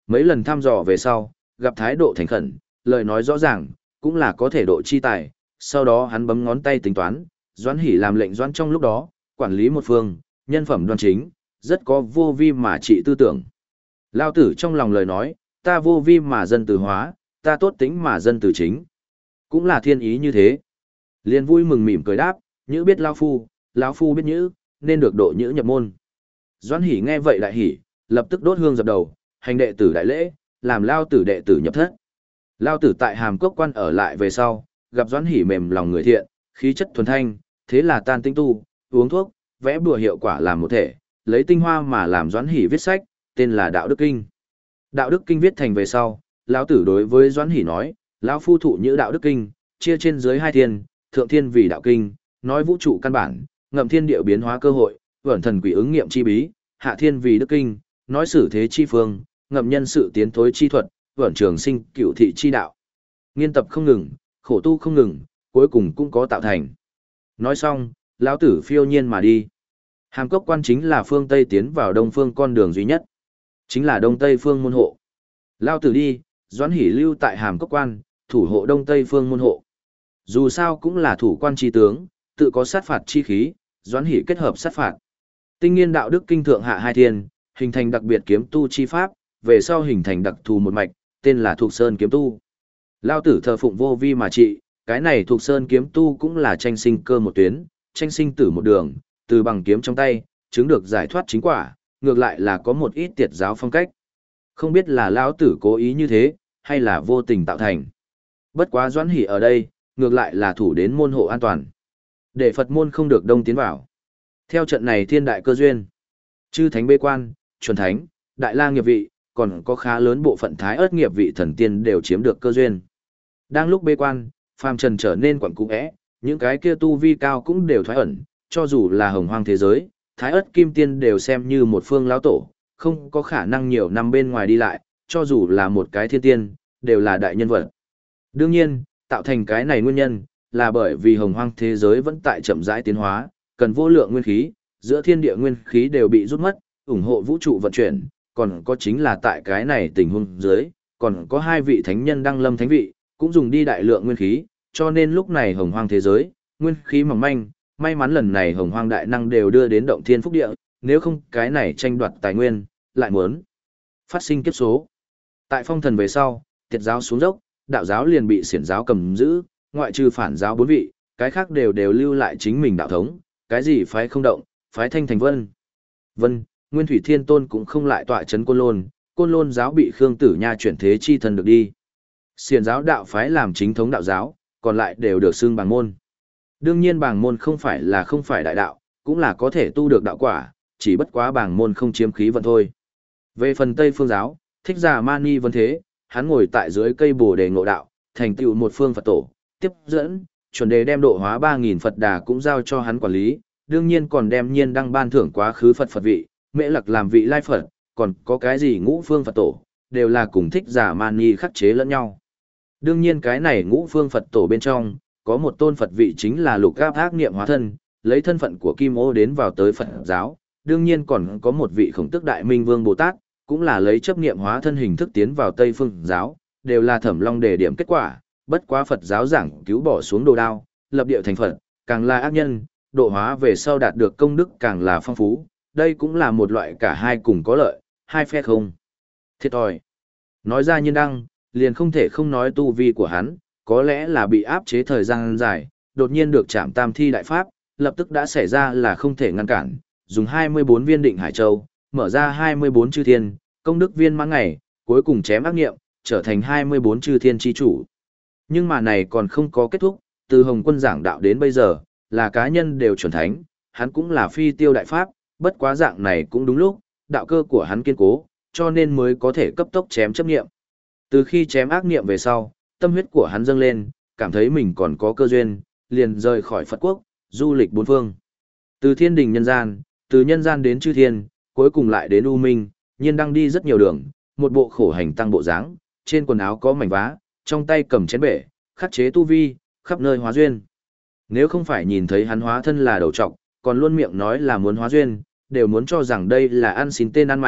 Mấy lần thăm dò về sau, gặp thái độ thành khẩn, lời nói rõ ràng, cũng là có thể độ chi tài, sau đó hắn bấm ngón tay tính toán, Doãn Hỷ làm lệnh Doãn trong lúc đó, quản lý một phương, nhân phẩm đoan chính, rất có vô vi mà trị tư tưởng. Lao tử trong lòng lời nói, ta vô vi mà dân từ hóa, ta tốt tính mà dân từ chính. Cũng là thiên ý như thế. Liền vui mừng mỉm cười đáp, nhữ biết Lao Phu, lão Phu biết nhữ, nên được độ nhữ nhập môn. Doãn Hỷ nghe vậy đại hỉ, lập tức đốt hương dập đầu, hành đệ tử đại lễ, làm Lao tử đệ tử nhập thất. Lao tử tại Hàm Cốc quan ở lại về sau, gặp Doãn Hỷ mềm lòng người thiện, khí chất thuần thanh, thế là tan tinh tu, uống thuốc, vẽ bùa hiệu quả làm một thể, lấy tinh hoa mà làm Doãn Hỷ viết sách, tên là Đạo Đức Kinh. Đạo Đức Kinh viết thành về sau, lão tử đối với Doãn Hỷ nói, lão phu thụ như Đạo Đức Kinh, chia trên dưới hai thiên, thượng thiên vì đạo kinh, nói vũ trụ căn bản, ngầm thiên địa biến hóa cơ hội, vẩn thần quỷ ứng nghiệm chi bí, hạ thiên vì đức kinh, nói xử thế chi phương, ngầm nhân sự tiến thối chi thuật, vẩn trường sinh cửu thị chi đạo. Nghiên tập không ngừng, khổ tu không ngừng, cuối cùng cũng có tạo thành. Nói xong, lão tử phiêu nhiên mà đi. Hàm Cốc quan chính là phương Tây tiến vào đông phương con đường duy nhất, chính là đông Tây phương môn hộ. Lão tử đi, Doãn Hỷ lưu tại Hàm Cốc quan, thủ hộ đông Tây phương môn hộ. Dù sao cũng là thủ quan chi tướng, tự có sát phạt chi khí, Doãn Hỷ kết hợp sát phạt. Tinh nghiên đạo đức kinh thượng hạ hai thiên, hình thành đặc biệt kiếm tu chi pháp, về sau hình thành đặc thù một mạch, tên là Thục Sơn kiếm tu. Lao tử thờ phụng vô vi mà trị, cái này Thục Sơn kiếm tu cũng là tranh sinh cơ một tuyến, tranh sinh tử một đường, từ bằng kiếm trong tay, chứng được giải thoát chính quả, ngược lại là có một ít tiệt giáo phong cách. Không biết là Lão tử cố ý như thế, hay là vô tình tạo thành. Bất quá Doãn Hỷ ở đây, ngược lại là thủ đến môn hộ an toàn. Để Phật môn không được đông tiến vào. Theo trận này thiên đại cơ duyên, chư thánh bế quan, chuẩn thánh, đại la nghiệp vị, còn có khá lớn bộ phận thái ớt nghiệp vị thần tiên đều chiếm được cơ duyên. Đang lúc bế quan, phàm trần trở nên quẩn cung ẽ, những cái kia tu vi cao cũng đều thoái ẩn, cho dù là hồng hoang thế giới, thái ớt kim tiên đều xem như một phương lão tổ, không có khả năng nhiều năm bên ngoài đi lại, cho dù là một cái thiên tiên, đều là đại nhân vật. Đương nhiên, tạo thành cái này nguyên nhân, là bởi vì hồng hoang thế giới vẫn tại chậm rãi tiến hóa, cần vô lượng nguyên khí, giữa thiên địa nguyên khí đều bị rút mất, ủng hộ vũ trụ vận chuyển, còn có chính là tại cái này tình huống dưới, còn có hai vị thánh nhân đăng lâm thánh vị, cũng dùng đi đại lượng nguyên khí, cho nên lúc này hồng hoang thế giới, nguyên khí mỏng manh, may mắn lần này hồng hoang đại năng đều đưa đến động thiên phúc địa, nếu không cái này tranh đoạt tài nguyên, lại muốn phát sinh kiếp số. Tại phong thần về sau, tiệt giáo xuống dốc, đạo giáo liền bị xiển giáo cầm giữ, ngoại trừ phản giáo bốn vị, cái khác đều đều lưu lại chính mình đạo thống, cái gì phái không động, phái thanh thành vân. Vân, Nguyên Thủy Thiên Tôn cũng không lại tọa chấn Côn Lôn, Côn Lôn giáo bị Khương Tử Nha chuyển thế chi thần được đi. Xiển giáo đạo phái làm chính thống đạo giáo, còn lại đều được xưng bàng môn. Đương nhiên bàng môn không phải là không phải đại đạo, cũng là có thể tu được đạo quả, chỉ bất quá bàng môn không chiếm khí vận thôi. Về phần Tây Phương giáo, Thích Giả Mani Vân Thế, hắn ngồi tại dưới cây Bồ Đề ngộ đạo, thành tựu một phương Phật tổ, tiếp dẫn, chuẩn đề đem độ hóa ba nghìn Phật đà cũng giao cho hắn quản lý, đương nhiên còn đem nhiên đăng ban thưởng quá khứ Phật Phật vị, Mễ Lặc làm vị lai Phật, còn có cái gì ngũ phương Phật tổ, đều là cùng Thích Giả Mani khắc chế lẫn nhau. Đương nhiên cái này ngũ phương Phật tổ bên trong, có một tôn Phật vị chính là Lục Áp Ác Niệm hóa thân, lấy thân phận của Kim Ô đến vào tới Phật giáo, đương nhiên còn có một vị Khổng Tức Đại Minh Vương Bồ Tát, cũng là lấy chấp niệm hóa thân hình thức tiến vào Tây Phương giáo, đều là Thẩm Long đề điểm kết quả, bất quá Phật giáo giảng cứu bỏ xuống đồ đao, lập địa thành Phật, càng là ác nhân, độ hóa về sau đạt được công đức càng là phong phú, đây cũng là một loại cả hai cùng có lợi, hai phe không thiệt thòi. Nói ra Nhiên Đăng, liền không thể không nói tu vi của hắn, có lẽ là bị áp chế thời gian dài, đột nhiên được chạm tam thi đại pháp, lập tức đã xảy ra là không thể ngăn cản, dùng hai mươi bốn viên định hải châu, mở ra hai mươi bốn chư thiên, công đức viên mãn ngày, cuối cùng chém ác nghiệm, trở thành hai mươi bốn chư thiên chi chủ. Nhưng mà này còn không có kết thúc, từ Hồng Quân giảng đạo đến bây giờ, là cá nhân đều chuẩn thánh, hắn cũng là phi tiêu đại pháp, bất quá dạng này cũng đúng lúc, đạo cơ của hắn kiên cố, cho nên mới có thể cấp tốc chém chấp nghiệm. Từ khi chém ác nghiệm về sau, tâm huyết của hắn dâng lên, cảm thấy mình còn có cơ duyên, liền rời khỏi Phật quốc, du lịch bốn phương. Từ thiên đình nhân gian, từ nhân gian đến chư thiên, cuối cùng lại đến U Minh, Nhiên Đăng đi rất nhiều đường, một bộ khổ hành tăng bộ dáng, trên quần áo có mảnh vá, trong tay cầm chén bể, khắc chế tu vi, khắp nơi hóa duyên. Nếu không phải nhìn thấy hắn hóa thân là đầu trọc, còn luôn miệng nói là muốn hóa duyên, đều muốn cho rằng đây là ăn xin tên ăn mày,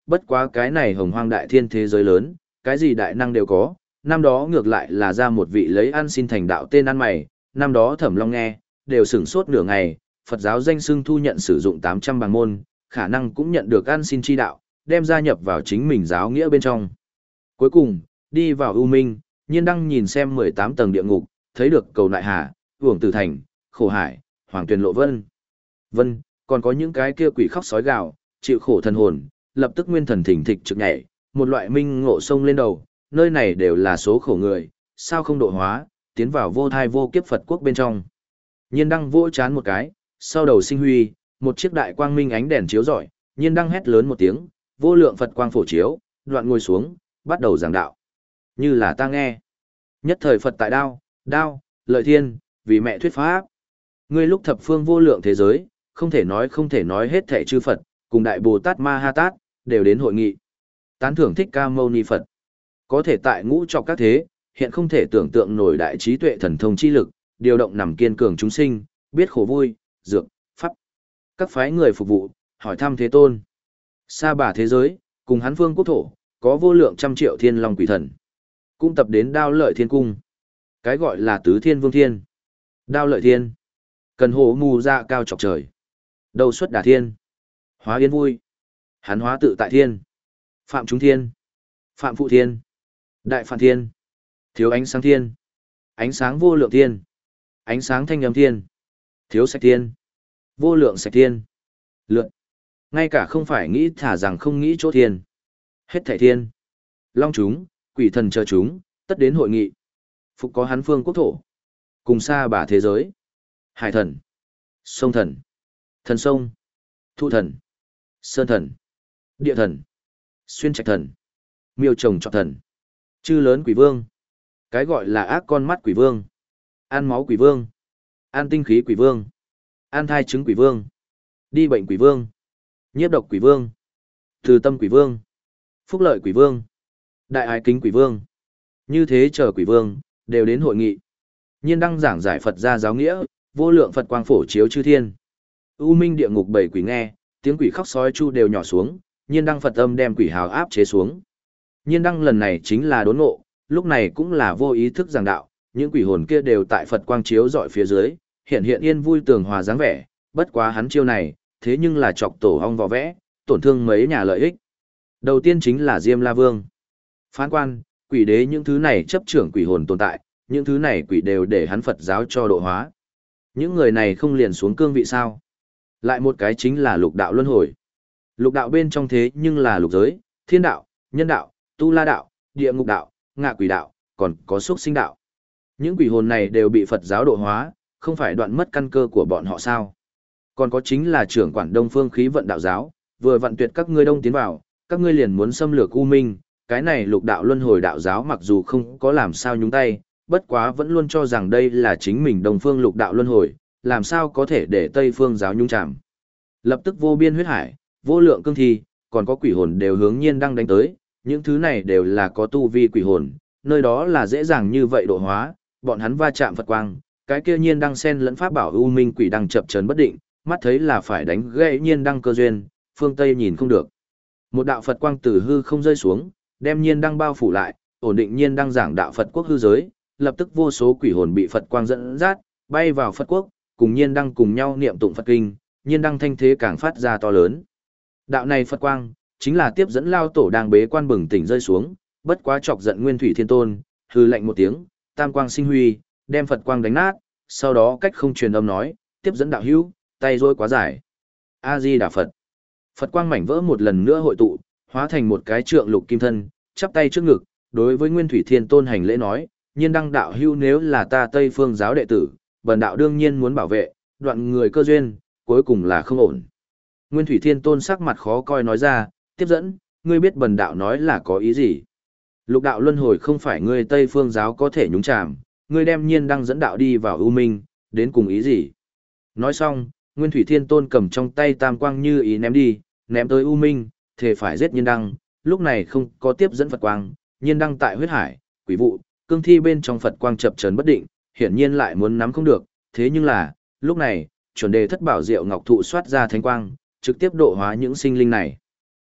bất quá cái này hồng hoang đại thiên thế giới lớn, cái gì đại năng đều có, năm đó ngược lại là ra một vị lấy ăn xin thành đạo tên ăn mày, năm đó Thẩm Long nghe, đều sửng sốt nửa ngày, Phật giáo danh xưng thu nhận sử dụng tám trăm bằng môn, khả năng cũng nhận được ăn xin chi đạo, đem gia nhập vào chính mình giáo nghĩa bên trong. Cuối cùng, đi vào U Minh, Nhiên Đăng nhìn xem mười tám tầng địa ngục, thấy được cầu nại hà, uổng tử thành, khổ hải, hoàng tuyền lộ vân. Vân, còn có những cái kia quỷ khóc sói gào, chịu khổ thần hồn, lập tức nguyên thần thỉnh thịch trực nhảy, một loại minh ngộ sông lên đầu, nơi này đều là số khổ người, sao không độ hóa, tiến vào vô thai vô kiếp Phật quốc bên trong. Nhiên Đăng vỗ chán một cái, sau đầu sinh huy, một chiếc đại quang minh ánh đèn chiếu rọi, Nhiên Đăng hét lớn một tiếng, vô lượng Phật quang phổ chiếu, đoạn ngồi xuống, bắt đầu giảng đạo. Như là ta nghe. Nhất thời Phật tại đao, đao, lợi thiên, vì mẹ thuyết pháp. Ngươi lúc thập phương vô lượng thế giới, không thể nói không thể nói hết thảy chư Phật, cùng đại Bồ Tát Ma Ha Tát, đều đến hội nghị. Tán thưởng Thích Ca Mâu Ni Phật. Có thể tại ngũ trọc các thế, hiện không thể tưởng tượng nổi đại trí tuệ thần thông chi lực, điều động nằm kiên cường chúng sinh, biết khổ vui, dược, pháp. Các phái người phục vụ, hỏi thăm Thế Tôn. Sa Bà thế giới, cùng hắn phương quốc thổ, có vô lượng trăm triệu thiên long quỷ thần. Cũng tập đến đao lợi thiên cung. Cái gọi là tứ thiên vương thiên. Đao lợi thiên. Cần hổ mù ra cao chọc trời. Đầu xuất đà thiên. Hóa yên vui. Hắn hóa tự tại thiên. Phạm chúng thiên. Phạm phụ thiên. Đại phản thiên. Thiếu ánh sáng thiên. Ánh sáng vô lượng thiên. Ánh sáng thanh âm thiên. Thiếu sạch thiên. Vô lượng sạch thiên. Lượn. Ngay cả không phải nghĩ thả rằng không nghĩ chỗ thiên. Hết thảy thiên. Long chúng, quỷ thần chờ chúng, tất đến hội nghị. Phục có hắn phương quốc thổ. Cùng xa bà thế giới. Hải thần. Sông thần. Thần sông. Thu thần. Sơn thần. Địa thần. Xuyên trạch thần. Miêu trồng trọt thần. Chư lớn quỷ vương. Cái gọi là ác con mắt quỷ vương. Ăn máu quỷ vương. Ăn tinh khí quỷ vương. Ăn thai trứng quỷ vương. Đi bệnh quỷ vương. Nhiếp độc quỷ vương. Từ tâm quỷ vương. Phúc lợi quỷ vương. Đại ái kính quỷ vương. Như thế chờ quỷ vương, đều đến hội nghị. Nhiên Đăng giảng giải Phật gia giáo nghĩa, vô lượng Phật quang phổ chiếu chư thiên. U minh địa ngục bảy quỷ nghe, tiếng quỷ khóc sói chu đều nhỏ xuống, Nhiên Đăng Phật âm đem quỷ hào áp chế xuống. Nhiên Đăng lần này chính là đốn ngộ, lúc này cũng là vô ý thức giảng đạo, những quỷ hồn kia đều tại Phật quang chiếu dọi phía dưới, hiện hiện yên vui tường hòa dáng vẻ, bất quá hắn chiêu này, thế nhưng là chọc tổ hong vò vẽ, tổn thương mấy nhà lợi ích. Đầu tiên chính là Diêm La Vương. Phán quan, quỷ đế những thứ này chấp trưởng quỷ hồn tồn tại, những thứ này quỷ đều để hắn Phật giáo cho độ hóa. Những người này không liền xuống cương vị sao? Lại một cái chính là lục đạo luân hồi. Lục đạo bên trong thế nhưng là lục giới, thiên đạo, nhân đạo, tu la đạo, địa ngục đạo, ngạ quỷ đạo, còn có xuất sinh đạo. Những quỷ hồn này đều bị Phật giáo độ hóa, không phải đoạn mất căn cơ của bọn họ sao? Còn có chính là trưởng quản Đông Phương khí vận đạo giáo, vừa vận tuyệt các ngươi đông tiến vào, các ngươi liền muốn xâm lược U Minh, cái này lục đạo luân hồi đạo giáo mặc dù không có làm sao nhúng tay, bất quá vẫn luôn cho rằng đây là chính mình Đông Phương lục đạo luân hồi, làm sao có thể để Tây Phương giáo nhúng chạm. Lập tức vô biên huyết hải, vô lượng cương thi, còn có quỷ hồn đều hướng Nhiên Đăng đánh tới, những thứ này đều là có tu vi quỷ hồn, nơi đó là dễ dàng như vậy độ hóa, bọn hắn va chạm Phật quang, cái kia Nhiên Đăng sen lẫn pháp bảo U Minh quỷ đang chập chấn bất định, mắt thấy là phải đánh gãy Nhiên Đăng cơ duyên, phương Tây nhìn không được. Một đạo Phật quang từ hư không rơi xuống, đem Nhiên Đăng bao phủ lại, ổn định Nhiên Đăng giảng đạo Phật quốc hư giới, lập tức vô số quỷ hồn bị Phật quang dẫn dắt, bay vào Phật quốc, cùng Nhiên Đăng cùng nhau niệm tụng Phật kinh, Nhiên Đăng thanh thế càng phát ra to lớn. Đạo này Phật quang, chính là tiếp dẫn lao tổ đang bế quan bừng tỉnh rơi xuống, bất quá chọc giận Nguyên Thủy Thiên Tôn, hư lệnh một tiếng, tam quang sinh huy, đem Phật quang đánh nát, sau đó cách không truyền âm nói, tiếp dẫn đạo hữu, tay rối quá dài. A Di Đà Phật. Phật quang mảnh vỡ một lần nữa hội tụ, hóa thành một cái trượng lục kim thân, chắp tay trước ngực, đối với Nguyên Thủy Thiên Tôn hành lễ nói, Nhiên Đăng đạo hữu nếu là ta Tây Phương giáo đệ tử, bần đạo đương nhiên muốn bảo vệ, đoạn người cơ duyên, cuối cùng là không ổn. Nguyên Thủy Thiên Tôn sắc mặt khó coi nói ra, tiếp dẫn, ngươi biết bần đạo nói là có ý gì? Lục đạo luân hồi không phải ngươi Tây Phương giáo có thể nhúng chàm, ngươi đem Nhiên Đăng dẫn đạo đi vào ưu minh, đến cùng ý gì? Nói xong, Nguyên Thủy Thiên Tôn cầm trong tay tam quang như ý ném đi, ném tới U Minh, thề phải giết Nhiên Đăng, lúc này không có tiếp dẫn Phật quang, Nhiên Đăng tại huyết hải, quỷ vụ, cương thi bên trong Phật quang chập chấn bất định, hiển nhiên lại muốn nắm không được, thế nhưng là, lúc này, chuẩn đề thất bảo diệu ngọc thụ xoát ra thánh quang, trực tiếp độ hóa những sinh linh này.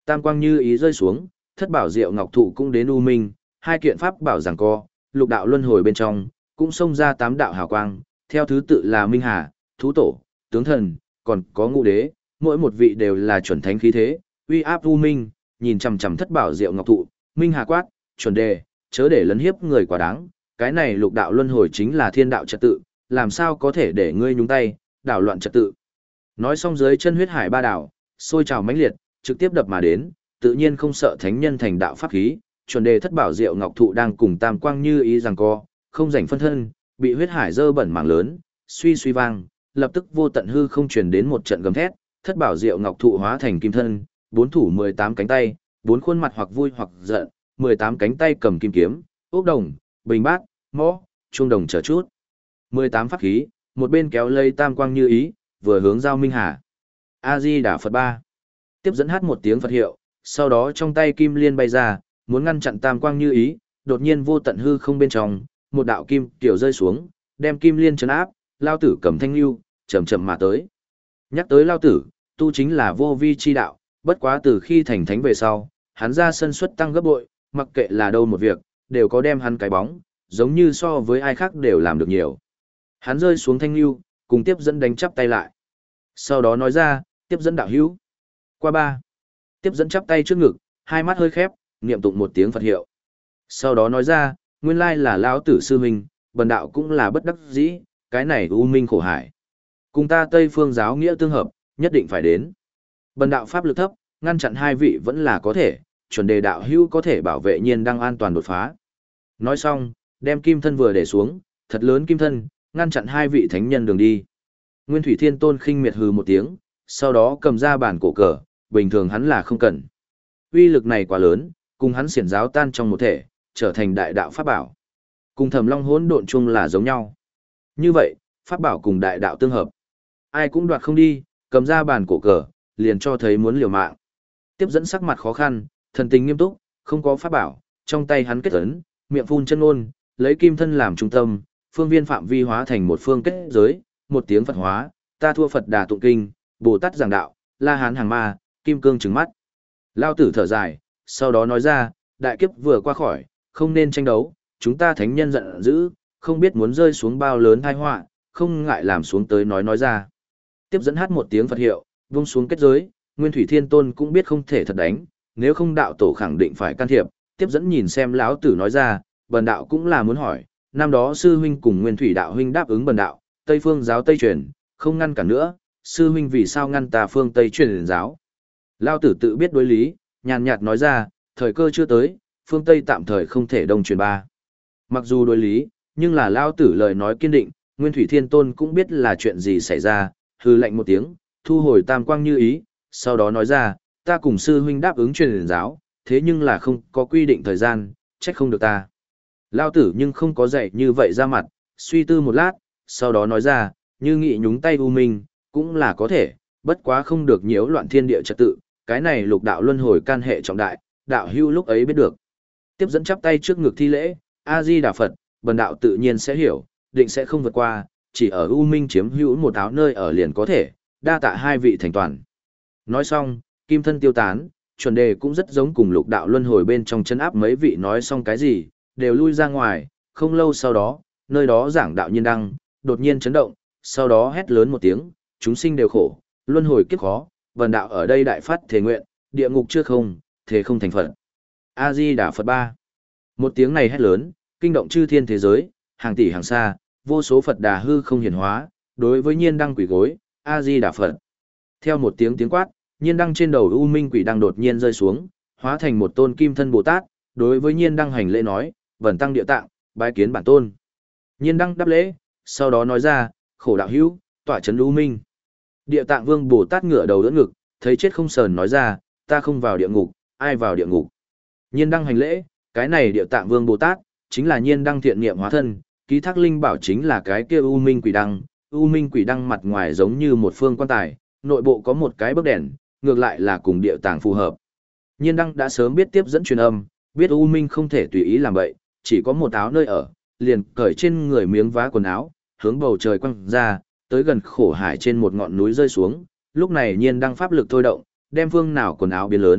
Tam quang như ý rơi xuống, thất bảo diệu ngọc thụ cũng đến u minh, hai kiện pháp bảo giằng co, lục đạo luân hồi bên trong, cũng xông ra tám đạo hào quang, theo thứ tự là Minh Hà, Thú Tổ, Tướng Thần, còn có Ngũ Đế, mỗi một vị đều là chuẩn thánh khí thế, uy áp u minh, nhìn chằm chằm thất bảo diệu ngọc thụ, Minh Hà quát, chuẩn đề, chớ để lấn hiếp người quá đáng, cái này lục đạo luân hồi chính là thiên đạo trật tự, làm sao có thể để ngươi nhúng tay, đảo loạn trật tự. Nói xong dưới chân huyết hải ba đảo, sôi trào mãnh liệt, trực tiếp đập mà đến, tự nhiên không sợ thánh nhân thành đạo pháp khí, chuẩn đề thất bảo diệu ngọc thụ đang cùng tam quang như ý giằng co, không rảnh phân thân, bị huyết hải dơ bẩn mảng lớn, suy suy vang, lập tức vô tận hư không truyền đến một trận gầm thét, thất bảo diệu ngọc thụ hóa thành kim thân, bốn thủ mười tám cánh tay, bốn khuôn mặt hoặc vui hoặc giận, mười tám cánh tay cầm kim kiếm, ốc đồng, bình bát, mõ, chuông đồng chờ chút. mười tám pháp khí, một bên kéo lây tam quang như ý, vừa hướng giao Minh Hà. A Di Đà Phật ba. Tiếp dẫn hát một tiếng Phật hiệu, sau đó trong tay kim liên bay ra, muốn ngăn chặn tam quang như ý, đột nhiên vô tận hư không bên trong, một đạo kim tiểu rơi xuống, đem kim liên trấn áp, lao tử cầm thanh lưu, chậm chậm mà tới. Nhắc tới lao tử, tu chính là vô vi chi đạo, bất quá từ khi thành thánh về sau, hắn ra sân suất tăng gấp bội, mặc kệ là đâu một việc, đều có đem hắn cái bóng, giống như so với ai khác đều làm được nhiều. Hắn rơi xuống thanh lưu, cùng tiếp dẫn đánh chắp tay lại. Sau đó nói ra, tiếp dẫn đạo hữu. Qua ba. Tiếp dẫn chắp tay trước ngực, hai mắt hơi khép, niệm tụng một tiếng Phật hiệu. Sau đó nói ra, nguyên lai là lão tử sư huynh, bần đạo cũng là bất đắc dĩ, cái này u minh khổ hải. Cùng ta Tây Phương giáo nghĩa tương hợp, nhất định phải đến. Bần đạo pháp lực thấp, ngăn chặn hai vị vẫn là có thể, chuẩn đề đạo hữu có thể bảo vệ nhiên đang an toàn đột phá. Nói xong, đem kim thân vừa để xuống, thật lớn kim thân, ngăn chặn hai vị thánh nhân đường đi. Nguyên Thủy Thiên Tôn khinh miệt hừ một tiếng, sau đó cầm ra bản cổ cờ, bình thường hắn là không cần. Uy lực này quá lớn, cùng hắn xiển giáo tan trong một thể, trở thành đại đạo pháp bảo. Cùng Thẩm Long hỗn độn chung là giống nhau. Như vậy, pháp bảo cùng đại đạo tương hợp. Ai cũng đoạt không đi, cầm ra bản cổ cờ, liền cho thấy muốn liều mạng. Tiếp dẫn sắc mặt khó khăn, thần tình nghiêm túc, không có pháp bảo, trong tay hắn kết ấn, miệng phun chân ngôn, lấy kim thân làm trung tâm, phương viên phạm vi hóa thành một phương kết giới, một tiếng Phật hóa, ta thua Phật Đà tụng kinh, Bồ Tát giảng đạo, La Hán hàng ma, kim cương trừng mắt. Lao tử thở dài, sau đó nói ra, đại kiếp vừa qua khỏi, không nên tranh đấu, chúng ta thánh nhân giận dữ, không biết muốn rơi xuống bao lớn tai họa, không ngại làm xuống tới nói nói ra. Tiếp dẫn hát một tiếng Phật hiệu, vung xuống kết giới, Nguyên Thủy Thiên Tôn cũng biết không thể thật đánh, nếu không đạo tổ khẳng định phải can thiệp, tiếp dẫn nhìn xem lão tử nói ra, bần đạo cũng là muốn hỏi, năm đó sư huynh cùng Nguyên Thủy đạo huynh đáp ứng bần đạo, Tây Phương giáo Tây truyền, không ngăn cản nữa, sư huynh vì sao ngăn ta phương Tây truyền giáo? Lão tử tự biết đối lý, nhàn nhạt nói ra, thời cơ chưa tới, phương Tây tạm thời không thể đông truyền ba. Mặc dù đối lý, nhưng là lão tử lời nói kiên định, Nguyên Thủy Thiên Tôn cũng biết là chuyện gì xảy ra, hừ lạnh một tiếng, thu hồi tam quang như ý, sau đó nói ra, ta cùng sư huynh đáp ứng truyền giáo, thế nhưng là không có quy định thời gian, trách không được ta. Lão tử nhưng không có dạy như vậy ra mặt, suy tư một lát, sau đó nói ra, như nghị nhúng tay u minh, cũng là có thể, bất quá không được nhiễu loạn thiên địa trật tự, cái này lục đạo luân hồi can hệ trọng đại, đạo hưu lúc ấy biết được. Tiếp dẫn chắp tay trước ngực thi lễ, A-di Đà Phật, bần đạo tự nhiên sẽ hiểu, định sẽ không vượt qua, chỉ ở u minh chiếm hữu một áo nơi ở liền có thể, đa tạ hai vị thành toàn. Nói xong, kim thân tiêu tán, chuẩn đề cũng rất giống cùng lục đạo luân hồi bên trong chân áp mấy vị nói xong cái gì, đều lui ra ngoài, không lâu sau đó, nơi đó giảng đạo nhiên đăng, đột nhiên chấn động, sau đó hét lớn một tiếng, chúng sinh đều khổ, luân hồi kiếp khó, vần đạo ở đây đại phát thể nguyện, địa ngục chưa không, thế không thành Phật. A-di Đà Phật ba. Một tiếng này hét lớn, kinh động chư thiên thế giới, hàng tỷ hàng xa, vô số Phật đà hư không hiển hóa, đối với nhiên đăng quỷ gối, A-di Đà Phật. Theo một tiếng tiếng quát, nhiên đăng trên đầu u minh quỷ đăng đột nhiên rơi xuống, hóa thành một tôn kim thân Bồ Tát, đối với nhiên đăng hành lễ nói, vần tăng địa tạng, bái kiến bản tôn. Nhiên đăng đáp lễ, sau đó nói ra, khổ đạo hữu, tỏa chấn u minh. Địa tạng vương Bồ Tát ngửa đầu đỡ ngực, thấy chết không sờn nói ra, ta không vào địa ngục, ai vào địa ngục. Nhiên đăng hành lễ, cái này địa tạng vương Bồ Tát, chính là nhiên đăng thiện niệm hóa thân, ký thác linh bảo chính là cái kia u minh quỷ đăng, u minh quỷ đăng mặt ngoài giống như một phương quan tài, nội bộ có một cái bức đèn, ngược lại là cùng địa tạng phù hợp. Nhiên đăng đã sớm biết tiếp dẫn truyền âm, biết u minh không thể tùy ý làm vậy, chỉ có một áo nơi ở, liền cởi trên người miếng vá quần áo, hướng bầu trời quăng ra, tới gần khổ hải trên một ngọn núi rơi xuống, lúc này nhiên đăng pháp lực thôi động, đem phương nào quần áo biến lớn,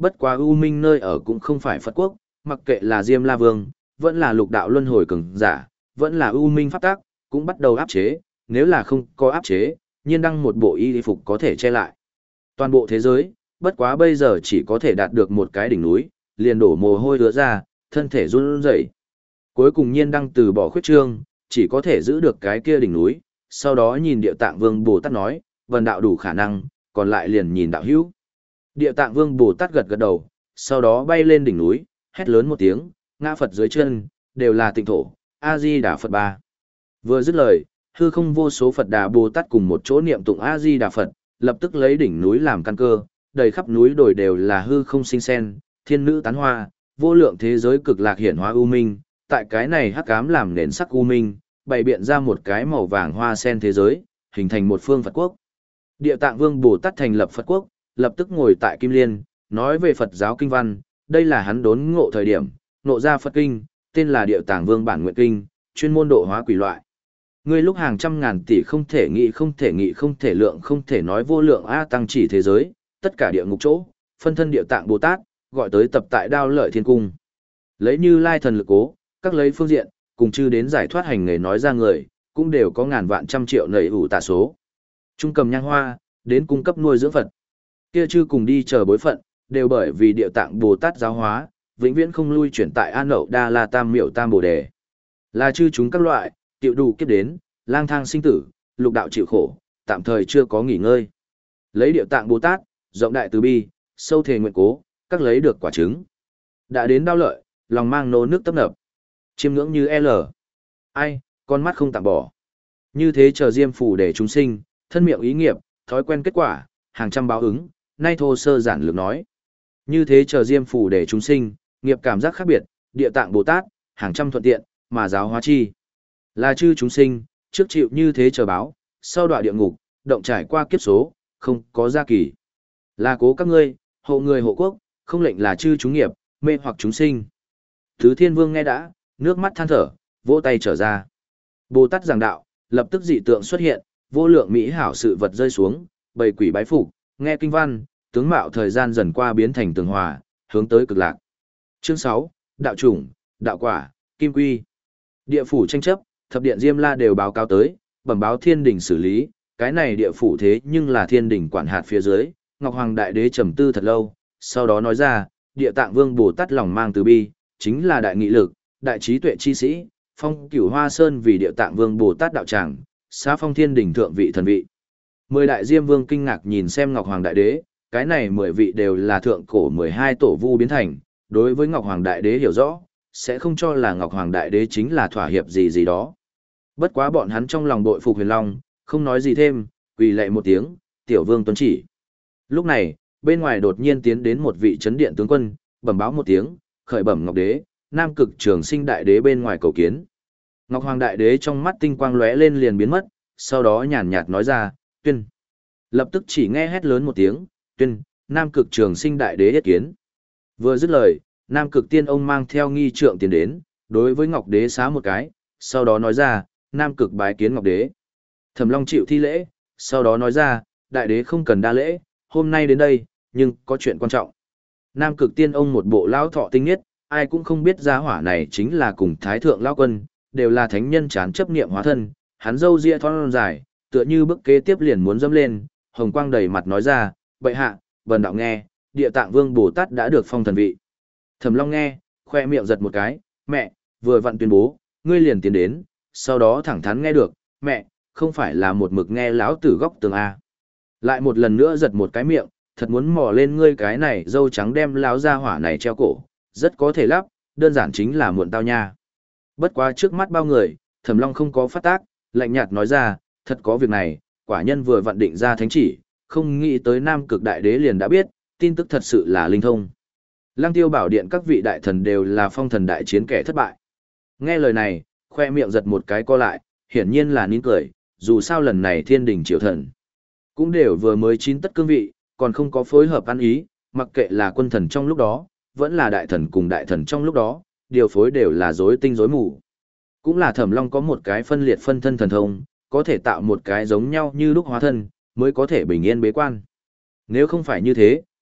Bất quá U Minh nơi ở cũng không phải Phật quốc, mặc kệ là Diêm La Vương, vẫn là lục đạo luân hồi cường giả, vẫn là U Minh pháp tác, cũng bắt đầu áp chế, nếu là không có áp chế, nhiên đăng một bộ y phục có thể che lại. Toàn bộ thế giới, bất quá bây giờ chỉ có thể đạt được một cái đỉnh núi, liền đổ mồ hôi rứa ra, thân thể run rẩy. Cuối cùng nhiên đăng từ bỏ khuyết trương, chỉ có thể giữ được cái kia đỉnh núi, sau đó nhìn Địa Tạng Vương Bồ Tát nói, vần đạo đủ khả năng, còn lại liền nhìn đạo hữu. Địa Tạng Vương Bồ Tát gật gật đầu, sau đó bay lên đỉnh núi, hét lớn một tiếng, ngã Phật dưới chân, đều là tịnh thổ, A-di-đà Phật ba. Vừa dứt lời, hư không vô số Phật Đà Bồ Tát cùng một chỗ niệm tụng A-di-đà Phật, lập tức lấy đỉnh núi làm căn cơ, đầy khắp núi đồi đều là hư không sinh sen, thiên nữ tán hoa, vô lượng thế giới cực lạc hiển hóa u minh, tại cái này hắc ám làm nền sắc u minh, bày biện ra một cái màu vàng hoa sen thế giới, hình thành một phương Phật quốc. Địa Tạng Vương Bồ Tát thành lập Phật quốc, lập tức ngồi tại Kim Liên, nói về Phật giáo kinh văn, đây là hắn đốn ngộ thời điểm, ngộ ra Phật kinh, tên là Địa Tạng Vương bản nguyện kinh, chuyên môn độ hóa quỷ loại. Ngươi lúc hàng trăm ngàn tỷ không thể nghĩ không thể nghĩ không thể lượng không thể nói vô lượng a tăng chỉ thế giới, tất cả địa ngục chỗ, phân thân Địa Tạng Bồ Tát, gọi tới tập tại Đao Lợi Thiên Cung. Lấy Như Lai thần lực cố, các lấy phương diện, cùng chư đến giải thoát hành nghề nói ra người, cũng đều có ngàn vạn trăm triệu nảy ủ tạ số. Trung cầm nhang hoa, đến cung cấp nuôi dưỡng Phật. Kia chư cùng đi chờ bối phận, đều bởi vì Địa Tạng Bồ Tát giáo hóa, vĩnh viễn không lui chuyển tại An Nậu Đa La Tam Miệu Tam Bồ Đề. Là chư chúng các loại, tiểu đủ kiếp đến, lang thang sinh tử, lục đạo chịu khổ, tạm thời chưa có nghỉ ngơi. Lấy Địa Tạng Bồ Tát, rộng đại từ bi, sâu thề nguyện cố, các lấy được quả trứng. Đã đến Đao Lợi, lòng mang nô nước tấp nập. Chiêm ngưỡng như L. Ai, con mắt không tạm bỏ. Như thế chờ diêm phủ để chúng sinh, thân miệng ý nghiệp, thói quen kết quả, hàng trăm báo ứng, nay thô sơ giản lược nói. Như thế chờ diêm phủ để chúng sinh, nghiệp cảm giác khác biệt, Địa Tạng Bồ Tát, hàng trăm thuận tiện, mà giáo hóa chi. Là chư chúng sinh, trước chịu như thế chờ báo, sau đọa địa ngục, động trải qua kiếp số, không có gia kỳ. Là cố các ngươi, hộ người hộ quốc, không lệnh là chư chúng nghiệp, mê hoặc chúng sinh. Thứ Thiên Vương nghe đã, nước mắt than thở, vỗ tay trở ra. Bồ Tát giảng đạo, lập tức dị tượng xuất hiện, vô lượng mỹ hảo sự vật rơi xuống, bầy quỷ bái phục, nghe kinh văn, tướng mạo thời gian dần qua biến thành tường hòa, hướng tới cực lạc. Chương sáu, đạo chủng, đạo quả, kim quy. Địa phủ tranh chấp, thập điện Diêm La đều báo cáo tới, bẩm báo thiên đình xử lý, cái này địa phủ thế nhưng là thiên đình quản hạt phía dưới, Ngọc Hoàng Đại Đế trầm tư thật lâu, sau đó nói ra, Địa Tạng Vương Bồ Tát lòng mang từ bi, chính là đại nghị lực, đại trí tuệ chi sĩ, phong Cửu Hoa Sơn vì Địa Tạng Vương Bồ Tát đạo tràng, xá phong thiên đình thượng vị thần vị. Mười đại Diêm Vương kinh ngạc nhìn xem Ngọc Hoàng Đại Đế, cái này mười vị đều là thượng cổ mười hai tổ vu biến thành, đối với Ngọc Hoàng Đại Đế hiểu rõ, sẽ không cho là Ngọc Hoàng Đại Đế chính là thỏa hiệp gì gì đó. Bất quá bọn hắn trong lòng đội phục Huyền Long, không nói gì thêm, quỳ lạy một tiếng, tiểu vương tuân chỉ. Lúc này, bên ngoài đột nhiên tiến đến một vị chấn điện tướng quân, bẩm báo một tiếng, khởi bẩm Ngọc Đế, Nam Cực Trường Sinh Đại Đế bên ngoài cầu kiến. Ngọc Hoàng Đại Đế trong mắt tinh quang lóe lên liền biến mất, sau đó nhàn nhạt nói ra, tuyên. Lập tức chỉ nghe hét lớn một tiếng, tuyên, Nam Cực Trường Sinh Đại Đế yết kiến. Vừa dứt lời, Nam Cực Tiên ông mang theo nghi trượng tiến đến, đối với Ngọc Đế xá một cái, sau đó nói ra, Nam Cực bái kiến Ngọc Đế. Thẩm Long chịu thi lễ, sau đó nói ra, Đại Đế không cần đa lễ, hôm nay đến đây, nhưng có chuyện quan trọng. Nam Cực Tiên ông một bộ lão thọ tinh nhất, ai cũng không biết gia hỏa này chính là cùng Thái Thượng Lão Quân, đều là thánh nhân chán chấp niệm hóa thân, hắn râu ria thon dài, tựa như bước kế tiếp liền muốn dâm lên, hồng quang đầy mặt nói ra, bệ hạ, bần đạo nghe, Địa Tạng Vương Bồ Tát đã được phong thần vị. Thẩm Long nghe, khoe miệng giật một cái, mẹ, vừa vặn tuyên bố, ngươi liền tiến đến, sau đó thẳng thắn nghe được, mẹ, không phải là một mực nghe lão tử góc tường A. Lại một lần nữa giật một cái miệng, thật muốn mò lên ngươi cái này dâu trắng đem lão gia hỏa này treo cổ, rất có thể lắp, đơn giản chính là muộn tao nha. Bất quá trước mắt bao người, Thẩm Long không có phát tác, lạnh nhạt nói ra, thật có việc này, quả nhân vừa vặn định ra thánh chỉ, không nghĩ tới Nam Cực Đại Đế liền đã biết, tin tức thật sự là linh thông. Lăng Tiêu Bảo Điện các vị đại thần đều là phong thần đại chiến kẻ thất bại. Nghe lời này, khoe miệng giật một cái co lại, hiển nhiên là nín cười, dù sao lần này thiên đình triệu thần. Cũng đều vừa mới chín tất cương vị, còn không có phối hợp ăn ý, mặc kệ là quân thần trong lúc đó, vẫn là đại thần cùng đại thần trong lúc đó, điều phối đều là rối tinh rối mù. Cũng là Thẩm Long có một cái phân liệt phân thân thần thông, có thể tạo một cái giống nhau như lúc hóa thân, mới có thể bình yên bế quan. Nếu không phải như thế,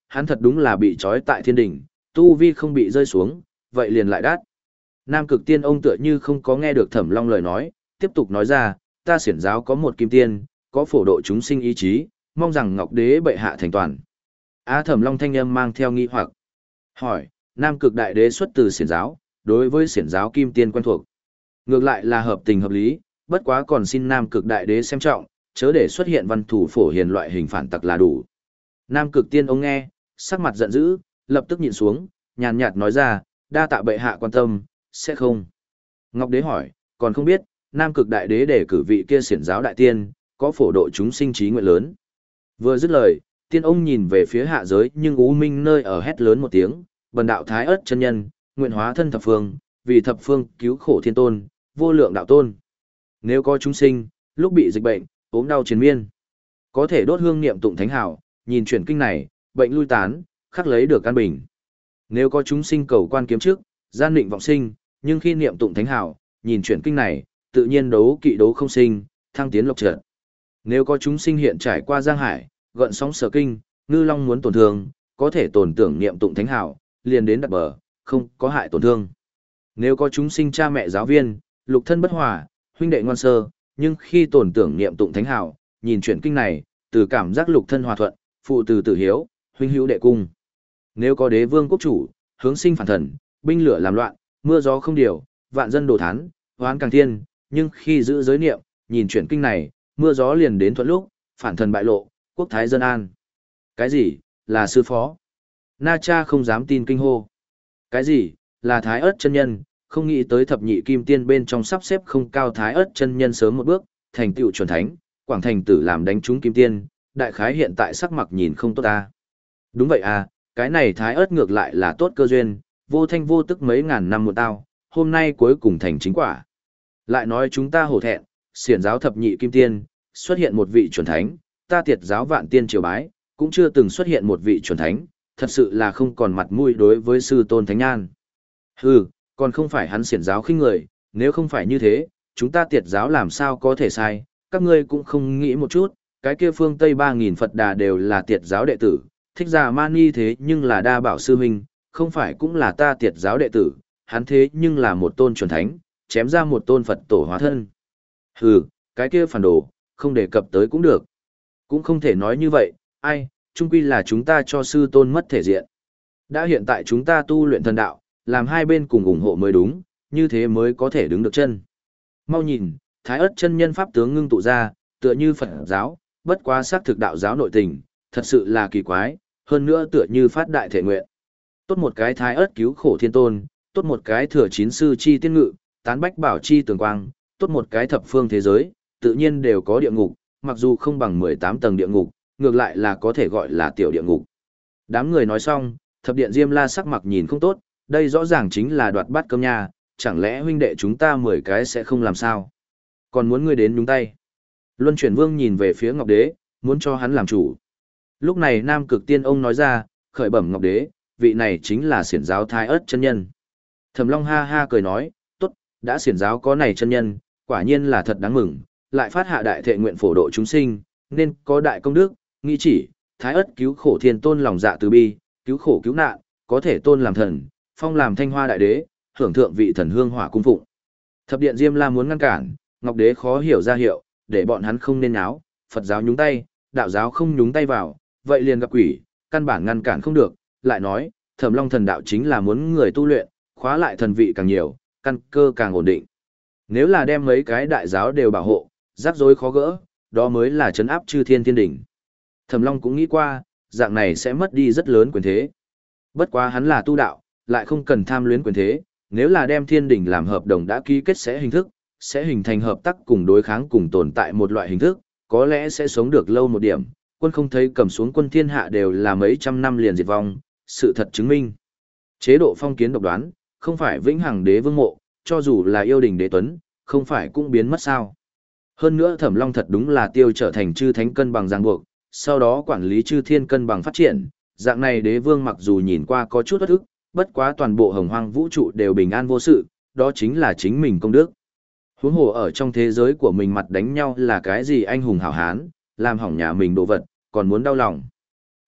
hắn thật đúng là bị trói tại thiên đỉnh, tu vi không bị rơi xuống, vậy liền lại đát. Nam Cực Tiên ông tựa như không có nghe được Thẩm Long lời nói, tiếp tục nói ra, ta xiển giáo có một kim tiên, có phổ độ chúng sinh ý chí, mong rằng Ngọc Đế bệ hạ thành toàn. Á Thẩm Long thanh âm mang theo nghi hoặc. Hỏi, Nam Cực Đại Đế xuất từ xiển giáo, đối với xiển giáo kim tiên quen thuộc. Ngược lại là hợp tình hợp lý, bất quá còn xin Nam Cực Đại Đế xem trọng, chớ để xuất hiện văn thủ phổ hiền loại hình phản tặc là đủ. Nam Cực Tiên ông nghe, sắc mặt giận dữ, lập tức nhịn xuống, nhàn nhạt nói ra, đa tạ bệ hạ quan tâm, sẽ không. Ngọc Đế hỏi, còn không biết, Nam Cực Đại Đế để cử vị kia xiển giáo đại tiên, có phổ độ chúng sinh trí nguyện lớn. Vừa dứt lời, tiên ông nhìn về phía hạ giới nhưng U Minh nơi ở hét lớn một tiếng, bần đạo Thái Ất chân nhân, nguyện hóa thân thập phương, vì thập phương cứu khổ thiên tôn, vô lượng đạo tôn. Nếu có chúng sinh, lúc bị dịch bệnh, ốm đau triền miên, có thể đốt hương niệm tụng thánh hảo, nhìn chuyển kinh này, bệnh lui tán, khắc lấy được căn bình. Nếu có chúng sinh cầu quan kiếm trước, gian định vọng sinh, nhưng khi niệm tụng thánh hảo, nhìn chuyển kinh này, tự nhiên đấu kỵ đấu không sinh, thăng tiến lộc trợn. Nếu có chúng sinh hiện trải qua giang hải, gợn sóng sở kinh, ngư long muốn tổn thương, có thể tổn tưởng niệm tụng thánh hảo, liền đến đặt bờ, không có hại tổn thương. Nếu có chúng sinh cha mẹ giáo viên, lục thân bất hòa, huynh đệ ngoan sơ, nhưng khi tổn tưởng niệm tụng thánh hảo, nhìn chuyển kinh này, từ cảm giác lục thân hòa thuận, phụ từ tử hiếu, huynh hữu đệ cung. Nếu có đế vương quốc chủ, hướng sinh phản thần, binh lửa làm loạn, mưa gió không điều, vạn dân đổ thán, hoán càng thiên, nhưng khi giữ giới niệm, nhìn chuyển kinh này, mưa gió liền đến thuận lúc, phản thần bại lộ, quốc thái dân an. Cái gì, là sư phó? Na Cha không dám tin kinh hô. Cái gì, là Thái Ất chân nhân, không nghĩ tới thập nhị kim tiên bên trong sắp xếp không cao Thái Ất chân nhân sớm một bước, thành tựu chuẩn thánh, Quảng Thành tử làm đánh trúng kim tiên, đại khái hiện tại sắc mặt nhìn không tốt ta. Đúng vậy à, cái này Thái Ất ngược lại là tốt cơ duyên, vô thanh vô tức mấy ngàn năm một tao, hôm nay cuối cùng thành chính quả. Lại nói chúng ta hổ thẹn, xiển giáo thập nhị kim tiên, xuất hiện một vị chuẩn thánh, ta tiệt giáo vạn tiên triều bái, cũng chưa từng xuất hiện một vị chuẩn thánh, thật sự là không còn mặt mũi đối với sư tôn thánh nhan. Hừ, còn không phải hắn xiển giáo khinh người, nếu không phải như thế, chúng ta tiệt giáo làm sao có thể sai, các ngươi cũng không nghĩ một chút, cái kia phương Tây ba nghìn Phật đà đều là tiệt giáo đệ tử, thích giả mani thế nhưng là đa bảo sư huynh, không phải cũng là ta tiệt giáo đệ tử, hắn thế nhưng là một tôn chuẩn thánh, chém ra một tôn Phật tổ hóa thân. Hừ, cái kia phản đồ, không đề cập tới cũng được. Cũng không thể nói như vậy, ai, chung quy là chúng ta cho sư tôn mất thể diện. Đã hiện tại chúng ta tu luyện thần đạo, làm hai bên cùng ủng hộ mới đúng, như thế mới có thể đứng được chân. Mau nhìn, Thái Ất chân nhân pháp tướng ngưng tụ ra, tựa như Phật giáo, bất quá xác thực đạo giáo nội tình, thật sự là kỳ quái, hơn nữa tựa như phát đại thể nguyện. Tốt một cái Thái Ất cứu khổ thiên tôn, tốt một cái thừa chín sư chi tiên ngự, tán bách bảo chi tường quang, tốt một cái thập phương thế giới, tự nhiên đều có địa ngục, mặc dù không bằng mười tám tầng địa ngục, ngược lại là có thể gọi là tiểu địa ngục. Đám người nói xong, thập điện Diêm La sắc mặt nhìn không tốt, đây rõ ràng chính là đoạt bát cơm nha, chẳng lẽ huynh đệ chúng ta mười cái sẽ không làm sao? Còn muốn ngươi đến nhúng tay. Luân Chuyển Vương nhìn về phía Ngọc Đế, muốn cho hắn làm chủ. Lúc này Nam Cực Tiên ông nói ra, khởi bẩm Ngọc Đế, vị này chính là xiển giáo Thái Ất chân nhân. Thẩm Long ha ha cười nói, tốt, đã xiển giáo có này chân nhân, quả nhiên là thật đáng mừng, lại phát hạ đại thệ nguyện phổ độ chúng sinh, nên có đại công đức, nghĩ chỉ, Thái Ất cứu khổ thiên tôn lòng dạ từ bi, cứu khổ cứu nạn, có thể tôn làm thần, phong làm thanh hoa đại đế, hưởng thượng vị thần hương hỏa cung phụng. Thập điện Diêm La muốn ngăn cản, Ngọc Đế khó hiểu ra hiệu, để bọn hắn không nên náo, Phật giáo nhúng tay, đạo giáo không nhúng tay vào, vậy liền gặp quỷ, căn bản ngăn cản không được, lại nói, Thẩm Long thần đạo chính là muốn người tu luyện, khóa lại thần vị càng nhiều, căn cơ càng ổn định. Nếu là đem mấy cái đại giáo đều bảo hộ, rắc rối khó gỡ, đó mới là trấn áp chư thiên thiên đỉnh. Thẩm Long cũng nghĩ qua, dạng này sẽ mất đi rất lớn quyền thế. Bất quá hắn là tu đạo, lại không cần tham luyến quyền thế, nếu là đem thiên đỉnh làm hợp đồng đã ký kết sẽ hình thức, sẽ hình thành hợp tác cùng đối kháng cùng tồn tại một loại hình thức, có lẽ sẽ sống được lâu một điểm, quân không thấy cầm xuống quân thiên hạ đều là mấy trăm năm liền diệt vong, sự thật chứng minh. Chế độ phong kiến độc đoán, không phải vĩnh hằng đế vương mộ, cho dù là yêu đình đế tuấn, không phải cũng biến mất sao. Hơn nữa Thẩm Long thật đúng là tiêu trở thành chư thánh cân bằng ràng buộc, sau đó quản lý chư thiên cân bằng phát triển, dạng này đế vương mặc dù nhìn qua có chút bất ức, bất quá toàn bộ hồng hoang vũ trụ đều bình an vô sự, đó chính là chính mình công đức. Huống hồ ở trong thế giới của mình mặt đánh nhau là cái gì anh hùng hảo hán, làm hỏng nhà mình đồ vật, còn muốn đau lòng.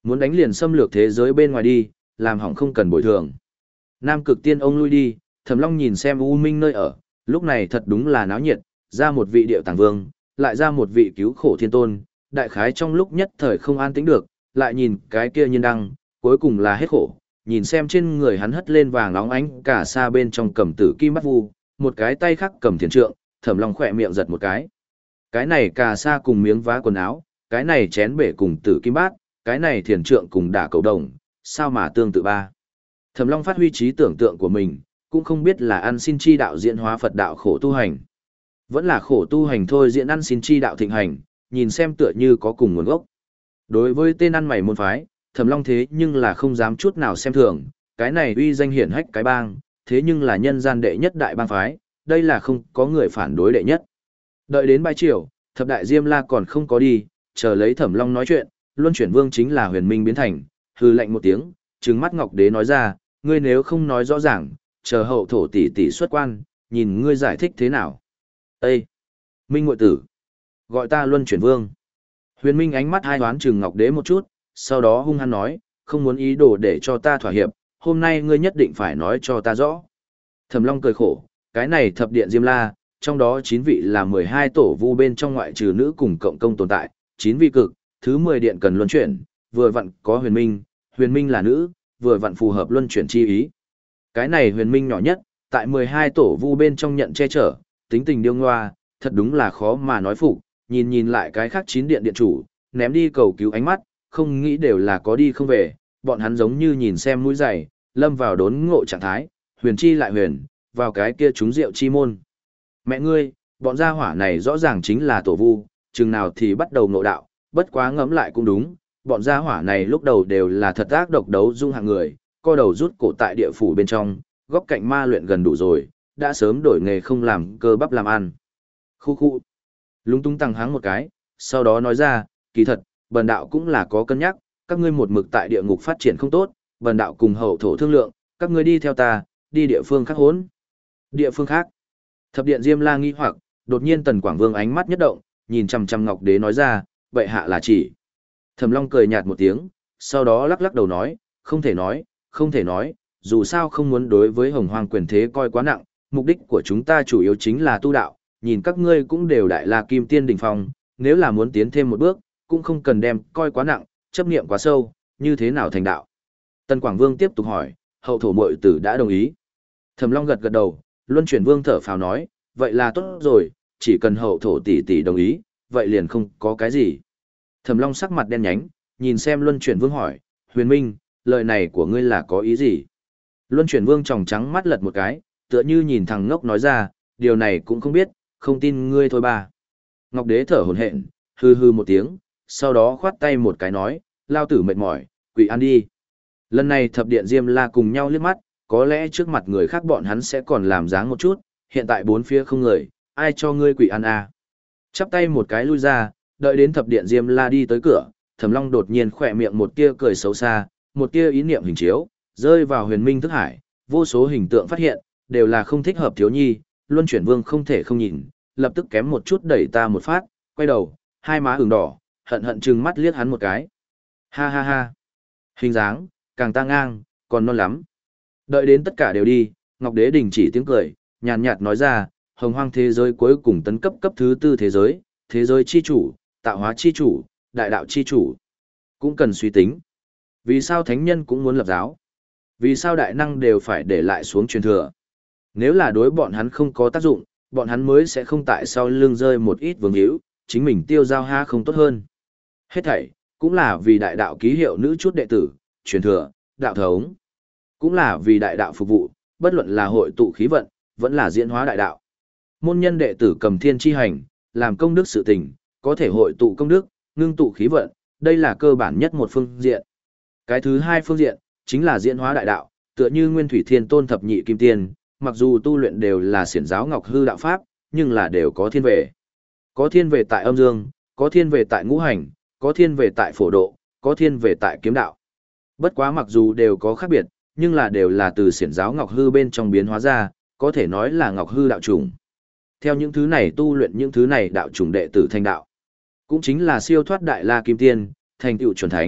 Muốn đánh liền xâm lược thế giới bên ngoài đi, làm hỏng không cần bồi thường. Nam Cực Tiên ông lui đi, Thẩm Long nhìn xem U Minh nơi ở, lúc này thật đúng là náo nhiệt, ra một vị điệu tàng vương, lại ra một vị cứu khổ thiên tôn, đại khái trong lúc nhất thời không an tĩnh được, lại nhìn cái kia nhiên đăng, cuối cùng là hết khổ, nhìn xem trên người hắn hất lên vàng óng ánh cả xa bên trong cầm tử kim bắt vu, một cái tay khác cầm thiền trượng, Thẩm Long khỏe miệng giật một cái. Cái này cả xa cùng miếng vá quần áo, cái này chén bể cùng tử kim bát, cái này thiền trượng cùng đả cầu đồng, sao mà tương tự ba. Thẩm Long phát huy trí tưởng tượng của mình, cũng không biết là ăn xin chi đạo diễn hóa Phật đạo khổ tu hành. Vẫn là khổ tu hành thôi diễn ăn xin chi đạo thịnh hành, nhìn xem tựa như có cùng nguồn gốc. Đối với tên ăn mày môn phái, Thẩm Long thế nhưng là không dám chút nào xem thường, cái này uy danh hiển hách cái bang, thế nhưng là nhân gian đệ nhất đại bang phái, đây là không có người phản đối đệ nhất. Đợi đến bãi chiều, thập đại Diêm La còn không có đi, chờ lấy Thẩm Long nói chuyện, Luân Chuyển Vương chính là Huyền Minh biến thành, hừ lạnh một tiếng, trừng mắt Ngọc Đế nói ra, ngươi nếu không nói rõ ràng, chờ hậu thổ tỷ tỷ xuất quan, nhìn ngươi giải thích thế nào. Ê! Minh ngụy tử! Gọi ta Luân Chuyển Vương. Huyền Minh ánh mắt hai đoán trừng Ngọc Đế một chút, sau đó hung hăng nói, không muốn ý đồ để cho ta thỏa hiệp, hôm nay ngươi nhất định phải nói cho ta rõ. Thẩm Long cười khổ, cái này thập điện Diêm La, trong đó chín vị là mười hai tổ vu bên trong ngoại trừ nữ cùng cộng công tồn tại, chín vị cực, thứ mười điện cần luân chuyển, vừa vặn có Huyền Minh, Huyền Minh là nữ, vừa vặn phù hợp luân chuyển chi ý. Cái này Huyền Minh nhỏ nhất, tại mười hai tổ vu bên trong nhận che chở, tính tình điêu ngoa, thật đúng là khó mà nói phục, nhìn nhìn lại cái khác chín điện điện chủ, ném đi cầu cứu ánh mắt, không nghĩ đều là có đi không về, bọn hắn giống như nhìn xem mũi giày, lâm vào đốn ngộ trạng thái, huyền chi lại huyền, vào cái kia trúng rượu chi môn. Mẹ ngươi, bọn gia hỏa này rõ ràng chính là tổ vu, chừng nào thì bắt đầu ngộ đạo, bất quá ngẫm lại cũng đúng, bọn gia hỏa này lúc đầu đều là thật ác độc đấu dung hạng người, co đầu rút cổ tại địa phủ bên trong, góc cạnh ma luyện gần đủ rồi, đã sớm đổi nghề không làm cơ bắp làm ăn. Khu khu. Lúng túng tăng háng một cái, sau đó nói ra, kỳ thật, bần đạo cũng là có cân nhắc, các ngươi một mực tại địa ngục phát triển không tốt, bần đạo cùng hậu thổ thương lượng, các ngươi đi theo ta, đi địa phương khác hốn. Địa phương khác. Thập điện Diêm La nghi hoặc, đột nhiên Tần Quảng Vương ánh mắt nhất động, nhìn chằm chằm Ngọc Đế nói ra, vậy hạ là chỉ. Thẩm Long cười nhạt một tiếng, sau đó lắc lắc đầu nói, không thể nói, không thể nói, dù sao không muốn đối với Hồng Hoang quyền thế coi quá nặng, mục đích của chúng ta chủ yếu chính là tu đạo, nhìn các ngươi cũng đều đại la kim tiên đỉnh phong, nếu là muốn tiến thêm một bước, cũng không cần đem coi quá nặng, chấp niệm quá sâu, như thế nào thành đạo. Tần Quảng Vương tiếp tục hỏi, hậu thổ muội tử đã đồng ý. Thẩm Long gật gật đầu, Luân Chuyển Vương thở phào nói, vậy là tốt rồi, chỉ cần hậu thổ tỷ tỷ đồng ý, vậy liền không có cái gì. Thẩm Long sắc mặt đen nhánh, nhìn xem Luân Chuyển Vương hỏi, Huyền Minh, lời này của ngươi là có ý gì? Luân Chuyển Vương tròng trắng mắt lật một cái, tựa như nhìn thằng ngốc nói ra, điều này cũng không biết, không tin ngươi thôi ba. Ngọc Đế thở hổn hển, hư hư một tiếng, sau đó khoát tay một cái nói, lao tử mệt mỏi, quỷ ăn đi. Lần này thập điện Diêm La cùng nhau liếc mắt, có lẽ trước mặt người khác bọn hắn sẽ còn làm dáng một chút, hiện tại bốn phía không người, ai cho ngươi quỷ ăn à. Chắp tay một cái lui ra, đợi đến thập điện Diêm La đi tới cửa, Thẩm Long đột nhiên khỏe miệng một tia cười xấu xa, một tia ý niệm hình chiếu, rơi vào huyền minh thức hải, vô số hình tượng phát hiện, đều là không thích hợp thiếu nhi, Luân Chuyển Vương không thể không nhìn, lập tức kém một chút đẩy ta một phát, quay đầu, hai má ửng đỏ, hận hận trừng mắt liếc hắn một cái. Ha ha ha. Hình dáng, càng ta ngang, còn non lắm. Đợi đến tất cả đều đi, Ngọc Đế đình chỉ tiếng cười, nhàn nhạt nói ra, hồng hoang thế giới cuối cùng tấn cấp cấp thứ tư thế giới, thế giới chi chủ, tạo hóa chi chủ, đại đạo chi chủ. Cũng cần suy tính. Vì sao thánh nhân cũng muốn lập giáo? Vì sao đại năng đều phải để lại xuống truyền thừa? Nếu là đối bọn hắn không có tác dụng, bọn hắn mới sẽ không tại sau lưng rơi một ít vương hữu, chính mình tiêu giao ha không tốt hơn. Hết thảy, cũng là vì đại đạo ký hiệu nữ chút đệ tử, truyền thừa, đạo thống. Cũng là vì đại đạo phục vụ, bất luận là hội tụ khí vận, vẫn là diễn hóa đại đạo. Môn nhân đệ tử cầm thiên chi hành, làm công đức sự tình, có thể hội tụ công đức, ngưng tụ khí vận, đây là cơ bản nhất một phương diện. Cái thứ hai phương diện, chính là diễn hóa đại đạo, tựa như Nguyên Thủy Thiên Tôn thập nhị kim tiên, mặc dù tu luyện đều là xiển giáo ngọc hư đạo pháp, nhưng là đều có thiên về. Có thiên về tại âm dương, có thiên về tại ngũ hành, có thiên về tại phổ độ, có thiên về tại kiếm đạo. Bất quá mặc dù đều có khác biệt, nhưng là đều là từ xiển giáo ngọc hư bên trong biến hóa ra, có thể nói là ngọc hư đạo chủng. Theo những thứ này tu luyện những thứ này đạo chủng đệ tử thành đạo, cũng chính là siêu thoát đại la kim tiên, thành tựu chuẩn thánh,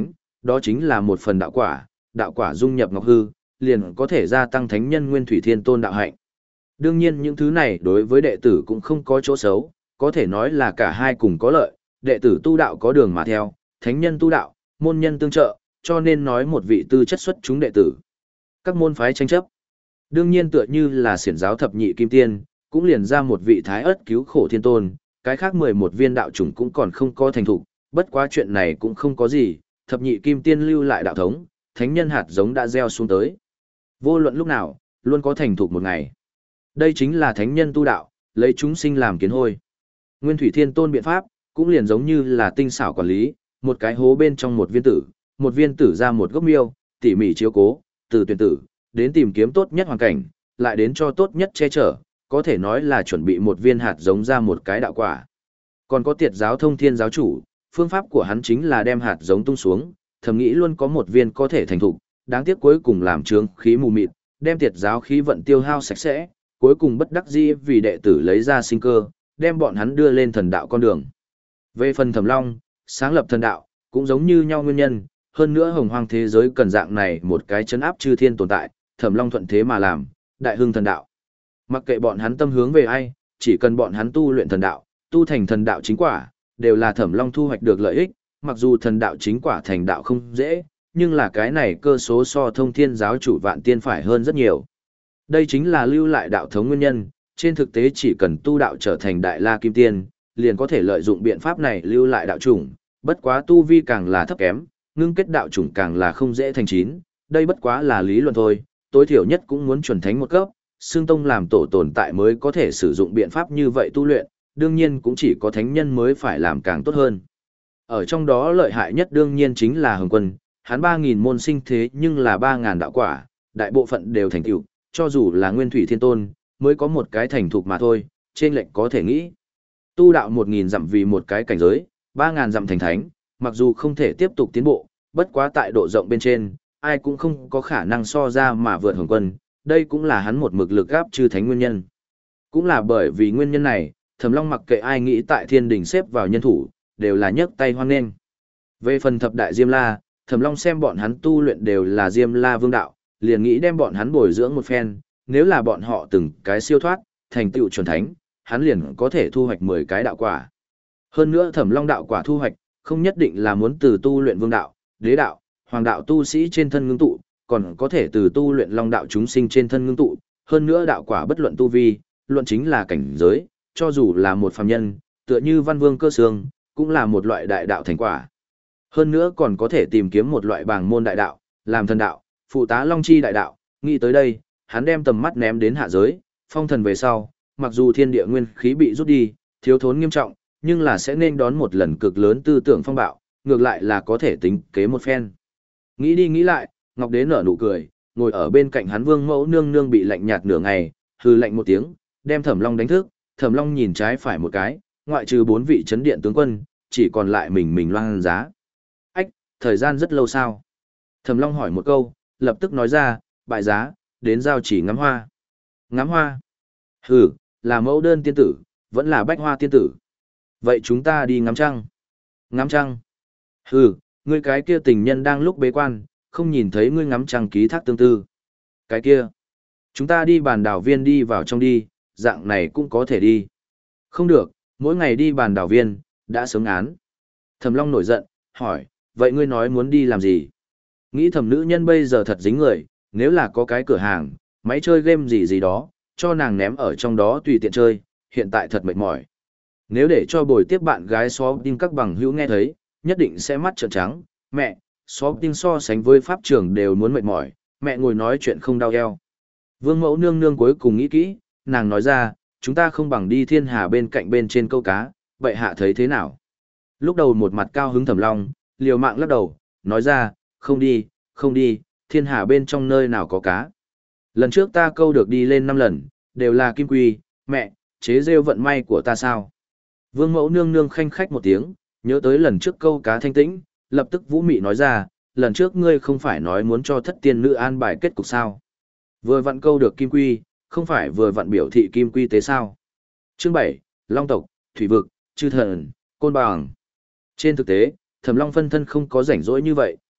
đó chính là một phần đạo quả, đạo quả dung nhập ngọc hư, liền có thể gia tăng thánh nhân nguyên thủy thiên tôn đạo hạnh. Đương nhiên những thứ này đối với đệ tử cũng không có chỗ xấu, có thể nói là cả hai cùng có lợi, đệ tử tu đạo có đường mà theo, thánh nhân tu đạo, môn nhân tương trợ, cho nên nói một vị tư chất xuất chúng đệ tử. Các môn phái tranh chấp. Đương nhiên tựa như là xiển giáo thập nhị kim tiên, cũng liền ra một vị thái ớt cứu khổ thiên tôn, cái khác mười một viên đạo chủng cũng còn không có thành thục, bất quá chuyện này cũng không có gì, thập nhị kim tiên lưu lại đạo thống, thánh nhân hạt giống đã gieo xuống tới. Vô luận lúc nào, luôn có thành thục một ngày. Đây chính là thánh nhân tu đạo, lấy chúng sinh làm kiến hôi. Nguyên thủy thiên tôn biện pháp, cũng liền giống như là tinh xảo quản lý, một cái hố bên trong một viên tử, một viên tử ra một gốc miêu, tỉ mỉ chiếu cố, từ tuyển tử, đến tìm kiếm tốt nhất hoàn cảnh, lại đến cho tốt nhất che chở, có thể nói là chuẩn bị một viên hạt giống ra một cái đạo quả. Còn có tiệt giáo thông thiên giáo chủ, phương pháp của hắn chính là đem hạt giống tung xuống, thầm nghĩ luôn có một viên có thể thành thục, đáng tiếc cuối cùng làm trướng khí mù mịt, đem tiệt giáo khí vận tiêu hao sạch sẽ, cuối cùng bất đắc dĩ vì đệ tử lấy ra sinh cơ, đem bọn hắn đưa lên thần đạo con đường. Về phần Thẩm Long, sáng lập thần đạo, cũng giống như nhau nguyên nhân, hơn nữa hồng hoang thế giới cần dạng này một cái chấn áp chư thiên tồn tại, Thẩm Long thuận thế mà làm, đại hưng thần đạo. Mặc kệ bọn hắn tâm hướng về ai, chỉ cần bọn hắn tu luyện thần đạo, tu thành thần đạo chính quả, đều là Thẩm Long thu hoạch được lợi ích, mặc dù thần đạo chính quả thành đạo không dễ, nhưng là cái này cơ số so thông thiên giáo chủ vạn tiên phải hơn rất nhiều. Đây chính là lưu lại đạo thống nguyên nhân, trên thực tế chỉ cần tu đạo trở thành đại la kim tiên, liền có thể lợi dụng biện pháp này lưu lại đạo chủng, bất quá tu vi càng là thấp kém, ngưng kết đạo chủng càng là không dễ thành chín, đây bất quá là lý luận thôi, tối thiểu nhất cũng muốn chuẩn thánh một cấp, xương tông làm tổ tồn tại mới có thể sử dụng biện pháp như vậy tu luyện, đương nhiên cũng chỉ có thánh nhân mới phải làm càng tốt hơn. Ở trong đó lợi hại nhất đương nhiên chính là Hồng Quân, hắn ba nghìn môn sinh thế nhưng là ba nghìn đạo quả, đại bộ phận đều thành tựu, cho dù là Nguyên Thủy Thiên Tôn, mới có một cái thành thục mà thôi, trên lệnh có thể nghĩ. Tu đạo một nghìn dặm vì một cái cảnh giới, ba nghìn dặm thành thánh, mặc dù không thể tiếp tục tiến bộ, bất quá tại độ rộng bên trên, ai cũng không có khả năng so ra mà vượt Hồng Quân, đây cũng là hắn một mực lực gáp chư thánh nguyên nhân. Cũng là bởi vì nguyên nhân này, Thẩm Long mặc kệ ai nghĩ tại thiên đình xếp vào nhân thủ, đều là nhấc tay hoan nghênh. Về phần thập đại Diêm La, Thẩm Long xem bọn hắn tu luyện đều là Diêm La vương đạo, liền nghĩ đem bọn hắn bồi dưỡng một phen, nếu là bọn họ từng cái siêu thoát, thành tựu chuẩn thánh, hắn liền có thể thu hoạch mười cái đạo quả. Hơn nữa Thẩm Long đạo quả thu hoạch, không nhất định là muốn từ tu luyện vương đạo, đế đạo, hoàng đạo tu sĩ trên thân ngưng tụ, còn có thể từ tu luyện long đạo chúng sinh trên thân ngưng tụ, hơn nữa đạo quả bất luận tu vi, luận chính là cảnh giới, cho dù là một phàm nhân, tựa như Văn Vương Cơ Xương, cũng là một loại đại đạo thành quả. Hơn nữa còn có thể tìm kiếm một loại bảng môn đại đạo, làm thần đạo, phụ tá long chi đại đạo, nghĩ tới đây, hắn đem tầm mắt ném đến hạ giới, phong thần về sau, mặc dù thiên địa nguyên khí bị rút đi, thiếu thốn nghiêm trọng, nhưng là sẽ nên đón một lần cực lớn tư tưởng phong bạo, ngược lại là có thể tính kế một phen. Nghĩ đi nghĩ lại, Ngọc Đế nở nụ cười, ngồi ở bên cạnh hắn Vương Mẫu nương nương bị lạnh nhạt nửa ngày, hừ lạnh một tiếng, đem Thẩm Long đánh thức, Thẩm Long nhìn trái phải một cái, ngoại trừ bốn vị chấn điện tướng quân, chỉ còn lại mình mình loan giá. Ách, thời gian rất lâu sao? Thẩm Long hỏi một câu, lập tức nói ra, bại giá, đến giao chỉ ngắm hoa. Ngắm hoa? Hừ, là mẫu đơn tiên tử, vẫn là bách hoa tiên tử. Vậy chúng ta đi ngắm trăng. Ngắm trăng? Hừ, ngươi cái kia tình nhân đang lúc bế quan, không nhìn thấy ngươi ngắm trăng ký thác tương tư. Cái kia, chúng ta đi bàn đảo viên đi vào trong đi, dạng này cũng có thể đi. Không được, mỗi ngày đi bàn đảo viên, đã sớm án. Thẩm Long nổi giận, hỏi, vậy ngươi nói muốn đi làm gì? Nghĩ thẩm nữ nhân bây giờ thật dính người, nếu là có cái cửa hàng, máy chơi game gì gì đó, cho nàng ném ở trong đó tùy tiện chơi, hiện tại thật mệt mỏi. Nếu để cho bồi tiếp bạn gái xó tin các bằng hữu nghe thấy, nhất định sẽ mắt trợn trắng, mẹ, xó tin so sánh với pháp trường đều muốn mệt mỏi, mẹ ngồi nói chuyện không đau eo. Vương Mẫu nương nương cuối cùng nghĩ kỹ, nàng nói ra, chúng ta không bằng đi thiên hà bên cạnh bên trên câu cá, vậy hạ thấy thế nào? Lúc đầu một mặt cao hứng Thẩm Long, liều mạng lắc đầu, nói ra, không đi, không đi, thiên hà bên trong nơi nào có cá. Lần trước ta câu được đi lên năm lần, đều là kim quy, mẹ, chế rêu vận may của ta sao? Vương Mẫu nương nương khanh khách một tiếng, nhớ tới lần trước câu cá thanh tĩnh, lập tức vũ mị nói ra, lần trước ngươi không phải nói muốn cho thất tiên nữ an bài kết cục sao? Vừa vặn câu được kim quy, không phải vừa vặn biểu thị kim quy tế sao? Chương bảy, Long tộc, Thủy vực, Chư thần, Côn Bằng. Trên thực tế, Thẩm Long phân thân không có rảnh rỗi như vậy,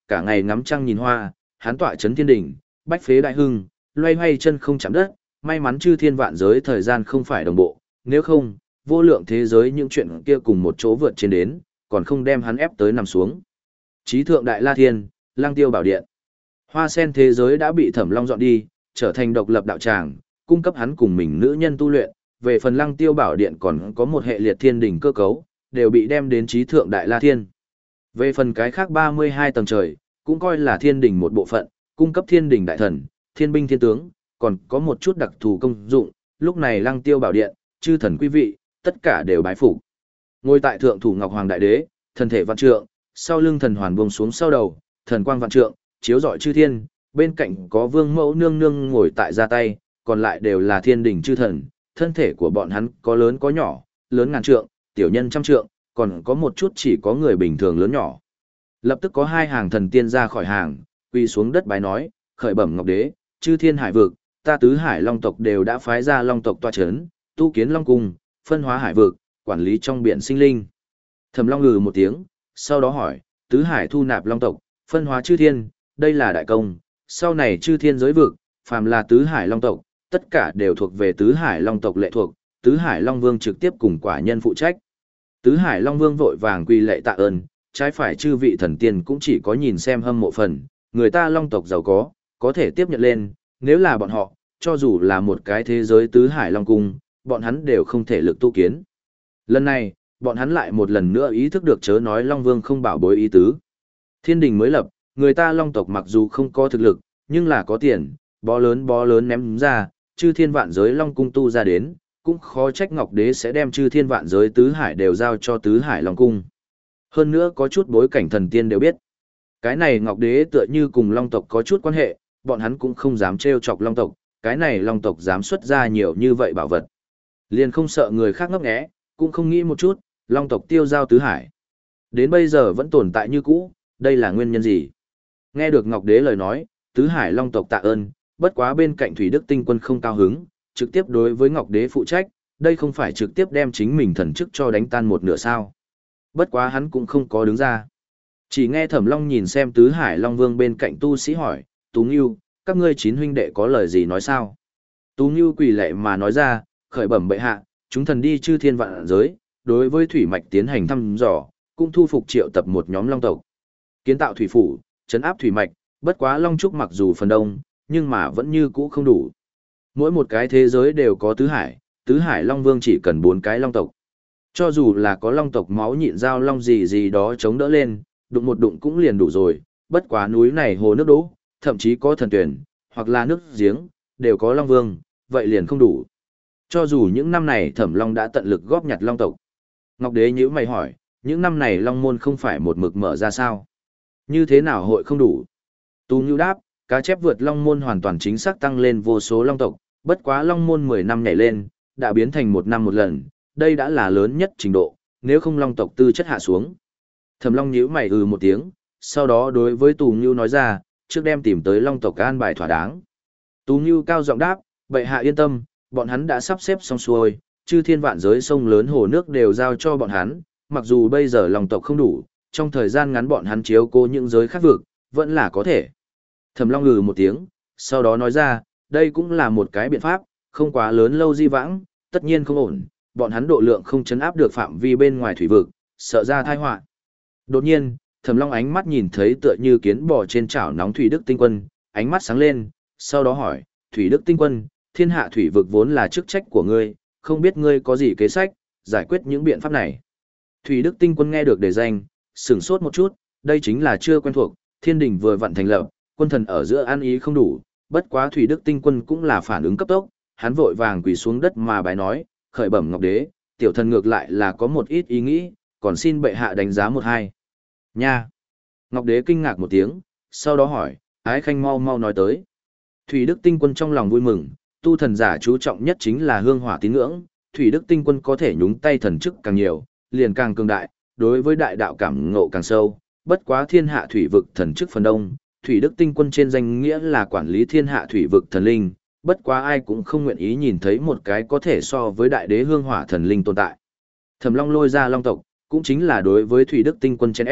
cả ngày ngắm trăng nhìn hoa, hắn tọa chấn thiên đỉnh, bách phế đại hưng, loay hoay chân không chạm đất, may mắn chư thiên vạn giới thời gian không phải đồng bộ, nếu không, vô lượng thế giới những chuyện kia cùng một chỗ vượt trên đến, còn không đem hắn ép tới nằm xuống. Chí thượng đại la thiên, lang tiêu bảo điện. Hoa sen thế giới đã bị Thẩm Long dọn đi, trở thành độc lập đạo tràng, cung cấp hắn cùng mình nữ nhân tu luyện, về phần lăng tiêu bảo điện còn có một hệ liệt thiên đỉnh cơ cấu, đều bị đem đến chí thượng đại la thiên. Về phần cái khác ba mươi hai tầng trời, cũng coi là thiên đỉnh một bộ phận, cung cấp thiên đỉnh đại thần, thiên binh thiên tướng, còn có một chút đặc thù công dụng, lúc này lăng tiêu bảo điện, chư thần quý vị, tất cả đều bái phục. Ngồi tại thượng thủ Ngọc Hoàng Đại Đế, thần thể vạn trượng, sau lưng thần hoàn buông xuống sau đầu, thần quang vạn trượng, chiếu rọi chư thiên, bên cạnh có vương mẫu nương nương ngồi tại ra tay, còn lại đều là thiên đỉnh chư thần, thân thể của bọn hắn có lớn có nhỏ, lớn ngàn trượng, tiểu nhân trăm trượng, còn có một chút chỉ có người bình thường lớn nhỏ. Lập tức có hai hàng thần tiên ra khỏi hàng, quỳ xuống đất bái nói, khởi bẩm Ngọc Đế, chư thiên hải vực, ta tứ hải long tộc đều đã phái ra long tộc tọa chấn, tu kiến long cung, phân hóa hải vực, quản lý trong biển sinh linh. Thẩm Long ngừ một tiếng, sau đó hỏi, tứ hải thu nạp long tộc, phân hóa chư thiên, đây là đại công, sau này chư thiên giới vực, phàm là tứ hải long tộc, tất cả đều thuộc về tứ hải long tộc lệ thuộc, tứ hải long vương trực tiếp cùng quả nhân phụ trách. Tứ hải long vương vội vàng quy lệ tạ ơn, trái phải chư vị thần tiên cũng chỉ có nhìn xem hâm mộ phần, người ta long tộc giàu có, có thể tiếp nhận lên, nếu là bọn họ, cho dù là một cái thế giới tứ hải long cung, bọn hắn đều không thể lực tu kiến. Lần này, bọn hắn lại một lần nữa ý thức được chớ nói Long Vương không bảo bối ý tứ. Thiên đình mới lập, người ta long tộc mặc dù không có thực lực, nhưng là có tiền, bó lớn bó lớn ném ra, chư thiên vạn giới long cung tu ra đến, cũng khó trách Ngọc Đế sẽ đem chư thiên vạn giới tứ hải đều giao cho tứ hải long cung. Hơn nữa có chút bối cảnh thần tiên đều biết. Cái này Ngọc Đế tựa như cùng long tộc có chút quan hệ, bọn hắn cũng không dám trêu chọc long tộc, cái này long tộc dám xuất ra nhiều như vậy bảo vật. Liền không sợ người khác ngấp nghé, cũng không nghĩ một chút, long tộc tiêu giao tứ hải. Đến bây giờ vẫn tồn tại như cũ, đây là nguyên nhân gì? Nghe được Ngọc Đế lời nói, tứ hải long tộc tạ ơn, bất quá bên cạnh Thủy Đức Tinh Quân không cao hứng, trực tiếp đối với Ngọc Đế phụ trách, đây không phải trực tiếp đem chính mình thần chức cho đánh tan một nửa sao. Bất quá hắn cũng không có đứng ra. Chỉ nghe Thẩm Long nhìn xem tứ hải long vương bên cạnh tu sĩ hỏi, Tú Ngưu, các ngươi chín huynh đệ có lời gì nói sao? Tú Ngưu quỳ lệ mà nói ra, khởi bẩm bệ hạ, chúng thần đi chư thiên vạn giới, đối với thủy mạch tiến hành thăm dò, cũng thu phục triệu tập một nhóm long tộc. Kiến tạo thủy phủ, trấn áp thủy mạch, bất quá long trúc mặc dù phần đông, nhưng mà vẫn như cũ không đủ. Mỗi một cái thế giới đều có tứ hải, tứ hải long vương chỉ cần bốn cái long tộc. Cho dù là có long tộc máu nhịn dao long gì gì đó chống đỡ lên, đụng một đụng cũng liền đủ rồi, bất quá núi này hồ nước đỗ, thậm chí có thần tuyển, hoặc là nước giếng, đều có long vương, vậy liền không đủ. Cho dù những năm này Thẩm Long đã tận lực góp nhặt long tộc. Ngọc Đế nhíu mày hỏi, những năm này long môn không phải một mực mở ra sao? Như thế nào hội không đủ? Tú Ngưu đáp, cá chép vượt long môn hoàn toàn chính xác tăng lên vô số long tộc, bất quá long môn mười năm nhảy lên, đã biến thành một năm một lần, đây đã là lớn nhất trình độ, nếu không long tộc tư chất hạ xuống. Thẩm Long nhíu mày ừ một tiếng, sau đó đối với Tú Ngưu nói ra, trước đem tìm tới long tộc an bài thỏa đáng. Tú Ngưu cao giọng đáp, bệ hạ yên tâm, bọn hắn đã sắp xếp xong xuôi, chư thiên vạn giới sông lớn hồ nước đều giao cho bọn hắn, mặc dù bây giờ long tộc không đủ, trong thời gian ngắn bọn hắn chiếu cố những giới khác vực, vẫn là có thể. Thẩm Long ngừ một tiếng, sau đó nói ra, đây cũng là một cái biện pháp, không quá lớn lâu di vãng, tất nhiên không ổn, bọn hắn độ lượng không chấn áp được phạm vi bên ngoài thủy vực, sợ ra tai họa. Đột nhiên, Thẩm Long ánh mắt nhìn thấy tựa như kiến bò trên chảo nóng Thủy Đức Tinh Quân, ánh mắt sáng lên, sau đó hỏi, Thủy Đức Tinh Quân, thiên hạ thủy vực vốn là chức trách của ngươi, không biết ngươi có gì kế sách, giải quyết những biện pháp này. Thủy Đức Tinh Quân nghe được đề danh, sửng sốt một chút, đây chính là chưa quen thuộc, thiên đình vừa vặn thành lập, quân thần ở giữa an ý không đủ, bất quá Thủy Đức Tinh Quân cũng là phản ứng cấp tốc, hắn vội vàng quỳ xuống đất mà bái nói, khởi bẩm Ngọc Đế, tiểu thần ngược lại là có một ít ý nghĩ, còn xin bệ hạ đánh giá một hai. Nha! Ngọc Đế kinh ngạc một tiếng, sau đó hỏi, ái khanh mau mau nói tới. Thủy Đức Tinh Quân trong lòng vui mừng, tu thần giả chú trọng nhất chính là hương hỏa tín ngưỡng, Thủy Đức Tinh Quân có thể nhúng tay thần chức càng nhiều, liền càng cường đại, đối với đại đạo cảm ngộ càng sâu, bất quá thiên hạ thủy vực thần chức phần đông, Thủy Đức Tinh Quân trên danh nghĩa là quản lý thiên hạ thủy vực thần linh, bất quá ai cũng không nguyện ý nhìn thấy một cái có thể so với đại đế hương hỏa thần linh tồn tại. Thẩm Long lôi ra long tộc, cũng chính là đối với Thủy Đức Tinh Quân chen ép,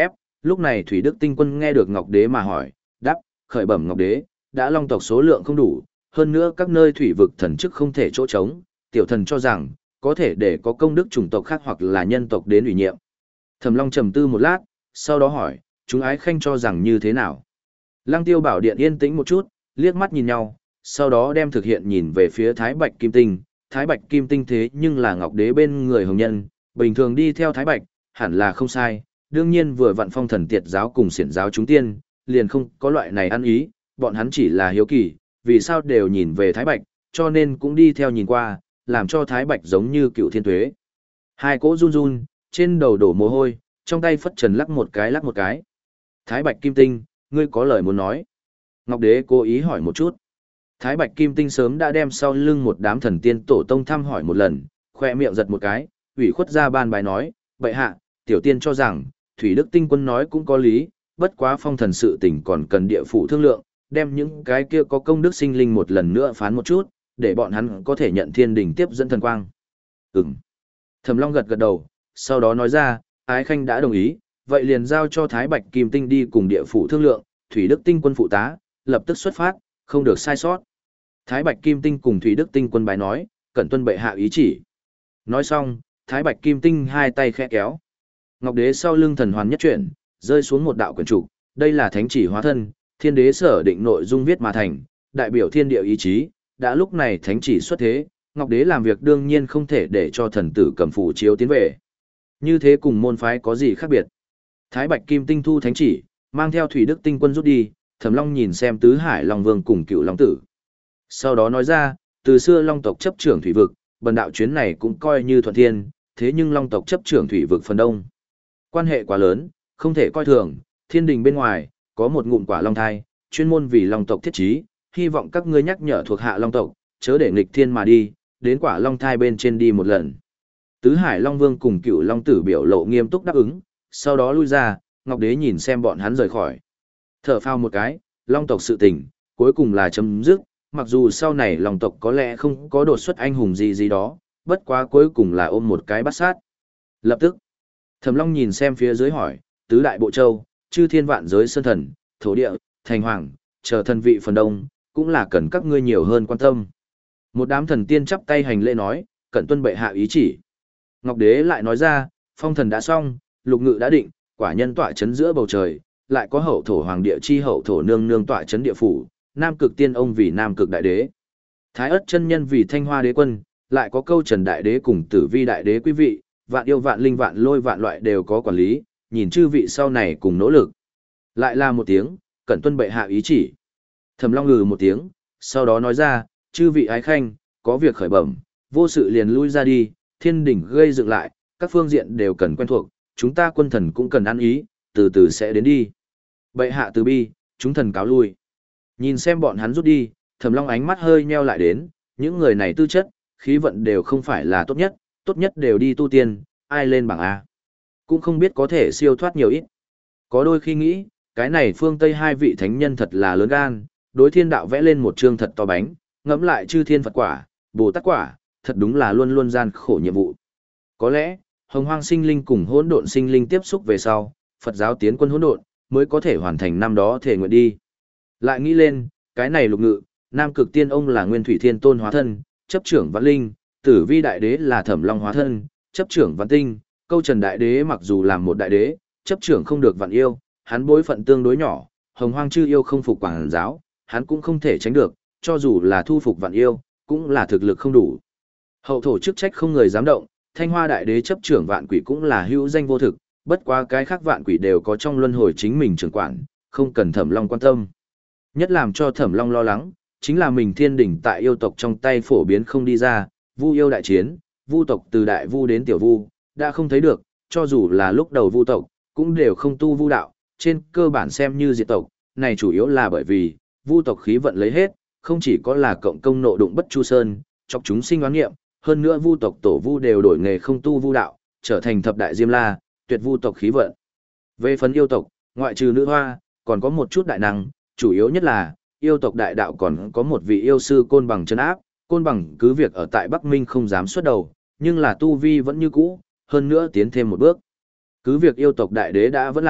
Lúc này Thủy Đức Tinh Quân nghe được Ngọc Đế mà hỏi, đáp, khởi bẩm Ngọc Đế, đã long tộc số lượng không đủ, hơn nữa các nơi thủy vực thần chức không thể chỗ trống, tiểu thần cho rằng, có thể để có công đức chủng tộc khác hoặc là nhân tộc đến ủy nhiệm. Thẩm Long trầm tư một lát, sau đó hỏi, chúng ái khanh cho rằng như thế nào? Lăng Tiêu Bảo Điện yên tĩnh một chút, liếc mắt nhìn nhau, sau đó đem thực hiện nhìn về phía Thái Bạch Kim Tinh. Thái Bạch Kim Tinh thế nhưng là Ngọc Đế bên người hồng nhân, bình thường đi theo Thái Bạch, hẳn là không sai. Đương nhiên vừa vặn Phong Thần Tiệt giáo cùng xiển giáo chúng tiên, liền không có loại này ăn ý, bọn hắn chỉ là hiếu kỳ, vì sao đều nhìn về Thái Bạch, cho nên cũng đi theo nhìn qua, làm cho Thái Bạch giống như cựu thiên tuế. Hai cỗ run run, trên đầu đổ mồ hôi, trong tay phất trần lắc một cái lắc một cái. Thái Bạch Kim Tinh, ngươi có lời muốn nói. Ngọc Đế cố ý hỏi một chút. Thái Bạch Kim Tinh sớm đã đem sau lưng một đám thần tiên tổ tông thăm hỏi một lần, khoe miệng giật một cái, ủy khuất ra ban bài nói, bệ hạ, tiểu tiên cho rằng, Thủy Đức Tinh Quân nói cũng có lý, bất quá phong thần sự tình còn cần địa phủ thương lượng, đem những cái kia có công đức sinh linh một lần nữa phán một chút, để bọn hắn có thể nhận thiên đình tiếp dẫn thần quang. Ừm. Thẩm Long gật gật đầu, sau đó nói ra, ái khanh đã đồng ý, vậy liền giao cho Thái Bạch Kim Tinh đi cùng địa phủ thương lượng, Thủy Đức Tinh Quân phụ tá, lập tức xuất phát, không được sai sót. Thái Bạch Kim Tinh cùng Thủy Đức Tinh Quân bái nói, cẩn tuân bệ hạ ý chỉ. Nói xong, Thái Bạch Kim Tinh hai tay khẽ kéo. Ngọc Đế sau lưng thần hoàn nhất chuyển, rơi xuống một đạo quyển trục, đây là thánh chỉ hóa thân, thiên đế sở định nội dung viết mà thành, đại biểu thiên địa ý chí, đã lúc này thánh chỉ xuất thế, Ngọc Đế làm việc đương nhiên không thể để cho thần tử cầm phù chiếu tiến về. Như thế cùng môn phái có gì khác biệt? Thái Bạch Kim Tinh thu thánh chỉ, mang theo Thủy Đức Tinh Quân rút đi, Thẩm Long nhìn xem Tứ Hải Long Vương cùng Cựu Long Tử. Sau đó nói ra, từ xưa Long tộc chấp trưởng thủy vực, bần đạo chuyến này cũng coi như thuận thiên, thế nhưng Long tộc chấp trưởng thủy vực phần đông. Quan hệ quá lớn, không thể coi thường, thiên đình bên ngoài, có một ngụm quả Long thai, chuyên môn vì Long tộc thiết trí, hy vọng các ngươi nhắc nhở thuộc hạ Long tộc, chớ để nghịch thiên mà đi, đến quả Long thai bên trên đi một lần. Tứ Hải Long Vương cùng Cựu Long Tử biểu lộ nghiêm túc đáp ứng, sau đó lui ra, Ngọc Đế nhìn xem bọn hắn rời khỏi. Thở phào một cái, Long tộc sự tình, cuối cùng là chấm dứt, mặc dù sau này Long tộc có lẽ không có đột xuất anh hùng gì gì đó, bất quá cuối cùng là ôm một cái bắt sát. Lập tức, Thẩm Long nhìn xem phía dưới hỏi, tứ đại bộ châu, chư thiên vạn giới sơn thần, thổ địa, thành hoàng, chờ thần vị phần đông, cũng là cần các ngươi nhiều hơn quan tâm. Một đám thần tiên chắp tay hành lễ nói, cẩn tuân bệ hạ ý chỉ. Ngọc Đế lại nói ra, phong thần đã xong, lục ngự đã định, quả nhân tọa chấn giữa bầu trời, lại có hậu thổ hoàng địa chi hậu thổ nương nương tọa chấn địa phủ, nam cực tiên ông vì nam cực đại đế. Thái ất chân nhân vì thanh hoa đế quân, lại có câu trần đại đế cùng tử vi đại đế quý vị, vạn yêu vạn linh vạn lôi vạn loại đều có quản lý, nhìn chư vị sau này cùng nỗ lực. Lại là một tiếng, cẩn tuân bệ hạ ý chỉ. Thẩm Long ngừ một tiếng, sau đó nói ra, chư vị ái khanh, có việc khởi bẩm, vô sự liền lui ra đi, thiên đỉnh gây dựng lại, các phương diện đều cần quen thuộc, chúng ta quân thần cũng cần ăn ý, từ từ sẽ đến đi. Bệ hạ từ bi, chúng thần cáo lui. Nhìn xem bọn hắn rút đi, Thẩm Long ánh mắt hơi nheo lại đến, những người này tư chất, khí vận đều không phải là tốt nhất, tốt nhất đều đi tu tiên, ai lên bảng A. Cũng không biết có thể siêu thoát nhiều ít. Có đôi khi nghĩ, cái này phương Tây hai vị thánh nhân thật là lớn gan, đối thiên đạo vẽ lên một chương thật to bánh, ngẫm lại chư thiên Phật quả, Bồ Tát quả, thật đúng là luôn luôn gian khổ nhiệm vụ. Có lẽ, hồng hoang sinh linh cùng hỗn độn sinh linh tiếp xúc về sau, Phật giáo tiến quân hỗn độn, mới có thể hoàn thành năm đó thể nguyện đi. Lại nghĩ lên, cái này lục ngự, nam cực tiên ông là nguyên thủy thiên tôn hóa thân, chấp trưởng vạn linh, tử vi đại đế là thẩm long hóa thân, chấp trưởng vạn tinh, câu trần đại đế mặc dù làm một đại đế, chấp trưởng không được vạn yêu, hắn bối phận tương đối nhỏ, hồng hoang chư yêu không phục quảng giáo, hắn cũng không thể tránh được, cho dù là thu phục vạn yêu, cũng là thực lực không đủ. Hậu thổ chức trách không người dám động, thanh hoa đại đế chấp trưởng vạn quỷ cũng là hữu danh vô thực, bất quá cái khác vạn quỷ đều có trong luân hồi chính mình trưởng quản, không cần thẩm long quan tâm. Nhất làm cho thẩm long lo lắng, chính là mình thiên đỉnh tại yêu tộc trong tay phổ biến không đi ra, vu yêu đại chiến, vu tộc từ đại vu đến tiểu vu, đã không thấy được, cho dù là lúc đầu vu tộc, cũng đều không tu vu đạo, trên cơ bản xem như diệt tộc, này chủ yếu là bởi vì, vu tộc khí vận lấy hết, không chỉ có là cộng công nộ đụng bất chu sơn, chọc chúng sinh oán nghiệm, hơn nữa vu tộc tổ vu đều đổi nghề không tu vu đạo, trở thành thập đại diêm la, tuyệt vu tộc khí vận. Về phần yêu tộc, ngoại trừ nữ hoa, còn có một chút đại năng, chủ yếu nhất là, yêu tộc đại đạo còn có một vị yêu sư côn bằng chân áp, côn bằng cứ việc ở tại Bắc Minh không dám xuất đầu, nhưng là tu vi vẫn như cũ, hơn nữa tiến thêm một bước. Cứ việc yêu tộc đại đế đã vẫn lạc,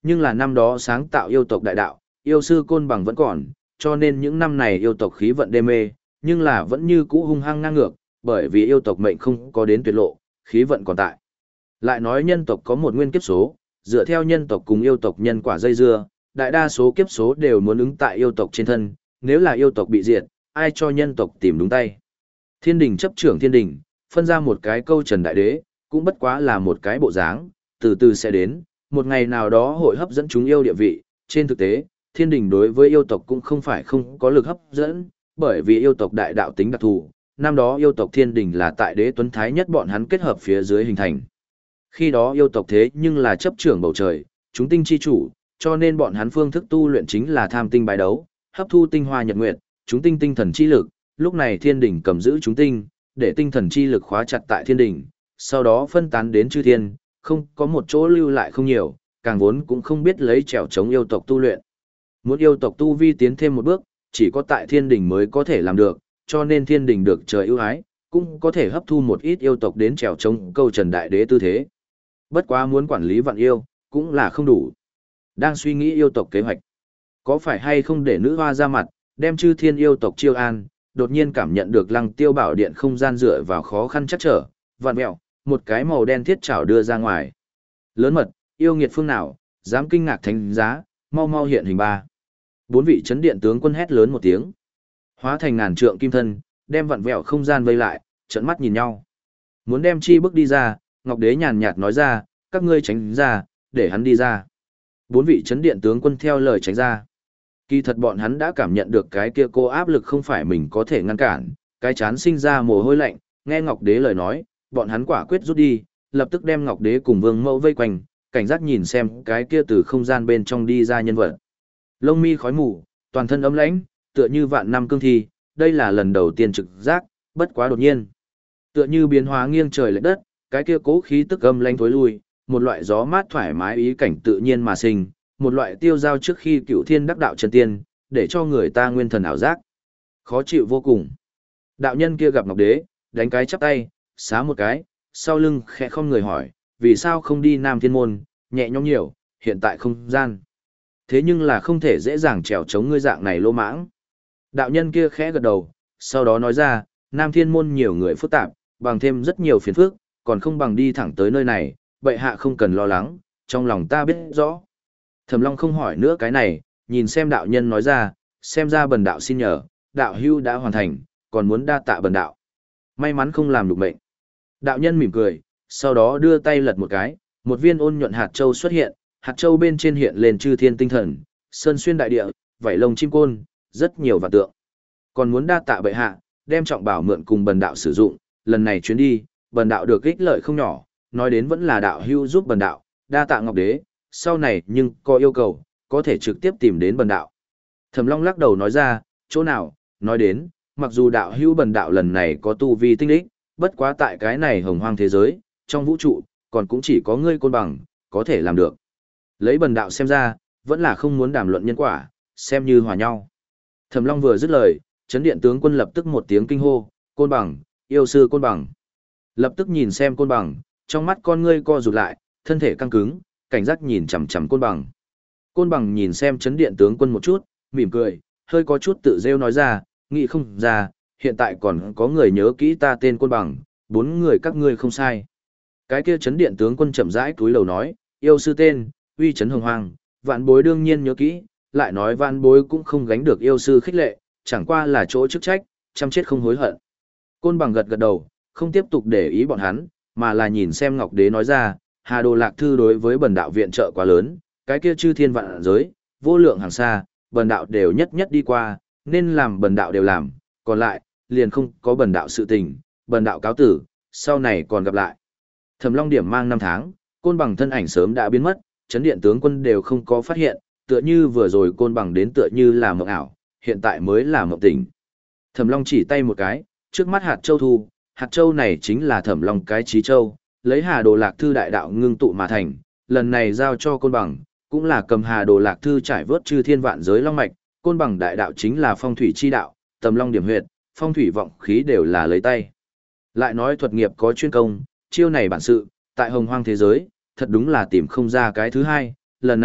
Nhưng là năm đó sáng tạo yêu tộc đại đạo, yêu sư côn bằng vẫn còn, cho nên những năm này yêu tộc khí vận đê mê, nhưng là vẫn như cũ hung hăng ngang ngược, bởi vì yêu tộc mệnh không có đến tuyệt lộ, khí vận còn tại. Lại nói nhân tộc có một nguyên kiếp số, dựa theo nhân tộc cùng yêu tộc nhân quả dây dưa, đại đa số kiếp số đều muốn ứng tại yêu tộc trên thân, nếu là yêu tộc bị diệt, ai cho nhân tộc tìm đúng tay. Thiên đình chấp trưởng thiên đình, phân ra một cái câu trần đại đế, cũng bất quá là một cái bộ dáng, từ từ sẽ đến, một ngày nào đó hội hấp dẫn chúng yêu địa vị. Trên thực tế, thiên đình đối với yêu tộc cũng không phải không có lực hấp dẫn, bởi vì yêu tộc đại đạo tính đặc thù, năm đó yêu tộc thiên đình là tại đế tuấn thái nhất bọn hắn kết hợp phía dưới hình thành. Khi đó yêu tộc thế nhưng là chấp trưởng bầu trời, chúng tinh chi chủ, cho nên bọn hắn phương thức tu luyện chính là tham tinh bài đấu, hấp thu tinh hoa nhật nguyệt, chúng tinh tinh thần chi lực, lúc này thiên đình cầm giữ chúng tinh, để tinh thần chi lực khóa chặt tại thiên đình, sau đó phân tán đến chư thiên, không có một chỗ lưu lại không nhiều, càng vốn cũng không biết lấy trèo chống yêu tộc tu luyện. Muốn yêu tộc tu vi tiến thêm một bước, chỉ có tại thiên đình mới có thể làm được, cho nên thiên đình được trời ưu ái, cũng có thể hấp thu một ít yêu tộc đến trèo chống câu trần đại đế tư thế. Bất quá muốn quản lý vạn yêu, cũng là không đủ. Đang suy nghĩ yêu tộc kế hoạch, có phải hay không để nữ hoa ra mặt, đem chư thiên yêu tộc chiêu an, đột nhiên cảm nhận được lăng tiêu bảo điện không gian dựa vào khó khăn chắc trở, vạn mẹo, một cái màu đen thiết chảo đưa ra ngoài. Lớn mật, yêu nghiệt phương nào, dám kinh ngạc thánh giá, mau mau hiện hình ba. Bốn vị chấn điện tướng quân hét lớn một tiếng, hóa thành ngàn trượng kim thân, đem vặn vẹo không gian vây lại, trợn mắt nhìn nhau. Muốn đem chi bước đi ra, Ngọc Đế nhàn nhạt nói ra, các ngươi tránh ra, để hắn đi ra. Bốn vị chấn điện tướng quân theo lời tránh ra. Kỳ thật bọn hắn đã cảm nhận được cái kia cô áp lực không phải mình có thể ngăn cản, cái chán sinh ra mồ hôi lạnh, nghe Ngọc Đế lời nói, bọn hắn quả quyết rút đi, lập tức đem Ngọc Đế cùng Vương Mẫu vây quanh, cảnh giác nhìn xem cái kia từ không gian bên trong đi ra nhân vật. Lông mi khói mù, toàn thân ấm lãnh, tựa như vạn năm cương thi, đây là lần đầu tiên trực giác, bất quá đột nhiên. Tựa như biến hóa nghiêng trời lệch đất, cái kia cố khí tức âm lãnh thối lui, một loại gió mát thoải mái ý cảnh tự nhiên mà sinh, một loại tiêu giao trước khi cựu thiên đắc đạo chân tiên, để cho người ta nguyên thần ảo giác. Khó chịu vô cùng. Đạo nhân kia gặp Ngọc Đế, đánh cái chắp tay, xá một cái, sau lưng khẽ không người hỏi, vì sao không đi Nam Thiên Môn, nhẹ nhõm nhiều, hiện tại không gian. Thế nhưng là không thể dễ dàng trèo chống ngươi dạng này lô mãng. Đạo nhân kia khẽ gật đầu, sau đó nói ra, Nam Thiên Môn nhiều người phức tạp, bằng thêm rất nhiều phiền phức, còn không bằng đi thẳng tới nơi này, bệ hạ không cần lo lắng, trong lòng ta biết rõ. Thẩm Long không hỏi nữa cái này, nhìn xem đạo nhân nói ra, xem ra bần đạo xin nhờ, đạo hưu đã hoàn thành, còn muốn đa tạ bần đạo. May mắn không làm được mệnh. Đạo nhân mỉm cười, sau đó đưa tay lật một cái, một viên ôn nhuận hạt châu xuất hiện, hạt châu bên trên hiện lên chư thiên tinh thần, sơn xuyên đại địa, vảy lông chim côn, rất nhiều vạn tượng. Còn muốn đa tạ bệ hạ, đem trọng bảo mượn cùng bần đạo sử dụng, lần này chuyến đi, bần đạo được ích lợi không nhỏ, nói đến vẫn là đạo hưu giúp bần đạo, đa tạ Ngọc Đế, sau này nhưng có yêu cầu, có thể trực tiếp tìm đến bần đạo. Thẩm Long lắc đầu nói ra, chỗ nào, nói đến, mặc dù đạo hưu bần đạo lần này có tu vi tinh đích, bất quá tại cái này hồng hoang thế giới, trong vũ trụ, còn cũng chỉ có ngươi côn bằng, có thể làm được. Lấy bần đạo xem ra, vẫn là không muốn đàm luận nhân quả, xem như hòa nhau. Thẩm Long vừa dứt lời, chấn điện tướng quân lập tức một tiếng kinh hô, côn bằng, yêu sư côn bằng. Lập tức nhìn xem côn bằng, trong mắt con ngươi co rụt lại, thân thể căng cứng, cảnh giác nhìn chằm chằm côn bằng. Côn bằng nhìn xem chấn điện tướng quân một chút, mỉm cười, hơi có chút tự rêu nói ra, nghĩ không ra, hiện tại còn có người nhớ kỹ ta tên côn bằng, bốn người các ngươi không sai. Cái kia chấn điện tướng quân chậm rãi cúi đầu nói, yêu sư tên, uy chấn hồng hoang, vạn bối đương nhiên nhớ kỹ, lại nói vạn bối cũng không gánh được yêu sư khích lệ, chẳng qua là chỗ chức trách, chăm chết không hối hận. Côn bằng gật gật đầu, không tiếp tục để ý bọn hắn, mà là nhìn xem Ngọc Đế nói ra, Hà Đồ Lạc Thư đối với bần đạo viện trợ quá lớn, cái kia chư thiên vạn giới, vô lượng hàng xa, bần đạo đều nhất nhất đi qua, nên làm bần đạo đều làm, còn lại, liền không có bần đạo sự tình, bần đạo cáo tử, sau này còn gặp lại. Thẩm Long điểm mang năm tháng, côn bằng thân ảnh sớm đã biến mất, chấn điện tướng quân đều không có phát hiện, tựa như vừa rồi côn bằng đến tựa như là mộng ảo, hiện tại mới là mộng tỉnh. Thẩm Long chỉ tay một cái, trước mắt hạt châu thu, hạt châu này chính là Thẩm Long cái trí châu, lấy Hà Đồ Lạc Thư đại đạo ngưng tụ mà thành, lần này giao cho côn bằng, cũng là cầm Hà Đồ Lạc Thư trải vớt chư thiên vạn giới long mạch, côn bằng đại đạo chính là phong thủy chi đạo, tầm long điểm huyệt, phong thủy vọng khí đều là lấy tay. Lại nói thuật nghiệp có chuyên công, chiêu này bản sự, tại hồng hoang thế giới, thật đúng là tìm không ra cái thứ hai, lần này,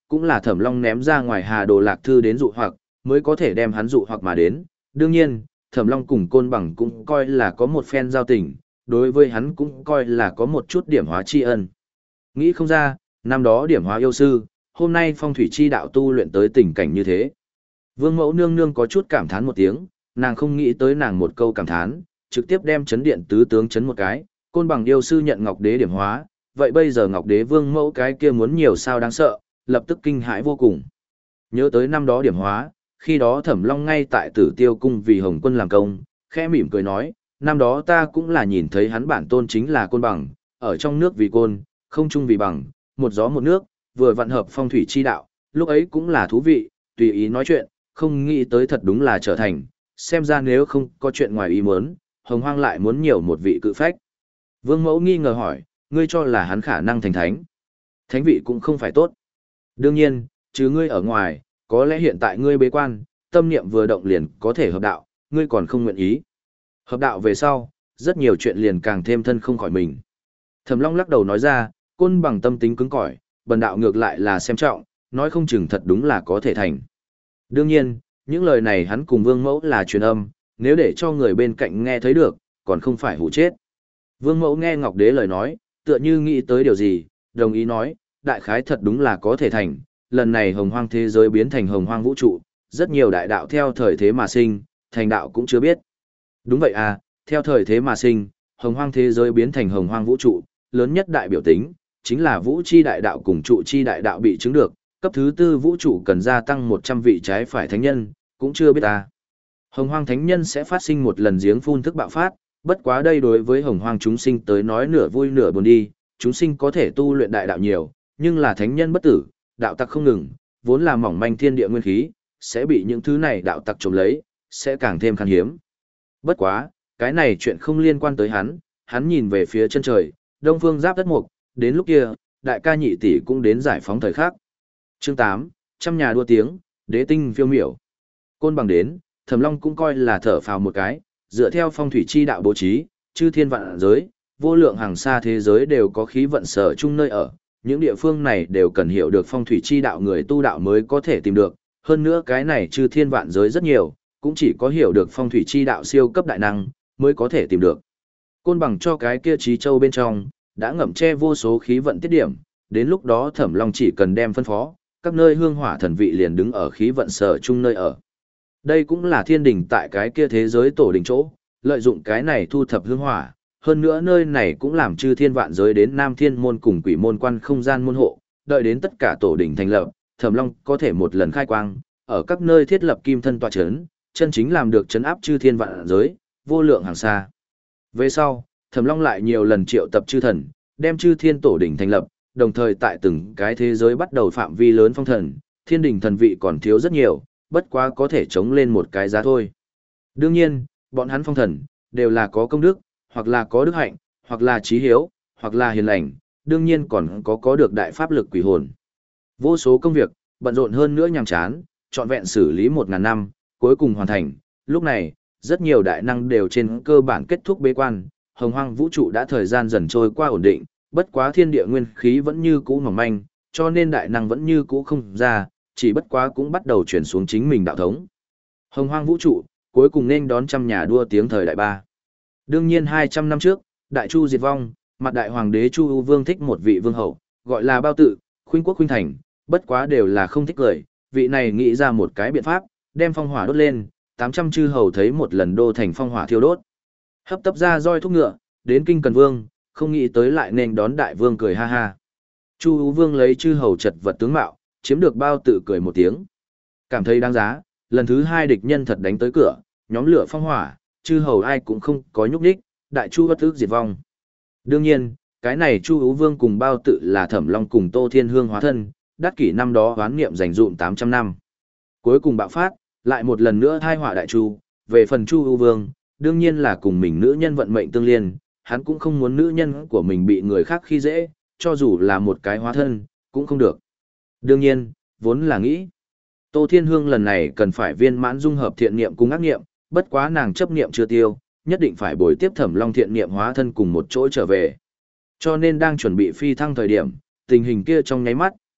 cũng là Thẩm Long ném ra ngoài Hà Đồ Lạc Thư đến dụ hoặc, mới có thể đem hắn dụ hoặc mà đến. Đương nhiên, Thẩm Long cùng Côn Bằng cũng coi là có một phen giao tình, đối với hắn cũng coi là có một chút điểm hóa tri ân. Nghĩ không ra, năm đó điểm hóa yêu sư, hôm nay phong thủy chi đạo tu luyện tới tình cảnh như thế. Vương Mẫu nương nương có chút cảm thán một tiếng, nàng không nghĩ tới nàng một câu cảm thán, trực tiếp đem chấn điện tứ tướng chấn một cái, Côn Bằng yêu sư nhận Ngọc Đế điểm hóa, vậy bây giờ Ngọc Đế Vương Mẫu cái kia muốn nhiều sao đáng sợ, lập tức kinh hãi vô cùng. Nhớ tới năm đó điểm hóa, khi đó Thẩm Long ngay tại Tử Tiêu cung vì Hồng Quân làm công, khẽ mỉm cười nói, năm đó ta cũng là nhìn thấy hắn bản tôn chính là Côn Bằng, ở trong nước vì côn, không trung vì bằng, một gió một nước, vừa vặn hợp phong thủy chi đạo, lúc ấy cũng là thú vị, tùy ý nói chuyện, không nghĩ tới thật đúng là trở thành, xem ra nếu không có chuyện ngoài ý muốn, Hồng Hoang lại muốn nhiều một vị cự phách. Vương Mẫu nghi ngờ hỏi, ngươi cho là hắn khả năng thành thánh. Thánh vị cũng không phải tốt. Đương nhiên, chứ ngươi ở ngoài, có lẽ hiện tại ngươi bế quan, tâm niệm vừa động liền có thể hợp đạo, ngươi còn không nguyện ý. Hợp đạo về sau, rất nhiều chuyện liền càng thêm thân không khỏi mình. Thẩm Long lắc đầu nói ra, Côn Bằng tâm tính cứng cỏi, bần đạo ngược lại là xem trọng, nói không chừng thật đúng là có thể thành. Đương nhiên, những lời này hắn cùng Vương Mẫu là truyền âm, nếu để cho người bên cạnh nghe thấy được, còn không phải hủ chết. Vương Mẫu nghe Ngọc Đế lời nói, tựa như nghĩ tới điều gì, đồng ý nói, đại khái thật đúng là có thể thành, lần này hồng hoang thế giới biến thành hồng hoang vũ trụ, rất nhiều đại đạo theo thời thế mà sinh, thành đạo cũng chưa biết. Đúng vậy à, theo thời thế mà sinh, hồng hoang thế giới biến thành hồng hoang vũ trụ, lớn nhất đại biểu tính, chính là vũ chi đại đạo cùng trụ chi đại đạo bị chứng được, cấp thứ tư vũ trụ cần gia tăng một trăm vị trái phải thánh nhân, cũng chưa biết à. Hồng hoang thánh nhân sẽ phát sinh một lần giếng phun thức bạo phát, bất quá đây đối với hồng hoang chúng sinh tới nói nửa vui nửa buồn đi, chúng sinh có thể tu luyện đại đạo nhiều, nhưng là thánh nhân bất tử, đạo tặc không ngừng, vốn là mỏng manh thiên địa nguyên khí, sẽ bị những thứ này đạo tặc trộm lấy, sẽ càng thêm khan hiếm. Bất quá, cái này chuyện không liên quan tới hắn, hắn nhìn về phía chân trời, đông phương giáp đất mục, đến lúc kia, đại ca nhị tỷ cũng đến giải phóng thời khắc. Chương tám, trăm nhà đua tiếng, đế tinh phiêu miểu. Côn Bằng đến, Thẩm Long cũng coi là thở phào một cái, dựa theo phong thủy chi đạo bố trí, chư thiên vạn giới, vô lượng hàng xa thế giới đều có khí vận sở chung nơi ở, những địa phương này đều cần hiểu được phong thủy chi đạo người tu đạo mới có thể tìm được, hơn nữa cái này chư thiên vạn giới rất nhiều, cũng chỉ có hiểu được phong thủy chi đạo siêu cấp đại năng mới có thể tìm được. Côn Bằng cho cái kia trí châu bên trong, đã ngậm che vô số khí vận tiết điểm, đến lúc đó Thẩm Long chỉ cần đem phân phó, các nơi hương hỏa thần vị liền đứng ở khí vận sở chung nơi ở. Đây cũng là thiên đình tại cái kia thế giới tổ đình chỗ, lợi dụng cái này thu thập hương hỏa, hơn nữa nơi này cũng làm chư thiên vạn giới đến Nam Thiên môn cùng quỷ môn quan không gian môn hộ, đợi đến tất cả tổ đình thành lập, Thẩm Long có thể một lần khai quang, ở các nơi thiết lập kim thân tọa chấn, chân chính làm được chấn áp chư thiên vạn giới, vô lượng hàng xa. Về sau, Thẩm Long lại nhiều lần triệu tập chư thần, đem chư thiên tổ đình thành lập, đồng thời tại từng cái thế giới bắt đầu phạm vi lớn phong thần, thiên đình thần vị còn thiếu rất nhiều, bất quá có thể chống lên một cái giá thôi. Đương nhiên, bọn hắn phong thần, đều là có công đức, hoặc là có đức hạnh, hoặc là trí hiếu, hoặc là hiền lành, đương nhiên còn có có được đại pháp lực quỷ hồn. Vô số công việc, bận rộn hơn nữa nhàm chán, trọn vẹn xử lý một ngàn năm, cuối cùng hoàn thành. Lúc này, rất nhiều đại năng đều trên cơ bản kết thúc bế quan, hồng hoang vũ trụ đã thời gian dần trôi qua ổn định, bất quá thiên địa nguyên khí vẫn như cũ mỏng manh, cho nên đại năng vẫn như cũ không ra, chỉ bất quá cũng bắt đầu chuyển xuống chính mình đạo thống. Hồng hoang vũ trụ, cuối cùng nên đón trăm nhà đua tiếng thời đại ba. Đương nhiên hai trăm năm trước, Đại Chu diệt vong, mặt đại hoàng đế Chu ưu Vương thích một vị vương hậu, gọi là Bao Tự, khuynh quốc khuynh thành, bất quá đều là không thích lời, vị này nghĩ ra một cái biện pháp, đem phong hỏa đốt lên, tám trăm chư hầu thấy một lần đô thành phong hỏa thiêu đốt. Hấp tấp ra roi thúc ngựa, đến kinh Cần Vương, không nghĩ tới lại nên đón đại vương cười ha ha. Chu ưu Vương lấy chư hầu chật vật tướng mạo, chiếm được Bao Tự cười một tiếng. Cảm thấy đáng giá, lần thứ hai địch nhân thật đánh tới cửa, nhóm lửa phong hỏa, chư hầu ai cũng không có nhúc nhích, Đại Chu bất ức diệt vong. Đương nhiên, cái này Chu ưu Vương cùng Bao Tự là Thẩm Long cùng Tô Thiên Hương hóa thân, đắc kỷ năm đó hoán niệm dành dụm tám trăm năm. Cuối cùng bạo phát, lại một lần nữa thai họa Đại Chu, về phần Chu ưu Vương, đương nhiên là cùng mình nữ nhân vận mệnh tương liên, hắn cũng không muốn nữ nhân của mình bị người khác khi dễ, cho dù là một cái hóa thân, cũng không được. Đương nhiên, vốn là nghĩ, Tô Thiên Hương lần này cần phải viên mãn dung hợp thiện niệm cùng ác niệm, bất quá nàng chấp niệm chưa tiêu, nhất định phải bồi tiếp Thẩm Long thiện niệm hóa thân cùng một chỗ trở về. Cho nên đang chuẩn bị phi thăng thời điểm, tình hình kia trong nháy mắt,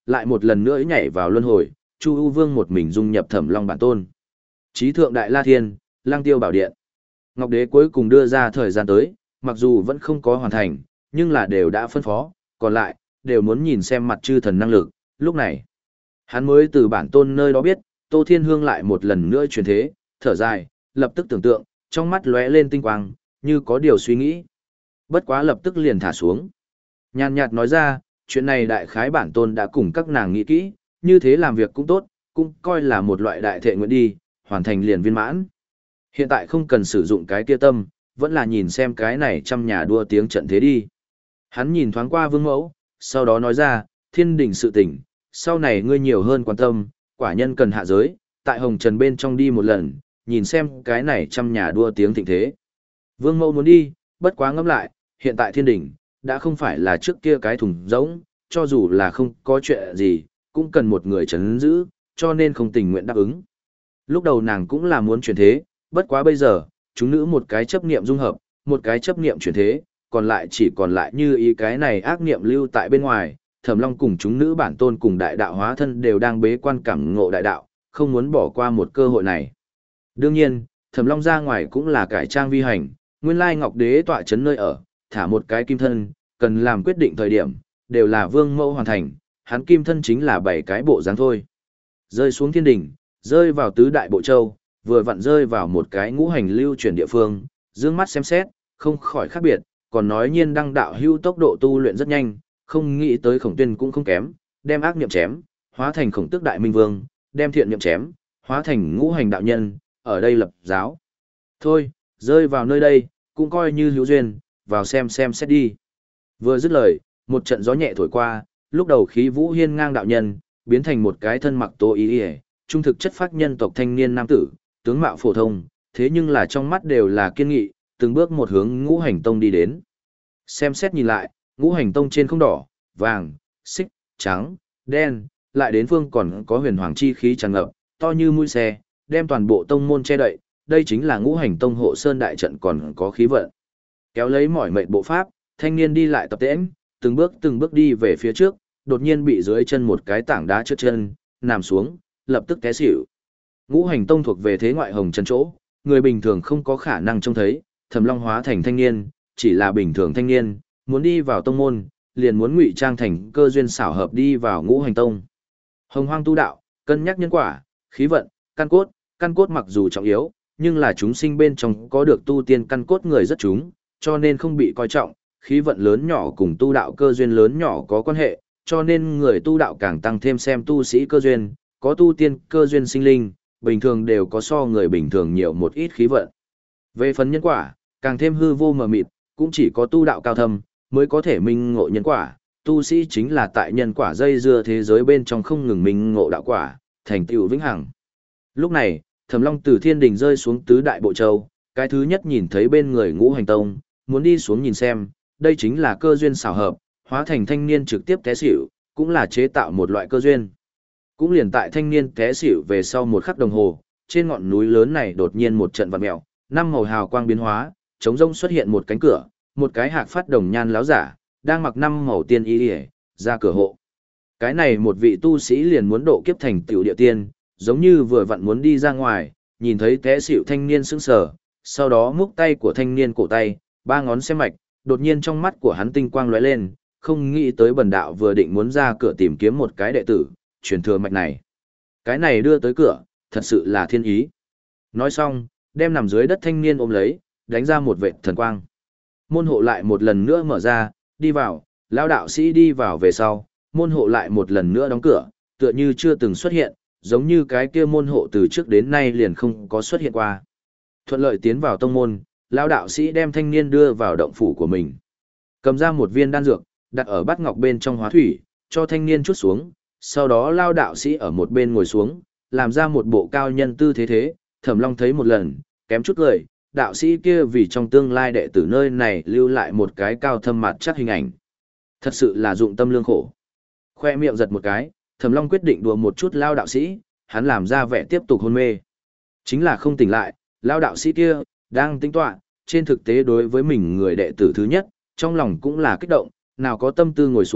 lại một lần nữa nhảy vào luân hồi, Chu U Vương một mình dung nhập Thẩm Long bản tôn. Chí thượng đại La Thiên, Lăng Tiêu bảo điện. Ngọc Đế cuối cùng đưa ra thời gian tới, mặc dù vẫn không có hoàn thành, nhưng là đều đã phân phó, còn lại, đều muốn nhìn xem mặt chư thần năng lực. Lúc này, hắn mới từ bản tôn nơi đó biết, Tô Thiên Hương lại một lần nữa chuyển thế, thở dài, lập tức tưởng tượng, trong mắt lóe lên tinh quang, như có điều suy nghĩ. Bất quá lập tức liền thả xuống. Nhàn nhạt nói ra, chuyện này đại khái bản tôn đã cùng các nàng nghĩ kỹ, như thế làm việc cũng tốt, cũng coi là một loại đại thệ nguyện đi, hoàn thành liền viên mãn. Hiện tại không cần sử dụng cái kia tâm, vẫn là nhìn xem cái này trăm nhà đua tiếng trận thế đi. Hắn nhìn thoáng qua vương mẫu, sau đó nói ra, thiên đình sự tình, sau này ngươi nhiều hơn quan tâm, quả nhân cần hạ giới, tại hồng trần bên trong đi một lần, nhìn xem cái này trăm nhà đua tiếng thịnh thế. Vương mẫu muốn đi, bất quá ngẫm lại, hiện tại thiên đình, đã không phải là trước kia cái thùng rỗng, cho dù là không có chuyện gì, cũng cần một người chấn giữ, cho nên không tình nguyện đáp ứng. Lúc đầu nàng cũng là muốn chuyển thế, bất quá bây giờ, chúng nữ một cái chấp niệm dung hợp, một cái chấp niệm chuyển thế, còn lại chỉ còn lại như ý cái này ác niệm lưu tại bên ngoài, Thẩm Long cùng chúng nữ bản tôn cùng đại đạo hóa thân đều đang bế quan cảm ngộ đại đạo, không muốn bỏ qua một cơ hội này. Đương nhiên, Thẩm Long ra ngoài cũng là cải trang vi hành, nguyên lai Ngọc Đế tọa chấn nơi ở, thả một cái kim thân, cần làm quyết định thời điểm, đều là vương mẫu hoàn thành, hắn kim thân chính là bảy cái bộ dáng thôi. Rơi xuống thiên đỉnh, rơi vào tứ đại bộ châu, vừa vặn rơi vào một cái ngũ hành lưu chuyển địa phương, dương mắt xem xét, không khỏi khác biệt, còn nói nhiên đăng đạo hưu tốc độ tu luyện rất nhanh, không nghĩ tới khổng tuyên cũng không kém, đem ác niệm chém, hóa thành khổng tước đại minh vương, đem thiện niệm chém, hóa thành ngũ hành đạo nhân, ở đây lập giáo. Thôi, rơi vào nơi đây, cũng coi như hữu duyên, vào xem xem xét đi. Vừa dứt lời, một trận gió nhẹ thổi qua, lúc đầu khí vũ hiên ngang đạo nhân, biến thành một cái thân mặc tô y y, trung thực chất phác nhân tộc thanh niên nam tử, tướng mạo phổ thông, thế nhưng là trong mắt đều là kiên nghị, từng bước một hướng ngũ hành tông đi đến. Xem xét nhìn lại, ngũ hành tông trên không đỏ, vàng, xích, trắng, đen, lại đến phương còn có huyền hoàng chi khí tràn ngập, to như mũi xe, đem toàn bộ tông môn che đậy, đây chính là ngũ hành tông hộ sơn đại trận còn có khí vận. Kéo lấy mỏi mệt bộ pháp, thanh niên đi lại tập tễnh, từng bước từng bước đi về phía trước, đột nhiên bị dưới chân một cái tảng đá trượt chân, nằm xuống, lập tức té xỉu. Ngũ hành tông thuộc về thế ngoại hồng chân chỗ, người bình thường không có khả năng trông thấy, Thẩm Long hóa thành thanh niên, chỉ là bình thường thanh niên, muốn đi vào tông môn, liền muốn ngụy trang thành cơ duyên xảo hợp đi vào ngũ hành tông. Hồng hoang tu đạo, cân nhắc nhân quả, khí vận, căn cốt, căn cốt mặc dù trọng yếu, nhưng là chúng sinh bên trong có được tu tiên căn cốt người rất chúng, cho nên không bị coi trọng, khí vận lớn nhỏ cùng tu đạo cơ duyên lớn nhỏ có quan hệ, cho nên người tu đạo càng tăng thêm xem tu sĩ cơ duyên, có tu tiên cơ duyên sinh linh, bình thường đều có so người bình thường nhiều một ít khí vận. Về phần nhân quả, càng thêm hư vô mờ mịt, cũng chỉ có tu đạo cao thâm mới có thể minh ngộ nhân quả, tu sĩ chính là tại nhân quả dây dưa thế giới bên trong không ngừng minh ngộ đạo quả, thành tựu vĩnh hằng. Lúc này, Thẩm Long từ thiên đình rơi xuống tứ đại bộ châu, cái thứ nhất nhìn thấy bên người ngũ hành tông, muốn đi xuống nhìn xem, đây chính là cơ duyên xảo hợp, hóa thành thanh niên trực tiếp té xỉu, cũng là chế tạo một loại cơ duyên. Cũng liền tại thanh niên té xỉu về sau một khắc đồng hồ, trên ngọn núi lớn này đột nhiên một trận vặn mèo, năm màu hào quang biến hóa, trống rông xuất hiện một cánh cửa, một cái hạc phát đồng nhan láo giả, đang mặc năm màu tiên y y, ra cửa hộ. Cái này một vị tu sĩ liền muốn độ kiếp thành tiểu địa tiên, giống như vừa vặn muốn đi ra ngoài, nhìn thấy té xỉu thanh niên sững sờ, sau đó múc tay của thanh niên cổ tay, ba ngón xem mạch, đột nhiên trong mắt của hắn tinh quang lóe lên, không nghĩ tới bần đạo vừa định muốn ra cửa tìm kiếm một cái đệ tử, truyền thừa mạch này. Cái này đưa tới cửa, thật sự là thiên ý. Nói xong, đem nằm dưới đất thanh niên ôm lấy, đánh ra một vệt thần quang. Môn hộ lại một lần nữa mở ra, đi vào, lão đạo sĩ đi vào về sau, môn hộ lại một lần nữa đóng cửa, tựa như chưa từng xuất hiện, giống như cái kia môn hộ từ trước đến nay liền không có xuất hiện qua. Thuận lợi tiến vào tông môn, lão đạo sĩ đem thanh niên đưa vào động phủ của mình. Cầm ra một viên đan dược, đặt ở bát ngọc bên trong hóa thủy, cho thanh niên chút xuống, sau đó lão đạo sĩ ở một bên ngồi xuống, làm ra một bộ cao nhân tư thế thế, Thẩm Long thấy một lần, kém chút lời, đạo sĩ kia vì trong tương lai đệ tử nơi này lưu lại một cái cao thâm mặt chắc hình ảnh. Thật sự là dụng tâm lương khổ. Khoe miệng giật một cái, Thẩm Long quyết định đùa một chút lao đạo sĩ, hắn làm ra vẻ tiếp tục hôn mê. Chính là không tỉnh lại, lao đạo sĩ kia, đang tính tọa, trên thực tế đối với mình người đệ tử thứ nhất, trong lòng cũng là kích động, nào có tâm tư ngồi xuống,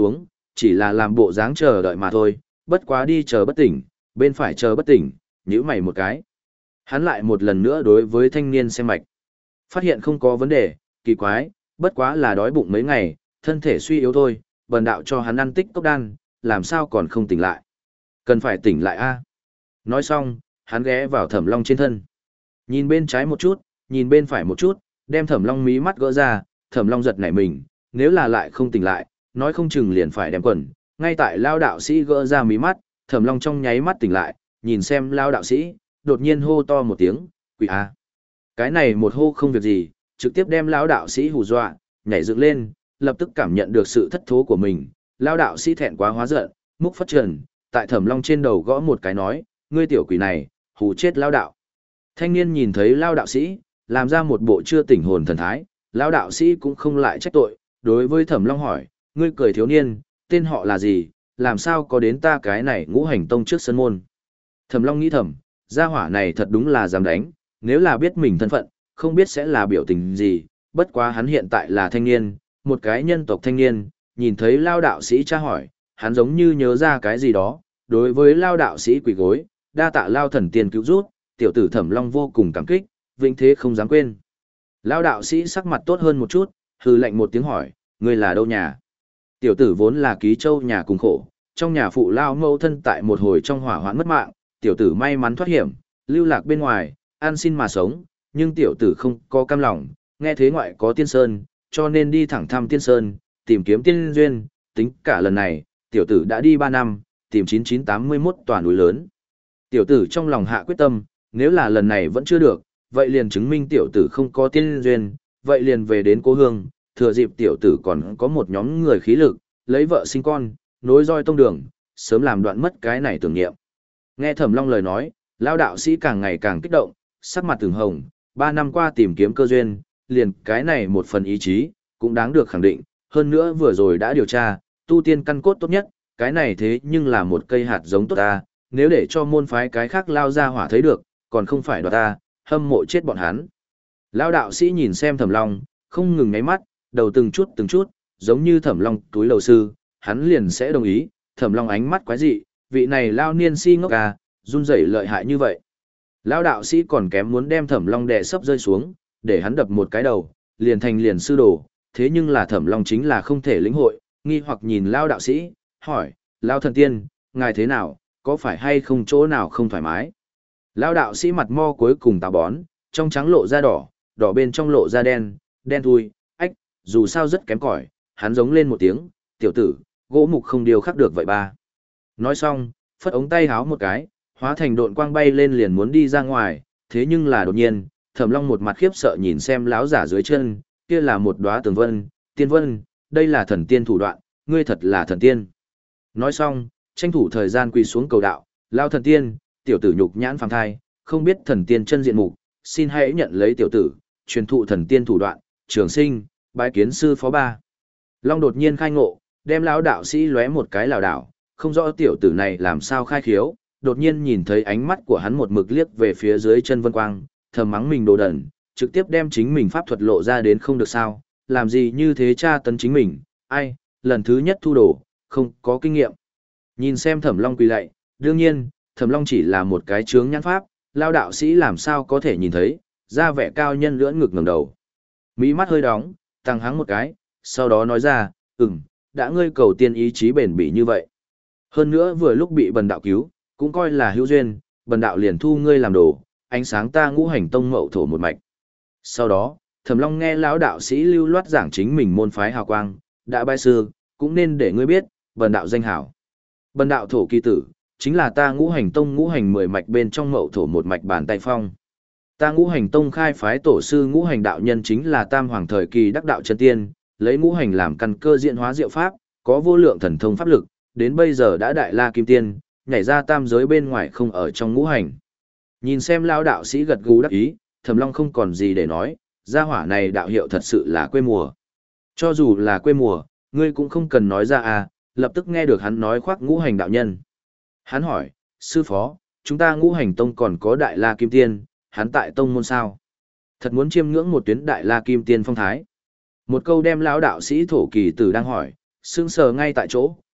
chỉ là làm bộ dáng chờ đợi mà thôi, bất quá đi chờ bất tỉnh, bên phải chờ bất tỉnh, nhíu mày một cái. Hắn lại một lần nữa đối với thanh niên xem mạch. Phát hiện không có vấn đề, kỳ quái, bất quá là đói bụng mấy ngày, thân thể suy yếu thôi, bần đạo cho hắn ăn tích cốc đan, làm sao còn không tỉnh lại. Cần phải tỉnh lại a. Nói xong, hắn ghé vào Thẩm Long trên thân. Nhìn bên trái một chút, nhìn bên phải một chút, đem Thẩm Long mí mắt gỡ ra, Thẩm Long giật nảy mình, nếu là lại không tỉnh lại, nói không chừng liền phải đem quần. Ngay tại Lao đạo sĩ gỡ ra mí mắt, Thẩm Long trong nháy mắt tỉnh lại, nhìn xem Lao đạo sĩ, đột nhiên hô to một tiếng, quỷ a. Cái này một hô không việc gì, trực tiếp đem Lao đạo sĩ hù dọa, nhảy dựng lên, lập tức cảm nhận được sự thất thố của mình. Lao đạo sĩ thẹn quá hóa giận, múc phất trần, tại Thẩm Long trên đầu gõ một cái nói, ngươi tiểu quỷ này, hù chết Lao đạo. Thanh niên nhìn thấy Lao đạo sĩ, làm ra một bộ chưa tỉnh hồn thần thái, Lao đạo sĩ cũng không lại trách tội, đối với Thẩm Long hỏi, ngươi cười thiếu niên, tên họ là gì, làm sao có đến ta cái này ngũ hành tông trước sân môn. Thẩm Long nghĩ thầm, gia hỏa này thật đúng là dám đánh, nếu là biết mình thân phận, không biết sẽ là biểu tình gì, bất quá hắn hiện tại là thanh niên, một cái nhân tộc thanh niên, nhìn thấy Lao đạo sĩ tra hỏi, hắn giống như nhớ ra cái gì đó, đối với Lao đạo sĩ quỳ gối, đa tạ Lao thần tiên cứu rút, tiểu tử Thẩm Long vô cùng cảm kích, vĩnh thế không dám quên. Lao đạo sĩ sắc mặt tốt hơn một chút, hừ lạnh một tiếng hỏi, ngươi là đâu nhà? Tiểu tử vốn là ký châu nhà cùng khổ, trong nhà phụ Lao mâu thân tại một hồi trong hỏa hoạn mất mạng, tiểu tử may mắn thoát hiểm, lưu lạc bên ngoài, ăn xin mà sống, nhưng tiểu tử không có cam lòng, nghe thế ngoại có tiên sơn, cho nên đi thẳng thăm tiên sơn, tìm kiếm tiên duyên, tính cả lần này, tiểu tử đã đi ba năm, tìm chín chín tám mươi mốt tòa núi lớn. Tiểu tử trong lòng hạ quyết tâm, nếu là lần này vẫn chưa được, vậy liền chứng minh tiểu tử không có tiên duyên, vậy liền về đến cố hương, thừa dịp tiểu tử còn có một nhóm người khí lực, lấy vợ sinh con, nối roi tông đường, sớm làm đoạn mất cái này tưởng niệm. Nghe Thẩm Long lời nói, Lao đạo sĩ càng ngày càng kích động, sắc mặt từng hồng, ba năm qua tìm kiếm cơ duyên, liền cái này một phần ý chí, cũng đáng được khẳng định, hơn nữa vừa rồi đã điều tra, tu tiên căn cốt tốt nhất, cái này thế nhưng là một cây hạt giống tốt ta, nếu để cho môn phái cái khác lao ra hỏa thấy được, còn không phải đoạt ta, hâm mộ chết bọn hắn. Lao đạo sĩ nhìn xem Thẩm Long, không ngừng ngáy mắt, đầu từng chút từng chút, giống như Thẩm Long túi lầu sư, hắn liền sẽ đồng ý, Thẩm Long ánh mắt quái dị, vị này lao niên si ngốc à, run rẩy lợi hại như vậy. Lao đạo sĩ còn kém muốn đem Thẩm Long đè sấp rơi xuống, để hắn đập một cái đầu, liền thành liền sư đồ, thế nhưng là Thẩm Long chính là không thể lĩnh hội, nghi hoặc nhìn Lao đạo sĩ, hỏi, Lao thần tiên, ngài thế nào, có phải hay không chỗ nào không thoải mái? Lao đạo sĩ mặt mo cuối cùng táo bón, trong trắng lộ ra đỏ, đỏ bên trong lộ ra đen, đen thui, ách, dù sao rất kém cỏi, hắn giống lên một tiếng, tiểu tử, gỗ mục không điều khắc được vậy ba. Nói xong, phất ống tay háo một cái, hóa thành độn quang bay lên liền muốn đi ra ngoài, thế nhưng là đột nhiên, Thẩm Long một mặt khiếp sợ nhìn xem lão giả dưới chân, kia là một đóa tường vân, tiên vân, đây là thần tiên thủ đoạn, ngươi thật là thần tiên. Nói xong, tranh thủ thời gian quỳ xuống cầu đạo, lao thần tiên, tiểu tử nhục nhãn phàm thai, không biết thần tiên chân diện mục, xin hãy nhận lấy tiểu tử, truyền thụ thần tiên thủ đoạn, trường sinh, bái kiến sư phó ba. Long đột nhiên khai ngộ, đem lão đạo sĩ lóe một cái lảo đảo, không rõ tiểu tử này làm sao khai khiếu, đột nhiên nhìn thấy ánh mắt của hắn một mực liếc về phía dưới chân vân quang, thầm mắng mình đồ đần, trực tiếp đem chính mình pháp thuật lộ ra đến không được sao, làm gì như thế tra tấn chính mình, ai, lần thứ nhất thu đồ, không có kinh nghiệm. Nhìn xem Thẩm Long quỳ lạy, đương nhiên, Thẩm Long chỉ là một cái chướng nhãn pháp, lao đạo sĩ làm sao có thể nhìn thấy, ra vẻ cao nhân lưỡn ngực ngẩng đầu. Mỹ mắt hơi đóng, tăng hắng một cái, sau đó nói ra, ừm, đã ngươi cầu tiên ý chí bền bỉ như vậy. Hơn nữa vừa lúc bị bần đạo cứu, cũng coi là hữu duyên, bần đạo liền thu ngươi làm đồ, ánh sáng ta ngũ hành tông mậu thổ một mạch. Sau đó, Thẩm Long nghe lão đạo sĩ lưu loát giảng chính mình môn phái hào quang, đã bái sư, cũng nên để ngươi biết, bần đạo danh hảo. Bần đạo thổ kỳ tử, chính là ta ngũ hành tông ngũ hành mười mạch bên trong mậu thổ một mạch bàn tay phong. Ta ngũ hành tông khai phái tổ sư ngũ hành đạo nhân chính là tam hoàng thời kỳ đắc đạo chân tiên, lấy ngũ hành làm căn cơ diễn hóa diệu pháp, có vô lượng thần thông pháp lực, đến bây giờ đã đại la kim tiên, nhảy ra tam giới bên ngoài không ở trong ngũ hành. Nhìn xem lão đạo sĩ gật gù đắc ý, Thẩm Long không còn gì để nói, gia hỏa này đạo hiệu thật sự là quê mùa. Cho dù là quê mùa, ngươi cũng không cần nói ra à, lập tức nghe được hắn nói khoác ngũ hành đạo nhân. Hắn hỏi, sư phó, chúng ta ngũ hành tông còn có đại la kim tiên, hắn tại tông môn sao? Thật muốn chiêm ngưỡng một tuyến đại la kim tiên phong thái. Một câu đem lão đạo sĩ thổ kỳ tử đang hỏi, sững sờ ngay tại chỗ,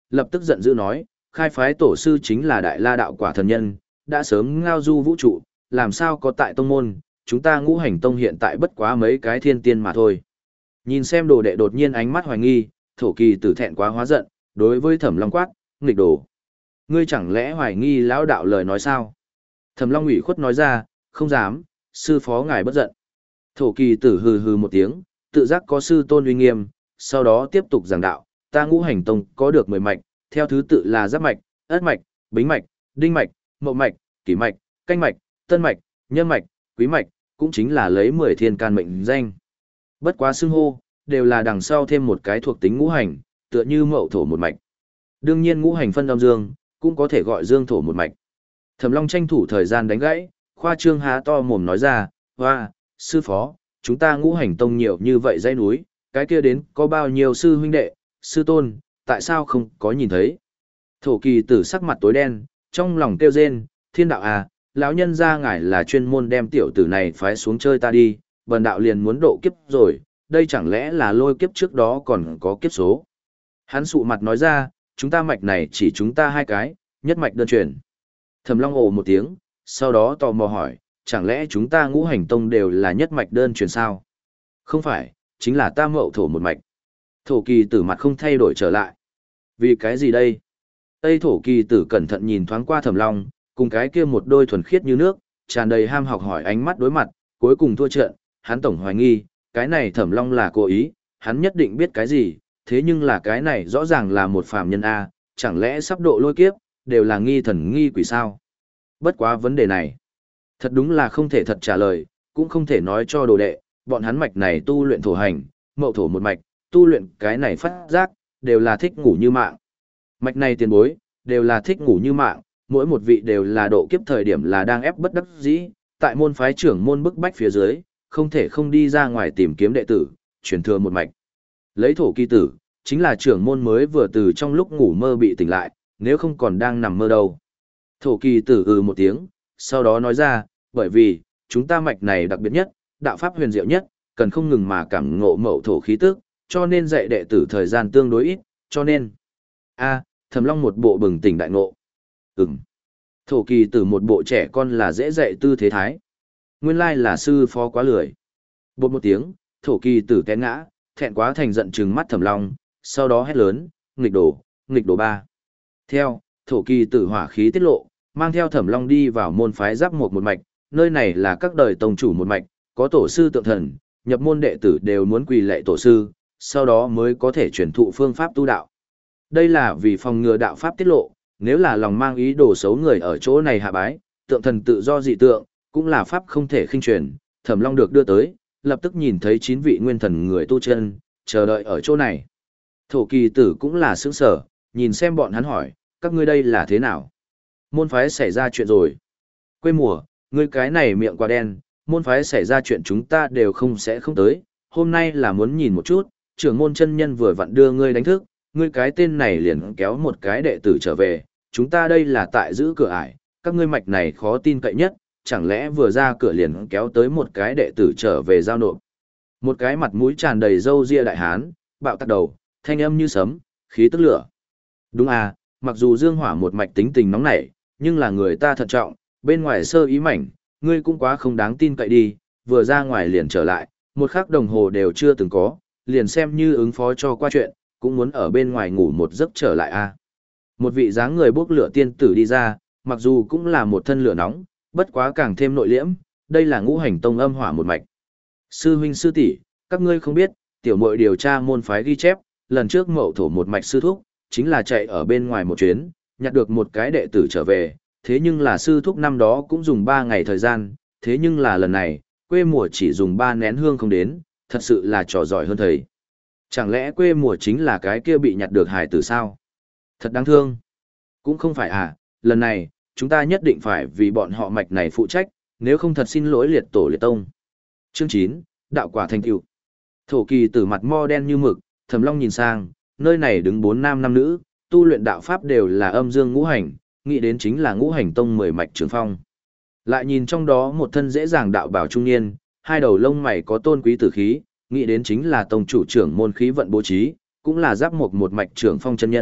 lập tức giận dữ nói, khai phái tổ sư chính là đại la đạo quả thần nhân, đã sớm ngao du vũ trụ, làm sao có tại tông môn, chúng ta ngũ hành tông hiện tại bất quá mấy cái thiên tiên mà thôi. Nhìn xem đồ đệ đột nhiên ánh mắt hoài nghi, thổ kỳ tử thẹn quá hóa giận, đối với Thẩm Long quát, nghịch đồ. Ngươi chẳng lẽ hoài nghi lão đạo lời nói sao? Thẩm Long ủy khuất nói ra, không dám, sư phó ngài bất giận. Thổ kỳ tử hừ hừ một tiếng, tự giác có sư tôn uy nghiêm, sau đó tiếp tục giảng đạo, ta ngũ hành tông có được mười mạch, theo thứ tự là giáp mạch, ất mạch, bính mạch, đinh mạch, mậu mạch, kỷ mạch, canh mạch, tân mạch, nhâm mạch, quý mạch, cũng chính là lấy mười thiên can mệnh danh. Bất quá xưng hô, đều là đằng sau thêm một cái thuộc tính ngũ hành, tựa như mậu thổ một mạch. Đương nhiên ngũ hành phân âm dương, cũng có thể gọi dương thổ một mạch. Thẩm Long tranh thủ thời gian đánh gãy, khoa trương há to mồm nói ra, hoa, sư phó, chúng ta ngũ hành tông nhiều như vậy dãy núi, cái kia đến có bao nhiêu sư huynh đệ, sư tôn, tại sao không có nhìn thấy? Thổ kỳ tử sắc mặt tối đen, trong lòng kêu rên, thiên đạo à, lão nhân gia ngài là chuyên môn đem tiểu tử này phái xuống chơi ta đi, bần đạo liền muốn độ kiếp rồi, đây chẳng lẽ là lôi kiếp trước đó còn có kiếp số. Hắn sụ mặt nói ra, chúng ta mạch này chỉ chúng ta hai cái, nhất mạch đơn truyền. Thẩm Long ồ một tiếng, sau đó tò mò hỏi, chẳng lẽ chúng ta ngũ hành tông đều là nhất mạch đơn truyền sao? Không phải, chính là ta mậu thổ một mạch. Thổ kỳ tử mặt không thay đổi trở lại. Vì cái gì đây? Tây thổ kỳ tử cẩn thận nhìn thoáng qua Thẩm Long, cùng cái kia một đôi thuần khiết như nước, tràn đầy ham học hỏi ánh mắt đối mặt, cuối cùng thua trận, hắn tổng hoài nghi, cái này Thẩm Long là cố ý, hắn nhất định biết cái gì, thế nhưng là cái này rõ ràng là một phàm nhân A, chẳng lẽ sắp độ lôi kiếp, đều là nghi thần nghi quỷ sao? Bất quá vấn đề này, thật đúng là không thể thật trả lời, cũng không thể nói cho đồ đệ, bọn hắn mạch này tu luyện thổ hành, mậu thổ một mạch, tu luyện cái này phát giác, đều là thích ngủ như mạng. Mạch này tiền bối, đều là thích ngủ như mạng, mỗi một vị đều là độ kiếp thời điểm là đang ép bất đắc dĩ, tại môn phái trưởng môn bức bách phía dưới, không thể không đi ra ngoài tìm kiếm đệ tử, truyền thừa một mạch. Lấy thổ kỳ tử, chính là trưởng môn mới vừa từ trong lúc ngủ mơ bị tỉnh lại, nếu không còn đang nằm mơ đâu. Thổ kỳ tử ừ một tiếng, sau đó nói ra, bởi vì, chúng ta mạch này đặc biệt nhất, đạo pháp huyền diệu nhất, cần không ngừng mà cảm ngộ mậu thổ khí tức, cho nên dạy đệ tử thời gian tương đối ít, cho nên. A, Thẩm Long một bộ bừng tỉnh đại ngộ. Ừm. Thổ kỳ tử một bộ trẻ con là dễ dạy tư thế thái. Nguyên lai là sư phó quá lười. Bột một tiếng, thổ kỳ tử té ngã, thẹn quá thành giận trừng mắt Thẩm Long, sau đó hét lớn, nghịch đổ, nghịch đổ ba. Theo, thổ kỳ tử hỏa khí tiết lộ, mang theo Thẩm Long đi vào môn phái giáp một một mạch, nơi này là các đời tông chủ một mạch, có tổ sư tượng thần, nhập môn đệ tử đều muốn quỳ lạy tổ sư, sau đó mới có thể truyền thụ phương pháp tu đạo. Đây là vì phòng ngừa đạo pháp tiết lộ, nếu là lòng mang ý đồ xấu người ở chỗ này hạ bái, tượng thần tự do dị tượng, cũng là pháp không thể khinh truyền, Thẩm Long được đưa tới, lập tức nhìn thấy chín vị nguyên thần người tu chân, chờ đợi ở chỗ này. Thổ kỳ tử cũng là sững sở, nhìn xem bọn hắn hỏi, các ngươi đây là thế nào? Môn phái xảy ra chuyện rồi. Quê mùa, ngươi cái này miệng quá đen, môn phái xảy ra chuyện chúng ta đều không sẽ không tới, hôm nay là muốn nhìn một chút, trưởng môn chân nhân vừa vặn đưa ngươi đánh thức, ngươi cái tên này liền kéo một cái đệ tử trở về, chúng ta đây là tại giữ cửa ải, các ngươi mạch này khó tin cậy nhất, chẳng lẽ vừa ra cửa liền kéo tới một cái đệ tử trở về giao nộp. Một cái mặt mũi tràn đầy râu ria đại hán, bạo tắc đầu, thanh âm như sấm, khí tức lửa. Đúng à, mặc dù Dương Hỏa một mạch tính tình nóng nảy, nhưng là người ta thận trọng, bên ngoài sơ ý mảnh, ngươi cũng quá không đáng tin cậy đi, vừa ra ngoài liền trở lại, một khắc đồng hồ đều chưa từng có, liền xem như ứng phó cho qua chuyện, cũng muốn ở bên ngoài ngủ một giấc trở lại a. À. Một vị dáng người bốc lửa tiên tử đi ra, mặc dù cũng là một thân lửa nóng, bất quá càng thêm nội liễm, đây là ngũ hành tông âm hỏa một mạch. Sư huynh sư tỷ, các ngươi không biết, tiểu muội điều tra môn phái ghi chép, lần trước mậu thổ một mạch sư thúc, chính là chạy ở bên ngoài một chuyến, nhặt được một cái đệ tử trở về, thế nhưng là sư thúc năm đó cũng dùng ba ngày thời gian, thế nhưng là lần này, quê mùa chỉ dùng ba nén hương không đến, thật sự là trò giỏi hơn thầy. Chẳng lẽ quê mùa chính là cái kia bị nhặt được hài tử sao? Thật đáng thương. Cũng không phải à, lần này, chúng ta nhất định phải vì bọn họ mạch này phụ trách, nếu không thật xin lỗi liệt tổ liệt tông. Chương chín, đạo quả thành tựu. Thổ kỳ tử mặt mo đen như mực, Thẩm Long nhìn sang, nơi này đứng bốn nam năm nữ, tu luyện đạo pháp đều là âm dương ngũ hành, nghĩ đến chính là ngũ hành tông mười mạch trường phong. Lại nhìn trong đó một thân dễ dàng đạo bảo trung niên, hai đầu lông mày có tôn quý tử khí, nghĩ đến chính là tông chủ trưởng môn khí vận bố trí, cũng là giáp một một mạch trưởng phong chân nhân,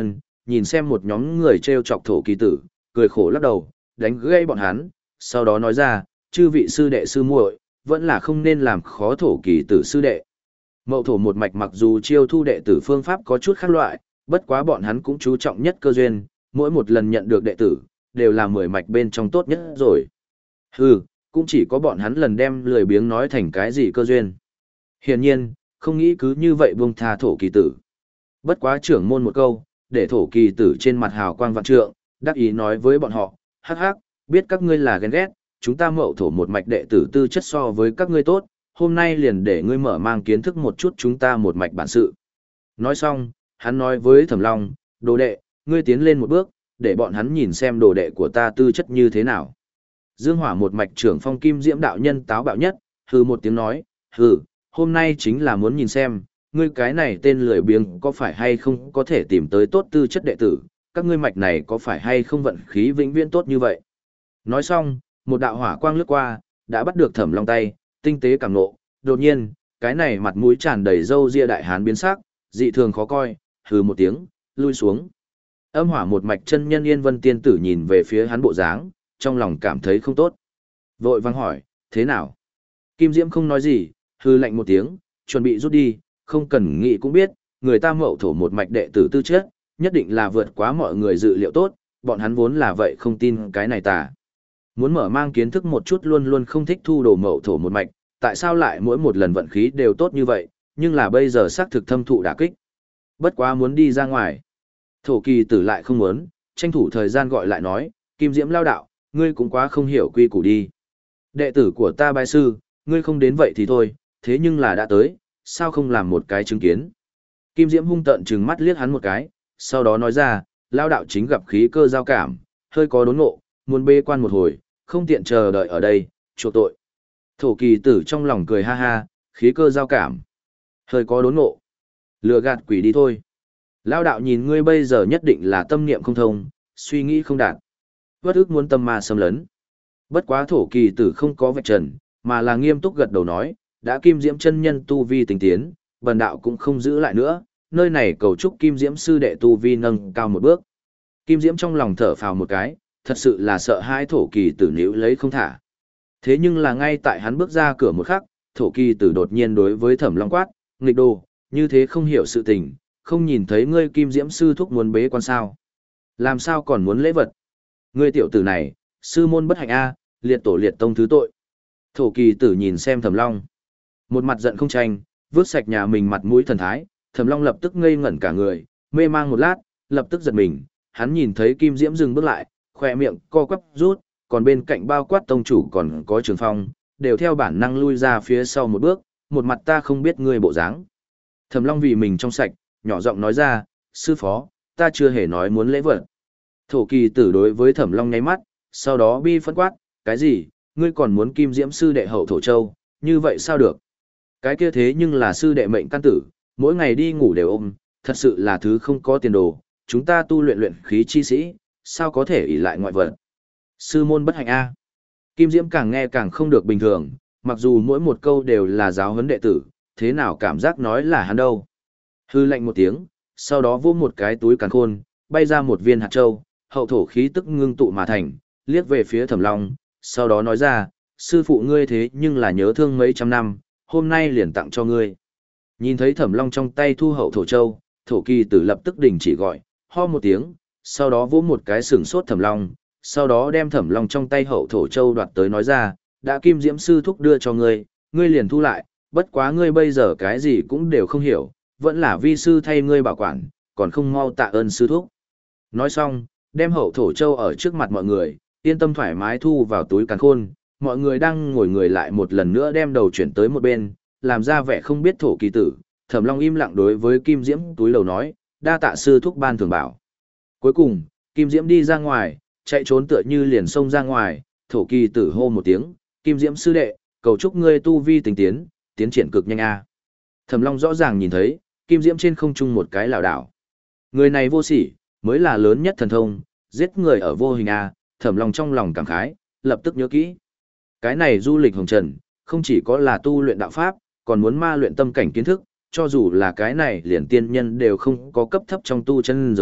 nhìn xem một nhóm người treo chọc thổ kỳ tử, cười khổ lắc đầu, đánh gây bọn hắn, sau đó nói ra, chư vị sư đệ sư muội, vẫn là không nên làm khó thổ kỳ tử sư đệ. Mậu thổ một mạch mặc dù chiêu thu đệ tử phương pháp có chút khác loại, bất quá bọn hắn cũng chú trọng nhất cơ duyên, mỗi một lần nhận được đệ tử, đều là mười mạch bên trong tốt nhất rồi. Hừ, cũng chỉ có bọn hắn lần đem lười biếng nói thành cái gì cơ duyên. Hiển nhiên, không nghĩ cứ như vậy buông tha thổ kỳ tử. Bất quá trưởng môn một câu, để thổ kỳ tử trên mặt hào quang vạn trượng, đắc ý nói với bọn họ, hắc hắc, biết các ngươi là ghen ghét, chúng ta mậu thổ một mạch đệ tử tư chất so với các ngươi tốt, hôm nay liền để ngươi mở mang kiến thức một chút chúng ta một mạch bản sự. Nói xong, hắn nói với Thẩm Long, đồ đệ, ngươi tiến lên một bước, để bọn hắn nhìn xem đồ đệ của ta tư chất như thế nào. Dương Hỏa một mạch trưởng phong kim diễm đạo nhân táo bạo nhất, hừ một tiếng nói, hừ, hôm nay chính là muốn nhìn xem, ngươi cái này tên lười biếng có phải hay không có thể tìm tới tốt tư chất đệ tử, các ngươi mạch này có phải hay không vận khí vĩnh viễn tốt như vậy. Nói xong, một đạo hỏa quang lướt qua, đã bắt được Thẩm Long tay, tinh tế cảm nộ, đột nhiên, cái này mặt mũi tràn đầy râu ria đại hán biến sắc, dị thường khó coi, hừ một tiếng, lui xuống. Âm hỏa một mạch chân nhân Yên Vân tiên tử nhìn về phía hắn bộ dáng, trong lòng cảm thấy không tốt. Vội vang hỏi, thế nào? Kim Diễm không nói gì, hừ lạnh một tiếng, chuẩn bị rút đi, không cần nghĩ cũng biết, người ta mậu thổ một mạch đệ tử tư chất, nhất định là vượt quá mọi người dự liệu tốt, bọn hắn vốn là vậy không tin cái này tà. Muốn mở mang kiến thức một chút luôn luôn không thích thu đồ mậu thổ một mạch, tại sao lại mỗi một lần vận khí đều tốt như vậy, nhưng là bây giờ xác thực thâm thụ đả kích. Bất quá muốn đi ra ngoài. Thổ kỳ tử lại không muốn, tranh thủ thời gian gọi lại nói, Kim Diễm lao đạo, ngươi cũng quá không hiểu quy củ đi. Đệ tử của ta bái sư, ngươi không đến vậy thì thôi, thế nhưng là đã tới, sao không làm một cái chứng kiến. Kim Diễm hung tợn trừng mắt liếc hắn một cái, sau đó nói ra, lao đạo chính gặp khí cơ giao cảm, hơi có đốn ngộ, muốn bê quan một hồi, không tiện chờ đợi ở đây, chuộc tội. Thổ kỳ tử trong lòng cười ha ha, khí cơ giao cảm, hơi có đốn ngộ. Lừa gạt quỷ đi thôi. Lao đạo nhìn ngươi bây giờ nhất định là tâm niệm không thông, suy nghĩ không đạt. Vất ức muốn tâm ma xâm lấn. Bất quá thổ kỳ tử không có vạch trần, mà là nghiêm túc gật đầu nói, đã Kim Diễm chân nhân tu vi tinh tiến, bần đạo cũng không giữ lại nữa, nơi này cầu chúc Kim Diễm sư đệ tu vi nâng cao một bước. Kim Diễm trong lòng thở phào một cái, thật sự là sợ hai thổ kỳ tử níu lấy không thả. Thế nhưng là ngay tại hắn bước ra cửa một khắc, thổ kỳ tử đột nhiên đối với Thẩm Long quát, nghịch đồ, như thế không hiểu sự tình, không nhìn thấy ngươi Kim Diễm sư thúc muốn bế quan sao. Làm sao còn muốn lễ vật? Ngươi tiểu tử này, sư môn bất hạnh a, liệt tổ liệt tông thứ tội. Thổ kỳ tử nhìn xem Thẩm Long, một mặt giận không tranh, vứt sạch nhà mình mặt mũi thần thái, Thẩm Long lập tức ngây ngẩn cả người, mê mang một lát, lập tức giật mình, hắn nhìn thấy Kim Diễm dừng bước lại, khỏe miệng co quắp rút, còn bên cạnh bao quát tông chủ còn có Trường Phong, đều theo bản năng lui ra phía sau một bước, một mặt ta không biết ngươi bộ dáng. Thẩm Long vì mình trong sạch, nhỏ giọng nói ra, sư phó, ta chưa hề nói muốn lễ vật. Thổ kỳ tử đối với Thẩm Long nháy mắt, sau đó bi phân quát, cái gì, ngươi còn muốn Kim Diễm sư đệ hậu thổ châu, như vậy sao được? Cái kia thế nhưng là sư đệ mệnh căn tử, mỗi ngày đi ngủ đều ôm, thật sự là thứ không có tiền đồ, chúng ta tu luyện luyện khí chi sĩ, sao có thể ỷ lại ngoại vật. Sư môn bất hạnh a. Kim Diễm càng nghe càng không được bình thường, mặc dù mỗi một câu đều là giáo huấn đệ tử, thế nào cảm giác nói là hắn đâu. Hư lạnh một tiếng, sau đó vô một cái túi càn khôn, bay ra một viên hạt châu, hậu thổ khí tức ngưng tụ mà thành, liếc về phía Thẩm Long, sau đó nói ra, sư phụ ngươi thế nhưng là nhớ thương mấy trăm năm, hôm nay liền tặng cho ngươi. Nhìn thấy Thẩm Long trong tay thu hậu thổ châu, thổ kỳ tử lập tức đình chỉ gọi, ho một tiếng, sau đó vỗ một cái sừng sốt Thẩm Long, sau đó đem Thẩm Long trong tay hậu thổ châu đoạt tới nói ra, đã Kim Diễm sư thúc đưa cho ngươi, ngươi liền thu lại, bất quá ngươi bây giờ cái gì cũng đều không hiểu, vẫn là vi sư thay ngươi bảo quản, còn không mau tạ ơn sư thúc. Nói xong, đem hậu thổ châu ở trước mặt mọi người, yên tâm thoải mái thu vào túi càn khôn, mọi người đang ngồi người lại một lần nữa đem đầu chuyển tới một bên, làm ra vẻ không biết thổ kỳ tử. Thẩm Long im lặng đối với Kim Diễm túi lầu nói, đa tạ sư thúc ban thường bảo. Cuối cùng, Kim Diễm đi ra ngoài, chạy trốn tựa như liền xông ra ngoài, thổ kỳ tử hô một tiếng, Kim Diễm sư đệ, cầu chúc ngươi tu vi tinh tiến, tiến triển cực nhanh a. Thẩm Long rõ ràng nhìn thấy, Kim Diễm trên không trung một cái lảo đảo. Người này vô sỉ, mới là lớn nhất thần thông, giết người ở vô hình a. Thẩm Long trong lòng cảm khái, lập tức nhớ kỹ. Cái này du lịch hồng trần, không chỉ có là tu luyện đạo pháp, còn muốn ma luyện tâm cảnh kiến thức, cho dù là cái này liền tiên nhân đều không có cấp thấp trong tu chân giới,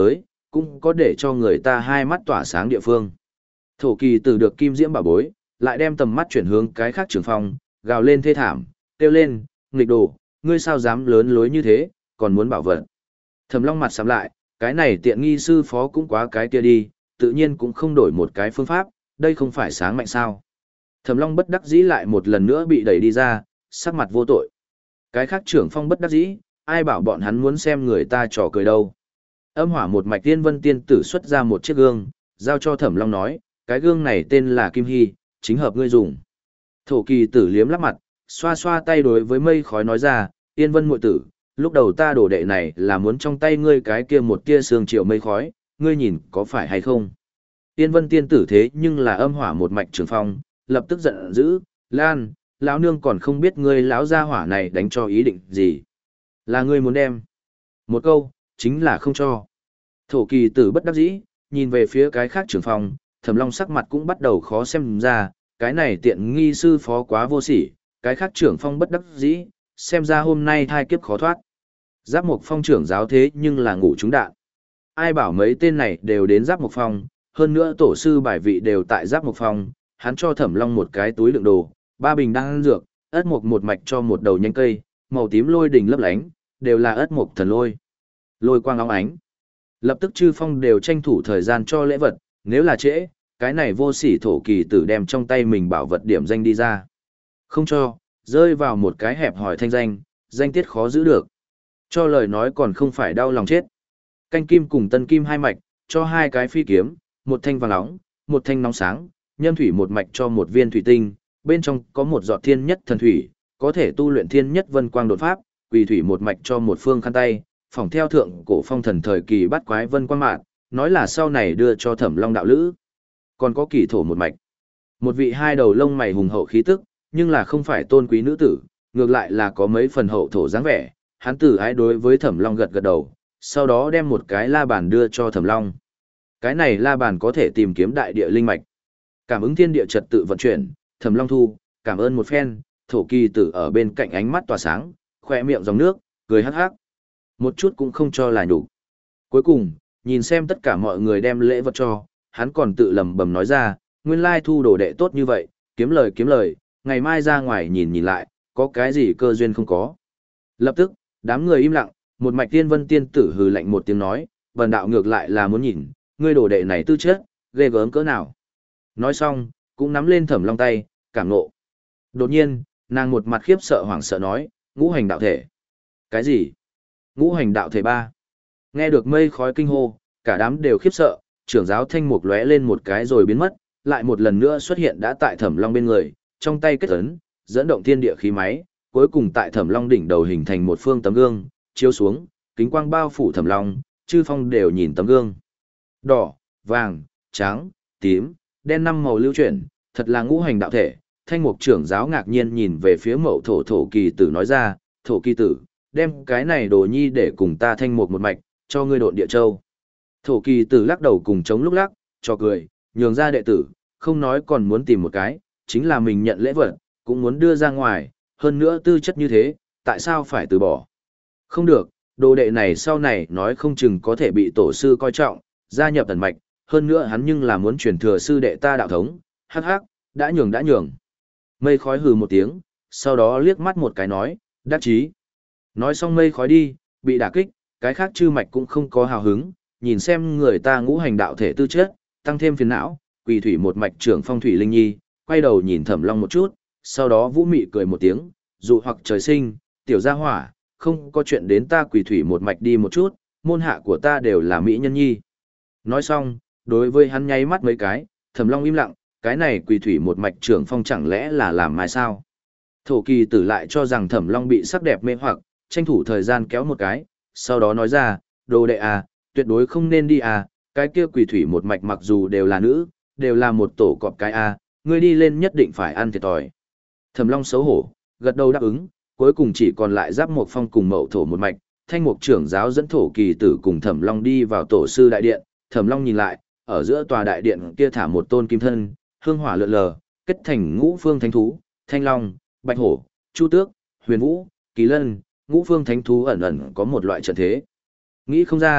cũng có để cho người ta hai mắt tỏa sáng địa phương. Thổ kỳ tử được kim diễm bảo bối, lại đem tầm mắt chuyển hướng cái khác trường phong, gào lên thê thảm, kêu lên, nghịch đồ, ngươi sao dám lớn lối như thế, còn muốn bảo vật. Thẩm Long mặt sắm lại, cái này tiện nghi sư phó cũng quá cái kia đi, tự nhiên cũng không đổi một cái phương pháp, đây không phải sáng mạnh sao. Thẩm Long bất đắc dĩ lại một lần nữa bị đẩy đi ra, sắc mặt vô tội. Cái khác trưởng phong bất đắc dĩ, ai bảo bọn hắn muốn xem người ta trò cười đâu. Âm hỏa một mạch tiên vân tiên tử xuất ra một chiếc gương, giao cho Thẩm Long nói, cái gương này tên là Kim Hy, chính hợp ngươi dùng. Thổ kỳ tử liếm lắp mặt, xoa xoa tay đối với mây khói nói ra, tiên vân muội tử, lúc đầu ta đổ đệ này là muốn trong tay ngươi cái kia một tia sương triệu mây khói, ngươi nhìn có phải hay không? Tiên vân tiên tử thế nhưng là âm hỏa một mạch trường phong, lập tức giận dữ, Lan, lão nương còn không biết ngươi lão gia hỏa này đánh cho ý định gì. Là ngươi muốn đem. Một câu, chính là không cho. Thổ kỳ tử bất đắc dĩ, nhìn về phía cái khác trường phong, Thẩm Long sắc mặt cũng bắt đầu khó xem ra, cái này tiện nghi sư phó quá vô sỉ, cái khác trưởng phong bất đắc dĩ, xem ra hôm nay thai kiếp khó thoát. Giáp Mộc Phong trưởng giáo thế nhưng là ngủ trúng đạn. Ai bảo mấy tên này đều đến Giáp Mộc Phong, hơn nữa tổ sư bài vị đều tại Giáp Mộc Phong, hắn cho Thẩm Long một cái túi đựng đồ, ba bình đan dược, ất mộc một mạch cho một đầu nhánh cây, màu tím lôi đỉnh lấp lánh, đều là ất mộc thần lôi. Lôi quang óng ánh. Lập tức chư phong đều tranh thủ thời gian cho lễ vật, nếu là trễ, cái này vô sỉ thổ kỳ tử đem trong tay mình bảo vật điểm danh đi ra. Không cho, rơi vào một cái hẹp hỏi thanh danh, danh tiết khó giữ được. Cho lời nói còn không phải đau lòng chết. Canh kim cùng tân kim hai mạch, cho hai cái phi kiếm, một thanh vàng nóng, một thanh nóng sáng, nhâm thủy một mạch cho một viên thủy tinh, bên trong có một giọt thiên nhất thần thủy, có thể tu luyện thiên nhất vân quang đột pháp, quỳ thủy một mạch cho một phương khăn tay, phỏng theo thượng cổ phong thần thời kỳ bắt quái vân quang mạn, nói là sau này đưa cho Thẩm Long đạo lữ. Còn có kỳ thổ một mạch. Một vị hai đầu lông mày hùng hậu khí tức, nhưng là không phải tôn quý nữ tử, ngược lại là có mấy phần hậu thổ dáng vẻ, hắn tử ái đối với Thẩm Long gật gật đầu, sau đó đem một cái la bàn đưa cho Thẩm Long. Cái này la bàn có thể tìm kiếm đại địa linh mạch. Cảm ứng thiên địa trật tự vận chuyển, Thẩm Long thu, cảm ơn một phen, thổ kỳ tử ở bên cạnh ánh mắt tỏa sáng, khỏe miệng dòng nước, cười hắc hắc. Một chút cũng không cho là nhục. Cuối cùng, nhìn xem tất cả mọi người đem lễ vật cho, hắn còn tự lẩm bẩm nói ra, nguyên lai thu đồ đệ tốt như vậy, kiếm lời kiếm lời, ngày mai ra ngoài nhìn nhìn lại, có cái gì cơ duyên không có. Lập tức, đám người im lặng, một mạch tiên vân tiên tử hừ lạnh một tiếng nói, vần đạo ngược lại là muốn nhìn, ngươi đồ đệ này tư chất, ghê gớm cỡ nào. Nói xong, cũng nắm lên Thẩm Long tay, cảm nộ. Đột nhiên, nàng một mặt khiếp sợ hoảng sợ nói, ngũ hành đạo thể. Cái gì? Ngũ hành đạo thể ba. Nghe được mây khói kinh hô, cả đám đều khiếp sợ, trưởng giáo thanh mục lóe lên một cái rồi biến mất, lại một lần nữa xuất hiện đã tại Thẩm Long bên người, trong tay kết ấn, dẫn động thiên địa khí máy, cuối cùng tại Thẩm Long đỉnh đầu hình thành một phương tấm gương, chiếu xuống, kính quang bao phủ Thẩm Long, chư phong đều nhìn tấm gương. Đỏ, vàng, trắng, tím, đen năm màu lưu chuyển, thật là ngũ hành đạo thể. Thanh mục trưởng giáo ngạc nhiên nhìn về phía Mậu thổ thổ kỳ tử nói ra, thổ kỳ tử, đem cái này đồ nhi để cùng ta thanh mục một mạch, cho ngươi độn địa châu. Thổ kỳ tử lắc đầu cùng chống lúc lắc, cho cười, nhường ra đệ tử, không nói còn muốn tìm một cái, chính là mình nhận lễ vật, cũng muốn đưa ra ngoài, hơn nữa tư chất như thế, tại sao phải từ bỏ. Không được, đồ đệ này sau này nói không chừng có thể bị tổ sư coi trọng, gia nhập tần mạch, hơn nữa hắn nhưng là muốn truyền thừa sư đệ ta đạo thống, hắc hắc, đã nhường đã nhường. Mây khói hừ một tiếng, sau đó liếc mắt một cái nói, đắc chí. Nói xong mây khói đi, bị đả kích, cái khác chư mạch cũng không có hào hứng, nhìn xem người ta ngũ hành đạo thể tư chất, tăng thêm phiền não, quỳ thủy một mạch trưởng phong thủy linh nhi, quay đầu nhìn Thẩm Long một chút, sau đó vũ mị cười một tiếng, dụ hoặc trời sinh, tiểu gia hỏa, không có chuyện đến ta quỳ thủy một mạch đi một chút, môn hạ của ta đều là mỹ nhân nhi. Nói xong, đối với hắn nháy mắt mấy cái, Thẩm Long im lặng, cái này quỳ thủy một mạch trưởng phong chẳng lẽ là làm mai sao? Thổ kỳ tử lại cho rằng Thẩm Long bị sắc đẹp mê hoặc, tranh thủ thời gian kéo một cái, sau đó nói ra, đồ đệ à, tuyệt đối không nên đi à, cái kia quỳ thủy một mạch mặc dù đều là nữ, đều là một tổ cọp cái à, ngươi đi lên nhất định phải ăn thiệt thòi. Thẩm Long xấu hổ, gật đầu đáp ứng, cuối cùng chỉ còn lại Giáp Mộc Phong cùng Mậu thổ một mạch, Thanh Mục trưởng giáo dẫn thổ kỳ tử cùng Thẩm Long đi vào tổ sư đại điện, Thẩm Long nhìn lại, ở giữa tòa đại điện kia thả một tôn kim thân, hương hỏa lượn lờ, kết thành ngũ phương thánh thú, Thanh Long, Bạch Hổ, Chu Tước, Huyền Vũ, Kỳ Lân, ngũ phương thánh thú ẩn ẩn có một loại trận thế. Nghĩ không ra,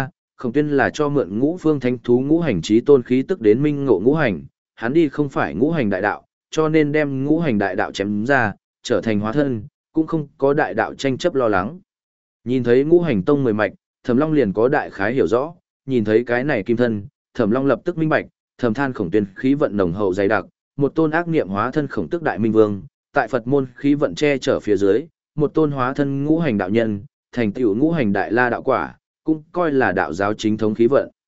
Khổng Tuyên là cho mượn ngũ phương thánh thú ngũ hành chí tôn khí tức đến minh ngộ ngũ hành, hắn đi không phải ngũ hành đại đạo, cho nên đem ngũ hành đại đạo chém ra, trở thành hóa thân, cũng không có đại đạo tranh chấp lo lắng. Nhìn thấy ngũ hành tông mười mạch, Thẩm Long liền có đại khái hiểu rõ, nhìn thấy cái này kim thân, Thẩm Long lập tức minh bạch, thầm than Khổng Tuyên khí vận nồng hậu dày đặc, một tôn ác niệm hóa thân Khổng Tức Đại Minh Vương, tại Phật môn khí vận che chở phía dưới, một tôn hóa thân ngũ hành đạo nhân, thành tựu ngũ hành đại la đạo quả, cũng coi là đạo giáo chính thống khí vận.